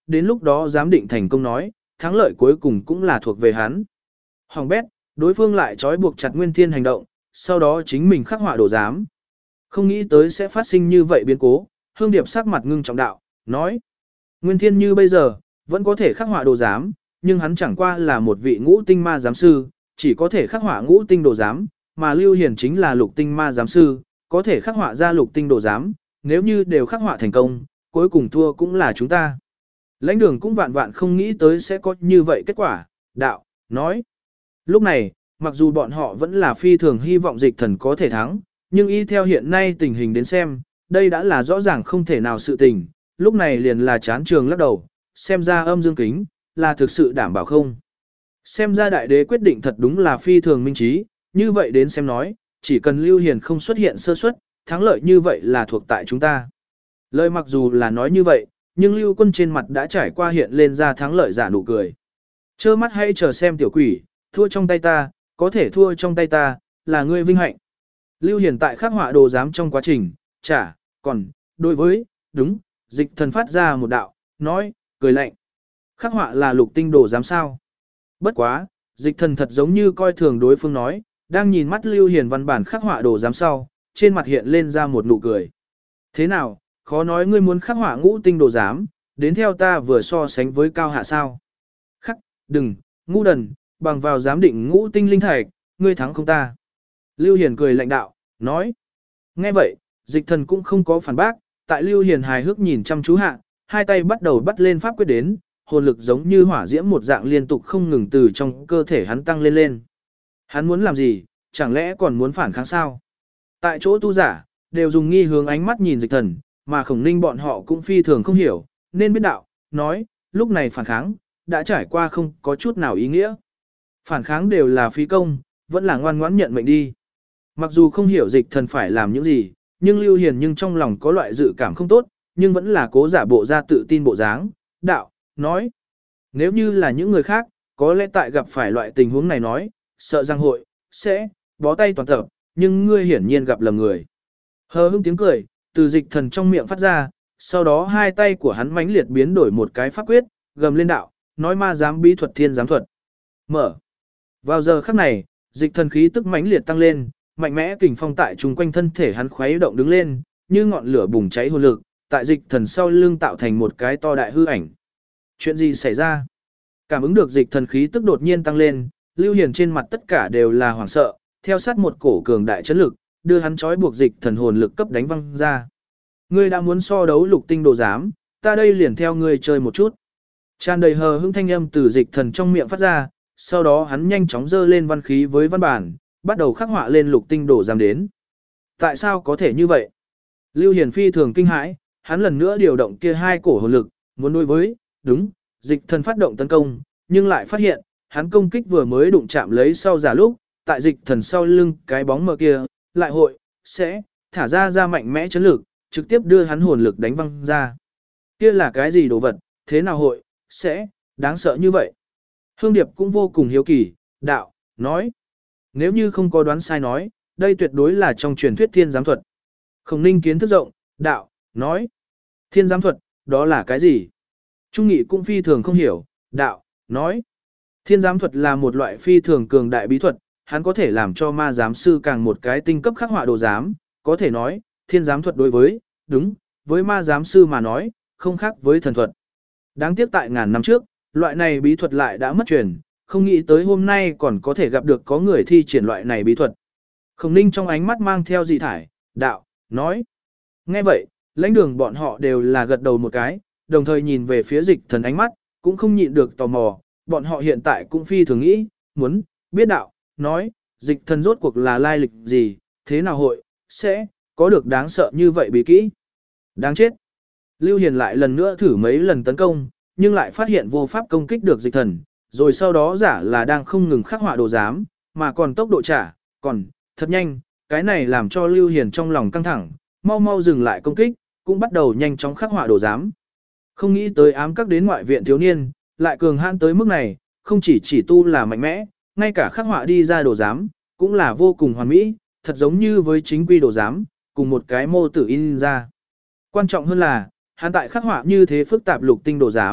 đến lúc đó giám định thành công nói, thắng lợi cuối cùng cũng là thuộc về hắn. Hoàng bét, đối phương lại trói buộc chặt Nguyên Thiên hành động, sau đó chính mình khắc họa đồ giám. Không nghĩ tới sẽ phát sinh như vậy biến cố, Hương Điệp sắc mặt ngưng trọng đạo, nói. Nguyên Thiên như bây giờ, vẫn có thể khắc họa đồ giám, nhưng hắn chẳng qua là một vị ngũ tinh ma giám sư, chỉ có thể khắc họa ngũ tinh đồ giám, mà Lưu Hiền chính là lục tinh ma giám sư, có thể khắc họa ra lục tinh đồ giám, nếu như đều khắc họa thành công, cuối cùng thua cũng là chúng ta. Lãnh Đường cũng vạn vạn không nghĩ tới sẽ có như vậy kết quả, đạo, nói. Lúc này, mặc dù bọn họ vẫn là phi thường hy vọng Dịch Thần có thể thắng, nhưng y theo hiện nay tình hình đến xem, đây đã là rõ ràng không thể nào sự tình, lúc này liền là chán trường lắc đầu, xem ra âm dương kính, là thực sự đảm bảo không. Xem ra đại đế quyết định thật đúng là phi thường minh trí, như vậy đến xem nói, chỉ cần Lưu Hiền không xuất hiện sơ suất, thắng lợi như vậy là thuộc tại chúng ta. Lời mặc dù là nói như vậy, nhưng Lưu Quân trên mặt đã trải qua hiện lên ra thắng lợi giả nụ cười. Chơ mắt hay chờ xem tiểu quỷ, thua trong tay ta, có thể thua trong tay ta, là ngươi vinh hạnh. Lưu Hiền tại khắc họa đồ giám trong quá trình, còn, đối với, đúng, Dịch Thần phát ra một đạo, nói, cười lạnh. Khắc họa là lục tinh đồ giám sao. Bất quá, Dịch Thần thật giống như coi thường đối phương nói, đang nhìn mắt Lưu Hiền văn bản khắc họa đồ giám sau, trên mặt hiện lên ra một nụ cười. Thế nào, khó nói ngươi muốn khắc họa ngũ tinh đồ giám, đến theo ta vừa so sánh với cao hạ sao. Khắc, đừng, ngu đần, bằng vào giám định ngũ tinh linh thạch, ngươi thắng không ta. Lưu Hiền cười lạnh đạo, nói. Nghe vậy, Dịch Thần cũng không có phản bác, tại Lưu Hiền hài hước nhìn chăm chú hạ, hai tay bắt đầu bắt lên pháp quyết đến, hồn lực giống như hỏa diễm một dạng liên tục không ngừng từ trong cơ thể hắn tăng lên lên. Hắn muốn làm gì, chẳng lẽ còn muốn phản kháng sao? Tại chỗ tu giả, đều dùng nghi hướng ánh mắt nhìn Dịch Thần, mà Khổng Ninh bọn họ cũng phi thường không hiểu, nên biết đạo, nói, lúc này phản kháng, đã trải qua không có chút nào ý nghĩa. Phản kháng đều là phí công, vẫn là ngoan ngoãn nhận mệnh đi. Mặc dù không hiểu Dịch Thần phải làm những gì, nhưng Lưu Hiền nhưng trong lòng có loại dự cảm không tốt, nhưng vẫn là cố giả bộ ra tự tin bộ dáng, đạo, nói. Nếu như là những người khác, có lẽ tại gặp phải loại tình huống này nói, sợ rằng hội, sẽ, bó tay toàn tập, nhưng ngươi hiển nhiên gặp lầm người. Hờ hững tiếng cười, từ Dịch Thần trong miệng phát ra, sau đó hai tay của hắn mãnh liệt biến đổi một cái pháp quyết, gầm lên đạo, nói ma giám bí thuật thiên giám thuật. Mở. Vào giờ khắc này, Dịch Thần khí tức mãnh liệt tăng lên, mạnh mẽ kình phong tại chung quanh thân thể hắn khuấy động đứng lên, như ngọn lửa bùng cháy hồn lực, tại Dịch Thần sau lưng tạo thành một cái to đại hư ảnh. Chuyện gì xảy ra? Cảm ứng được Dịch Thần khí tức đột nhiên tăng lên, Lưu Hiền trên mặt tất cả đều là hoảng sợ, theo sát một cổ cường đại chấn lực, đưa hắn trói buộc Dịch Thần hồn lực cấp đánh văng ra. Ngươi đã muốn so đấu lục tinh đồ giám, ta đây liền theo ngươi chơi một chút. Tràn đầy hờ hững thanh âm từ Dịch Thần trong miệng phát ra, sau đó hắn nhanh chóng dơ lên văn khí với văn bản, bắt đầu khắc họa lên lục tinh đồ giám đến. Tại sao có thể như vậy? Lưu Hiền phi thường kinh hãi, hắn lần nữa điều động kia hai cổ hồn lực, muốn đối với, đúng, Dịch Thần phát động tấn công, nhưng lại phát hiện, hắn công kích vừa mới đụng chạm lấy sau giả lúc, tại Dịch Thần sau lưng cái bóng mờ kia, lại hội, sẽ, thả ra mạnh mẽ chấn lực, trực tiếp đưa hắn hồn lực đánh văng ra. Kia là cái gì đồ vật, thế nào hội, sẽ, đáng sợ như vậy? Hương Điệp cũng vô cùng hiếu kỳ, đạo, nói. Nếu như không có đoán sai nói, đây tuyệt đối là trong truyền thuyết thiên giám thuật. Khổng Ninh kiến thức rộng, đạo, nói. Thiên giám thuật, đó là cái gì? Trung Nghị cũng phi thường không hiểu, đạo, nói. Thiên giám thuật là một loại phi thường cường đại bí thuật, hắn có thể làm cho ma giám sư càng một cái tinh cấp khắc họa đồ giám, có thể nói, thiên giám thuật đối với, đúng, với ma giám sư mà nói, không khác với thần thuật. Đáng tiếc tại ngàn năm trước, loại này bí thuật lại đã mất truyền, không nghĩ tới hôm nay còn có thể gặp được có người thi triển loại này bí thuật. Khổng Ninh trong ánh mắt mang theo dị thải, đạo, nói. Nghe vậy, lãnh đường bọn họ đều là gật đầu một cái, đồng thời nhìn về phía Dịch Thần ánh mắt, cũng không nhịn được tò mò, bọn họ hiện tại cũng phi thường nghĩ, muốn, biết đạo, nói, Dịch Thần rốt cuộc là lai lịch gì, thế nào hội, sẽ, có được đáng sợ như vậy bí kỹ. Đáng chết. Lưu Hiền lại lần nữa thử mấy lần tấn công, nhưng lại phát hiện vô pháp công kích được Dịch Thần, rồi sau đó giả là đang không ngừng khắc họa đồ giám, mà còn tốc độ trả, còn, thật nhanh, cái này làm cho Lưu Hiền trong lòng căng thẳng, mau mau dừng lại công kích, cũng bắt đầu nhanh chóng khắc họa đồ giám. Không nghĩ tới ám các đến ngoại viện thiếu niên, lại cường hãn tới mức này, không chỉ tu là mạnh mẽ, ngay cả khắc họa đi ra đồ giám, cũng là vô cùng hoàn mỹ, thật giống như với chính quy đồ giám, cùng một cái mô tử in ra. Quan trọng hơn là, hắn tại khắc họa như thế phức tạp lục tinh đồ giám,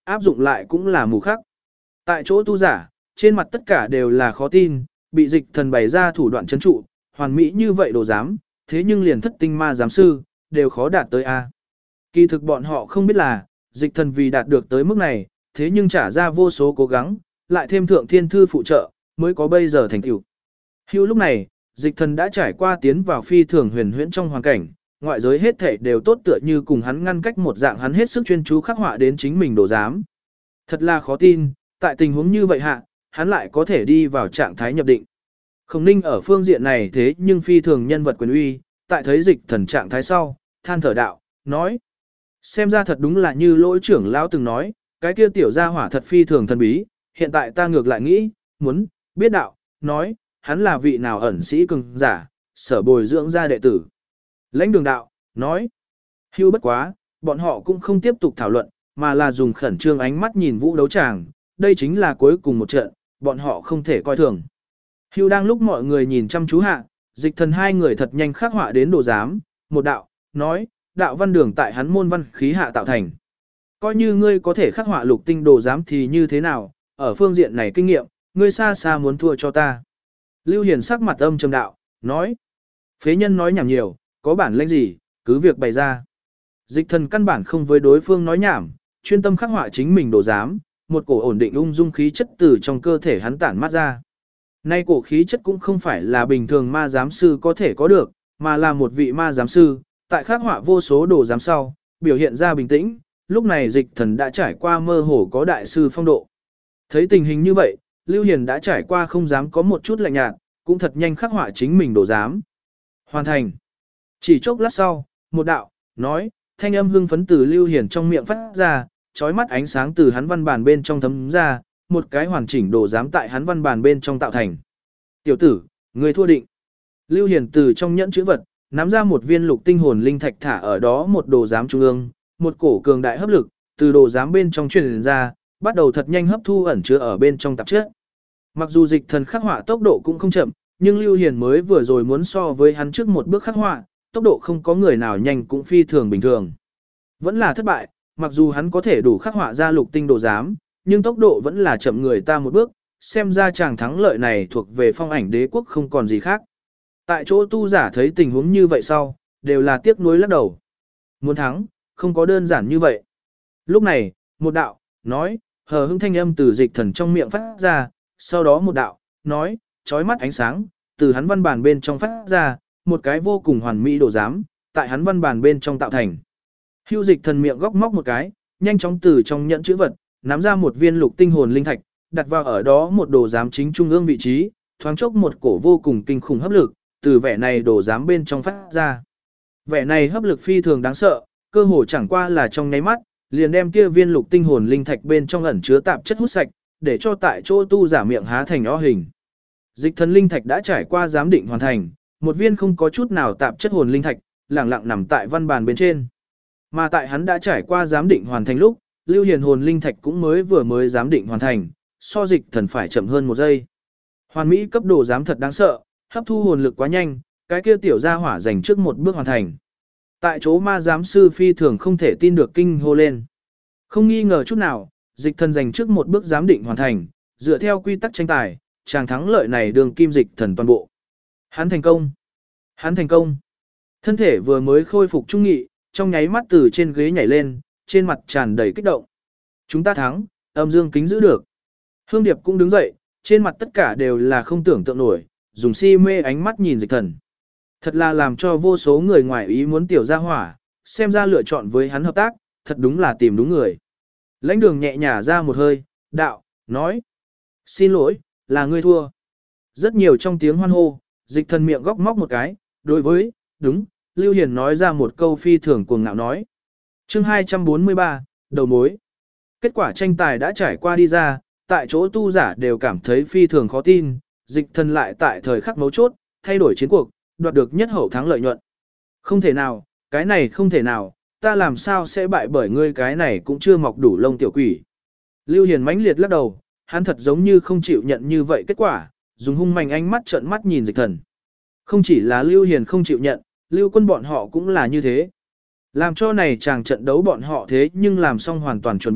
áp dụng lại cũng là mù khắc. Tại chỗ tu giả, trên mặt tất cả đều là khó tin, bị dịch thần bày ra thủ đoạn chấn trụ, hoàn mỹ như vậy đồ giám, thế nhưng liền thất tinh ma giám sư, đều khó đạt tới A. Kỳ thực bọn họ không biết là, dịch thần vì đạt được tới mức này, thế nhưng trả ra vô số cố gắng, lại thêm thượng thiên thư phụ trợ, mới có bây giờ thành tựu. Hưu lúc này, dịch thần đã trải qua tiến vào phi thường huyền huyễn trong hoàn cảnh, ngoại giới hết thảy đều tốt tựa như cùng hắn ngăn cách một dạng, hắn hết sức chuyên chú khắc họa đến chính mình đồ giám. Thật là khó tin, tại tình huống như vậy hạ, hắn lại có thể đi vào trạng thái nhập định. Khổng Ninh ở phương diện này thế nhưng phi thường nhân vật quyền uy, tại thấy dịch thần trạng thái sau, than thở đạo, nói. Xem ra thật đúng là như lỗi trưởng lão từng nói, cái kia tiểu gia hỏa thật phi thường thần bí, hiện tại ta ngược lại nghĩ, muốn, biết đạo, nói, hắn là vị nào ẩn sĩ cường giả, sở bồi dưỡng ra đệ tử. Lãnh đường đạo, nói, hưu bất quá, bọn họ cũng không tiếp tục thảo luận, mà là dùng khẩn trương ánh mắt nhìn vũ đấu tràng, đây chính là cuối cùng một trận, bọn họ không thể coi thường. Hưu đang lúc mọi người nhìn chăm chú hạ, dịch thần hai người thật nhanh khắc họa đến đồ giám, một đạo, nói, đạo văn đường tại hắn môn văn khí hạ tạo thành. Coi như ngươi có thể khắc họa lục tinh đồ giám thì như thế nào, ở phương diện này kinh nghiệm, ngươi xa xa muốn thua cho ta. Lưu Hiền sắc mặt âm trầm đạo, nói, phế nhân nói nhảm nhiều, có bản lĩnh gì, cứ việc bày ra. Dịch thần căn bản không với đối phương nói nhảm, chuyên tâm khắc họa chính mình đồ giám, một cổ ổn định ung dung khí chất từ trong cơ thể hắn tản mát ra. Nay cổ khí chất cũng không phải là bình thường ma giám sư có thể có được, mà là một vị ma giám sư, tại khắc họa vô số đồ giám sau, biểu hiện ra bình tĩnh, lúc này dịch thần đã trải qua mơ hồ có đại sư phong độ. Thấy tình hình như vậy, Lưu Hiền đã trải qua không dám có một chút lạnh nhạt, cũng thật nhanh khắc họa chính mình đồ giám. Hoàn thành. Chỉ chốc lát sau, một đạo, nói, thanh âm hưng phấn từ Lưu Hiền trong miệng phát ra, chói mắt ánh sáng từ hắn văn bản bên trong thấm ra, một cái hoàn chỉnh đồ giám tại hắn văn bản bên trong tạo thành. Tiểu tử, người thua định. Lưu Hiền từ trong nhẫn chữ vật, nắm ra một viên lục tinh hồn linh thạch thả ở đó một đồ giám trung ương, một cổ cường đại hấp lực, từ đồ giám bên trong truyền ra, bắt đầu thật nhanh hấp thu ẩn chứa ở bên trong tạp chất. Mặc dù dịch thần khắc họa tốc độ cũng không chậm, nhưng Lưu Hiền mới vừa rồi muốn so với hắn trước một bước khắc họa, tốc độ không có người nào nhanh cũng phi thường bình thường. Vẫn là thất bại, mặc dù hắn có thể đủ khắc họa ra lục tinh đồ giám, nhưng tốc độ vẫn là chậm người ta một bước, xem ra chàng thắng lợi này thuộc về Phong Ảnh Đế quốc không còn gì khác. Tại chỗ tu giả thấy tình huống như vậy sau, đều là tiếc nuối lắc đầu. Muốn thắng, không có đơn giản như vậy. Lúc này, một đạo, nói, hờ hững thanh âm từ dịch thần trong miệng phát ra, sau đó một đạo, nói, chói mắt ánh sáng, từ hắn văn bản bên trong phát ra, một cái vô cùng hoàn mỹ đồ giám, tại hắn văn bản bên trong tạo thành. Hưu dịch thần miệng góc móc một cái, nhanh chóng từ trong nhẫn chữ vật, nắm ra một viên lục tinh hồn linh thạch, đặt vào ở đó một đồ giám chính trung ương vị trí, thoáng chốc một cổ vô cùng kinh khủng hấp lực, từ vẻ này đồ giám bên trong phát ra. Vẻ này hấp lực phi thường đáng sợ, cơ hồ chẳng qua là trong nháy mắt, liền đem kia viên lục tinh hồn linh thạch bên trong ẩn chứa tạp chất hút sạch, để cho tại chỗ tu giả miệng há thành o hình. Dịch thần linh thạch đã trải qua giám định hoàn thành, một viên không có chút nào tạp chất hồn linh thạch, lẳng lặng nằm tại văn bàn bên trên. Mà tại hắn đã trải qua giám định hoàn thành lúc, Lưu Hiền hồn linh thạch cũng mới giám định hoàn thành, so dịch thần phải chậm hơn một giây. Hoàn mỹ cấp độ giám thật đáng sợ, hấp thu hồn lực quá nhanh, cái kia tiểu gia hỏa dành trước một bước hoàn thành. Tại chỗ ma giám sư phi thường không thể tin được kinh hô lên. Không nghi ngờ chút nào, dịch thần dành trước một bước giám định hoàn thành, dựa theo quy tắc tranh tài, chàng thắng lợi này đường kim dịch thần toàn bộ. Hắn thành công. Hắn thành công. Thân thể vừa mới khôi phục trung nghị, trong nháy mắt từ trên ghế nhảy lên, trên mặt tràn đầy kích động. Chúng ta thắng, âm dương kính giữ được. Hương Điệp cũng đứng dậy, trên mặt tất cả đều là không tưởng tượng nổi, dùng si mê ánh mắt nhìn dịch thần. Thật là làm cho vô số người ngoài ý muốn tiểu gia hỏa, xem ra lựa chọn với hắn hợp tác, thật đúng là tìm đúng người. Lãnh đường nhẹ nhả ra một hơi, đạo, nói. Xin lỗi, là ngươi thua. Rất nhiều trong tiếng hoan hô, dịch thần miệng góc móc một cái, đối với, đúng, Lưu Hiền nói ra một câu phi thường cuồng ngạo nói. Chương 243, đầu mối. Kết quả tranh tài đã trải qua đi ra, tại chỗ tu giả đều cảm thấy phi thường khó tin, dịch thần lại tại thời khắc mấu chốt, thay đổi chiến cuộc, đoạt được nhất hậu thắng lợi nhuận. Không thể nào, cái này không thể nào, ta làm sao sẽ bại bởi ngươi, cái này cũng chưa mọc đủ lông tiểu quỷ. Lưu Hiền mãnh liệt lắc đầu, hắn thật giống như không chịu nhận như vậy kết quả, dùng hung mạnh ánh mắt trợn mắt nhìn dịch thần. Không chỉ là Lưu Hiền không chịu nhận, Lưu Quân bọn họ cũng là như thế. Làm cho này chàng trận đấu bọn họ thế nhưng làm xong hoàn toàn chuẩn bị,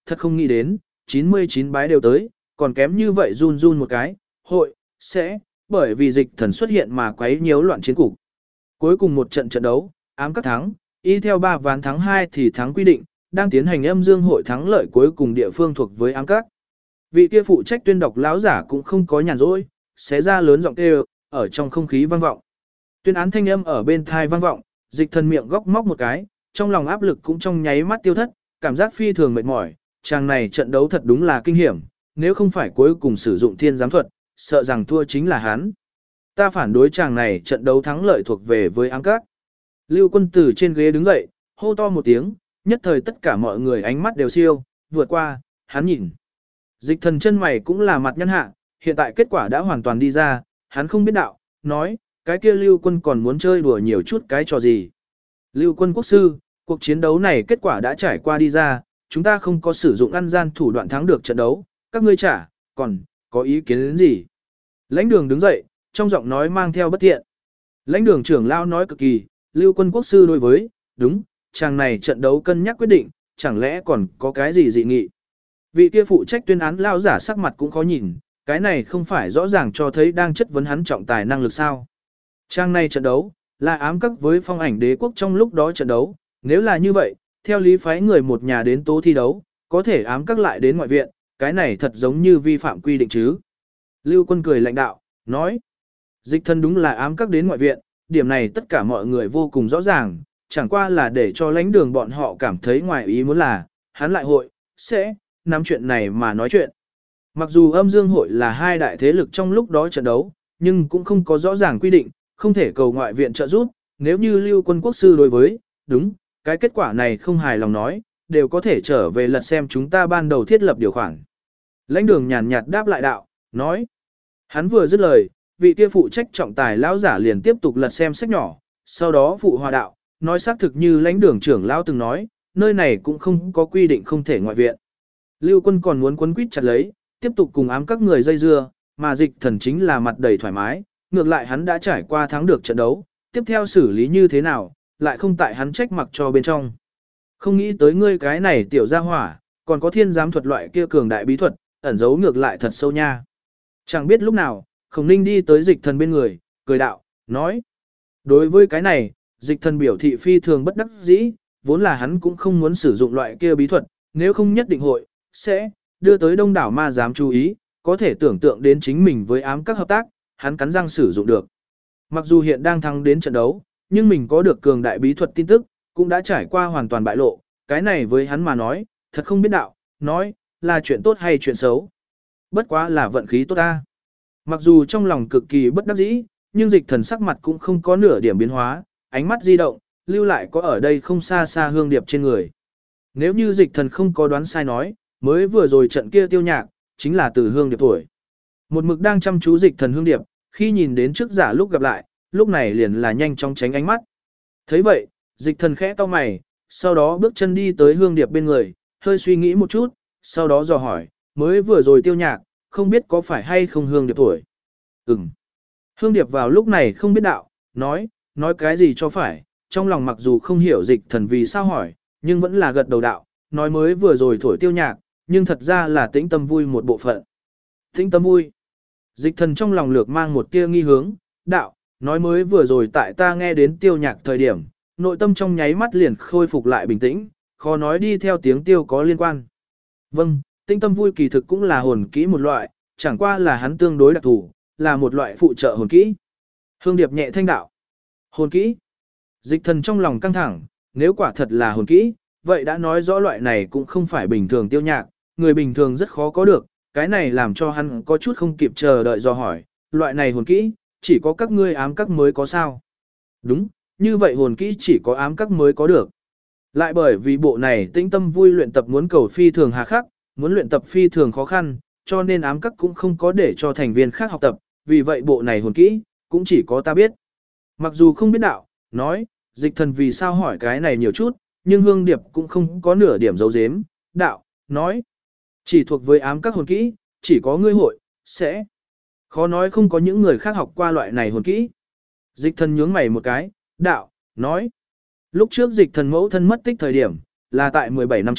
thật không nghĩ đến, 99 bái đều tới, còn kém như vậy run run một cái, hội, sẽ, bởi vì dịch thần xuất hiện mà quấy nhiễu loạn chiến cục. Cuối cùng một trận trận đấu, ám các thắng, y theo 3 ván thắng 2 thì thắng quy định, đang tiến hành âm dương hội thắng lợi cuối cùng địa phương thuộc với ám các. Vị kia phụ trách tuyên đọc lão giả cũng không có nhàn rỗi, xé ra lớn giọng kêu, ở trong không khí vang vọng. Tuyên án thanh âm ở bên thai vang vọng, dịch thần miệng góc móc một cái, trong lòng áp lực cũng trong nháy mắt tiêu thất, cảm giác phi thường mệt mỏi, chàng này trận đấu thật đúng là kinh hiểm, nếu không phải cuối cùng sử dụng thiên giám thuật, sợ rằng thua chính là hắn. Ta phản đối chàng này trận đấu thắng lợi thuộc về với ám các. Lưu Quân từ trên ghế đứng dậy, hô to một tiếng, nhất thời tất cả mọi người ánh mắt đều siêu, vượt qua, hắn nhìn. Dịch thần chân mày cũng là mặt nhăn hạ, hiện tại kết quả đã hoàn toàn đi ra, hắn không biết đạo, nói, cái kia Lưu Quân còn muốn chơi đùa nhiều chút cái trò gì. Lưu Quân quốc sư, cuộc chiến đấu này kết quả đã trải qua đi ra, chúng ta không có sử dụng ăn gian thủ đoạn thắng được trận đấu, các ngươi trả, còn, có ý kiến đến gì? Lãnh đường đứng dậy, trong giọng nói mang theo bất thiện. Lãnh đường trưởng lao nói cực kỳ, Lưu Quân quốc sư đối với, đúng, chàng này trận đấu cân nhắc quyết định, chẳng lẽ còn có cái gì dị nghị. Vị kia phụ trách tuyên án lao giả sắc mặt cũng khó nhìn, cái này không phải rõ ràng cho thấy đang chất vấn hắn trọng tài năng lực sao. Chàng này trận đấu, là ám các với phong ảnh đế quốc trong lúc đó trận đấu, nếu là như vậy, theo lý phái người một nhà đến tố thi đấu, có thể ám các lại đến ngoại viện, cái này thật giống như vi phạm quy định chứ. Lưu Quân cười lãnh đạo, nói, dịch thân đúng là ám các đến ngoại viện, điểm này tất cả mọi người vô cùng rõ ràng, chẳng qua là để cho lãnh đường bọn họ cảm thấy ngoài ý muốn là, hắn lại hội, sẽ, nắm chuyện này mà nói chuyện. Mặc dù âm dương hội là hai đại thế lực trong lúc đó trận đấu, nhưng cũng không có rõ ràng quy định, không thể cầu ngoại viện trợ giúp, nếu như Lưu Quân quốc sư đối với, đúng, cái kết quả này không hài lòng nói, đều có thể trở về lật xem chúng ta ban đầu thiết lập điều khoản. Lãnh đường nhàn nhạt đáp lại đạo, nói, hắn vừa dứt lời, vị kia phụ trách trọng tài lão giả liền tiếp tục lật xem sách nhỏ, sau đó phụ hòa đạo, nói xác thực như lãnh đường trưởng lão từng nói, nơi này cũng không có quy định không thể ngoại viện. Lưu Quân còn muốn quấn quýt chặt lấy, tiếp tục cùng ám các người dây dưa, mà dịch thần chính là mặt đầy thoải mái, ngược lại hắn đã trải qua thắng được trận đấu, tiếp theo xử lý như thế nào, lại không tại hắn trách mặc cho bên trong. Không nghĩ tới ngươi cái này tiểu gia hỏa, còn có thiên giám thuật loại kia cường đại bí thuật, ẩn giấu ngược lại thật sâu nha. Chẳng biết lúc nào, Khổng Ninh đi tới dịch thần bên người, cười đạo, nói. Đối với cái này, dịch thần biểu thị phi thường bất đắc dĩ, vốn là hắn cũng không muốn sử dụng loại kia bí thuật, nếu không nhất định hội, sẽ, đưa tới đông đảo ma giám chú ý, có thể tưởng tượng đến chính mình với ám các hợp tác, hắn cắn răng sử dụng được. Mặc dù hiện đang thắng đến trận đấu, nhưng mình có được cường đại bí thuật tin tức, cũng đã trải qua hoàn toàn bại lộ, cái này với hắn mà nói, thật không biết đạo, nói, là chuyện tốt hay chuyện xấu. Bất quá là vận khí tốt ta. Mặc dù trong lòng cực kỳ bất đắc dĩ, nhưng dịch thần sắc mặt cũng không có nửa điểm biến hóa, ánh mắt di động, lưu lại có ở đây không xa xa hương điệp trên người. Nếu như dịch thần không có đoán sai nói, mới vừa rồi trận kia tiêu nhạc, chính là từ hương điệp tuổi. Một mực đang chăm chú dịch thần hương điệp, khi nhìn đến trước giả lúc gặp lại, lúc này liền là nhanh chóng tránh ánh mắt. Thấy vậy, dịch thần khẽ cau mày, sau đó bước chân đi tới hương điệp bên người, hơi suy nghĩ một chút, sau đó dò hỏi, mới vừa rồi tiêu nhạc, không biết có phải hay không hương điệp tuổi. Hương điệp vào lúc này không biết đạo, nói cái gì cho phải, trong lòng mặc dù không hiểu dịch thần vì sao hỏi, nhưng vẫn là gật đầu đạo, nói mới vừa rồi thổi tiêu nhạc, nhưng thật ra là tĩnh tâm vui một bộ phận. Tĩnh tâm vui. Dịch thần trong lòng lược mang một tia nghi hướng, đạo, nói mới vừa rồi tại ta nghe đến tiêu nhạc thời điểm, nội tâm trong nháy mắt liền khôi phục lại bình tĩnh, khó nói đi theo tiếng tiêu có liên quan. Vâng, tĩnh tâm vui kỳ thực cũng là hồn kỹ một loại, chẳng qua là hắn tương đối đặc thù, là một loại phụ trợ hồn kỹ. Hương điệp nhẹ thanh đạo. Hồn kỹ. Dịch thần trong lòng căng thẳng, nếu quả thật là hồn kỹ, vậy đã nói rõ loại này cũng không phải bình thường tiêu nhạc, người bình thường rất khó có được, cái này làm cho hắn có chút không kịp chờ đợi do hỏi, loại này hồn kỹ, chỉ có các ngươi ám các mới có sao? Đúng, như vậy hồn kỹ chỉ có ám các mới có được. Lại bởi vì bộ này tĩnh tâm vui luyện tập muốn cầu phi thường hà khắc, muốn luyện tập phi thường khó khăn, cho nên ám các cũng không có để cho thành viên khác học tập, vì vậy bộ này hồn kỹ, cũng chỉ có ta biết. Mặc dù không biết đạo, nói, dịch thần vì sao hỏi cái này nhiều chút, nhưng hương điệp cũng không có nửa điểm giấu giếm, đạo, nói, chỉ thuộc với ám các hồn kỹ, chỉ có ngươi hội, sẽ. Khó nói không có những người khác học qua loại này hồn kỹ. Dịch thần nhướng mày một cái, đạo, nói. Lúc trước dịch thần mẫu thân mất tích thời điểm, là tại 17 năm trước,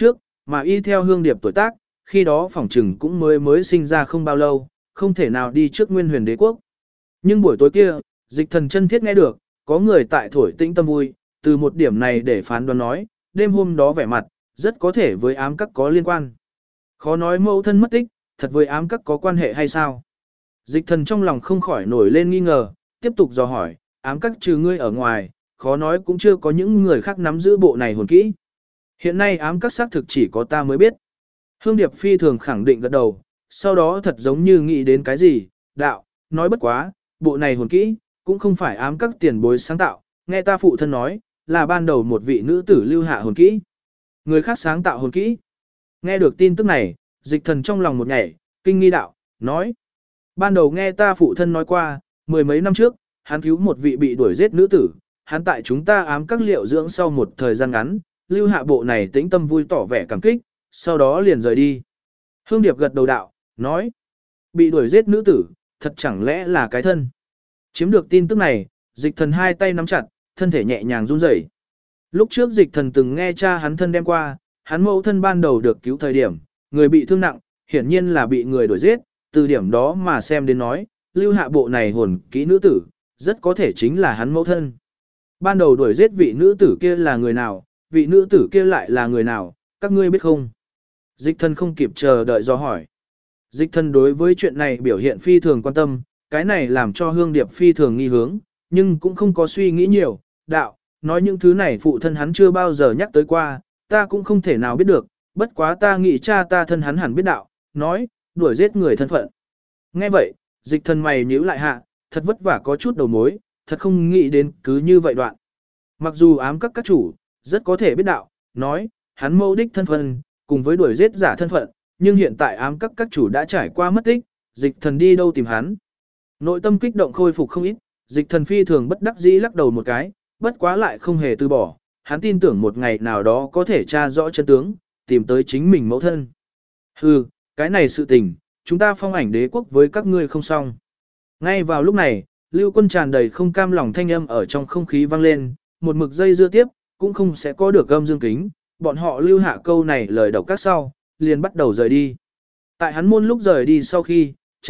mà y theo Hương Điệp tuổi tác, khi đó phỏng trừng cũng mới sinh ra không bao lâu, không thể nào đi trước Nguyên Huyền Đế quốc. Nhưng buổi tối kia, Dịch Thần chân thiết nghe được, có người tại thổi tĩnh tâm vui, từ một điểm này để phán đoán nói, đêm hôm đó vẻ mặt, rất có thể với ám các có liên quan. Khó nói mẫu thân mất tích, thật với ám các có quan hệ hay sao? Dịch Thần trong lòng không khỏi nổi lên nghi ngờ, tiếp tục dò hỏi, ám các trừ ngươi ở ngoài, khó nói cũng chưa có những người khác nắm giữ bộ này hồn kỹ. Hiện nay ám các xác thực chỉ có ta mới biết. Hương Điệp phi thường khẳng định gật đầu, sau đó thật giống như nghĩ đến cái gì, đạo, nói bất quá, bộ này hồn kỹ, cũng không phải ám các tiền bối sáng tạo, nghe ta phụ thân nói, là ban đầu một vị nữ tử lưu hạ hồn kỹ. Người khác sáng tạo hồn kỹ. Nghe được tin tức này, Dịch Thần trong lòng một nhảy, kinh nghi đạo, nói. Ban đầu nghe ta phụ thân nói qua, mười mấy năm trước, hắn cứu một vị bị đuổi giết nữ tử, hắn tại chúng ta ám các liệu dưỡng sau một thời gian ngắn, lưu hạ bộ này tĩnh tâm vui tỏ vẻ cảm kích, sau đó liền rời đi. Hương Điệp gật đầu đạo, nói. Bị đuổi giết nữ tử, thật chẳng lẽ là cái thân. Chiếm được tin tức này, Dịch Thần hai tay nắm chặt, thân thể nhẹ nhàng run rẩy. Lúc trước Dịch Thần từng nghe cha hắn thân đem qua, hắn mẫu thân ban đầu được cứu thời điểm, người bị thương nặng, hiển nhiên là bị người đuổi giết, từ điểm đó mà xem đến nói, lưu hạ bộ này hồn kỹ nữ tử, rất có thể chính là hắn mẫu thân. Ban đầu đuổi giết vị nữ tử kia là người nào, vị nữ tử kia lại là người nào, các ngươi biết không? Dịch Thần không kịp chờ đợi do hỏi. Dịch Thần đối với chuyện này biểu hiện phi thường quan tâm, cái này làm cho Hương Điệp phi thường nghi hướng, nhưng cũng không có suy nghĩ nhiều, đạo, nói những thứ này phụ thân hắn chưa bao giờ nhắc tới qua, ta cũng không thể nào biết được, bất quá ta nghĩ cha ta thân hắn hẳn biết đạo, nói, đuổi giết người thân phận. Nghe vậy, Dịch Thần mày nhíu lại hạ, thật vất vả có chút đầu mối, thật không nghĩ đến cứ như vậy đoạn. Mặc dù ám các chủ, rất có thể biết đạo, nói, hắn mẫu đích thân phận, cùng với đuổi giết giả thân phận, nhưng hiện tại ám các chủ đã trải qua mất tích, Dịch Thần đi đâu tìm hắn. Nội tâm kích động khôi phục không ít, Dịch Thần phi thường bất đắc dĩ lắc đầu một cái, bất quá lại không hề từ bỏ, hắn tin tưởng một ngày nào đó có thể tra rõ chân tướng, tìm tới chính mình mẫu thân. Hừ, cái này sự tình, chúng ta Phong Ảnh Đế quốc với các ngươi không xong. Ngay vào lúc này, Lưu Quân tràn đầy không cam lòng thanh âm ở trong không khí vang lên, một mực dây dưa tiếp, cũng không sẽ có được âm dương kính, bọn họ lưu hạ câu này lời độc các sau, liền bắt đầu rời đi. Tại hắn môn lúc rời đi sau khi,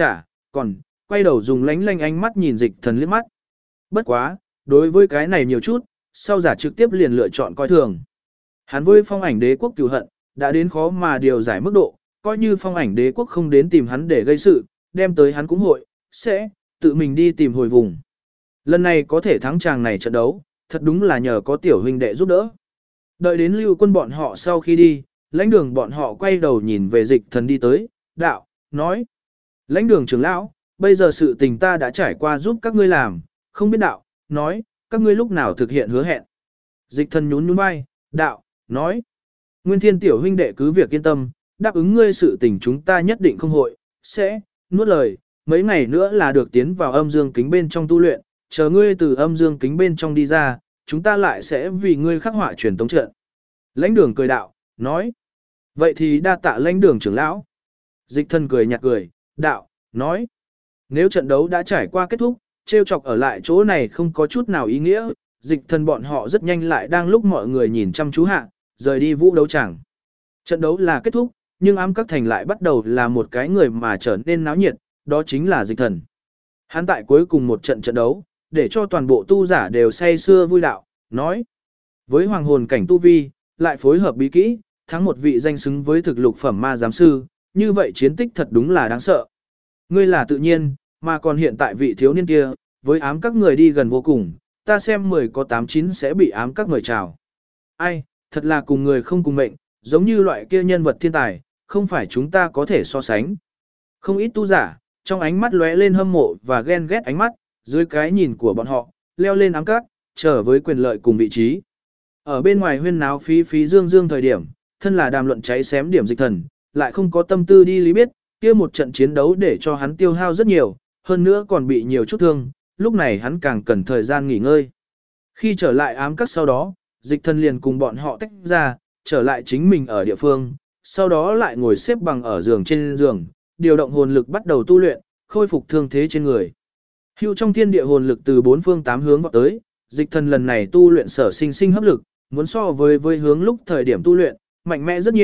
còn, quay đầu dùng lánh lanh ánh mắt nhìn Dịch Thần liếc mắt. Bất quá, đối với cái này nhiều chút, sau giả trực tiếp liền lựa chọn coi thường. Hắn với Phong Ảnh Đế quốc cừu hận, đã đến khó mà điều giải mức độ, coi như Phong Ảnh Đế quốc không đến tìm hắn để gây sự, đem tới hắn cũng hội, sẽ tự mình đi tìm hồi vùng. Lần này có thể thắng chàng này trận đấu, thật đúng là nhờ có tiểu huynh đệ giúp đỡ. Đợi đến Lưu Quân bọn họ sau khi đi, lãnh đường bọn họ quay đầu nhìn về Dịch Thần đi tới, đạo, nói. Lãnh đường trưởng lão, bây giờ sự tình ta đã trải qua giúp các ngươi làm, không biết đạo, nói, các ngươi lúc nào thực hiện hứa hẹn. Dịch Thần nhún nhún vai, đạo, nói. Nguyên Thiên tiểu huynh đệ cứ việc yên tâm, đáp ứng ngươi sự tình chúng ta nhất định không hội, sẽ, nuốt lời, mấy ngày nữa là được tiến vào âm dương kính bên trong tu luyện, chờ ngươi từ âm dương kính bên trong đi ra, chúng ta lại sẽ vì ngươi khắc họa truyền tống trận. Lãnh đường cười đạo, nói. Vậy thì đa tạ lãnh đường trưởng lão. Dịch Thần cười nhạt cười, đạo, nói. Nếu trận đấu đã trải qua kết thúc, trêu chọc ở lại chỗ này không có chút nào ý nghĩa, Dịch Thần bọn họ rất nhanh lại đang lúc mọi người nhìn chăm chú hạ, rời đi vũ đấu tràng. Trận đấu là kết thúc, nhưng ám các thành lại bắt đầu là một cái người mà trở nên náo nhiệt, đó chính là Dịch Thần. Hắn tại cuối cùng một trận trận đấu, để cho toàn bộ tu giả đều say sưa vui đạo, nói. Với hoàng hồn cảnh tu vi, lại phối hợp bí kỹ, thắng một vị danh xứng với thực lục phẩm ma giám sư, như vậy chiến tích thật đúng là đáng sợ. Ngươi là tự nhiên, mà còn hiện tại vị thiếu niên kia, với ám các người đi gần vô cùng, ta xem 10 có 8-9 sẽ bị ám các người chào. Ai, thật là cùng người không cùng mệnh, giống như loại kia nhân vật thiên tài, không phải chúng ta có thể so sánh. Không ít tu giả, trong ánh mắt lóe lên hâm mộ và ghen ghét ánh mắt, dưới cái nhìn của bọn họ, leo lên ám các, trở với quyền lợi cùng vị trí. Ở bên ngoài huyên náo phí phí dương dương thời điểm, thân là đàm luận cháy xém điểm Dịch Thần, lại không có tâm tư đi lý biết, kia một trận chiến đấu để cho hắn tiêu hao rất nhiều, hơn nữa còn bị nhiều chút thương, lúc này hắn càng cần thời gian nghỉ ngơi. Khi trở lại ám các sau đó, Dịch Thần liền cùng bọn họ tách ra, trở lại chính mình ở địa phương, sau đó lại ngồi xếp bằng ở giường trên giường, điều động hồn lực bắt đầu tu luyện, khôi phục thương thế trên người. Hưu trong thiên địa hồn lực từ bốn phương tám hướng vọt tới, Dịch Thần lần này tu luyện sở sinh sinh hấp lực, muốn so với hướng lúc thời điểm tu luyện, mạnh mẽ rất nhiều,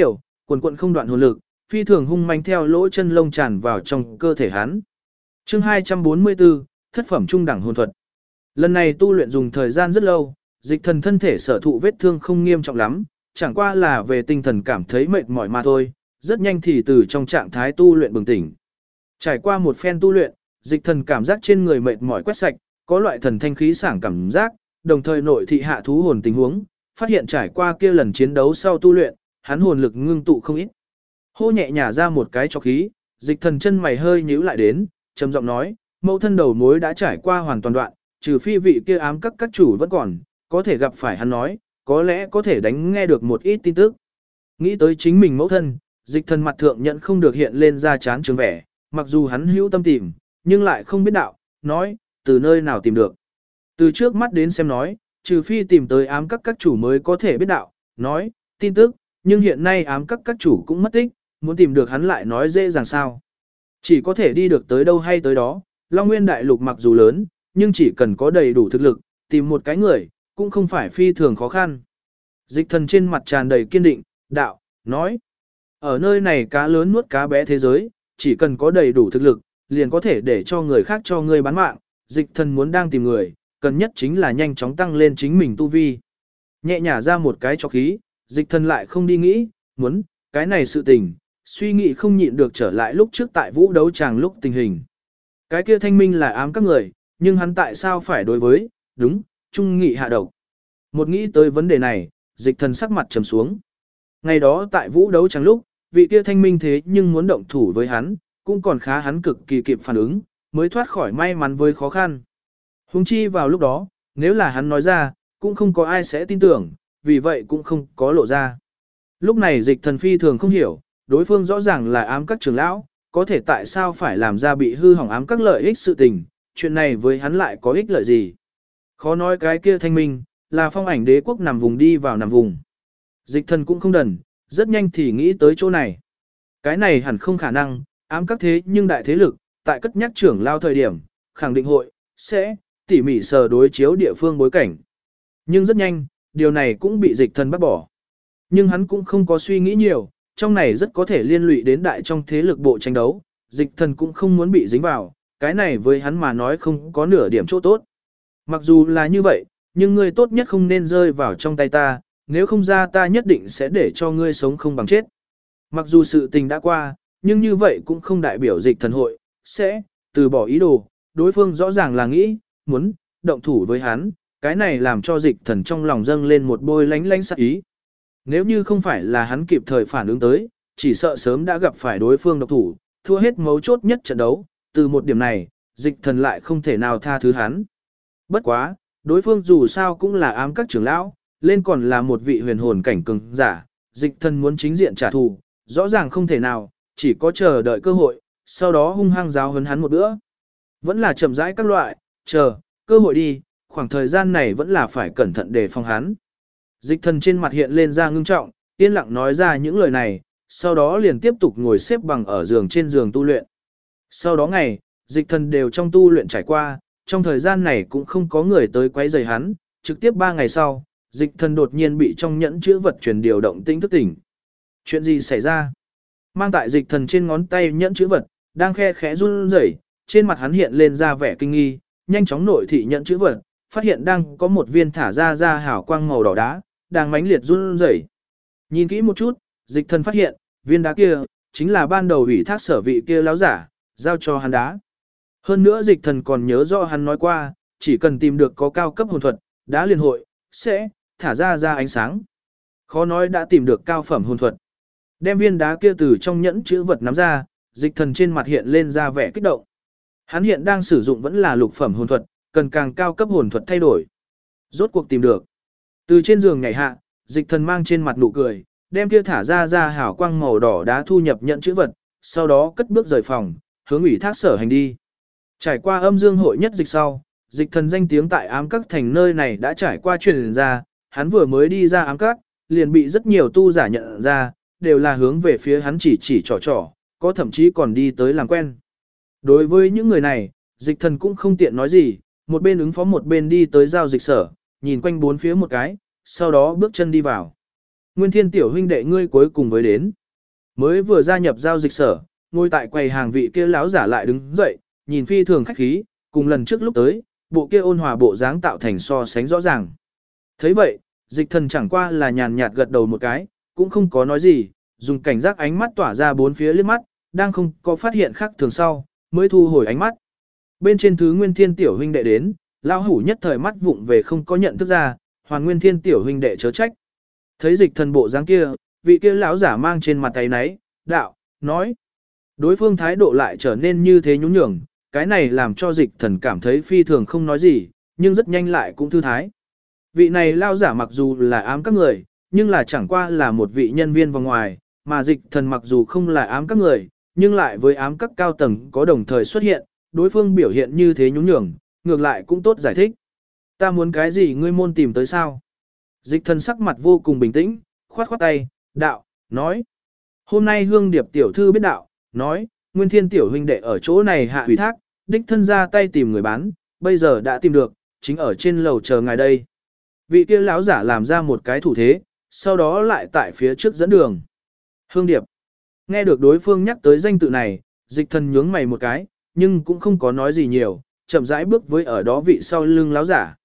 quần quần không đoạn hồn lực, phi thường hung manh theo lỗ chân lông tràn vào trong cơ thể hắn. Chương 244, thất phẩm trung đẳng hồn thuật. Lần này tu luyện dùng thời gian rất lâu, Dịch Thần thân thể sở thụ vết thương không nghiêm trọng lắm, chẳng qua là về tinh thần cảm thấy mệt mỏi mà thôi, rất nhanh thì từ trong trạng thái tu luyện bừng tỉnh. Trải qua một phen tu luyện, Dịch Thần cảm giác trên người mệt mỏi quét sạch, có loại thần thanh khí sảng cảm giác, đồng thời nội thị hạ thú hồn tình huống, phát hiện trải qua kia lần chiến đấu sau tu luyện, hắn hồn lực ngưng tụ không ít. Hô nhẹ nhả ra một cái cho khí, Dịch Thần chân mày hơi nhíu lại đến, trầm giọng nói, mẫu thân đầu mối đã trải qua hoàn toàn đoạn, trừ phi vị kia ám các chủ vẫn còn, có thể gặp phải hắn nói, có lẽ có thể đánh nghe được một ít tin tức. Nghĩ tới chính mình mẫu thân, Dịch Thần mặt thượng nhận không được hiện lên ra chán trường vẻ, mặc dù hắn hữu tâm tìm, nhưng lại không biết đạo, nói, từ nơi nào tìm được. Từ trước mắt đến xem nói, trừ phi tìm tới ám các chủ mới có thể biết đạo, nói, tin tức, nhưng hiện nay ám các chủ cũng mất tích, muốn tìm được hắn lại nói dễ dàng sao. Chỉ có thể đi được tới đâu hay tới đó, Long Nguyên Đại Lục mặc dù lớn, nhưng chỉ cần có đầy đủ thực lực, tìm một cái người, cũng không phải phi thường khó khăn. Dịch Thần trên mặt tràn đầy kiên định, đạo, nói, ở nơi này cá lớn nuốt cá bé thế giới, chỉ cần có đầy đủ thực lực, liền có thể để cho người khác cho ngươi bán mạng. Dịch Thần muốn đang tìm người, cần nhất chính là nhanh chóng tăng lên chính mình tu vi. Nhẹ nhả ra một cái cho khí, Dịch Thần lại không đi nghĩ, muốn, cái này sự tình, suy nghĩ không nhịn được trở lại lúc trước tại vũ đấu tràng lúc tình hình. Cái kia thanh minh là ám các người, nhưng hắn tại sao phải đối với, đúng, trung nghị hạ độc. Một nghĩ tới vấn đề này, Dịch Thần sắc mặt trầm xuống. Ngày đó tại vũ đấu tràng lúc, vị kia thanh minh thế nhưng muốn động thủ với hắn, cũng còn khá hắn cực kỳ kịp phản ứng, mới thoát khỏi may mắn với khó khăn. Huống chi vào lúc đó, nếu là hắn nói ra, cũng không có ai sẽ tin tưởng, vì vậy cũng không có lộ ra. Lúc này Dịch Thần phi thường không hiểu, đối phương rõ ràng là ám các trưởng lão, có thể tại sao phải làm ra bị hư hỏng ám các lợi ích sự tình, chuyện này với hắn lại có ích lợi gì. Khó nói cái kia thanh minh, là Phong Ảnh Đế quốc nằm vùng đi vào nằm vùng. Dịch Thần cũng không đần, rất nhanh thì nghĩ tới chỗ này. Cái này hẳn không khả năng, ám các thế nhưng đại thế lực, tại cất nhắc trưởng lao thời điểm, khẳng định hội, sẽ, tỉ mỉ sờ đối chiếu địa phương bối cảnh. Nhưng rất nhanh, điều này cũng bị Dịch Thần bác bỏ. Nhưng hắn cũng không có suy nghĩ nhiều, trong này rất có thể liên lụy đến đại trong thế lực bộ tranh đấu, Dịch Thần cũng không muốn bị dính vào, cái này với hắn mà nói không có nửa điểm chỗ tốt. Mặc dù là như vậy, nhưng ngươi tốt nhất không nên rơi vào trong tay ta, nếu không ra ta nhất định sẽ để cho ngươi sống không bằng chết. Mặc dù sự tình đã qua, nhưng như vậy cũng không đại biểu Dịch Thần hội, sẽ, từ bỏ ý đồ, đối phương rõ ràng là nghĩ, muốn, động thủ với hắn, cái này làm cho Dịch Thần trong lòng dâng lên một bôi lánh lánh sát ý. Nếu như không phải là hắn kịp thời phản ứng tới, chỉ sợ sớm đã gặp phải đối phương độc thủ, thua hết mấu chốt nhất trận đấu, từ một điểm này, Dịch Thần lại không thể nào tha thứ hắn. Bất quá, đối phương dù sao cũng là ám các trưởng lão, lên còn là một vị huyền hồn cảnh cường giả, Dịch Thần muốn chính diện trả thù, rõ ràng không thể nào, chỉ có chờ đợi cơ hội, sau đó hung hăng giáo huấn hắn một bữa. Vẫn là chậm rãi các loại, chờ, cơ hội đi, khoảng thời gian này vẫn là phải cẩn thận để phòng hắn. Dịch Thần trên mặt hiện lên ra ngưng trọng, yên lặng nói ra những lời này, sau đó liền tiếp tục ngồi xếp bằng ở giường trên giường tu luyện. Sau đó ngày, Dịch Thần đều trong tu luyện trải qua, trong thời gian này cũng không có người tới quấy rầy hắn, trực tiếp 3 ngày sau, Dịch Thần đột nhiên bị trong nhẫn chữ vật truyền điều động tĩnh thức tỉnh. Chuyện gì xảy ra? Mang tại Dịch Thần trên ngón tay nhẫn chữ vật, đang khe khẽ run rẩy, trên mặt hắn hiện lên ra vẻ kinh nghi, nhanh chóng nội thị nhẫn chữ vật, phát hiện đang có một viên thả ra hào quang màu đỏ đá, đang mãnh liệt run rẩy. Nhìn kỹ một chút, Dịch Thần phát hiện, viên đá kia chính là ban đầu ủy thác sở vị kia láo giả, giao cho hắn đá. Hơn nữa Dịch Thần còn nhớ rõ hắn nói qua, chỉ cần tìm được có cao cấp hồn thuật, đá liền hội sẽ thả ra ánh sáng. Khó nói đã tìm được cao phẩm hồn thuật. Đem viên đá kia từ trong nhẫn chữ vật nắm ra, Dịch Thần trên mặt hiện lên ra vẻ kích động. Hắn hiện đang sử dụng vẫn là lục phẩm hồn thuật, cần càng cao cấp hồn thuật thay đổi. Rốt cuộc tìm được. Từ trên giường nhảy hạ, Dịch Thần mang trên mặt nụ cười, đem kia thả ra hào quang màu đỏ đá thu nhập nhận chữ vật, sau đó cất bước rời phòng, hướng ủy thác sở hành đi. Trải qua âm dương hội nhất dịch sau, Dịch Thần danh tiếng tại ám các thành nơi này đã trải qua truyền ra, hắn vừa mới đi ra ám các, liền bị rất nhiều tu giả nhận ra, đều là hướng về phía hắn chỉ trò, có thậm chí còn đi tới làm quen. Đối với những người này, Dịch Thần cũng không tiện nói gì, một bên ứng phó một bên đi tới giao dịch sở, nhìn quanh bốn phía một cái, sau đó bước chân đi vào. Nguyên Thiên tiểu huynh đệ ngươi cuối cùng với đến. Mới vừa gia nhập giao dịch sở, ngồi tại quầy hàng vị kia lão giả lại đứng dậy, nhìn phi thường khách khí, cùng lần trước lúc tới, bộ kia ôn hòa bộ dáng tạo thành so sánh rõ ràng. Thấy vậy, dịch thần chẳng qua là nhàn nhạt gật đầu một cái, cũng không có nói gì, dùng cảnh giác ánh mắt tỏa ra bốn phía liếc mắt, đang không có phát hiện khác thường sau, mới thu hồi ánh mắt. Bên trên thứ Nguyên Thiên tiểu huynh đệ đến, lão hủ nhất thời mắt vụng về không có nhận thức ra, Hoàn Nguyên Thiên tiểu huynh đệ chớ trách. Thấy dịch thần bộ dáng kia, vị kia lão giả mang trên mặt tay náy, đạo, nói. Đối phương thái độ lại trở nên như thế nhún nhường, cái này làm cho dịch thần cảm thấy phi thường không nói gì, nhưng rất nhanh lại cũng thư thái. Vị này lão giả mặc dù là ám các người, nhưng là chẳng qua là một vị nhân viên vòng ngoài, mà dịch thần mặc dù không là ám các người, nhưng lại với ám các cao tầng có đồng thời xuất hiện, đối phương biểu hiện như thế nhún nhường, ngược lại cũng tốt giải thích. Ta muốn cái gì ngươi môn tìm tới sao? Dịch thần sắc mặt vô cùng bình tĩnh, khoát khoát tay, đạo, nói. Hôm nay Hương Điệp tiểu thư biết đạo, nói, Nguyên Thiên tiểu huynh đệ ở chỗ này hạ ủy thác, đích thân ra tay tìm người bán, bây giờ đã tìm được, chính ở trên lầu chờ ngài đây. Vị kia lão giả làm ra một cái thủ thế, sau đó lại tại phía trước dẫn đường. Hương Điệp. Nghe được đối phương nhắc tới danh tự này, dịch thần nhướng mày một cái, nhưng cũng không có nói gì nhiều, chậm rãi bước với ở đó vị sau lưng lão giả.